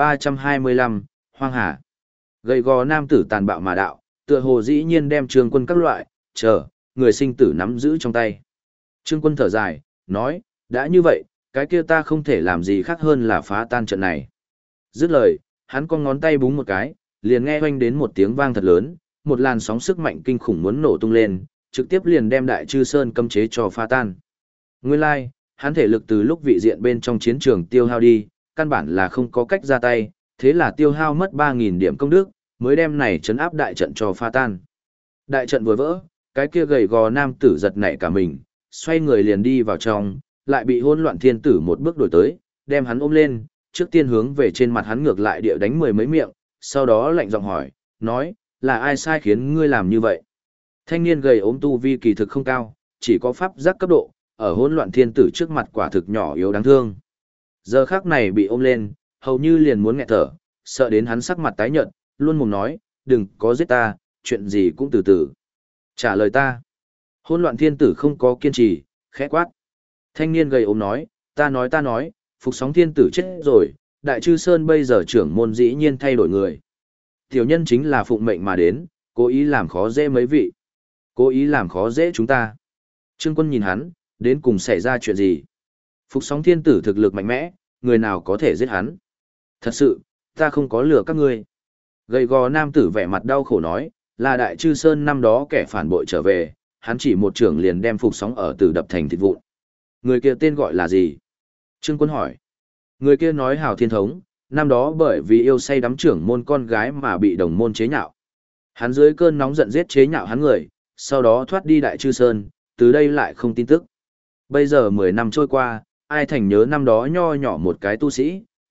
S1: 1325, Hoang Hà. Gầy gò nam tử tàn bạo mà đạo, tựa hồ dĩ nhiên đem Trương Quân các loại, người sinh tử nắm giữ trong tay. Trương Quân thở dài, nói, đã như vậy, cái kia ta không thể làm gì khác hơn là phá tan trận này. Dứt lời, hắn con ngón tay búng một cái, liền nghe hoanh đến một tiếng vang thật lớn, một làn sóng sức mạnh kinh khủng muốn nổ tung lên, trực tiếp liền đem Đại Chư Sơn cấm chế cho phá tan. Nguyên lai, hắn thể lực từ lúc vị diện bên trong chiến trường tiêu hao đi, căn bản là không có cách ra tay, thế là tiêu hao mất 3.000 điểm công đức, mới đem này trấn áp đại trận cho phá tan. Đại trận vừa vỡ, cái kia gầy gò nam tử giật nảy cả mình, xoay người liền đi vào trong, lại bị Hỗn Loạn Thiên Tử một bước đổi tới, đem hắn ôm lên, trước tiên hướng về trên mặt hắn ngược lại địa đánh 10 mấy miệng, sau đó lạnh giọng hỏi, nói, là ai sai khiến ngươi làm như vậy? Thanh niên gầy ốm tu vi kỳ thực không cao, chỉ có pháp giác cấp độ, ở Hỗn Loạn Thiên Tử trước mặt quả thực nhỏ yếu đáng thương. Giờ khắc này bị ôm lên, hầu như liền muốn nghẹt thở, sợ đến hắn sắc mặt tái nhợt, luôn mồm nói, đừng có giết ta, chuyện gì cũng từ từ. Trả lời ta. Hỗn Loạn Thiên Tử không có kiên trì, khẽ quát. Thanh niên gầy ốm nói, ta nói, Phục Sóng Thiên Tử chết rồi, Đại Chư Sơn bây giờ trưởng môn dĩ nhiên thay đổi người. Tiểu nhân chính là phụng mệnh mà đến, cố ý làm khó dễ mấy vị. Cố ý làm khó dễ chúng ta. Trương Quân nhìn hắn, đến cùng xảy ra chuyện gì? Phục Sóng Thiên Tử thực lực mạnh mẽ, người nào có thể giết hắn? Thật sự, ta không có lừa các ngươi. Gầy gò nam tử vẻ mặt đau khổ nói, là Đại Chư Sơn năm đó kẻ phản bội trở về, hắn chỉ một trưởng liền đem Phục Sóng ở Tử đập thành thịt vụn. Người kia tên gọi là gì? Trương Quân hỏi. Người kia nói Hào Thiên Thống, năm đó bởi vì yêu say đắm trưởng môn con gái mà bị đồng môn chế nhạo. Hắn dưới cơn nóng giận giết chế nhạo hắn người, sau đó thoát đi Đại Chư Sơn, từ đây lại không tin tức. Bây giờ 10 năm trôi qua, ai thành nhớ năm đó nho nhỏ một cái tu sĩ,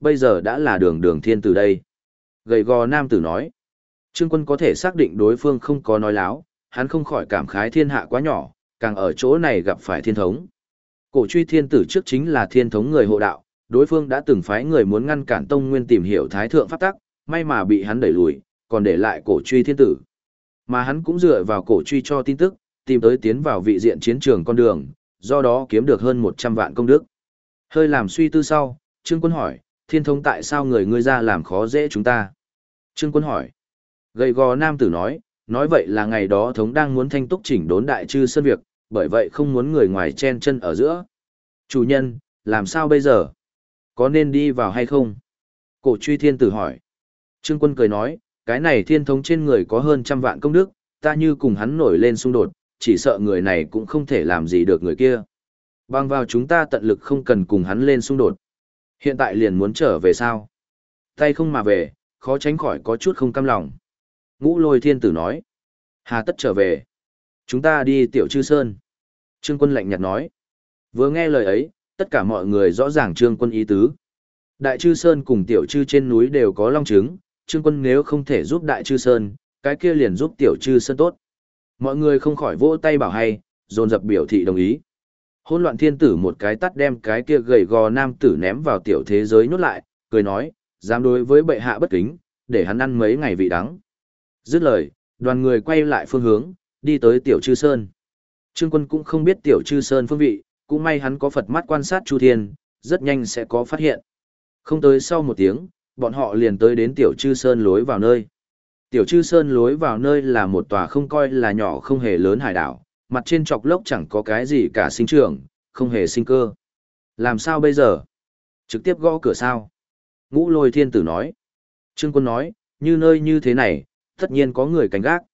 S1: bây giờ đã là đường đường thiên tử đây. Gầy gò nam tử nói. Trương Quân có thể xác định đối phương không có nói láo, hắn không khỏi cảm khái thiên hạ quá nhỏ, càng ở chỗ này gặp phải thiên thống. Cổ truy thiên tử trước chính là thiên thống người hộ đạo, đối phương đã từng phái người muốn ngăn cản Tông Nguyên tìm hiểu thái thượng pháp tắc, may mà bị hắn đẩy lùi, còn để lại cổ truy thiên tử. Mà hắn cũng dựa vào cổ truy cho tin tức, tìm tới tiến vào vị diện chiến trường con đường, do đó kiếm được hơn 100 vạn công đức. Hơi làm suy tư sau, Trương Quân hỏi, thiên thống tại sao người ngươi ra làm khó dễ chúng ta? Trương Quân hỏi. Gầy gò nam tử nói vậy là ngày đó thống đang muốn thanh túc chỉnh đốn đại chư sơn việc, bởi vậy không muốn người ngoài chen chân ở giữa. Chủ nhân, làm sao bây giờ? Có nên đi vào hay không? Cổ truy thiên tử hỏi. Trương Quân cười nói, cái này thiên thống trên người có hơn 100 vạn công đức, ta như cùng hắn nổi lên xung đột, chỉ sợ người này cũng không thể làm gì được người kia. Bằng vào chúng ta tận lực không cần cùng hắn lên xung đột. Hiện tại liền muốn trở về sao? Tay không mà về, khó tránh khỏi có chút không cam lòng. Ngũ Lôi thiên tử nói. Hà tất trở về. Chúng ta đi Tiểu Chư Sơn. Trương Quân lạnh nhạt nói. Vừa nghe lời ấy, tất cả mọi người rõ ràng Trương Quân ý tứ. Đại Chư Sơn cùng Tiểu Chư trên núi đều có long trứng, Trương Quân nếu không thể giúp Đại Chư Sơn, cái kia liền giúp Tiểu Chư Sơn tốt. Mọi người không khỏi vỗ tay bảo hay, dồn dập biểu thị đồng ý. Hỗn loạn thiên tử một cái tắt đem cái kia gầy gò nam tử ném vào tiểu thế giới nhốt lại, cười nói, dám đối với bệ hạ bất kính, để hắn ăn mấy ngày vị đắng. Dứt lời, đoàn người quay lại phương hướng, đi tới Tiểu Chư Sơn. Trương Quân cũng không biết Tiểu Chư Sơn phương vị, cũng may hắn có Phật mắt quan sát Chu Thiên, rất nhanh sẽ có phát hiện. Không tới sau một tiếng, bọn họ liền tới đến Tiểu Chư Sơn lối vào nơi. Tiểu Chư Sơn lối vào nơi là một tòa không coi là nhỏ không hề lớn hải đảo, mặt trên chọc lốc chẳng có cái gì cả sinh trưởng, không hề sinh cơ. Làm sao bây giờ? Trực tiếp gõ cửa sao? Ngũ Lôi thiên tử nói. Trương Quân nói, như nơi như thế này, tất nhiên có người canh gác.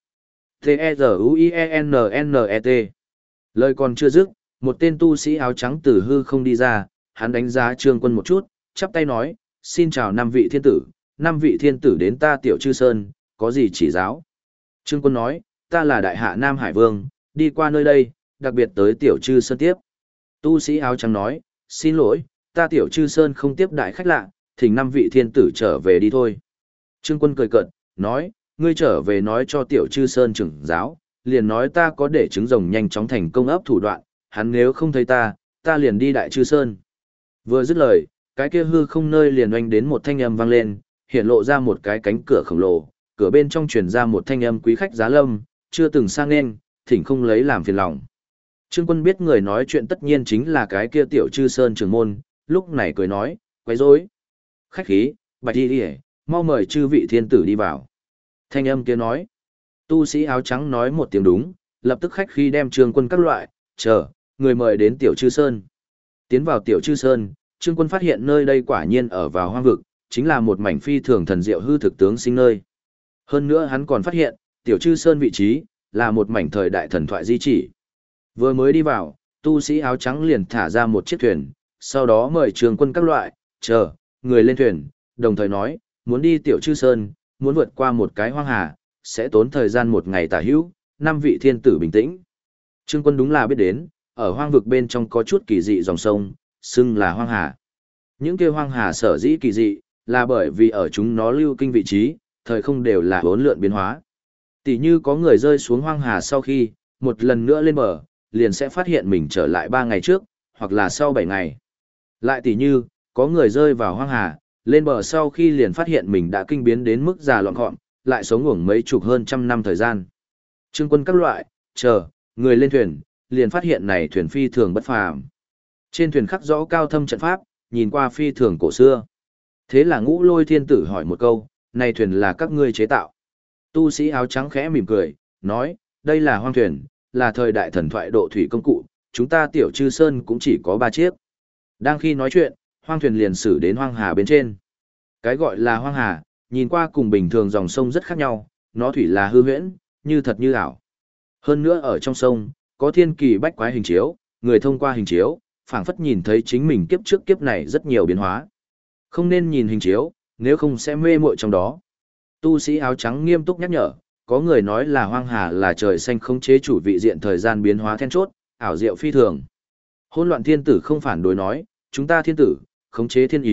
S1: T-E-Z-U-I-E-N-N-E-T. Lời còn chưa dứt, một tên tu sĩ áo trắng từ hư không đi ra, hắn đánh giá Trương Quân một chút, chắp tay nói, xin chào 5 vị thiên tử, 5 vị thiên tử đến ta Tiểu Chư Sơn, có gì chỉ giáo? Trương Quân nói, ta là đại hạ Nam Hải Vương, đi qua nơi đây, đặc biệt tới Tiểu Chư Sơn tiếp. Tu sĩ áo trắng nói, xin lỗi, ta Tiểu Chư Sơn không tiếp đại khách lạ, thỉnh 5 vị thiên tử trở về đi thôi. Trương Quân cười cợt, nói, ngươi trở về nói cho Tiểu Chư Sơn trưởng giáo, liền nói ta có để trứng rồng nhanh chóng thành công ấp thủ đoạn, hắn nếu không thấy ta, ta liền đi Đại Chư Sơn. Vừa dứt lời, cái kia hư không nơi liền oanh đến một thanh âm vang lên, hiện lộ ra một cái cánh cửa khổng lồ, cửa bên trong truyền ra một thanh âm quý khách giá lâm, chưa từng sang nên, thỉnh không lấy làm phiền lòng. Trương Quân biết người nói chuyện tất nhiên chính là cái kia Tiểu Chư Sơn trưởng môn, lúc này cười nói, quấy rối. Khách khí, Bạch Y Điệp, mau mời chư vị thiên tử đi vào. Thanh âm kia nói, tu sĩ áo trắng nói một tiếng đúng, lập tức khách khí đem Trương Quân các loại, chờ, người mời đến Tiểu Chư Sơn. Tiến vào Tiểu Chư Sơn, Trương Quân phát hiện nơi đây quả nhiên ở vào hoang vực, chính là một mảnh phi thường thần diệu hư thực tướng sinh nơi. Hơn nữa hắn còn phát hiện, Tiểu Chư Sơn vị trí, là một mảnh thời đại thần thoại di chỉ. Vừa mới đi vào, tu sĩ áo trắng liền thả ra một chiếc thuyền, sau đó mời Trương Quân các loại, chờ, người lên thuyền, đồng thời nói, muốn đi Tiểu Chư Sơn, muốn vượt qua một cái hoang hà, sẽ tốn thời gian 1 ngày tả hữu, 5 vị thiên tử bình tĩnh. Trương Quân đúng là biết đến, ở hoang vực bên trong có chút kỳ dị dòng sông, xưng là hoang hà. Những kia hoang hà sở dĩ kỳ dị, là bởi vì ở chúng nó lưu kinh vị trí, thời không đều là hỗn lượn biến hóa. Tỷ như có người rơi xuống hoang hà sau khi, một lần nữa lên bờ, liền sẽ phát hiện mình trở lại 3 ngày trước, hoặc là sau 7 ngày. Lại tỷ như, có người rơi vào hoang hà, lên bờ sau khi liền phát hiện mình đã kinh biến đến mức già lọn gọn, lại sống ngủng mấy chục hơn trăm năm thời gian. Trương Quân các loại, chờ, người lên thuyền, liền phát hiện này thuyền phi thường bất phàm. Trên thuyền khắc rõ cao thâm trận pháp, nhìn qua phi thường cổ xưa. Thế là Ngũ Lôi thiên tử hỏi một câu, này thuyền là các ngươi chế tạo? Tu sĩ áo trắng khẽ mỉm cười, nói, đây là hoang thuyền, là thời đại thần thoại độ thủy công cụ, chúng ta Tiểu Chư Sơn cũng chỉ có 3 chiếc. Đang khi nói chuyện, hoang thuyền liền xử đến hoang hà bên trên. Cái gọi là hoang hà, nhìn qua cùng bình thường dòng sông rất khác nhau, nó thủy là hư huyễn, như thật như ảo. Hơn nữa ở trong sông, có thiên kỳ bách quái hình chiếu, người thông qua hình chiếu, phảng phất nhìn thấy chính mình kiếp trước kiếp này rất nhiều biến hóa. Không nên nhìn hình chiếu, nếu không sẽ mê muội trong đó. Tu sĩ áo trắng nghiêm túc nhắc nhở, có người nói là hoang hà là trời xanh khống chế chủ vị diện thời gian biến hóa then chốt, ảo diệu phi thường. Hỗn loạn thiên tử không phản đối nói, chúng ta thiên tử, khống chế thiên ý,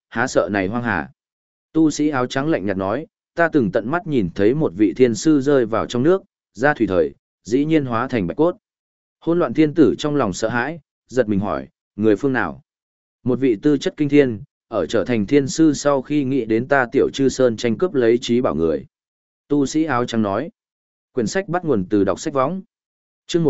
S1: há sợ này hoang hà. Tu sĩ áo trắng lạnh nhạt nói, ta từng tận mắt nhìn thấy một vị thiên sư rơi vào trong nước, ra thủy thời, dĩ nhiên hóa thành bạch cốt. Hỗn loạn thiên tử trong lòng sợ hãi, giật mình hỏi, người phương nào? Một vị tư chất kinh thiên, ở trở thành thiên sư sau khi nghĩ đến ta Tiểu Chư Sơn tranh cướp lấy trí bảo người. Tu sĩ áo trắng nói, quyển sách bắt nguồn từ đọc sách võng. Chương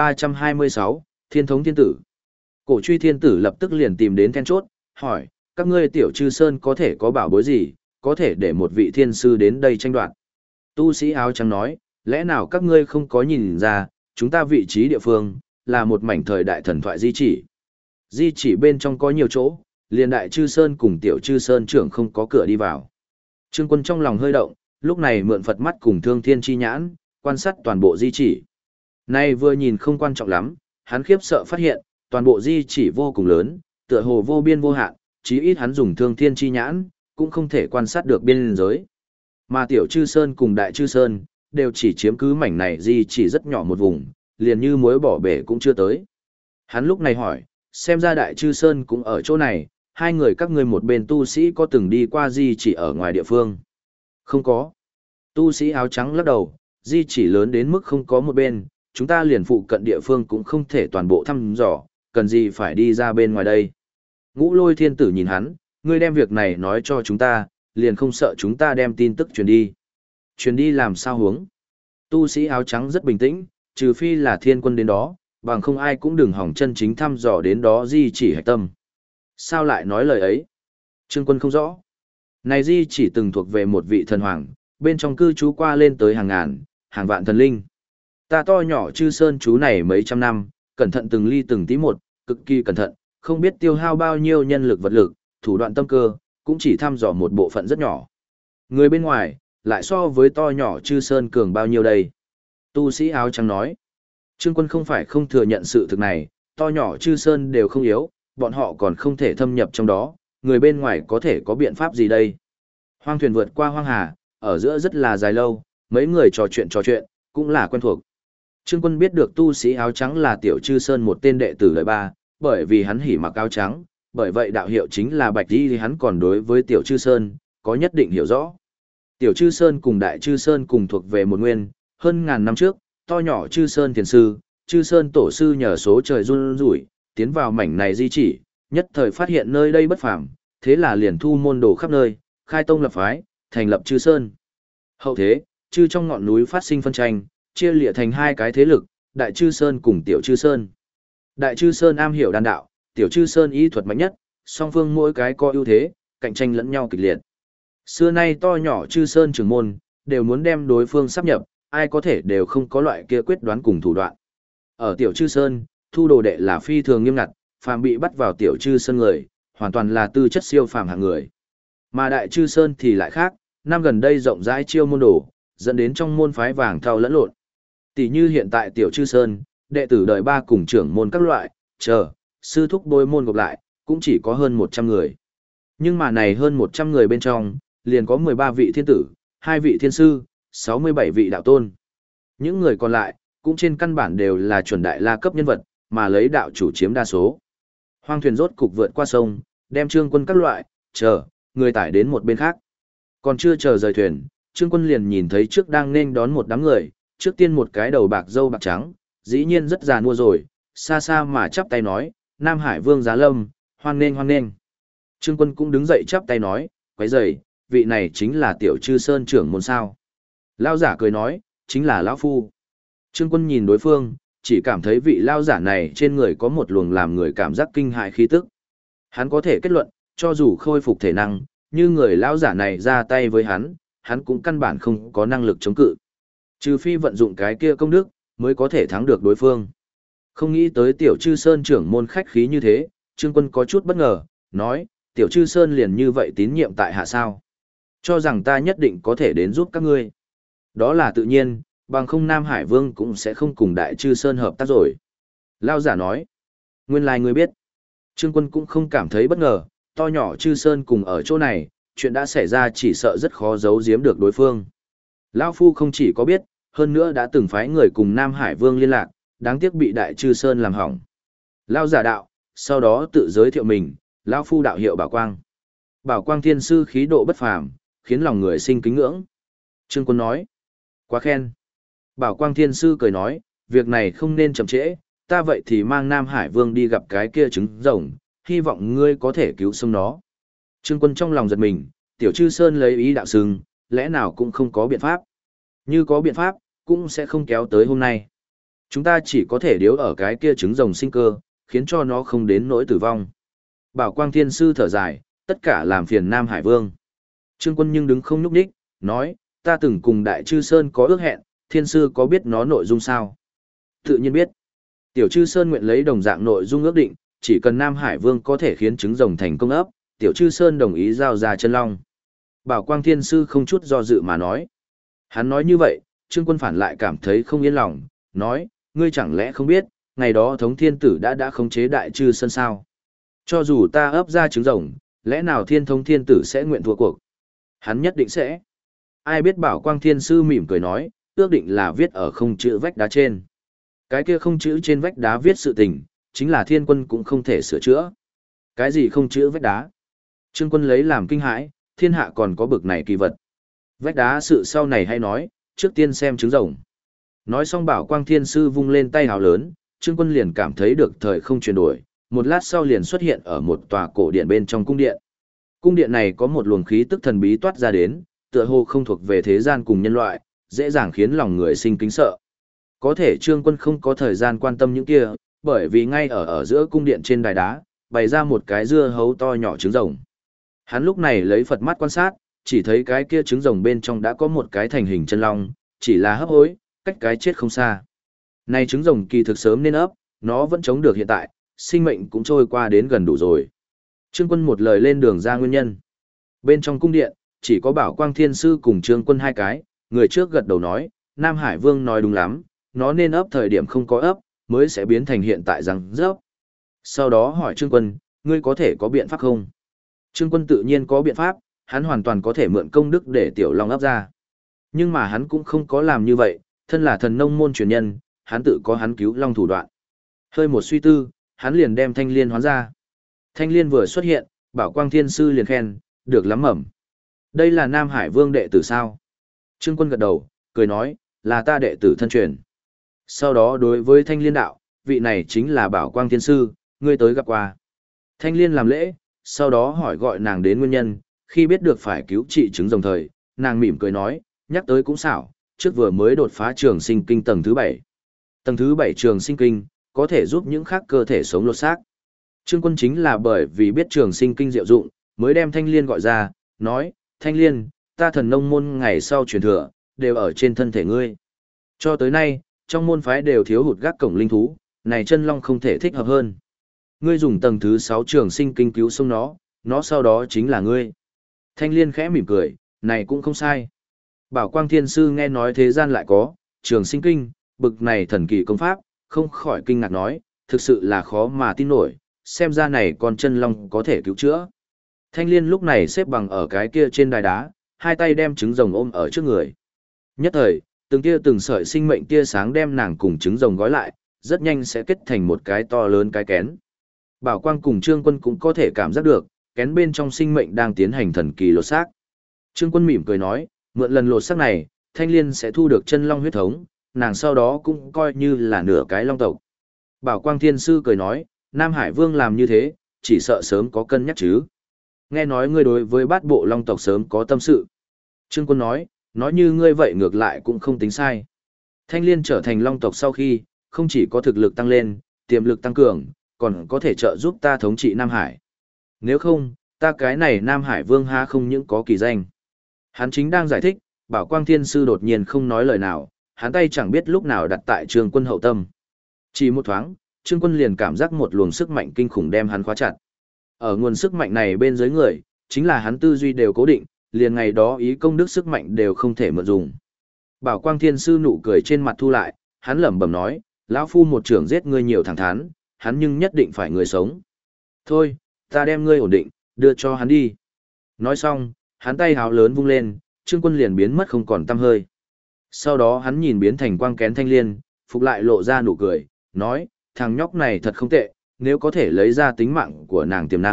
S1: 1326, Thiên thống thiên tử. Cổ truy thiên tử lập tức liền tìm đến then chốt, hỏi, các ngươi Tiểu Chư Sơn có thể có bảo bối gì, có thể để một vị thiên sư đến đây tranh đoạt. Tu sĩ áo trắng nói, lẽ nào các ngươi không có nhìn ra, chúng ta vị trí địa phương, là một mảnh thời đại thần thoại di chỉ. Di chỉ bên trong có nhiều chỗ, liền Đại Chư Sơn cùng Tiểu Chư Sơn trưởng không có cửa đi vào. Trương Quân trong lòng hơi động, lúc này mượn Phật mắt cùng Thương Thiên chi nhãn, quan sát toàn bộ di chỉ. Nay vừa nhìn không quan trọng lắm, hắn khiếp sợ phát hiện, toàn bộ di chỉ vô cùng lớn, tựa hồ vô biên vô hạn, chí ít hắn dùng Thương Thiên chi nhãn, cũng không thể quan sát được biên giới. Mà Tiểu Chư Sơn cùng Đại Chư Sơn, đều chỉ chiếm cứ mảnh này di chỉ rất nhỏ một vùng, liền như muối bỏ bể cũng chưa tới. Hắn lúc này hỏi, xem ra Đại Chư Sơn cũng ở chỗ này, hai người các ngươi một bên tu sĩ có từng đi qua di chỉ ở ngoài địa phương? Không có. Tu sĩ áo trắng lắc đầu, di chỉ lớn đến mức không có một bên, chúng ta liền phụ cận địa phương cũng không thể toàn bộ thăm dò, cần gì phải đi ra bên ngoài đây. Ngũ Lôi thiên tử nhìn hắn, ngươi đem việc này nói cho chúng ta, liền không sợ chúng ta đem tin tức truyền đi. Truyền đi làm sao hướng? Tu sĩ áo trắng rất bình tĩnh, trừ phi là thiên quân đến đó, bằng không ai cũng đừng hỏng chân chính thăm dò đến đó di chỉ hạch tâm. Sao lại nói lời ấy? Trương Quân không rõ. Này di chỉ từng thuộc về một vị thần hoàng, bên trong cư trú qua lên tới hàng ngàn, hàng vạn thần linh. Ta to nhỏ Chư Sơn trú này mấy trăm năm, cẩn thận từng ly từng tí một, cực kỳ cẩn thận, không biết tiêu hao bao nhiêu nhân lực vật lực, thủ đoạn tâm cơ, cũng chỉ thăm dò một bộ phận rất nhỏ. Người bên ngoài, lại so với to nhỏ Chư Sơn cường bao nhiêu đây? Tu sĩ áo trắng nói. Trương Quân không phải không thừa nhận sự thực này, to nhỏ Chư Sơn đều không yếu, bọn họ còn không thể thâm nhập trong đó, người bên ngoài có thể có biện pháp gì đây? Hoang thuyền vượt qua hoang hà, ở giữa rất là dài lâu, mấy người trò chuyện, cũng là quen thuộc. Trương Quân biết được tu sĩ áo trắng là Tiểu Chư Sơn một tên đệ tử đời ba, bởi vì hắn hỉ mặc áo trắng, bởi vậy đạo hiệu chính là Bạch Đi thì hắn còn đối với Tiểu Chư Sơn, có nhất định hiểu rõ. Tiểu Chư Sơn cùng Đại Chư Sơn cùng thuộc về một nguyên, hơn ngàn năm trước, to nhỏ Chư Sơn thiền sư, Chư Sơn tổ sư nhờ số trời run rủi, tiến vào mảnh này di chỉ, nhất thời phát hiện nơi đây bất phàm, thế là liền thu môn đồ khắp nơi, khai tông lập phái, thành lập Chư Sơn. Hậu thế, Chư trong ngọn núi phát sinh phân tranh, chia lìa thành hai cái thế lực, Đại Chư Sơn cùng Tiểu Chư Sơn. Đại Chư Sơn am hiểu đan đạo, Tiểu Chư Sơn y thuật mạnh nhất, song phương mỗi cái có ưu thế, cạnh tranh lẫn nhau kịch liệt. Xưa nay to nhỏ Chư Sơn trưởng môn, đều muốn đem đối phương sáp nhập, ai có thể đều không có loại kia quyết đoán cùng thủ đoạn. Ở Tiểu Chư Sơn, thu đồ đệ là phi thường nghiêm ngặt, phàm bị bắt vào Tiểu Chư Sơn người, hoàn toàn là tư chất siêu phàm hạng người. Mà Đại Chư Sơn thì lại khác, năm gần đây rộng rãi chiêu môn đồ, dẫn đến trong môn phái vàng thau lẫn lộn. Tỷ như hiện tại Tiểu Chư Sơn, đệ tử đời ba cùng trưởng môn các loại, sư thúc bối môn gộp lại, cũng chỉ có hơn 100 người. Nhưng mà này hơn 100 người bên trong, liền có 13 vị thiên tử, 2 vị thiên sư, 67 vị đạo tôn. Những người còn lại, cũng trên căn bản đều là chuẩn đại la cấp nhân vật, mà lấy đạo chủ chiếm đa số. Hoang thuyền rốt cục vượt qua sông, đem Trương Quân các loại, người tải đến một bên khác. Còn chưa chờ rời thuyền, Trương Quân liền nhìn thấy trước đang nên đón một đám người, trước tiên một cái đầu bạc râu bạc trắng, dĩ nhiên rất già nua rồi, xa xa mà chắp tay nói, Nam Hải Vương Giá Lâm, hoan nghênh hoan nghênh. Trương Quân cũng đứng dậy chắp tay nói, quấy rầy, vị này chính là Tiểu Chư Sơn trưởng môn sao. Lao giả cười nói, chính là Lão Phu. Trương Quân nhìn đối phương, chỉ cảm thấy vị Lao giả này trên người có một luồng làm người cảm giác kinh hại khí tức. Hắn có thể kết luận, cho dù khôi phục thể năng, như người Lao giả này ra tay với hắn cũng căn bản không có năng lực chống cự. Trừ phi vận dụng cái kia công đức, mới có thể thắng được đối phương. Không nghĩ tới Tiểu Chư Sơn trưởng môn khách khí như thế, Trương Quân có chút bất ngờ, nói, Tiểu Chư Sơn liền như vậy tín nhiệm tại hạ sao. Cho rằng ta nhất định có thể đến giúp các ngươi. Đó là tự nhiên, bằng không Nam Hải Vương cũng sẽ không cùng Đại Chư Sơn hợp tác rồi. Lao giả nói, nguyên lai ngươi biết. Trương Quân cũng không cảm thấy bất ngờ, to nhỏ Chư Sơn cùng ở chỗ này, chuyện đã xảy ra chỉ sợ rất khó giấu giếm được đối phương. Lão Phu không chỉ có biết, hơn nữa đã từng phái người cùng Nam Hải Vương liên lạc, đáng tiếc bị Đại Chư Sơn làm hỏng. Lao giả đạo, sau đó tự giới thiệu mình, Lão Phu đạo hiệu Bảo Quang. Bảo Quang Thiên Sư khí độ bất phàm, khiến lòng người sinh kính ngưỡng. Trương Quân nói, quá khen. Bảo Quang Thiên Sư cười nói, việc này không nên chậm trễ, ta vậy thì mang Nam Hải Vương đi gặp cái kia trứng rồng, hy vọng ngươi có thể cứu sống nó. Trương Quân trong lòng giật mình, Tiểu Chư Sơn lấy ý đạo sừng, lẽ nào cũng không có biện pháp. Như có biện pháp, cũng sẽ không kéo tới hôm nay. Chúng ta chỉ có thể điếu ở cái kia trứng rồng sinh cơ, khiến cho nó không đến nỗi tử vong. Bảo Quang Thiên Sư thở dài, tất cả làm phiền Nam Hải Vương. Trương Quân nhưng đứng không nhúc nhích, nói, ta từng cùng Đại Chư Sơn có ước hẹn, Thiên Sư có biết nó nội dung sao? Tự nhiên biết. Tiểu Chư Sơn nguyện lấy đồng dạng nội dung ước định, chỉ cần Nam Hải Vương có thể khiến trứng rồng thành công ấp, Tiểu Chư Sơn đồng ý giao ra chân long. Bảo Quang Thiên Sư không chút do dự mà nói. Hắn nói như vậy, Trương Quân phản lại cảm thấy không yên lòng, nói, ngươi chẳng lẽ không biết, ngày đó Thống Thiên Tử đã khống chế Đại Chư Sơn sao? Cho dù ta ấp ra trứng rồng, lẽ nào Thống Thiên Tử sẽ nguyện thua cuộc? Hắn nhất định sẽ. Ai biết Bảo Quang Thiên Sư mỉm cười nói, ước định là viết ở không chữ vách đá trên. Cái kia không chữ trên vách đá viết sự tình, chính là Thiên Quân cũng không thể sửa chữa. Cái gì không chữ vách đá? Trương Quân lấy làm kinh hãi, thiên hạ còn có bực này kỳ vật. Vách đá sự sau này hay nói, trước tiên xem trứng rồng. Nói xong Bảo Quang Thiên Sư vung lên tay hào lớn, Trương Quân liền cảm thấy được thời không chuyển đổi, một lát sau liền xuất hiện ở một tòa cổ điện bên trong cung điện. Cung điện này có một luồng khí tức thần bí toát ra đến, tựa hồ không thuộc về thế gian cùng nhân loại, dễ dàng khiến lòng người sinh kính sợ. Có thể Trương Quân không có thời gian quan tâm những kia, bởi vì ngay ở giữa cung điện trên đài đá, bày ra một cái dưa hấu to nhỏ trứng rồng. Hắn lúc này lấy Phật mắt quan sát, chỉ thấy cái kia trứng rồng bên trong đã có một cái thành hình chân long, chỉ là hấp hối, cách cái chết không xa. Này trứng rồng kỳ thực sớm nên ấp, nó vẫn chống được hiện tại, sinh mệnh cũng trôi qua đến gần đủ rồi. Trương Quân một lời lên đường ra nguyên nhân. Bên trong cung điện, chỉ có Bảo Quang Thiên Sư cùng Trương Quân hai cái, người trước gật đầu nói, Nam Hải Vương nói đúng lắm, nó nên ấp thời điểm không có ấp, mới sẽ biến thành hiện tại răng rớp. Sau đó hỏi Trương Quân, ngươi có thể có biện pháp không? Trương Quân tự nhiên có biện pháp, hắn hoàn toàn có thể mượn công đức để Tiểu Long ấp ra. Nhưng mà hắn cũng không có làm như vậy, thân là thần nông môn truyền nhân, hắn tự có hắn cứu long thủ đoạn. Hơi một suy tư, hắn liền đem thanh liên hoán ra. Thanh liên vừa xuất hiện, Bảo Quang Thiên Sư liền khen, được lắm mầm. Đây là Nam Hải Vương đệ tử sao? Trương Quân gật đầu, cười nói, là ta đệ tử thân truyền. Sau đó đối với thanh liên đạo, vị này chính là Bảo Quang Thiên Sư, ngươi tới gặp qua. Thanh liên làm lễ, sau đó hỏi gọi nàng đến nguyên nhân, khi biết được phải cứu trị trứng rồng thời, nàng mỉm cười nói, nhắc tới cũng xảo, trước vừa mới đột phá trường sinh kinh tầng thứ 7. Tầng thứ 7 trường sinh kinh, có thể giúp những khác cơ thể sống lột xác. Trương Quân chính là bởi vì biết trường sinh kinh diệu dụng, mới đem Thanh Liên gọi ra, nói, Thanh Liên, ta thần nông môn ngày sau truyền thừa, đều ở trên thân thể ngươi. Cho tới nay, trong môn phái đều thiếu hụt gác cổng linh thú, này chân long không thể thích hợp hơn. Ngươi dùng tầng thứ 6 trường sinh kinh cứu sống nó sau đó chính là ngươi. Thanh Liên khẽ mỉm cười, này cũng không sai. Bảo Quang Thiên Sư nghe nói thế gian lại có, trường sinh kinh, bực này thần kỳ công pháp, không khỏi kinh ngạc nói, thực sự là khó mà tin nổi, xem ra này con chân long có thể cứu chữa. Thanh Liên lúc này xếp bằng ở cái kia trên đài đá, hai tay đem trứng rồng ôm ở trước người. Nhất thời, từng sợi sinh mệnh tia sáng đem nàng cùng trứng rồng gói lại, rất nhanh sẽ kết thành một cái to lớn cái kén. Bảo Quang cùng Trương Quân cũng có thể cảm giác được, kén bên trong sinh mệnh đang tiến hành thần kỳ lột xác. Trương Quân mỉm cười nói, mượn lần lột xác này, Thanh Liên sẽ thu được chân long huyết thống, nàng sau đó cũng coi như là nửa cái long tộc. Bảo Quang Thiên Sư cười nói, Nam Hải Vương làm như thế, chỉ sợ sớm có cân nhắc chứ. Nghe nói ngươi đối với bát bộ long tộc sớm có tâm sự. Trương Quân nói như ngươi vậy ngược lại cũng không tính sai. Thanh Liên trở thành long tộc sau khi, không chỉ có thực lực tăng lên, tiềm lực tăng cường, còn có thể trợ giúp ta thống trị Nam Hải. Nếu không, ta cái này Nam Hải Vương ha không những có kỳ danh. Hắn chính đang giải thích, Bảo Quang Thiên Sư đột nhiên không nói lời nào, hắn tay chẳng biết lúc nào đặt tại Trương Quân hậu tâm. Chỉ một thoáng, Trương Quân liền cảm giác một luồng sức mạnh kinh khủng đem hắn khóa chặt. Ở nguồn sức mạnh này bên dưới người, chính là hắn tư duy đều cố định, liền ngày đó ý công đức sức mạnh đều không thể mượn dùng. Bảo Quang Thiên Sư nụ cười trên mặt thu lại, hắn lẩm bẩm nói, lão phu một trưởng giết ngươi nhiều thẳng thắn, hắn nhưng nhất định phải người sống. Thôi, ta đem ngươi ổn định, đưa cho hắn đi. Nói xong, hắn tay háo lớn vung lên, Trương Quân liền biến mất không còn tăm hơi. Sau đó hắn nhìn biến thành quang kén Thanh Liên, phục lại lộ ra nụ cười, nói, thằng nhóc này thật không tệ, nếu có thể lấy ra tính mạng của nàng tiềm năng,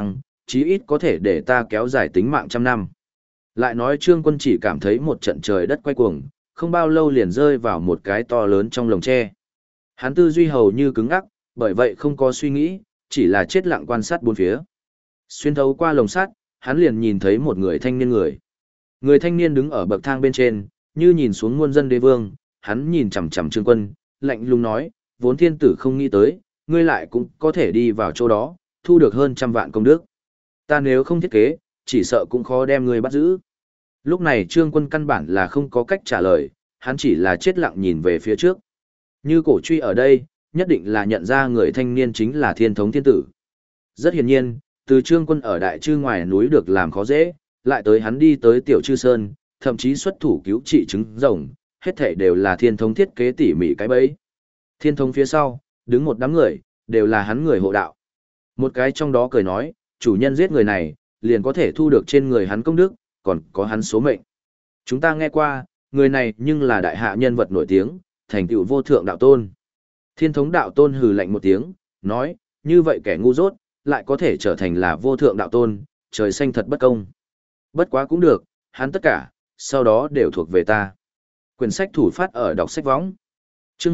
S1: chí ít có thể để ta kéo dài tính mạng trăm năm. Lại nói Trương Quân chỉ cảm thấy một trận trời đất quay cuồng, không bao lâu liền rơi vào một cái to lớn trong lồng tre. Hắn tư duy hầu như cứng ngắc, bởi vậy không có suy nghĩ, chỉ là chết lặng quan sát bốn phía. Xuyên thấu qua lồng sắt, hắn liền nhìn thấy một người thanh niên người. Người thanh niên đứng ở bậc thang bên trên, như nhìn xuống muôn dân đế vương, hắn nhìn chằm chằm Trương Quân, lạnh lùng nói, vốn thiên tử không nghĩ tới, ngươi lại cũng có thể đi vào chỗ đó, thu được hơn 100 vạn công đức. Ta nếu không thiết kế, chỉ sợ cũng khó đem ngươi bắt giữ. Lúc này Trương Quân căn bản là không có cách trả lời, hắn chỉ là chết lặng nhìn về phía trước. Như cổ truy ở đây, nhất định là nhận ra người thanh niên chính là Thiên Thống Thiên Tử. Rất hiển nhiên, từ Trương Quân ở Đại Trư ngoài núi được làm khó dễ, lại tới hắn đi tới Tiểu Trư Sơn, thậm chí xuất thủ cứu trị trứng rồng, hết thảy đều là Thiên Thống thiết kế tỉ mỉ cái bẫy. Thiên Thống phía sau, đứng một đám người, đều là hắn người hộ đạo. Một cái trong đó cười nói, chủ nhân giết người này, liền có thể thu được trên người hắn công đức, còn có hắn số mệnh. Chúng ta nghe qua, người này nhưng là đại hạ nhân vật nổi tiếng, thành tựu vô thượng đạo tôn. Thiên Thống đạo tôn hừ lạnh một tiếng, nói, như vậy kẻ ngu dốt, lại có thể trở thành là vô thượng đạo tôn, trời xanh thật bất công. Bất quá cũng được, hắn tất cả, sau đó đều thuộc về ta. Quyển sách thủ phát ở đọc sách võng. Chương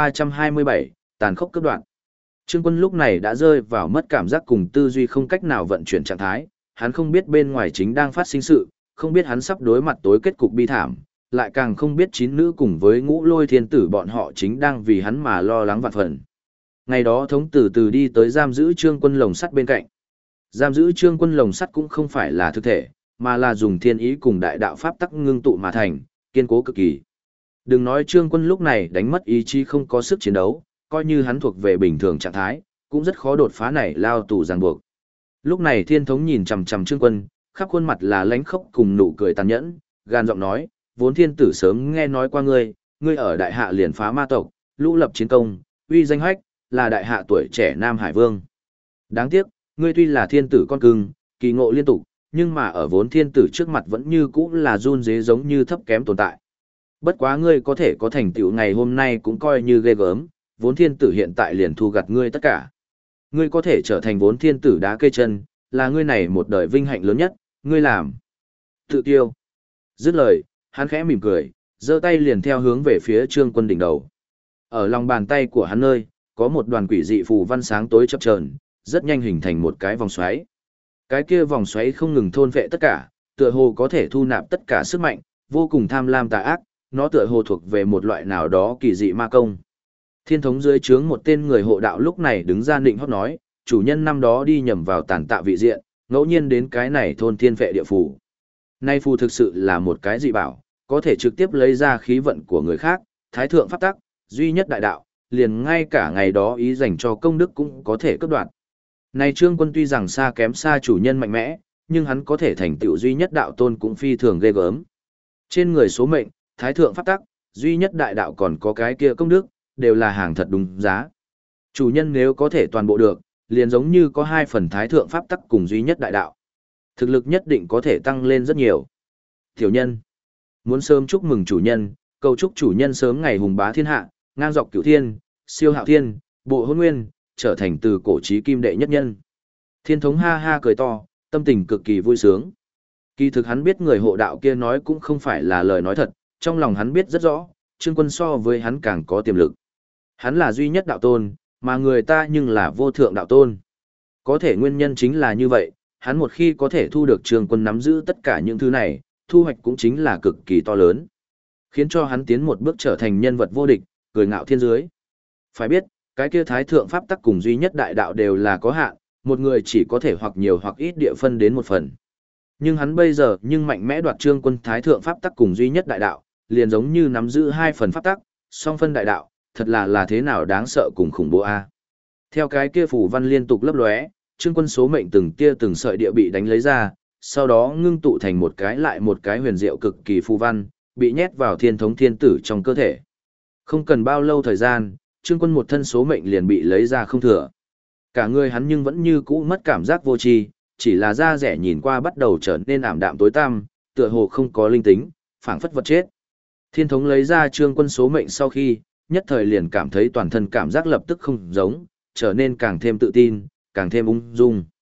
S1: 1327, tàn khốc cấp đoạn. Trương Quân lúc này đã rơi vào mất cảm giác cùng tư duy không cách nào vận chuyển trạng thái, hắn không biết bên ngoài chính đang phát sinh sự, không biết hắn sắp đối mặt tối kết cục bi thảm, lại càng không biết chín nữ cùng với Ngũ Lôi Thiên Tử bọn họ chính đang vì hắn mà lo lắng vạn phần. Ngày đó Thống từ từ đi tới giam giữ Trương Quân lồng sắt bên cạnh. Giam giữ Trương Quân lồng sắt cũng không phải là thực thể, mà là dùng thiên ý cùng đại đạo pháp tắc ngưng tụ mà thành, kiên cố cực kỳ. Đừng nói Trương Quân lúc này đánh mất ý chí không có sức chiến đấu, coi như hắn thuộc về bình thường trạng thái, cũng rất khó đột phá này lao tù ràng buộc. Lúc này Thiên Thống nhìn chằm chằm Trương Quân, khắp khuôn mặt là lãnh khốc cùng nụ cười tàn nhẫn, gan giọng nói, vốn thiên tử sớm nghe nói qua ngươi, ngươi ở đại hạ liền phá ma tộc, lũ lập chiến công, uy danh hách, là đại hạ tuổi trẻ Nam Hải Vương. Đáng tiếc, ngươi tuy là thiên tử con cưng, kỳ ngộ liên tục, nhưng mà ở vốn thiên tử trước mặt vẫn như cũ là run dế giống như thấp kém tồn tại. Bất quá ngươi có thể có thành tựu ngày hôm nay cũng coi như ghê gớm, vốn thiên tử hiện tại liền thu gặt ngươi tất cả. Ngươi có thể trở thành vốn thiên tử đá cây chân, là ngươi này một đời vinh hạnh lớn nhất, ngươi làm. Tự tiêu. Dứt lời, hắn khẽ mỉm cười, giơ tay liền theo hướng về phía Trương Quân đỉnh đầu. Ở lòng bàn tay của hắn nơi, có một đoàn quỷ dị phù văn sáng tối chập chờn, rất nhanh hình thành một cái vòng xoáy. Cái kia vòng xoáy không ngừng thôn phệ tất cả, tựa hồ có thể thu nạp tất cả sức mạnh, vô cùng tham lam tà ác, nó tựa hồ thuộc về một loại nào đó kỳ dị ma công. Thiên Thống dưới trướng một tên người hộ đạo lúc này đứng ra nịnh hót nói, chủ nhân năm đó đi nhầm vào tàn tạ vị diện, ngẫu nhiên đến cái này thôn thiên phệ địa phù. Nay phù thực sự là một cái dị bảo, có thể trực tiếp lấy ra khí vận của người khác, thái thượng pháp tắc, duy nhất đại đạo, liền ngay cả ngày đó ý dành cho công đức cũng có thể cướp đoạt. Này Trương Quân tuy rằng xa kém xa chủ nhân mạnh mẽ, nhưng hắn có thể thành tựu duy nhất đạo tôn cũng phi thường ghê gớm. Trên người số mệnh, thái thượng pháp tắc, duy nhất đại đạo còn có cái kia công đức, đều là hàng thật đúng giá. Chủ nhân nếu có thể toàn bộ được, liền giống như có 2 phần thái thượng pháp tắc cùng duy nhất đại đạo. Thực lực nhất định có thể tăng lên rất nhiều. Tiểu nhân, muốn sớm chúc mừng chủ nhân, cầu chúc chủ nhân sớm ngày hùng bá thiên hạ, ngang dọc cửu thiên, siêu hạo thiên, bộ hôn nguyên, trở thành từ cổ chí kim đệ nhất nhân. Thiên Thống ha ha cười to, tâm tình cực kỳ vui sướng. Kỳ thực hắn biết người hộ đạo kia nói cũng không phải là lời nói thật, trong lòng hắn biết rất rõ, Trương Quân so với hắn càng có tiềm lực. Hắn là duy nhất đạo tôn, mà người ta nhưng là vô thượng đạo tôn. Có thể nguyên nhân chính là như vậy, hắn một khi có thể thu được Trương Quân nắm giữ tất cả những thứ này, thu hoạch cũng chính là cực kỳ to lớn. Khiến cho hắn tiến một bước trở thành nhân vật vô địch, cười ngạo thiên dưới. Phải biết, cái kia thái thượng pháp tắc cùng duy nhất đại đạo đều là có hạn, một người chỉ có thể hoặc nhiều hoặc ít địa phân đến một phần. Nhưng hắn bây giờ nhưng mạnh mẽ đoạt Trương Quân thái thượng pháp tắc cùng duy nhất đại đạo, liền giống như nắm giữ 2 phần pháp tắc, song phân đại đạo, thật là thế nào đáng sợ cùng khủng bố a. Theo cái kia phù văn liên tục lấp lóe, Trương Quân số mệnh từng tia từng sợi địa bị đánh lấy ra, sau đó ngưng tụ thành một cái lại một cái huyền diệu cực kỳ phù văn, bị nhét vào Thiên Thống thiên tử trong cơ thể. Không cần bao lâu thời gian, Trương Quân một thân số mệnh liền bị lấy ra không thừa. Cả người hắn nhưng vẫn như cũ mất cảm giác vô tri, chỉ là da rẻ nhìn qua bắt đầu trở nên ảm đạm tối tăm, tựa hồ không có linh tính, phảng phất vật chết. Thiên Thống lấy ra Trương Quân số mệnh sau khi, nhất thời liền cảm thấy toàn thân cảm giác lập tức không giống, trở nên càng thêm tự tin, càng thêm ung dung.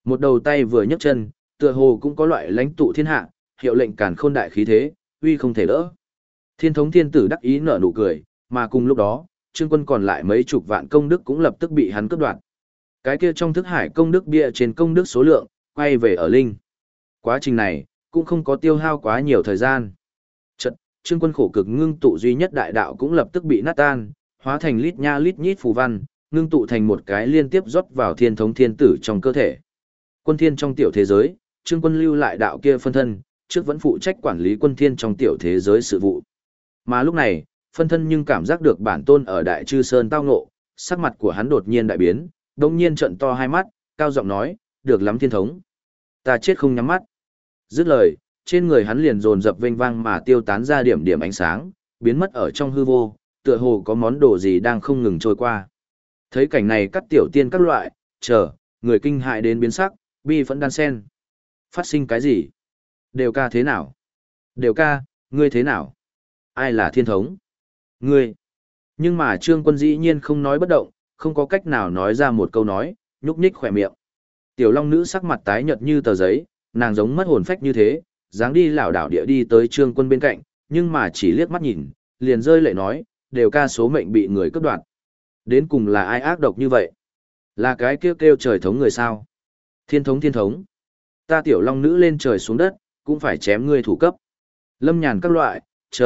S1: Một đầu tay vừa nhấc chân, tựa hồ cũng có loại lãnh tụ thiên hạ, hiệu lệnh càn khôn đại khí thế, uy không thể đỡ. Thiên thống thiên tử đắc ý nở nụ cười, mà cùng lúc đó, Trương Quân còn lại mấy chục vạn công đức cũng lập tức bị hắn cướp đoạt. Cái kia trong thức hải công đức bia trên công đức số lượng, quay về ở linh. Quá trình này, cũng không có tiêu hao quá nhiều thời gian. Chợt, Trương Quân khổ cực ngưng tụ duy nhất đại đạo cũng lập tức bị nát tan, hóa thành lít nha lít nhít phù văn, ngưng tụ thành một cái liên tiếp rót vào thiên thống thiên tử trong cơ thể. Quân thiên trong tiểu thế giới, Trương Quân lưu lại đạo kia phân thân, trước vẫn phụ trách quản lý quân thiên trong tiểu thế giới sự vụ. Mà lúc này, phân thân nhưng cảm giác được bản tôn ở Đại Chư Sơn tao ngộ, sắc mặt của hắn đột nhiên đại biến, đống nhiên trợn to hai mắt, cao giọng nói, được lắm thiên thống. Ta chết không nhắm mắt. Dứt lời, trên người hắn liền dồn dập vênh vang mà tiêu tán ra điểm điểm ánh sáng, biến mất ở trong hư vô, tựa hồ có món đồ gì đang không ngừng trôi qua. Thấy cảnh này các tiểu tiên các loại, người kinh hại đến biến sắc, bi phẫn đan sen. Phát sinh cái gì? Đều ca thế nào? Đều ca, ngươi thế nào? Ai là thiên thống? Ngươi. Nhưng mà Trương Quân dĩ nhiên không nói bất động, không có cách nào nói ra một câu nói, nhúc nhích khỏe miệng. Tiểu Long Nữ sắc mặt tái nhợt như tờ giấy, nàng giống mất hồn phách như thế, dáng đi lảo đảo địa đi tới Trương Quân bên cạnh, nhưng mà chỉ liếc mắt nhìn, liền rơi lệ nói, đều ca số mệnh bị người cướp đoạt. Đến cùng là ai ác độc như vậy? Là cái kêu trời thống người sao? Thiên thống thiên thống. Ta Tiểu Long Nữ lên trời xuống đất, cũng phải chém ngươi thủ cấp. Lâm Nhàn các loại,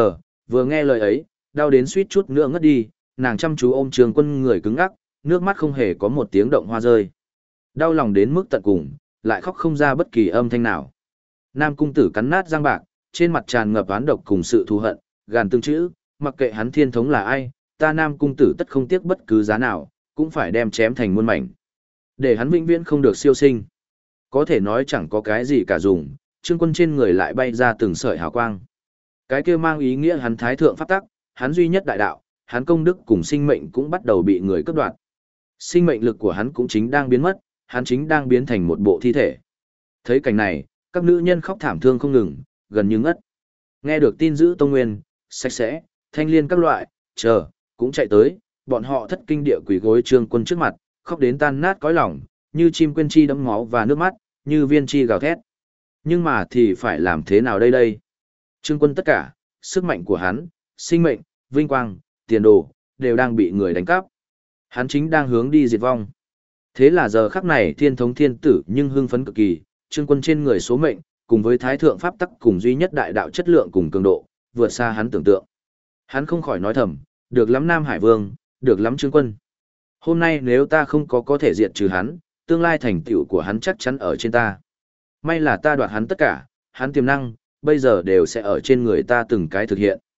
S1: vừa nghe lời ấy, đau đến suýt chút nữa ngất đi, nàng chăm chú ôm Trương Quân người cứng ngắc, nước mắt không hề có một tiếng động hoa rơi. Đau lòng đến mức tận cùng, lại khóc không ra bất kỳ âm thanh nào. Nam cung tử cắn nát răng bạc, trên mặt tràn ngập oán độc cùng sự thù hận, gàn từng chữ, mặc kệ hắn thiên thống là ai, ta Nam cung tử tất không tiếc bất cứ giá nào, cũng phải đem chém thành muôn mảnh. Để hắn vĩnh viễn không được siêu sinh. Có thể nói chẳng có cái gì cả dùng, Trương Quân trên người lại bay ra từng sợi hào quang. Cái kia mang ý nghĩa hắn thái thượng pháp tắc, hắn duy nhất đại đạo, hắn công đức cùng sinh mệnh cũng bắt đầu bị người cướp đoạt. Sinh mệnh lực của hắn cũng chính đang biến mất, hắn chính đang biến thành một bộ thi thể. Thấy cảnh này, các nữ nhân khóc thảm thương không ngừng, gần như ngất. Nghe được tin dữ Tông Nguyên, Sạch Sẽ, Thanh Liên các loại, cũng chạy tới, bọn họ thất kinh địa quỳ gối Trương Quân trước mặt, khóc đến tan nát cõi lòng, như chim quên chi đẫm máu và nước mắt, như viên chi gào thét. Nhưng mà thì phải làm thế nào đây? Trương Quân tất cả, sức mạnh của hắn, sinh mệnh, vinh quang, tiền đồ, đều đang bị người đánh cắp. Hắn chính đang hướng đi diệt vong. Thế là giờ khắc này thiên thống thiên tử nhưng hưng phấn cực kỳ, Trương Quân trên người số mệnh, cùng với thái thượng pháp tắc cùng duy nhất đại đạo chất lượng cùng cường độ, vượt xa hắn tưởng tượng. Hắn không khỏi nói thầm, được lắm Nam Hải Vương, được lắm Trương Quân. Hôm nay nếu ta không có thể diệt trừ hắn, tương lai thành tựu của hắn chắc chắn ở trên ta. May là ta đoạt hắn tất cả, hắn tiềm năng, bây giờ đều sẽ ở trên người ta từng cái thực hiện.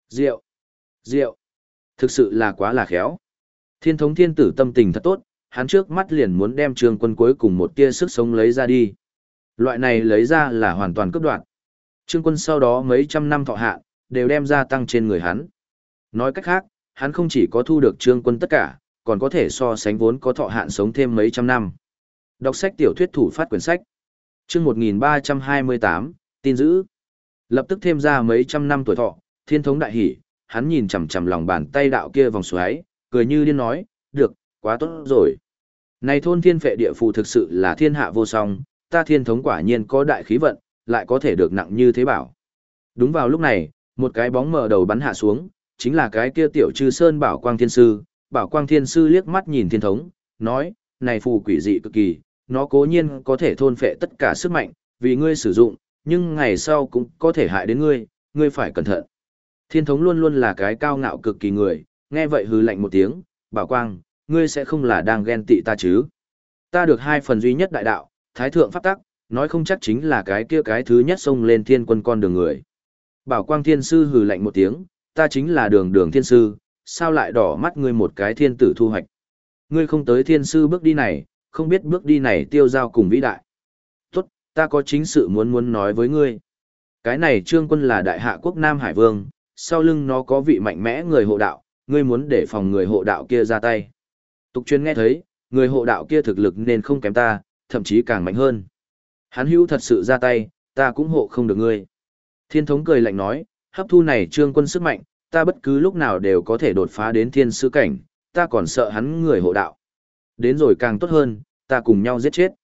S1: Diệu. Thực sự là quá là khéo. Thiên thống thiên tử tâm tình thật tốt, hắn trước mắt liền muốn đem Trương Quân cuối cùng một tia sức sống lấy ra đi. Loại này lấy ra là hoàn toàn cướp đoạt. Trương Quân sau đó mấy trăm năm thọ hạn, đều đem ra tăng trên người hắn. Nói cách khác, hắn không chỉ có thu được Trương Quân tất cả, còn có thể so sánh vốn có thọ hạn sống thêm mấy trăm năm. Đọc sách tiểu thuyết thủ phát quyển sách. Chương 1328, tin dữ. Lập tức thêm ra mấy trăm năm tuổi thọ, thiên thống đại hỉ, hắn nhìn chằm chằm lòng bàn tay đạo kia vòng xoáy, cười như điên nói, được, quá tốt rồi. Này thôn thiên phệ địa phù thực sự là thiên hạ vô song, ta thiên thống quả nhiên có đại khí vận, lại có thể được nặng như thế bảo. Đúng vào lúc này, một cái bóng mờ đầu bắn hạ xuống, chính là cái kia tiểu Trư Sơn Bảo Quang Thiên Sư. Bảo Quang Thiên Sư liếc mắt nhìn thiên thống, nói, này phù quỷ dị cực kỳ, nó cố nhiên có thể thôn phệ tất cả sức mạnh, vì ngươi sử dụng, nhưng ngày sau cũng có thể hại đến ngươi, ngươi phải cẩn thận. Thiên thống luôn luôn là cái cao ngạo cực kỳ người, nghe vậy hừ lạnh một tiếng, Bảo Quang, ngươi sẽ không là đang ghen tị ta chứ? Ta được 2 phần duy nhất đại đạo, thái thượng pháp tắc, nói không chắc chính là cái kia cái thứ nhất xông lên thiên quân con đường người. Bảo Quang Thiên Sư hừ lạnh một tiếng, ta chính là đường thiên sư, sao lại đỏ mắt ngươi một cái thiên tử thu hoạch? Ngươi không tới thiên sư bước đi này, không biết bước đi này tiêu giao cùng vĩ đại. Tốt, ta có chính sự muốn nói với ngươi. Cái này Trương Quân là đại hạ quốc Nam Hải Vương, sau lưng nó có vị mạnh mẽ người hộ đạo, ngươi muốn để phòng người hộ đạo kia ra tay. Tục truyền nghe thấy, người hộ đạo kia thực lực nên không kém ta, thậm chí càng mạnh hơn. Hắn hữu thật sự ra tay, ta cũng hộ không được ngươi. Thiên thống cười lạnh nói, hấp thu này Trương Quân sức mạnh, ta bất cứ lúc nào đều có thể đột phá đến thiên sư cảnh, ta còn sợ hắn người hộ đạo. Đến rồi càng tốt hơn, ta cùng nhau giết chết.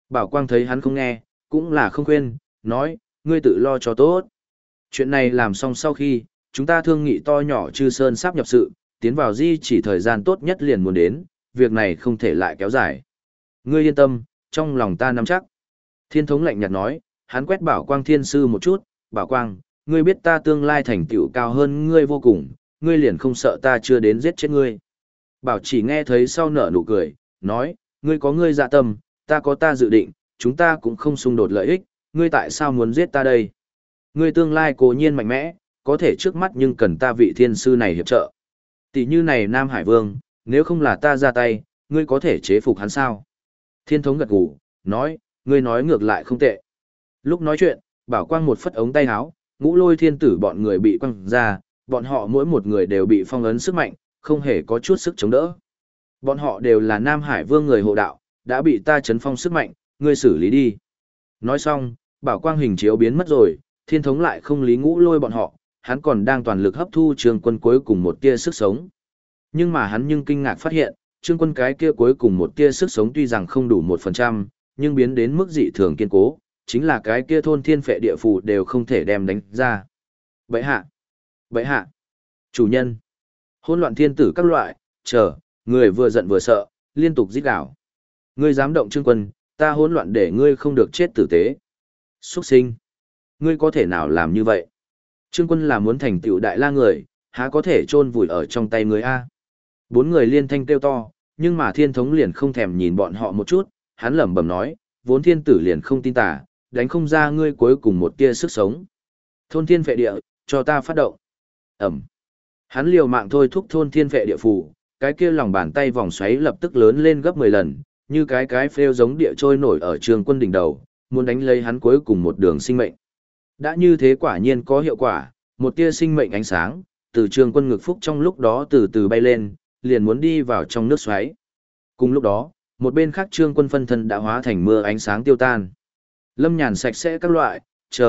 S1: Bảo Quang thấy hắn không nghe, cũng là không khuyên, nói, ngươi tự lo cho tốt. Chuyện này làm xong sau khi, chúng ta thương nghị to nhỏ Chư Sơn sắp nhập sự, tiến vào di chỉ thời gian tốt nhất liền muốn đến, việc này không thể lại kéo dài. Ngươi yên tâm, trong lòng ta nắm chắc. Thiên thống lạnh nhạt nói, hắn quét Bảo Quang thiên sư một chút, Bảo Quang, ngươi biết ta tương lai thành tựu cao hơn ngươi vô cùng, ngươi liền không sợ ta chưa đến giết chết ngươi. Bảo chỉ nghe thấy sau nở nụ cười, nói, ngươi có ngươi dạ tâm, ta có ta dự định, chúng ta cũng không xung đột lợi ích, ngươi tại sao muốn giết ta đây? Ngươi tương lai cố nhiên mạnh mẽ, có thể trước mắt nhưng cần ta vị thiên sư này hiệp trợ. Tỷ như này Nam Hải Vương, nếu không là ta ra tay, ngươi có thể chế phục hắn sao? Thiên thống gật gù, nói, ngươi nói ngược lại không tệ. Lúc nói chuyện, Bảo Quang một phất ống tay áo, Ngũ Lôi Thiên Tử bọn người bị quăng ra, bọn họ mỗi một người đều bị phong ấn sức mạnh, không hề có chút sức chống đỡ. Bọn họ đều là Nam Hải Vương người hộ đạo, đã bị ta chấn phong sức mạnh, ngươi xử lý đi. Nói xong, Bảo Quang hình chiếu biến mất rồi, Thiên thống lại không lý Ngũ Lôi bọn họ, hắn còn đang toàn lực hấp thu Trương Quân cuối cùng một tia sức sống. Nhưng mà hắn kinh ngạc phát hiện, Trương Quân cái kia cuối cùng một tia sức sống tuy rằng không đủ 1%, nhưng biến đến mức dị thường kiên cố, chính là cái kia thôn thiên phệ địa phù đều không thể đem đánh ra. Bậy hạ! Bậy hạ! Chủ nhân! Hỗn loạn thiên tử các loại, người vừa giận vừa sợ, liên tục rít gào. Ngươi dám động Trương Quân, ta hỗn loạn để ngươi không được chết tử tế. Xuất sinh! Ngươi có thể nào làm như vậy? Trương Quân là muốn thành tựu đại la người, há có thể chôn vùi ở trong tay người A. Bốn người liên thanh kêu to, nhưng mà thiên thống liền không thèm nhìn bọn họ một chút, hắn lẩm bẩm nói, vốn thiên tử liền không tin tà, đánh không ra ngươi cuối cùng một tia sức sống. Thôn thiên phệ địa, cho ta phát động. Ẩm. Hắn liều mạng thôi thúc thôn thiên phệ địa phù, cái kia lòng bàn tay vòng xoáy lập tức lớn lên gấp 10 lần, như cái phêu giống địa trôi nổi ở Trương Quân đỉnh đầu, muốn đánh lấy hắn cuối cùng một đường sinh mệnh. Đã như thế quả nhiên có hiệu quả, một tia sinh mệnh ánh sáng, từ Trương Quân ngực phúc trong lúc đó từ từ bay lên, liền muốn đi vào trong nước xoáy. Cùng lúc đó, một bên khác Trương Quân phân thân đã hóa thành mưa ánh sáng tiêu tan. Lâm Nhàn sạch sẽ các loại,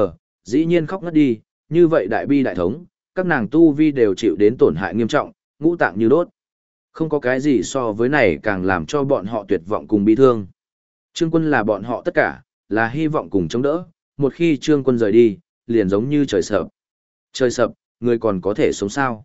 S1: dĩ nhiên khóc ngất đi, như vậy đại bi đại thống, các nàng tu vi đều chịu đến tổn hại nghiêm trọng, ngũ tạng như đốt. Không có cái gì so với này càng làm cho bọn họ tuyệt vọng cùng bi thương. Trương Quân là bọn họ tất cả, là hy vọng cùng chống đỡ, một khi Trương Quân rời đi, liền giống như trời sập. Trời sập, người còn có thể sống sao?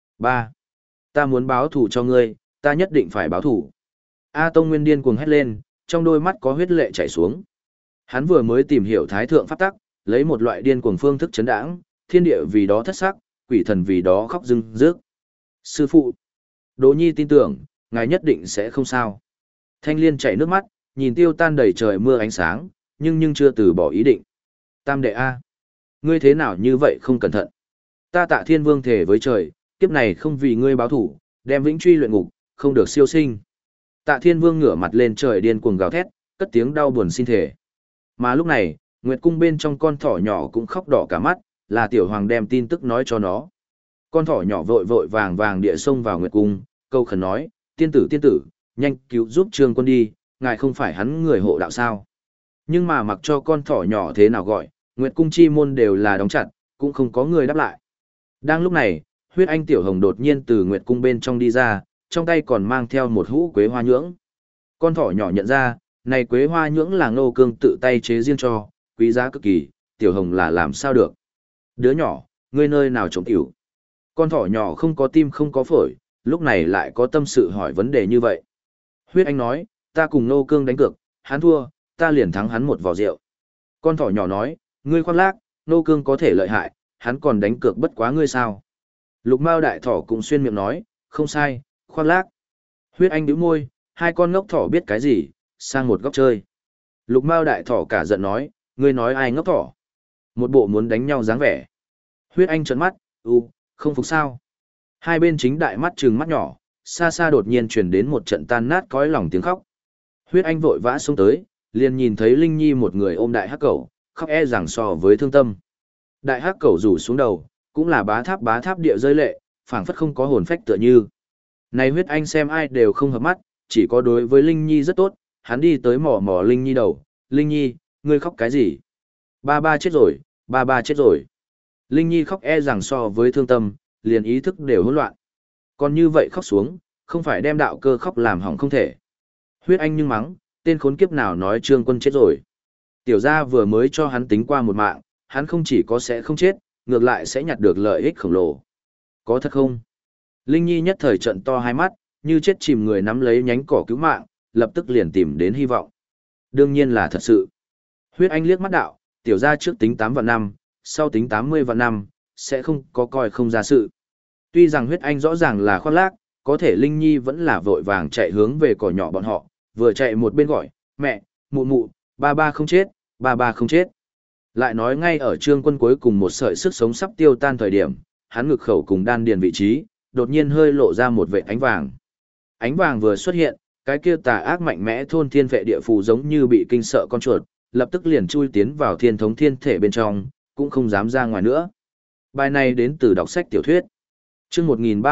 S1: 3. Ta muốn báo thù cho ngươi, ta nhất định phải báo thù. A Tông Nguyên điên cuồng hét lên, trong đôi mắt có huyết lệ chảy xuống. Hắn vừa mới tìm hiểu thái thượng pháp tắc, lấy một loại điên cuồng phương thức chấn đãng, thiên địa vì đó thất sắc, quỷ thần vì đó khóc rưng rức. Sư phụ, Đỗ Nhi tin tưởng, ngài nhất định sẽ không sao. Thanh Liên chảy nước mắt, nhìn tiêu tan đầy trời mưa ánh sáng, nhưng chưa từ bỏ ý định. Tam đệ A, ngươi thế nào như vậy không cẩn thận? Ta Tạ Thiên Vương thề với trời, kiếp này không vì ngươi báo thủ, đem vĩnh truy luyện ngục, không được siêu sinh. Tạ Thiên Vương ngửa mặt lên trời điên cuồng gào thét, cất tiếng đau buồn xin thể. Mà lúc này, Nguyệt Cung bên trong con thỏ nhỏ cũng khóc đỏ cả mắt, là Tiểu Hoàng đem tin tức nói cho nó. Con thỏ nhỏ vội vội vàng vàng địa xông vào Nguyệt Cung, câu khẩn nói, tiên tử, nhanh cứu giúp Trương Quân đi, ngài không phải hắn người hộ đạo sao. Nhưng mà mặc cho con thỏ nhỏ thế nào gọi, Nguyệt Cung chi môn đều là đóng chặt, cũng không có người đáp lại. Đang lúc này, huyết anh Tiểu Hồng đột nhiên từ Nguyệt Cung bên trong đi ra, trong tay còn mang theo một hũ quế hoa nhưỡng. Con thỏ nhỏ nhận ra, này quế hoa nhưỡng là Ngô Cương tự tay chế riêng cho, quý giá cực kỳ, Tiểu Hồng là làm sao được. Đứa nhỏ, ngươi nơi nào trộm tiểu? Con thỏ nhỏ không có tim không có phổi, lúc này lại có tâm sự hỏi vấn đề như vậy. Huyết anh nói, ta cùng Ngô Cương đánh cược, hắn thua, ta liền thắng hắn một vò rượu. Con thỏ nhỏ nói, ngươi khoác lác, Ngô Cương có thể lợi hại, hắn còn đánh cược bất quá ngươi sao. Lục Mao đại thỏ cũng xuyên miệng nói, không sai, khoác lác. Huyết anh bĩu môi, hai con ngốc thỏ biết cái gì, sang một góc chơi. Lục Mao đại thỏ cả giận nói, ngươi nói ai ngốc thỏ? Một bộ muốn đánh nhau dáng vẻ. Huyết anh trợn mắt, không phục sao? Hai bên chính đại mắt trừng mắt nhỏ, xa xa đột nhiên truyền đến một trận tan nát cõi lòng tiếng khóc. Huyết anh vội vã xông tới, liền nhìn thấy Linh Nhi một người ôm đại hắc cẩu, khóc rằng so với thương tâm. Đại hắc cẩu rủ xuống đầu, cũng là bá tháp địa rơi lệ, phảng phất không có hồn phách tựa như. Này Huyết anh xem ai đều không hợp mắt, chỉ có đối với Linh Nhi rất tốt, hắn đi tới mò Linh Nhi đầu, Linh Nhi, ngươi khóc cái gì? Ba chết rồi, ba chết rồi. Linh Nhi khóc rằng so với thương tâm, liền ý thức đều hỗn loạn. Còn như vậy khóc xuống, không phải đem đạo cơ khóc làm hỏng không thể. Huyết anh nhưng mắng, tên khốn kiếp nào nói Trương Quân chết rồi. Tiểu gia vừa mới cho hắn tính qua một mạng, hắn không chỉ có sẽ không chết, ngược lại sẽ nhặt được lợi ích khổng lồ. Có thật không? Linh Nhi nhất thời trận to hai mắt, như chết chìm người nắm lấy nhánh cỏ cứu mạng, lập tức liền tìm đến hy vọng. Đương nhiên là thật sự. Huyết Anh liếc mắt đạo, tiểu gia trước tính 8 vạn năm, sau tính 80 vạn năm, sẽ không có coi không ra sự. Tuy rằng Huyết Anh rõ ràng là khoác lác, có thể Linh Nhi vẫn là vội vàng chạy hướng về cỏ nhỏ bọn họ, vừa chạy một bên gọi, mẹ, mụ mụ, ba ba không chết, ba ba không chết. Lại nói ngay ở Trương Quân cuối cùng một sợi sức sống sắp tiêu tan thời điểm, hắn ngực khẩu cùng đan điền vị trí, đột nhiên hơi lộ ra một vệt ánh vàng. Ánh vàng vừa xuất hiện, cái kia tà ác mạnh mẽ thôn thiên vệ địa phù giống như bị kinh sợ con chuột, lập tức liền chui tiến vào thiên thống thiên thể bên trong, cũng không dám ra ngoài nữa. Bài này đến từ đọc sách tiểu thuyết. Chương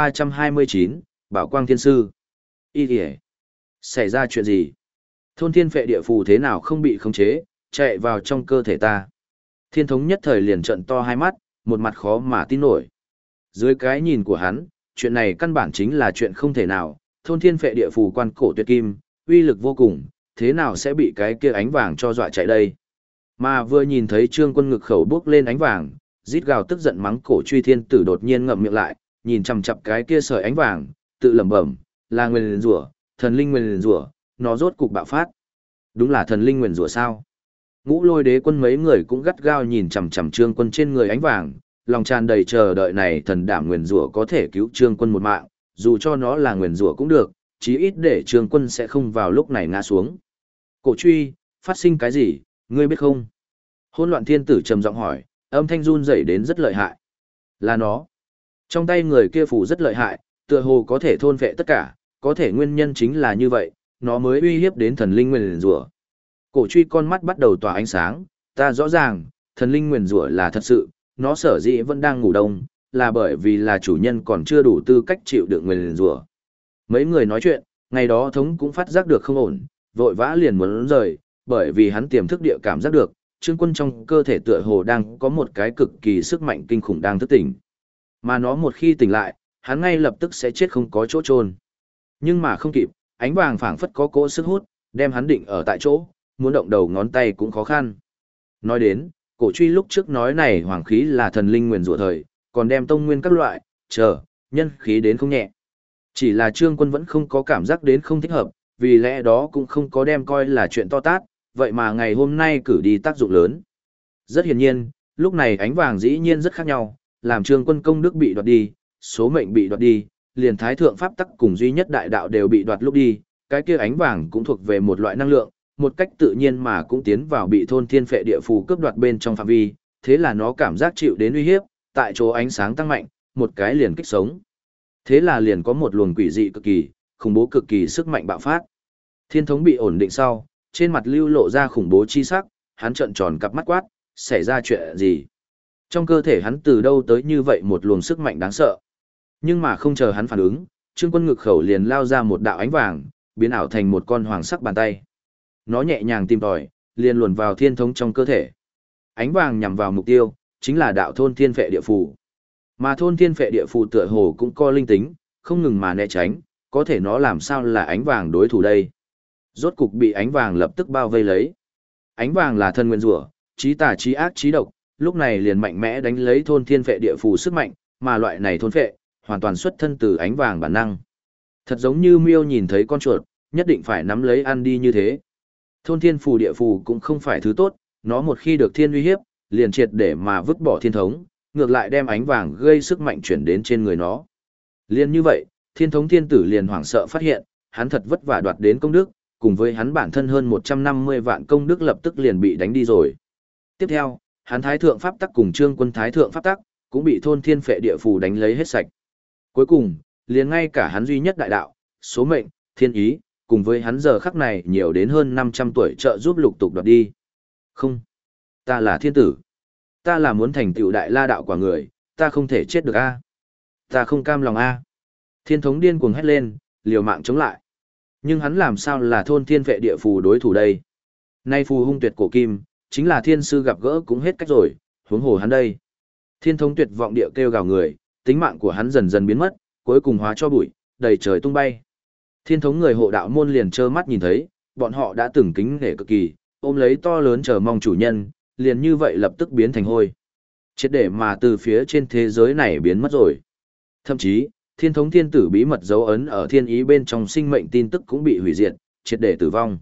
S1: 1329, Bảo Quang Thiên Sư. Y kìa. Xảy ra chuyện gì? Thôn thiên vệ địa phù thế nào không bị khống chế, chạy vào trong cơ thể ta. Thiên thống nhất thời liền trợn to hai mắt, một mặt khó mà tin nổi. Dưới cái nhìn của hắn, chuyện này căn bản chính là chuyện không thể nào, thôn thiên vệ địa phù quan cổ tuyệt kim, uy lực vô cùng, thế nào sẽ bị cái kia ánh vàng cho dọa chạy đây. Mà vừa nhìn thấy Trương Quân ngực khẩu bước lên ánh vàng, rít gào tức giận mắng cổ truy thiên tử đột nhiên ngậm miệng lại, nhìn chằm chằm cái kia sợi ánh vàng, tự lẩm bẩm, là nguyền rủa, thần linh nguyền rủa, nó rốt cục bạo phát. Đúng là thần linh nguyền rủa sao? Ngũ Lôi Đế quân mấy người cũng gắt gao nhìn chằm chằm Trương Quân trên người ánh vàng, lòng tràn đầy chờ đợi này thần đảm nguyền rủa có thể cứu Trương Quân một mạng, dù cho nó là nguyền rủa cũng được, chí ít để Trương Quân sẽ không vào lúc này ngã xuống. Cổ truy, phát sinh cái gì, ngươi biết không? Hỗn Loạn Thiên Tử trầm giọng hỏi, âm thanh run rẩy đến rất lợi hại. Là nó. Trong tay người kia phù rất lợi hại, tựa hồ có thể thôn vệ tất cả, có thể nguyên nhân chính là như vậy, nó mới uy hiếp đến thần linh nguyền rủa. Cổ truy con mắt bắt đầu tỏa ánh sáng, ta rõ ràng, thần linh nguyền rủa là thật sự, nó sở dĩ vẫn đang ngủ đông, là bởi vì là chủ nhân còn chưa đủ tư cách chịu đựng nguyền rủa. Mấy người nói chuyện, ngày đó thống cũng phát giác được không ổn, vội vã liền muốn rời, bởi vì hắn tiềm thức địa cảm giác được, Trương Quân trong cơ thể tựa hồ đang có một cái cực kỳ sức mạnh kinh khủng đang thức tỉnh. Mà nó một khi tỉnh lại, hắn ngay lập tức sẽ chết không có chỗ chôn. Nhưng mà không kịp, ánh vàng phảng phất có cỗ sức hút, đem hắn định ở tại chỗ, muốn động đầu ngón tay cũng khó khăn. Nói đến, cổ truy lúc trước nói này hoàng khí là thần linh nguyền rủa thời, còn đem tông nguyên các loại, nhân khí đến không nhẹ. Chỉ là Trương Quân vẫn không có cảm giác đến không thích hợp, vì lẽ đó cũng không có đem coi là chuyện to tát, vậy mà ngày hôm nay cử đi tác dụng lớn. Rất hiển nhiên, lúc này ánh vàng dĩ nhiên rất khác nhau, làm Trương Quân công đức bị đoạt đi, số mệnh bị đoạt đi, liền thái thượng pháp tắc cùng duy nhất đại đạo đều bị đoạt lúc đi, cái kia ánh vàng cũng thuộc về một loại năng lượng, một cách tự nhiên mà cũng tiến vào bị thôn thiên phệ địa phù cướp đoạt bên trong phạm vi, thế là nó cảm giác chịu đến uy hiếp, tại chỗ ánh sáng tăng mạnh, một cái liền kích sống. Thế là liền có một luồng quỷ dị cực kỳ, khủng bố cực kỳ sức mạnh bạo phát. Thiên thống bị ổn định sau, trên mặt lưu lộ ra khủng bố chi sắc, hắn trợn tròn cặp mắt quát, xảy ra chuyện gì? Trong cơ thể hắn từ đâu tới như vậy một luồng sức mạnh đáng sợ. Nhưng mà không chờ hắn phản ứng, Trương Quân ngực khẩu liền lao ra một đạo ánh vàng, biến ảo thành một con hoàng sắc bàn tay. Nó nhẹ nhàng tìm tòi, liền luồn vào thiên thống trong cơ thể. Ánh vàng nhằm vào mục tiêu, chính là đạo thôn thiên phệ địa phù. Mà thôn thiên phệ địa phù tựa hồ cũng có linh tính, không ngừng mà né tránh, có thể nó làm sao là ánh vàng đối thủ đây. Rốt cục bị ánh vàng lập tức bao vây lấy. Ánh vàng là thân nguyên rủa, trí tà trí ác trí độc, lúc này liền mạnh mẽ đánh lấy thôn thiên phệ địa phù sức mạnh, mà loại này thôn phệ, hoàn toàn xuất thân từ ánh vàng bản năng. Thật giống như miêu nhìn thấy con chuột, nhất định phải nắm lấy ăn đi như thế. Thôn thiên phù địa phù cũng không phải thứ tốt, nó một khi được thiên uy hiếp, liền triệt để mà vứt bỏ thiên thống, ngược lại đem ánh vàng gây sức mạnh chuyển đến trên người nó. Liên như vậy, thiên thống thiên tử liền hoảng sợ phát hiện, hắn thật vất vả đoạt đến công đức, cùng với hắn bản thân hơn 150 vạn công đức lập tức liền bị đánh đi rồi. Tiếp theo, hắn thái thượng pháp tắc cùng Trương Quân thái thượng pháp tắc, cũng bị thôn thiên phệ địa phù đánh lấy hết sạch. Cuối cùng, liền ngay cả hắn duy nhất đại đạo, số mệnh, thiên ý, cùng với hắn giờ khắc này nhiều đến hơn 500 tuổi trợ giúp lục tục đoạt đi. Không, ta là thiên tử. Ta là muốn thành tựu đại la đạo quả người, ta không thể chết được a. Ta không cam lòng a. Thiên thống điên cuồng hét lên, liều mạng chống lại. Nhưng hắn làm sao là thôn thiên vệ địa phù đối thủ đây? Nay phù hung tuyệt cổ kim, chính là thiên sư gặp gỡ cũng hết cách rồi, huống hồ hắn đây. Thiên thống tuyệt vọng địa kêu gào người, tính mạng của hắn dần dần biến mất, cuối cùng hóa cho bụi, đầy trời tung bay. Thiên thống người hộ đạo môn liền trơ mắt nhìn thấy, bọn họ đã từng kính nể cực kỳ, ôm lấy to lớn chờ mong chủ nhân, liền như vậy lập tức biến thành hôi. Triệt để mà từ phía trên thế giới này biến mất rồi. Thậm chí, thiên thống thiên tử bí mật dấu ấn ở thiên ý bên trong sinh mệnh tin tức cũng bị hủy diệt, triệt để tử vong.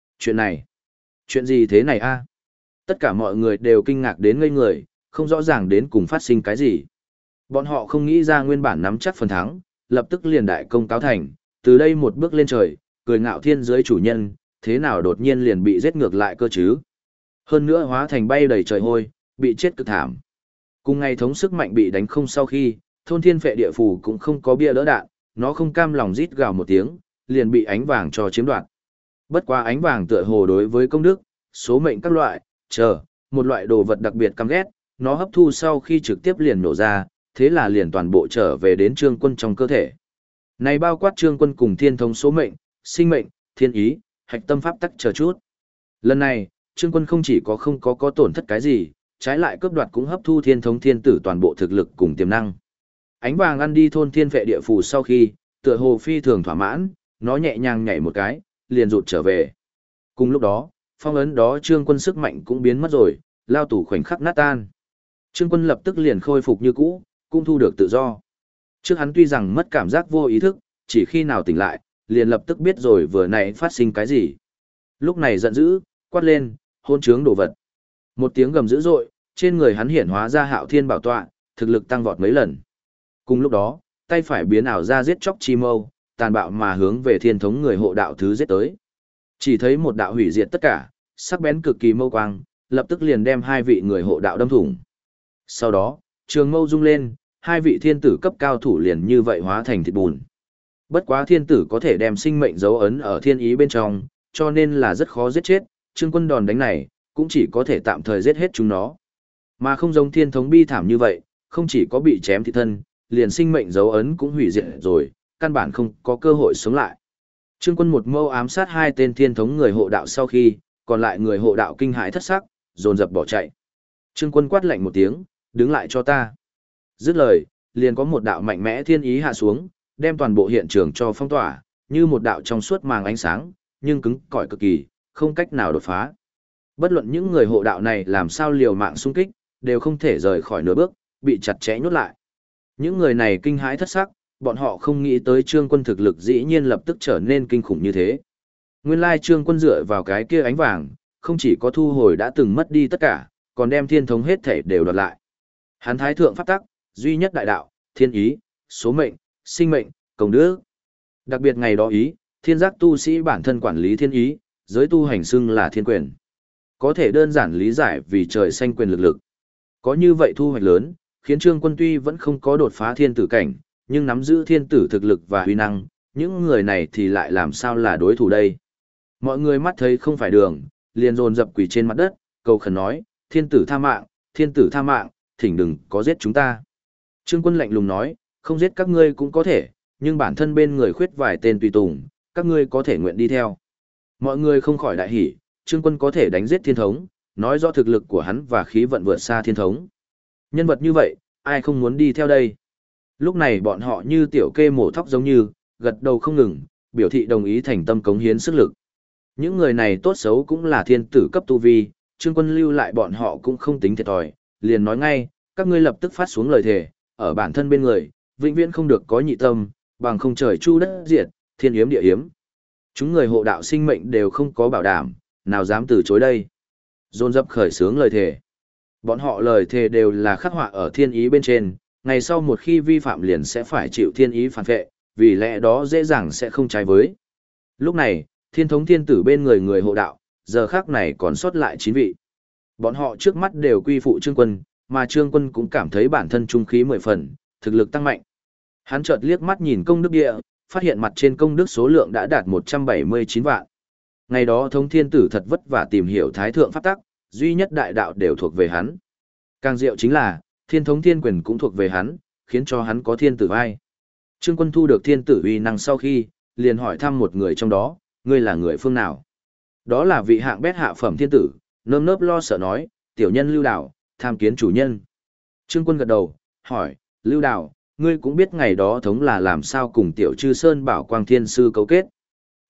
S1: Chuyện gì thế này a? Tất cả mọi người đều kinh ngạc đến ngây người, không rõ ràng đến cùng phát sinh cái gì. Bọn họ không nghĩ ra nguyên bản nắm chắc phần thắng, lập tức liền đại công cáo thành, từ đây một bước lên trời, cười ngạo thiên giới chủ nhân, thế nào đột nhiên liền bị giết ngược lại cơ chứ? Hơn nữa hóa thành bay đầy trời hôi, bị chết cực thảm. Cùng ngày thống sức mạnh bị đánh không sau khi, thôn thiên phệ địa phù cũng không có bia đỡ đạn, nó không cam lòng rít gào một tiếng, liền bị ánh vàng cho chiếm đoạt. Bất quá ánh vàng tựa hồ đối với công đức, số mệnh các loại, một loại đồ vật đặc biệt căm ghét, nó hấp thu sau khi trực tiếp liền nổ ra, thế là liền toàn bộ trở về đến Trương Quân trong cơ thể. Này bao quát Trương Quân cùng thiên thống số mệnh, sinh mệnh, thiên ý, hạch tâm pháp tắc chờ chút. Lần này, Trương Quân không chỉ có không có tổn thất cái gì, trái lại cướp đoạt cũng hấp thu thiên thống thiên tử toàn bộ thực lực cùng tiềm năng. Ánh vàng ăn đi thôn thiên vệ địa phù sau khi, tựa hồ phi thường thỏa mãn, nó nhẹ nhàng nhảy một cái, liền rụt trở về. Cùng lúc đó, phong ấn đó Trương Quân sức mạnh cũng biến mất rồi, lao tù khoảnh khắc nát tan. Trương Quân lập tức liền khôi phục như cũ, cũng thu được tự do. Trước hắn tuy rằng mất cảm giác vô ý thức, chỉ khi nào tỉnh lại, liền lập tức biết rồi vừa nãy phát sinh cái gì. Lúc này giận dữ, quát lên, hôn trướng đồ vật. Một tiếng gầm dữ dội, trên người hắn hiển hóa ra Hạo Thiên bảo tọa, thực lực tăng vọt mấy lần. Cùng lúc đó, tay phải biến ảo ra giết chóc chi mâu, tàn bạo mà hướng về thiên thống người hộ đạo thứ giết tới. Chỉ thấy một đạo hủy diệt tất cả, sắc bén cực kỳ mâu quang, lập tức liền đem hai vị người hộ đạo đâm thủng. Sau đó, trường mâu rung lên, hai vị thiên tử cấp cao thủ liền như vậy hóa thành thịt bùn. Bất quá thiên tử có thể đem sinh mệnh dấu ấn ở thiên ý bên trong, cho nên là rất khó giết chết, Trương Quân đòn đánh này, cũng chỉ có thể tạm thời giết hết chúng nó. Mà không giống thiên thống bi thảm như vậy, không chỉ có bị chém thị thân, liền sinh mệnh dấu ấn cũng hủy diệt rồi, căn bản không có cơ hội sống lại. Trương Quân một mâu ám sát hai tên thiên thống người hộ đạo sau khi, còn lại người hộ đạo kinh hãi thất sắc, dồn dập bỏ chạy. Trương Quân quát lạnh một tiếng, đứng lại cho ta. Dứt lời, liền có một đạo mạnh mẽ thiên ý hạ xuống, đem toàn bộ hiện trường cho phong tỏa, như một đạo trong suốt màng ánh sáng, nhưng cứng cỏi cực kỳ, không cách nào đột phá. Bất luận những người hộ đạo này làm sao liều mạng xung kích, đều không thể rời khỏi nửa bước, bị chặt chẽ nhốt lại. Những người này kinh hãi thất sắc, bọn họ không nghĩ tới Trương Quân thực lực dĩ nhiên lập tức trở nên kinh khủng như thế. Nguyên lai Trương Quân dựa vào cái kia ánh vàng, không chỉ có thu hồi đã từng mất đi tất cả, còn đem thiên thống hết thể đều đoạt lại. Hắn thái thượng pháp tắc, duy nhất đại đạo, thiên ý, số mệnh, sinh mệnh, công đức. Đặc biệt ngày đó ý, thiên giác tu sĩ bản thân quản lý thiên ý, giới tu hành xưng là thiên quyền. Có thể đơn giản lý giải vì trời xanh quyền lực. Có như vậy thu hoạch lớn, khiến Trương Quân tuy vẫn không có đột phá thiên tử cảnh, nhưng nắm giữ thiên tử thực lực và huy năng, những người này thì lại làm sao là đối thủ đây. Mọi người mắt thấy không phải đường, liền dồn dập quỳ trên mặt đất, cầu khẩn nói, thiên tử tha mạng, thỉnh đừng có giết chúng ta. Trương Quân lạnh lùng nói, không giết các ngươi cũng có thể, nhưng bản thân bên người khuyết vài tên tùy tùng, các ngươi có thể nguyện đi theo. Mọi người không khỏi đại hỉ, Trương Quân có thể đánh giết thiên thống, nói rõ thực lực của hắn và khí vận vượt xa thiên thống. Nhân vật như vậy, ai không muốn đi theo đây? Lúc này bọn họ như tiểu kê mổ thóc giống như, gật đầu không ngừng, biểu thị đồng ý thành tâm cống hiến sức lực. Những người này tốt xấu cũng là thiên tử cấp tu vi, Trương Quân lưu lại bọn họ cũng không tính thiệt thòi, liền nói ngay, các ngươi lập tức phát xuống lời thề, ở bản thân bên người, vĩnh viễn không được có nhị tâm, bằng không trời chu đất diệt, thiên yếm địa yếm. Chúng người hộ đạo sinh mệnh đều không có bảo đảm, nào dám từ chối đây. Dồn dập khởi xướng lời thề. Bọn họ lời thề đều là khắc họa ở thiên ý bên trên, ngày sau một khi vi phạm liền sẽ phải chịu thiên ý phản vệ, vì lẽ đó dễ dàng sẽ không trái với. Lúc này, thiên thống thiên tử bên người người hộ đạo, giờ khác này còn sót lại 9 vị. Bọn họ trước mắt đều quy phụ Trương Quân, mà Trương Quân cũng cảm thấy bản thân trung khí 10 phần, thực lực tăng mạnh. Hắn chợt liếc mắt nhìn công đức địa, phát hiện mặt trên công đức số lượng đã đạt 179 vạn. Ngày đó thống thiên tử thật vất vả tìm hiểu thái thượng pháp tắc, duy nhất đại đạo đều thuộc về hắn. Càng diệu chính là, thiên thống thiên quyền cũng thuộc về hắn, khiến cho hắn có thiên tử vai. Trương Quân thu được thiên tử uy năng sau khi, liền hỏi thăm một người trong đó, ngươi là người phương nào? Đó là vị hạng bét hạ phẩm thiên tử, nơm nớp lo sợ nói, tiểu nhân Lưu Đào, tham kiến chủ nhân. Trương Quân gật đầu, hỏi, Lưu Đào, ngươi cũng biết ngày đó thống là làm sao cùng tiểu Chư Sơn Bảo Quang Thiên Sư cấu kết.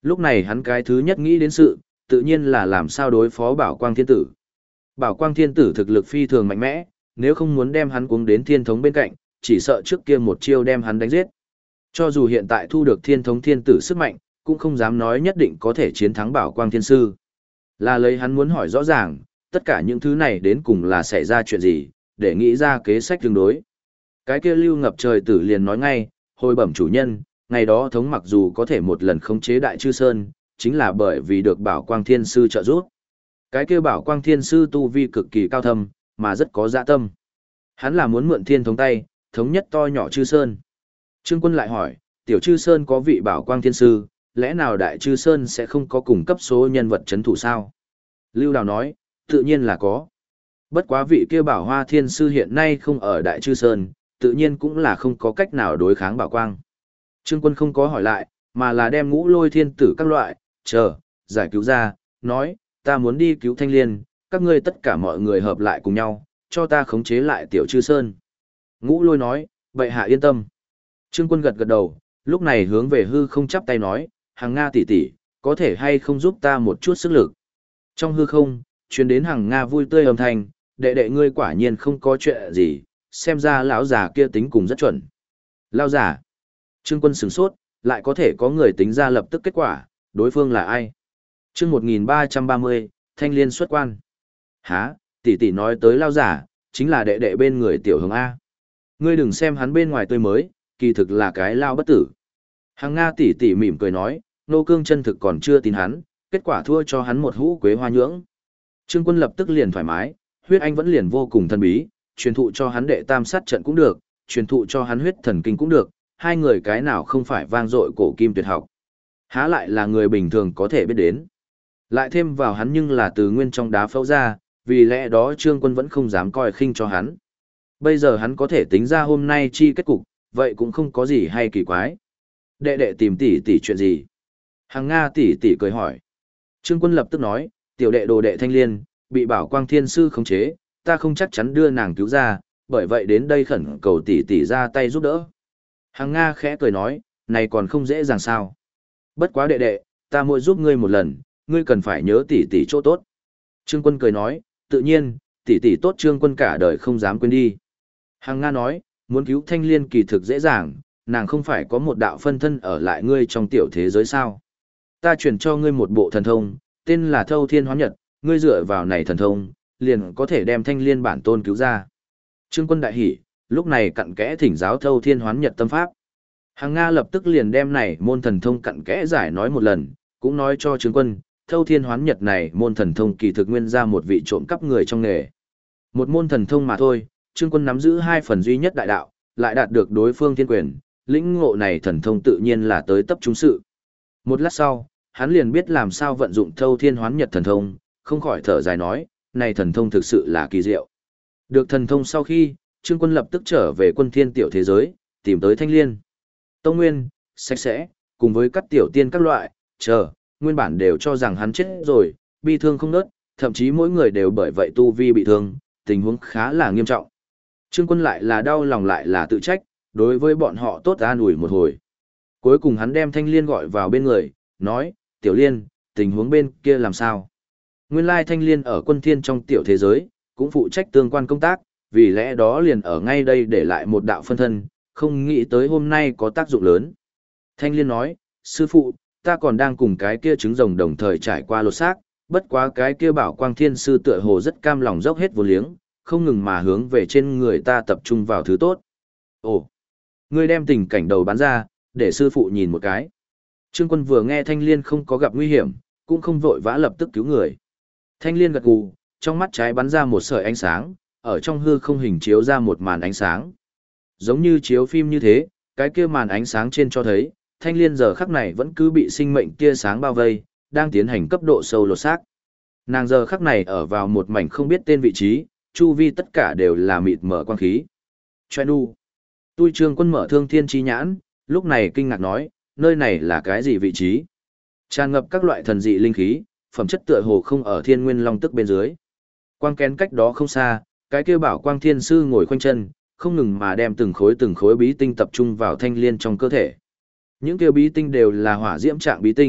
S1: Lúc này hắn cái thứ nhất nghĩ đến sự, tự nhiên là làm sao đối phó Bảo Quang Thiên Tử. Bảo Quang Thiên Tử thực lực phi thường mạnh mẽ, nếu không muốn đem hắn cuống đến Thiên Thống bên cạnh, chỉ sợ trước kia một chiêu đem hắn đánh giết. Cho dù hiện tại thu được Thiên Thống Thiên Tử sức mạnh, cũng không dám nói nhất định có thể chiến thắng Bảo Quang Thiên Sư. Là lấy hắn muốn hỏi rõ ràng, tất cả những thứ này đến cùng là xảy ra chuyện gì, để nghĩ ra kế sách tương đối. Cái kia Lưu Ngập Trời Tử liền nói ngay, hồi bẩm chủ nhân, ngày đó Thống mặc dù có thể một lần khống chế Đại Chư Sơn, chính là bởi vì được Bảo Quang Thiên Sư trợ giúp. Cái kia Bảo Quang Thiên Sư tu vi cực kỳ cao thâm, mà rất có dạ tâm. Hắn là muốn mượn Thiên Thống tay, thống nhất to nhỏ Chư Sơn. Trương Quân lại hỏi, tiểu Chư Sơn có vị Bảo Quang Thiên Sư, lẽ nào Đại Chư Sơn sẽ không có cùng cấp số nhân vật chấn thủ sao? Lưu Đào nói, tự nhiên là có. Bất quá vị kia Bảo Hoa Thiên Sư hiện nay không ở Đại Chư Sơn, tự nhiên cũng là không có cách nào đối kháng Bảo Quang. Trương Quân không có hỏi lại, mà là đem Ngũ Lôi Thiên Tử các loại, giải cứu ra, nói, ta muốn đi cứu Thanh Liên, các ngươi tất cả mọi người hợp lại cùng nhau, cho ta khống chế lại tiểu Chư Sơn. Ngũ Lôi nói, vậy hạ yên tâm. Trương Quân gật gật đầu, lúc này hướng về hư không chắp tay nói, Hằng Nga tỷ tỷ, có thể hay không giúp ta một chút sức lực. Trong hư không, truyền đến Hằng Nga vui tươi âm thanh, đệ đệ ngươi quả nhiên không có chuyện gì, xem ra lão già kia tính cùng rất chuẩn. Lão già. Trương Quân sửng sốt, lại có thể có người tính ra lập tức kết quả, đối phương là ai? Chương 1330, Thanh Liên xuất quan. Hả, tỷ tỷ nói tới lão già, chính là đệ đệ bên người tiểu Hồng A. Ngươi đừng xem hắn bên ngoài tươi mới, kỳ thực là cái lao bất tử. Hằng Nga tỷ tỷ mỉm cười nói, Nô Cương chân thực còn chưa tin hắn, kết quả thua cho hắn một hũ quế hoa nhưỡng. Trương Quân lập tức liền thoải mái, huyết anh vẫn liền vô cùng thân bí, truyền thụ cho hắn đệ tam sát trận cũng được, truyền thụ cho hắn huyết thần kinh cũng được, hai người cái nào không phải vang dội cổ kim tuyệt học. Há lại là người bình thường có thể biết đến. Lại thêm vào hắn nhưng là từ nguyên trong đá phẫu ra, vì lẽ đó Trương Quân vẫn không dám coi khinh cho hắn. Bây giờ hắn có thể tính ra hôm nay chi kết cục, vậy cũng không có gì hay kỳ quái. Đệ đệ tìm tỷ tỷ chuyện gì? Hằng Nga tỷ tỷ cười hỏi. Trương Quân lập tức nói, tiểu đệ đồ đệ Thanh Liên, bị Bảo Quang Thiên Sư khống chế, ta không chắc chắn đưa nàng cứu ra, bởi vậy đến đây khẩn cầu tỷ tỷ ra tay giúp đỡ. Hằng Nga khẽ cười nói, này còn không dễ dàng sao. Bất quá đệ đệ, ta mỗi giúp ngươi một lần, ngươi cần phải nhớ tỷ tỷ chỗ tốt. Trương Quân cười nói, tự nhiên, tỷ tỷ tốt Trương Quân cả đời không dám quên đi. Hằng Nga nói, muốn cứu Thanh Liên kỳ thực dễ dàng, nàng không phải có một đạo phân thân ở lại ngươi trong tiểu thế giới sao. Ta chuyển cho ngươi một bộ thần thông, tên là Thâu Thiên Hoán Nhật, ngươi dựa vào này thần thông, liền có thể đem Thanh Liên bản tôn cứu ra. Trương Quân đại hỉ, lúc này cặn kẽ thỉnh giáo Thâu Thiên Hoán Nhật tâm pháp. Hằng Nga lập tức liền đem này môn thần thông cặn kẽ giải nói một lần, cũng nói cho Trương Quân, Thâu Thiên Hoán Nhật này môn thần thông kỳ thực nguyên ra một vị trộm cắp người trong nghề. Một môn thần thông mà thôi, Trương Quân nắm giữ hai phần duy nhất đại đạo, lại đạt được đối phương thiên quyền, lĩnh ngộ này thần thông tự nhiên là tới tấp trung sự. Một lát sau, hắn liền biết làm sao vận dụng Thâu Thiên Hoán Nhật thần thông, không khỏi thở dài nói, này thần thông thực sự là kỳ diệu. Được thần thông sau khi, Trương Quân lập tức trở về Quân Thiên tiểu thế giới, tìm tới Thanh Liên. Tông Nguyên, sạch sẽ, cùng với các tiểu tiên các loại, nguyên bản đều cho rằng hắn chết rồi, bi thương không nớt, thậm chí mỗi người đều bởi vậy tu vi bị thương, tình huống khá là nghiêm trọng. Trương Quân lại là đau lòng lại là tự trách, đối với bọn họ tốt an ủi một hồi. Cuối cùng hắn đem Thanh Liên gọi vào bên người, nói, Tiểu Liên, tình huống bên kia làm sao? Nguyên lai Thanh Liên ở Quân Thiên trong tiểu thế giới, cũng phụ trách tương quan công tác, vì lẽ đó liền ở ngay đây để lại một đạo phân thân, không nghĩ tới hôm nay có tác dụng lớn. Thanh Liên nói, sư phụ, ta còn đang cùng cái kia trứng rồng đồng thời trải qua lột xác, bất quá cái kia Bảo Quang Thiên Sư tựa hồ rất cam lòng dốc hết vô liếng, không ngừng mà hướng về trên người ta tập trung vào thứ tốt. Ồ, ngươi đem tình cảnh đầu bán ra, để sư phụ nhìn một cái. Trương Quân vừa nghe Thanh Liên không có gặp nguy hiểm, cũng không vội vã lập tức cứu người. Thanh Liên gật gù, trong mắt trái bắn ra một sợi ánh sáng, ở trong hư không hình chiếu ra một màn ánh sáng. Giống như chiếu phim như thế, cái kia màn ánh sáng trên cho thấy, Thanh Liên giờ khắc này vẫn cứ bị sinh mệnh tia sáng bao vây, đang tiến hành cấp độ sâu lột xác. Nàng giờ khắc này ở vào một mảnh không biết tên vị trí, chu vi tất cả đều là mịt mờ quang khí. Choe nu. Tui Trương Quân mở thương thiên chi nhãn, lúc này kinh ngạc nói, nơi này là cái gì vị trí? Tràn ngập các loại thần dị linh khí, phẩm chất tựa hồ không ở Thiên Nguyên Long Tức bên dưới. Quang kén cách đó không xa, cái kia Bảo Quang Thiên Sư ngồi khoanh chân, không ngừng mà đem từng khối bí tinh tập trung vào Thanh Liên trong cơ thể. Những kia bí tinh đều là hỏa diễm trạng bí tinh,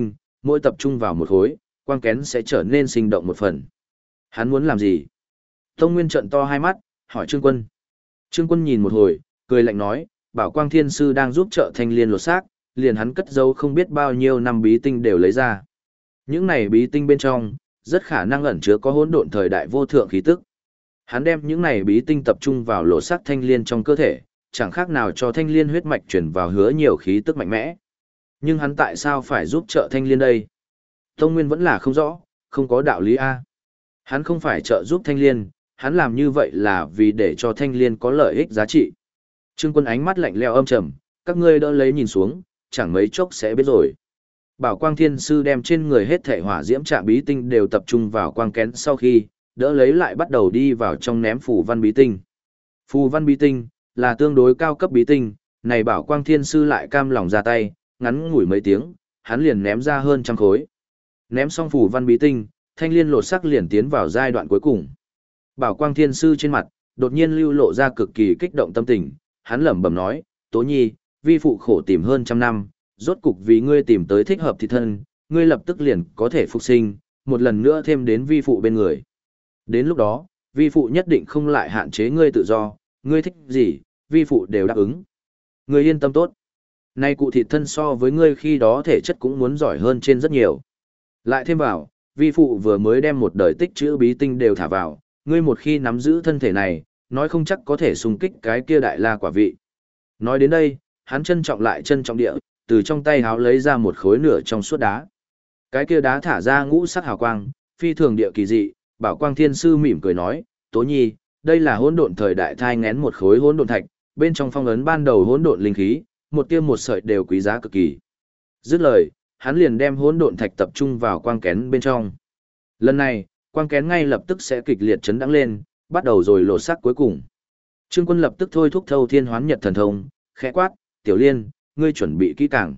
S1: mỗi tập trung vào một khối, quang kén sẽ trở nên sinh động một phần. Hắn muốn làm gì? Tông Nguyên trợn to hai mắt, hỏi Trương Quân. Trương Quân nhìn một hồi, cười lạnh nói, Bảo Quang Thiên Sư đang giúp trợ Thanh Liên lột xác, liền hắn cất giấu không biết bao nhiêu năm bí tinh đều lấy ra. Những này bí tinh bên trong, rất khả năng ẩn chứa có hỗn độn thời đại vô thượng khí tức. Hắn đem những này bí tinh tập trung vào lột xác Thanh Liên trong cơ thể, chẳng khác nào cho Thanh Liên huyết mạch chuyển vào hứa nhiều khí tức mạnh mẽ. Nhưng hắn tại sao phải giúp trợ Thanh Liên đây? Tông Nguyên vẫn là không rõ, không có đạo lý A. Hắn không phải trợ giúp Thanh Liên, hắn làm như vậy là vì để cho Thanh Liên có lợi ích giá trị. Trương Quân ánh mắt lạnh lẽo âm trầm, các ngươi đỡ lấy nhìn xuống, chẳng mấy chốc sẽ biết rồi. Bảo Quang Thiên Sư đem trên người hết thể hỏa diễm trạm bí tinh đều tập trung vào quang kén sau khi, đỡ lấy lại bắt đầu đi vào trong ném phù văn bí tinh. Phù văn bí tinh là tương đối cao cấp bí tinh, này Bảo Quang Thiên Sư lại cam lòng ra tay, ngắn ngủi mấy tiếng, hắn liền ném ra hơn trăm khối. Ném xong phù văn bí tinh, Thanh Liên lột sắc liền tiến vào giai đoạn cuối cùng. Bảo Quang Thiên Sư trên mặt, đột nhiên lưu lộ ra cực kỳ kích động tâm tình, hắn lẩm bẩm nói, Tố Nhi, vi phụ khổ tìm hơn trăm năm, rốt cục vì ngươi tìm tới thích hợp thị thân, ngươi lập tức liền có thể phục sinh, một lần nữa thêm đến vi phụ bên người. Đến lúc đó, vi phụ nhất định không lại hạn chế ngươi tự do, ngươi thích gì, vi phụ đều đáp ứng. Ngươi yên tâm tốt. Nay cụ thị thân so với ngươi khi đó thể chất cũng muốn giỏi hơn trên rất nhiều. Lại thêm vào, vi phụ vừa mới đem một đời tích trữ bí tinh đều thả vào, ngươi một khi nắm giữ thân thể này, nói không chắc có thể xung kích cái kia đại la quả vị. Nói đến đây, hắn trân trọng lại trân trọng địa, từ trong tay háo lấy ra một khối nửa trong suốt đá. Cái kia đá thả ra ngũ sắc hào quang, phi thường địa kỳ dị, Bảo Quang Thiên Sư mỉm cười nói, Tố Nhi, đây là hỗn độn thời đại thai ngén một khối hỗn độn thạch, bên trong phong ấn ban đầu hỗn độn linh khí, một tia một sợi đều quý giá cực kỳ. Dứt lời, hắn liền đem hỗn độn thạch tập trung vào quang kén bên trong. Lần này, quang kén ngay lập tức sẽ kịch liệt chấn đãng lên, bắt đầu rồi lột xác cuối cùng. Trương Quân lập tức thôi thúc Thâu Thiên Hoán Nhật thần thông, khẽ quát, Tiểu Liên, ngươi chuẩn bị kỹ càng.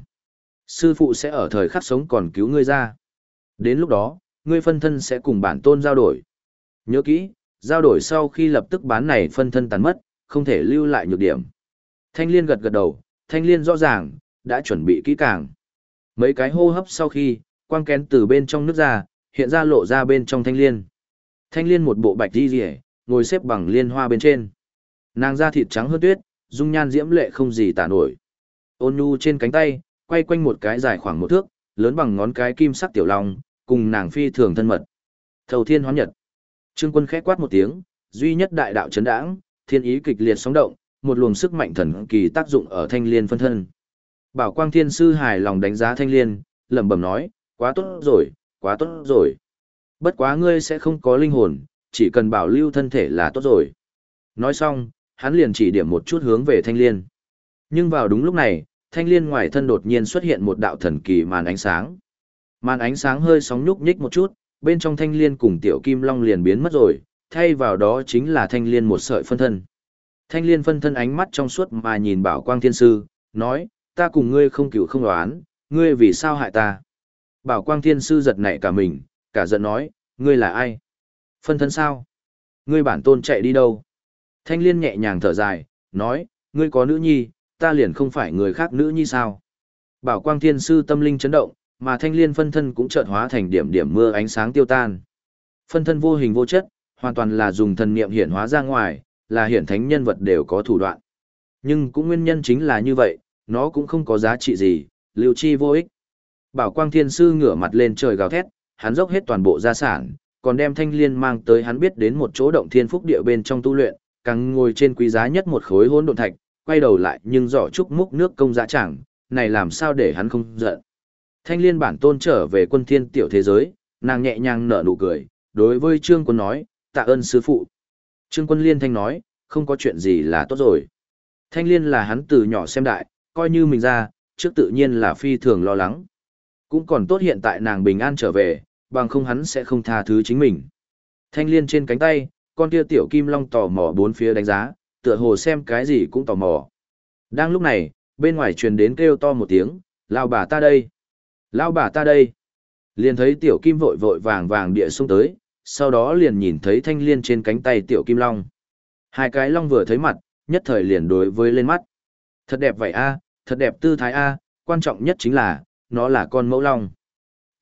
S1: Sư phụ sẽ ở thời khắc sống còn cứu ngươi ra. Đến lúc đó, ngươi phân thân sẽ cùng bản tôn giao đổi. Nhớ kỹ, giao đổi sau khi lập tức bán này phân thân tàn mất, không thể lưu lại nhược điểm. Thanh Liên gật gật đầu, Thanh Liên rõ ràng, đã chuẩn bị kỹ càng. Mấy cái hô hấp sau khi, quang kén từ bên trong nước ra, hiện ra lộ ra bên trong Thanh Liên. Thanh Liên một bộ bạch đi rỉa, ngồi xếp bằng liên hoa bên trên. Nàng da thịt trắng hơn tuyết, dung nhan diễm lệ không gì tả nổi. Ôn nhu trên cánh tay, quay quanh một cái dài khoảng một thước, lớn bằng ngón cái kim sắc tiểu long, cùng nàng phi thường thân mật. Thầu Thiên Hoán Nhật. Trương Quân khẽ quát một tiếng, duy nhất đại đạo chấn đãng, thiên ý kịch liệt sóng động, một luồng sức mạnh thần kỳ tác dụng ở Thanh Liên phân thân. Bảo Quang Thiên Sư hài lòng đánh giá Thanh Liên, lẩm bẩm nói, quá tốt rồi, quá tốt rồi. Bất quá ngươi sẽ không có linh hồn, chỉ cần bảo lưu thân thể là tốt rồi. Nói xong, hắn liền chỉ điểm một chút hướng về Thanh Liên. Nhưng vào đúng lúc này, Thanh Liên ngoài thân đột nhiên xuất hiện một đạo thần kỳ màn ánh sáng. Màn ánh sáng hơi sóng nhúc nhích một chút, bên trong Thanh Liên cùng Tiểu Kim Long liền biến mất rồi, thay vào đó chính là Thanh Liên một sợi phân thân. Thanh Liên phân thân ánh mắt trong suốt mà nhìn Bảo Quang Thiên Sư, nói, ta cùng ngươi không cựu không đoán, ngươi vì sao hại ta? Bảo Quang Thiên Sư giật nảy cả mình, cả giận nói, ngươi là ai? Phân thân sao? Ngươi bản tôn chạy đi đâu? Thanh Liên nhẹ nhàng thở dài, nói, ngươi có nữ nhi, ta liền không phải người khác nữ nhi sao? Bảo Quang Thiên Sư tâm linh chấn động, mà Thanh Liên phân thân cũng chợt hóa thành điểm điểm mưa ánh sáng tiêu tan. Phân thân vô hình vô chất, hoàn toàn là dùng thần niệm hiển hóa ra ngoài, là hiển thánh nhân vật đều có thủ đoạn. Nhưng cũng nguyên nhân chính là như vậy, nó cũng không có giá trị gì, lưu chi vô ích. Bảo Quang Thiên Sư ngửa mặt lên trời gào thét, hắn dốc hết toàn bộ gia sản, còn đem Thanh Liên mang tới hắn biết đến một chỗ động thiên phúc địa bên trong tu luyện, càng ngồi trên quý giá nhất một khối hỗn độn thạch, quay đầu lại nhưng giỏ chúc múc nước công dã chẳng, này làm sao để hắn không giận. Thanh Liên bản tôn trở về quân thiên tiểu thế giới, nàng nhẹ nhàng nở nụ cười, đối với Trương Quân nói, tạ ơn sư phụ. Trương Quân liên thanh nói, không có chuyện gì là tốt rồi. Thanh Liên là hắn từ nhỏ xem đại, coi như mình ra, trước tự nhiên là phi thường lo lắng. Cũng còn tốt hiện tại nàng bình an trở về, bằng không hắn sẽ không tha thứ chính mình. Thanh Liên trên cánh tay, con kia tiểu kim long tò mò bốn phía đánh giá, tựa hồ xem cái gì cũng tò mò. Đang lúc này, bên ngoài truyền đến kêu to một tiếng, lao bà ta đây. Lao bà ta đây. Liền thấy tiểu kim vội vội vàng vàng địa xông tới, sau đó liền nhìn thấy Thanh Liên trên cánh tay tiểu kim long. Hai cái long vừa thấy mặt, nhất thời liền đối với lên mắt. Thật đẹp vậy a, thật đẹp tư thái a, quan trọng nhất chính là, nó là con mẫu long.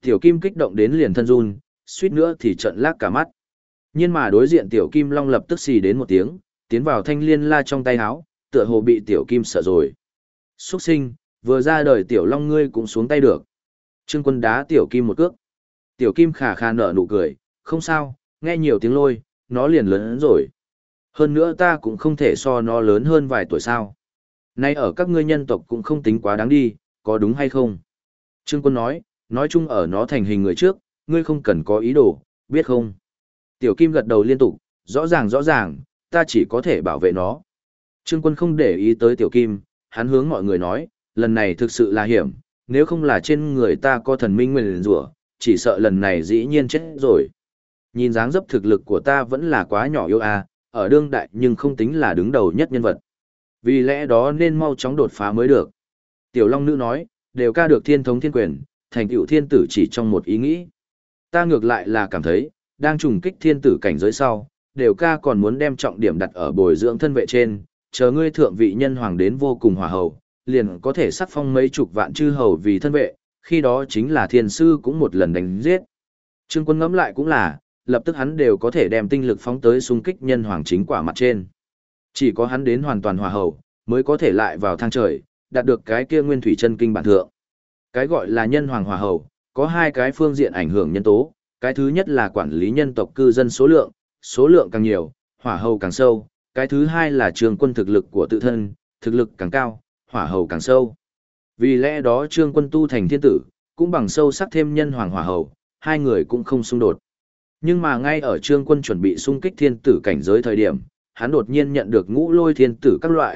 S1: Tiểu Kim kích động đến liền thân run, suýt nữa thì trợn lác cả mắt. Nhưng mà đối diện Tiểu Kim Long lập tức xì đến một tiếng, tiến vào thanh liên la trong tay áo, tựa hồ bị Tiểu Kim sợ rồi. Xuất sinh, vừa ra đời Tiểu Long ngươi cũng xuống tay được. Trương Quân đá Tiểu Kim một cước. Tiểu Kim khà khà nở nụ cười, không sao, nghe nhiều tiếng lôi, nó liền lớn rồi. Hơn nữa ta cũng không thể so nó lớn hơn vài tuổi sao. Nay ở các ngươi nhân tộc cũng không tính quá đáng đi, có đúng hay không? Trương Quân nói chung ở nó thành hình người trước, ngươi không cần có ý đồ, biết không? Tiểu Kim gật đầu liên tục, rõ ràng, ta chỉ có thể bảo vệ nó. Trương Quân không để ý tới Tiểu Kim, hắn hướng mọi người nói, lần này thực sự là hiểm, nếu không là trên người ta có thần minh nguyền rủa, chỉ sợ lần này dĩ nhiên chết rồi. Nhìn dáng dấp thực lực của ta vẫn là quá nhỏ yếu ở đương đại nhưng không tính là đứng đầu nhất nhân vật. Vì lẽ đó nên mau chóng đột phá mới được. Tiểu Long Nữ nói, đều ca được thiên thống thiên quyền, thành tựu thiên tử chỉ trong một ý nghĩ. Ta ngược lại là cảm thấy, đang trùng kích thiên tử cảnh giới sau, đều ca còn muốn đem trọng điểm đặt ở bồi dưỡng thân vệ trên, chờ ngươi thượng vị nhân hoàng đến vô cùng hòa hậu, liền có thể sắc phong mấy chục vạn chư hầu vì thân vệ, khi đó chính là thiên sư cũng một lần đánh giết. Trương Quân ngẫm lại cũng là, lập tức hắn đều có thể đem tinh lực phóng tới xung kích nhân hoàng chính quả mặt trên. Chỉ có hắn đến hoàn toàn hòa hậu, mới có thể lại vào thang trời, đạt được cái kia nguyên thủy chân kinh bản thượng. Cái gọi là nhân hoàng hòa hậu, có hai cái phương diện ảnh hưởng nhân tố, cái thứ nhất là quản lý nhân tộc cư dân số lượng càng nhiều, hỏa hậu càng sâu, cái thứ hai là Trương Quân thực lực của tự thân, thực lực càng cao, hỏa hậu càng sâu. Vì lẽ đó Trương Quân tu thành thiên tử, cũng bằng sâu sắc thêm nhân hoàng hỏa hậu, hai người cũng không xung đột. Nhưng mà ngay ở Trương Quân chuẩn bị xung kích thiên tử cảnh giới thời điểm, hắn đột nhiên nhận được ngũ lôi thiên tử các loại,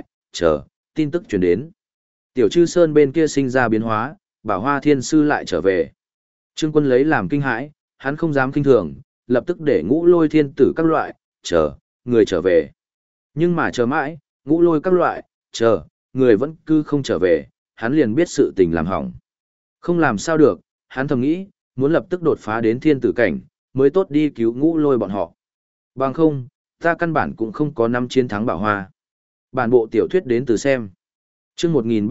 S1: tin tức truyền đến. Tiểu Chư Sơn bên kia sinh ra biến hóa, Bảo Hoa Thiên Sư lại trở về. Trương Quân lấy làm kinh hãi, hắn không dám kinh thường, lập tức để ngũ lôi thiên tử các loại, người trở về. Nhưng mà chờ mãi, ngũ lôi các loại, người vẫn cứ không trở về, hắn liền biết sự tình làm hỏng. Không làm sao được, hắn thầm nghĩ, muốn lập tức đột phá đến thiên tử cảnh, mới tốt đi cứu ngũ lôi bọn họ. Bằng không, ta căn bản cũng không có năm chiến thắng Bảo Hoa. Bản bộ tiểu thuyết đến từ xem. Chương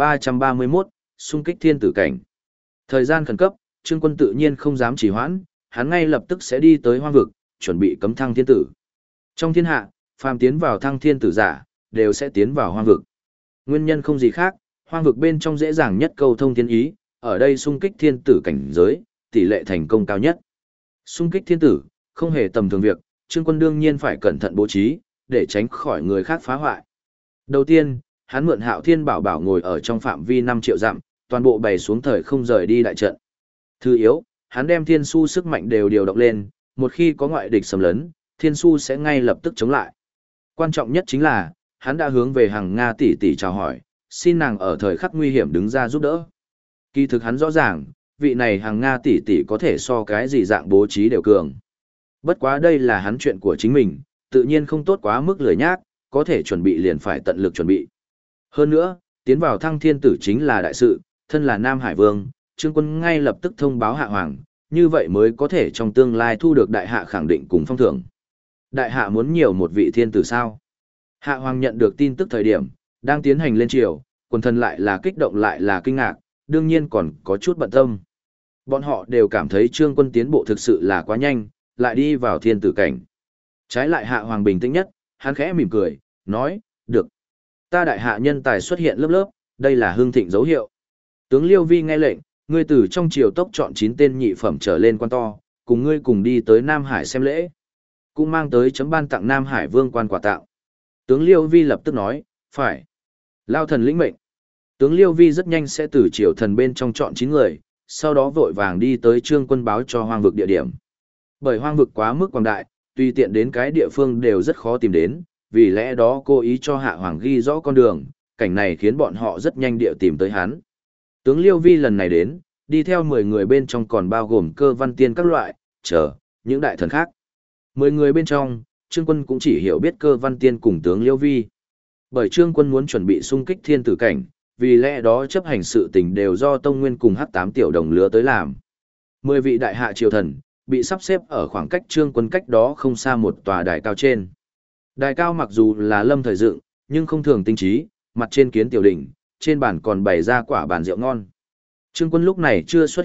S1: 1331, xung kích thiên tử cảnh. Thời gian khẩn cấp, Trương Quân tự nhiên không dám trì hoãn, hắn ngay lập tức sẽ đi tới hoang vực, chuẩn bị cấm thăng thiên tử. Trong thiên hạ, phàm tiến vào thăng thiên tử giả, đều sẽ tiến vào hoang vực. Nguyên nhân không gì khác, hoang vực bên trong dễ dàng nhất cầu thông thiên ý, ở đây xung kích thiên tử cảnh giới, tỷ lệ thành công cao nhất. Xung kích thiên tử, không hề tầm thường việc, Trương Quân đương nhiên phải cẩn thận bố trí, để tránh khỏi người khác phá hoại. Đầu tiên, hắn mượn Hạo Thiên Bảo Bảo ngồi ở trong phạm vi 5 triệu dặm, toàn bộ bày xuống thời không rời đi đại trận. Thứ yếu, hắn đem thiên su sức mạnh đều điều động lên, một khi có ngoại địch xâm lấn, thiên su sẽ ngay lập tức chống lại. Quan trọng nhất chính là, hắn đã hướng về Hằng Nga tỷ tỷ chào hỏi, xin nàng ở thời khắc nguy hiểm đứng ra giúp đỡ. Kỳ thực hắn rõ ràng, vị này Hằng Nga tỷ tỷ có thể so cái gì dạng bố trí đều cường. Bất quá đây là hắn chuyện của chính mình, tự nhiên không tốt quá mức lười nhác, có thể chuẩn bị liền phải tận lực chuẩn bị. Hơn nữa, tiến vào thăng thiên tử chính là đại sự, thân là Nam Hải Vương, Trương Quân ngay lập tức thông báo Hạ Hoàng, như vậy mới có thể trong tương lai thu được đại hạ khẳng định cùng phong thưởng. Đại hạ muốn nhiều một vị thiên tử sao? Hạ Hoàng nhận được tin tức thời điểm, đang tiến hành lên triều, quần thần lại là kích động lại là kinh ngạc, đương nhiên còn có chút bận tâm. Bọn họ đều cảm thấy Trương Quân tiến bộ thực sự là quá nhanh, lại đi vào thiên tử cảnh. Trái lại Hạ Hoàng bình tĩnh nhất, hắn khẽ mỉm cười, nói, được. Ta đại hạ nhân tài xuất hiện lớp lớp, đây là hương thịnh dấu hiệu. Tướng Liêu Vi nghe lệnh, ngươi từ trong triều tốc chọn 9 tên nhị phẩm trở lên quan to, cùng ngươi cùng đi tới Nam Hải xem lễ. Cũng mang tới chấm ban tặng Nam Hải Vương quan quà tặng. Tướng Liêu Vi lập tức nói, phải. Lao thần lĩnh mệnh. Tướng Liêu Vi rất nhanh sẽ từ triều thần bên trong chọn 9 người, sau đó vội vàng đi tới Trương Quân báo cho hoang vực địa điểm. Bởi hoang vực quá mức quảng đại, tùy tiện đến cái địa phương đều rất khó tìm đến, vì lẽ đó cố ý cho Hạ Hoàng ghi rõ con đường, cảnh này khiến bọn họ rất nhanh địa tìm tới hắn. Tướng Liêu Vi lần này đến, đi theo 10 người bên trong còn bao gồm Cơ Văn Tiên các loại, những đại thần khác. 10 người bên trong, Trương Quân cũng chỉ hiểu biết Cơ Văn Tiên cùng tướng Liêu Vi. Bởi Trương Quân muốn chuẩn bị xung kích thiên tử cảnh, vì lẽ đó chấp hành sự tình đều do Tông Nguyên cùng H8 tiểu đồng lứa tới làm. 10 vị đại hạ triều thần, bị sắp xếp ở khoảng cách Trương Quân cách đó không xa một tòa đài cao trên. Đài cao mặc dù là lâm thời dựng, nhưng không thường tinh trí, mặt trên kiến tiểu đỉnh, trên bàn còn bày ra quả bàn rượu ngon. Trương Quân lúc này chưa xuất hiện,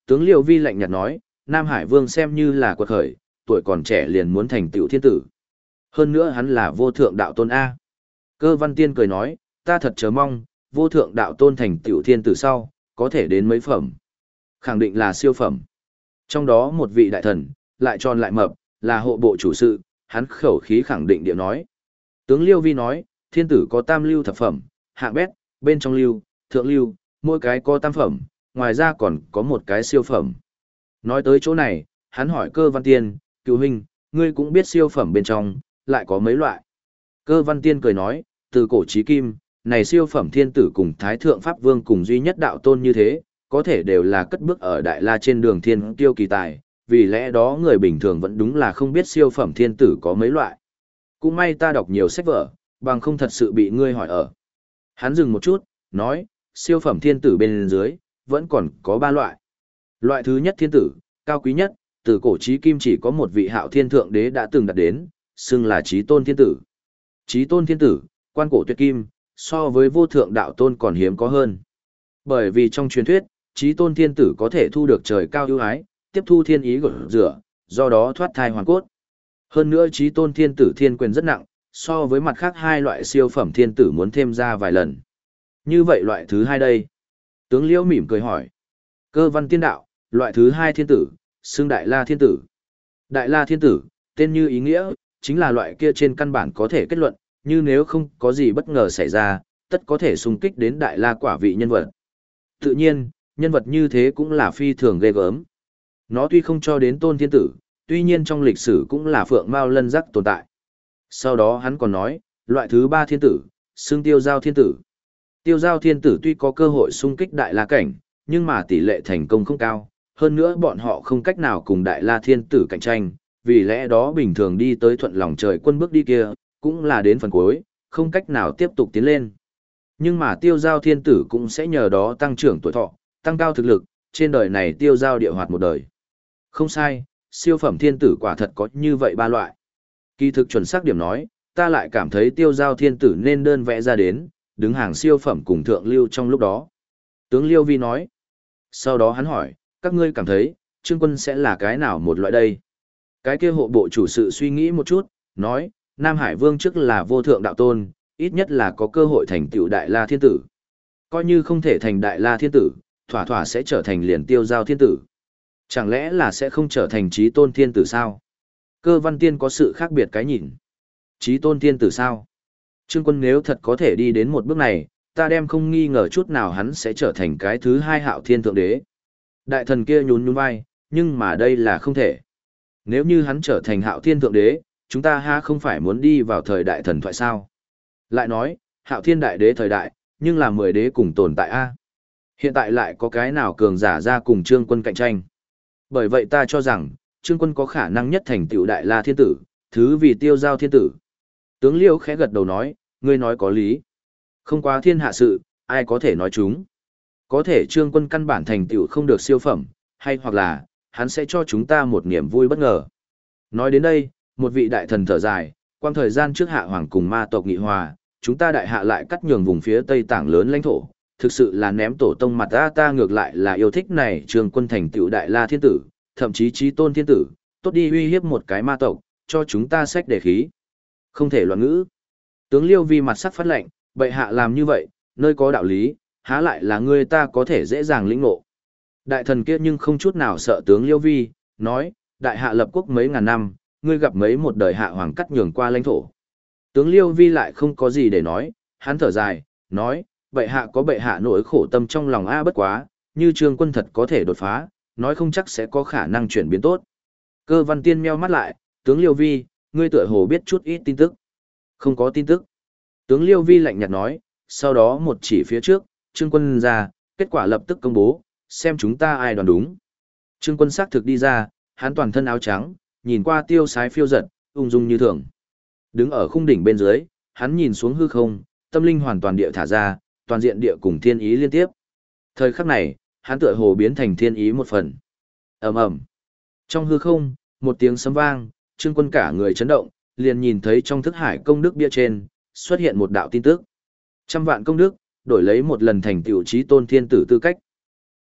S1: Tướng Liêu Vi lạnh nhạt nói, Nam Hải Vương xem như là quật khởi, tuổi còn trẻ liền muốn thành tựu thiên tử. Hơn nữa hắn là vô thượng đạo tôn A. Cơ Văn Tiên cười nói, ta thật chờ mong, vô thượng đạo tôn thành tựu thiên tử sau, có thể đến mấy phẩm. Khẳng định là siêu phẩm. Trong đó một vị đại thần, lại tròn lại mập, là hộ bộ chủ sự, hắn khẩu khí khẳng định điệu nói. Tướng Liêu Vi nói, thiên tử có tam lưu thập phẩm, hạng bét, bên trong lưu, thượng lưu, mỗi cái có tam phẩm, ngoài ra còn có một cái siêu phẩm. Nói tới chỗ này, hắn hỏi Cơ Văn Tiên, cựu huynh, ngươi cũng biết siêu phẩm bên trong, lại có mấy loại. Cơ Văn Tiên cười nói, từ cổ chí kim, này siêu phẩm thiên tử cùng Thái Thượng Pháp Vương cùng duy nhất đạo tôn như thế, có thể đều là cất bước ở Đại La trên đường thiên tiêu kỳ tài, vì lẽ đó người bình thường vẫn đúng là không biết siêu phẩm thiên tử có mấy loại. Cũng may ta đọc nhiều sách vở, bằng không thật sự bị ngươi hỏi ở. Hắn dừng một chút, nói, siêu phẩm thiên tử bên dưới, vẫn còn có 3 loại. Loại thứ nhất thiên tử, cao quý nhất, từ cổ chí kim chỉ có một vị Hạo Thiên Thượng Đế đã từng đạt đến, xưng là Chí Tôn Thiên Tử. Chí Tôn Thiên Tử, quan cổ tuyệt kim, so với vô thượng đạo tôn còn hiếm có hơn. Bởi vì trong truyền thuyết, Chí Tôn Thiên Tử có thể thu được trời cao ưu ái, tiếp thu thiên ý gột rửa, do đó thoát thai hoàn cốt. Hơn nữa Chí Tôn Thiên Tử thiên quyền rất nặng, so với mặt khác 2 loại siêu phẩm thiên tử muốn thêm ra vài lần. Như vậy loại thứ 2 đây. Tướng Liễu mỉm cười hỏi. Cơ Văn Tiên đạo, loại thứ 2 thiên tử, xưng Đại La Thiên Tử. Đại La Thiên Tử, tên như ý nghĩa, chính là loại kia trên căn bản có thể kết luận, như nếu không có gì bất ngờ xảy ra, tất có thể xung kích đến Đại La quả vị nhân vật. Tự nhiên, nhân vật như thế cũng là phi thường ghê gớm. Nó tuy không cho đến Tôn Thiên Tử, tuy nhiên trong lịch sử cũng là phượng mao lân giác tồn tại. Sau đó hắn còn nói, loại thứ 3 thiên tử, xưng Tiêu Giao Thiên Tử. Tiêu Giao Thiên Tử tuy có cơ hội xung kích Đại La cảnh, nhưng mà tỷ lệ thành công không cao, hơn nữa bọn họ không cách nào cùng Đại La Thiên Tử cạnh tranh, vì lẽ đó bình thường đi tới thuận lòng trời quân bước đi kia, cũng là đến phần cuối, không cách nào tiếp tục tiến lên. Nhưng mà Tiêu Giao Thiên Tử cũng sẽ nhờ đó tăng trưởng tuổi thọ, tăng cao thực lực, trên đời này tiêu giao địa hoạt một đời. Không sai, siêu phẩm thiên tử quả thật có như vậy 3 loại. Kỳ thực chuẩn xác điểm nói, ta lại cảm thấy Tiêu Giao Thiên Tử nên đơn vẽ ra đến, đứng hàng siêu phẩm cùng thượng lưu trong lúc đó. Tướng Liêu Vi nói. Sau đó hắn hỏi, các ngươi cảm thấy, Trương Quân sẽ là cái nào một loại đây? Cái kia hộ bộ chủ sự suy nghĩ một chút, nói, Nam Hải Vương trước là vô thượng đạo tôn, ít nhất là có cơ hội thành tựu Đại La Thiên Tử. Coi như không thể thành Đại La Thiên Tử, thỏa thỏa sẽ trở thành liền Tiêu Giao Thiên Tử. Chẳng lẽ là sẽ không trở thành Chí Tôn Thiên Tử sao? Cơ Văn Tiên có sự khác biệt cái nhìn. Chí Tôn Thiên Tử sao? Trương Quân nếu thật có thể đi đến một bước này, ta đem không nghi ngờ chút nào hắn sẽ trở thành cái thứ 2 Hạo Thiên Thượng Đế. Đại thần kia nhún nhún vai, nhưng mà đây là không thể. Nếu như hắn trở thành Hạo Thiên Thượng Đế, chúng ta ha không phải muốn đi vào thời đại thần thoại sao? Lại nói, Hạo Thiên Đại Đế thời đại, nhưng là 10 đế cùng tồn tại a. Hiện tại lại có cái nào cường giả ra cùng Trương Quân cạnh tranh. Bởi vậy ta cho rằng, Trương Quân có khả năng nhất thành tựu Đại La Thiên Tử, thứ vì Tiêu Giao Thiên Tử. Tướng Liêu khẽ gật đầu nói, ngươi nói có lý. Không quá thiên hạ sự, ai có thể nói chúng. Có thể Trương Quân căn bản thành tựu không được siêu phẩm, hay hoặc là, hắn sẽ cho chúng ta một niềm vui bất ngờ. Nói đến đây, một vị đại thần thở dài, quang thời gian trước hạ hoàng cùng ma tộc nghị hòa, chúng ta đại hạ lại cắt nhường vùng phía tây tảng lớn lãnh thổ, thực sự là ném tổ tông mặt ta ngược lại là yêu thích này Trương Quân thành tựu Đại La Thiên Tử, thậm chí Chí Tôn Thiên Tử, tốt đi uy hiếp một cái ma tộc, cho chúng ta sách đề khí. Không thể loạn ngữ. Tướng Liêu Vi mặt sắc phát lệnh, bệ hạ làm như vậy, nơi có đạo lý, há lại là ngươi ta có thể dễ dàng lĩnh ngộ. Đại thần kia nhưng không chút nào sợ tướng Liêu Vi, nói, đại hạ lập quốc mấy ngàn năm, ngươi gặp mấy một đời hạ hoàng cắt nhường qua lãnh thổ. Tướng Liêu Vi lại không có gì để nói, hắn thở dài, nói, bệ hạ có bệ hạ nỗi khổ tâm trong lòng bất quá, như Trương Quân thật có thể đột phá, nói không chắc sẽ có khả năng chuyển biến tốt. Cơ Văn Tiên meo mắt lại, tướng Liêu Vi, ngươi tựa hồ biết chút ít tin tức. Không có tin tức. Tướng Liêu Vi lạnh nhạt nói, sau đó một chỉ phía trước, Trương Quân ra, kết quả lập tức công bố, xem chúng ta ai đoán đúng. Trương Quân xác thực đi ra, hắn toàn thân áo trắng, nhìn qua tiêu sái phiêu giật, ung dung như thường. Đứng ở khung đỉnh bên dưới, hắn nhìn xuống hư không, tâm linh hoàn toàn địa thả ra, toàn diện địa cùng thiên ý liên tiếp. Thời khắc này, hắn tựa hồ biến thành thiên ý một phần. Ầm ầm. Trong hư không, một tiếng sấm vang, Trương Quân cả người chấn động, liền nhìn thấy trong thức hải công đức bia trên, xuất hiện một đạo tin tức. 100 vạn công đức, đổi lấy một lần thành tựu Chí Tôn Thiên Tử tư cách.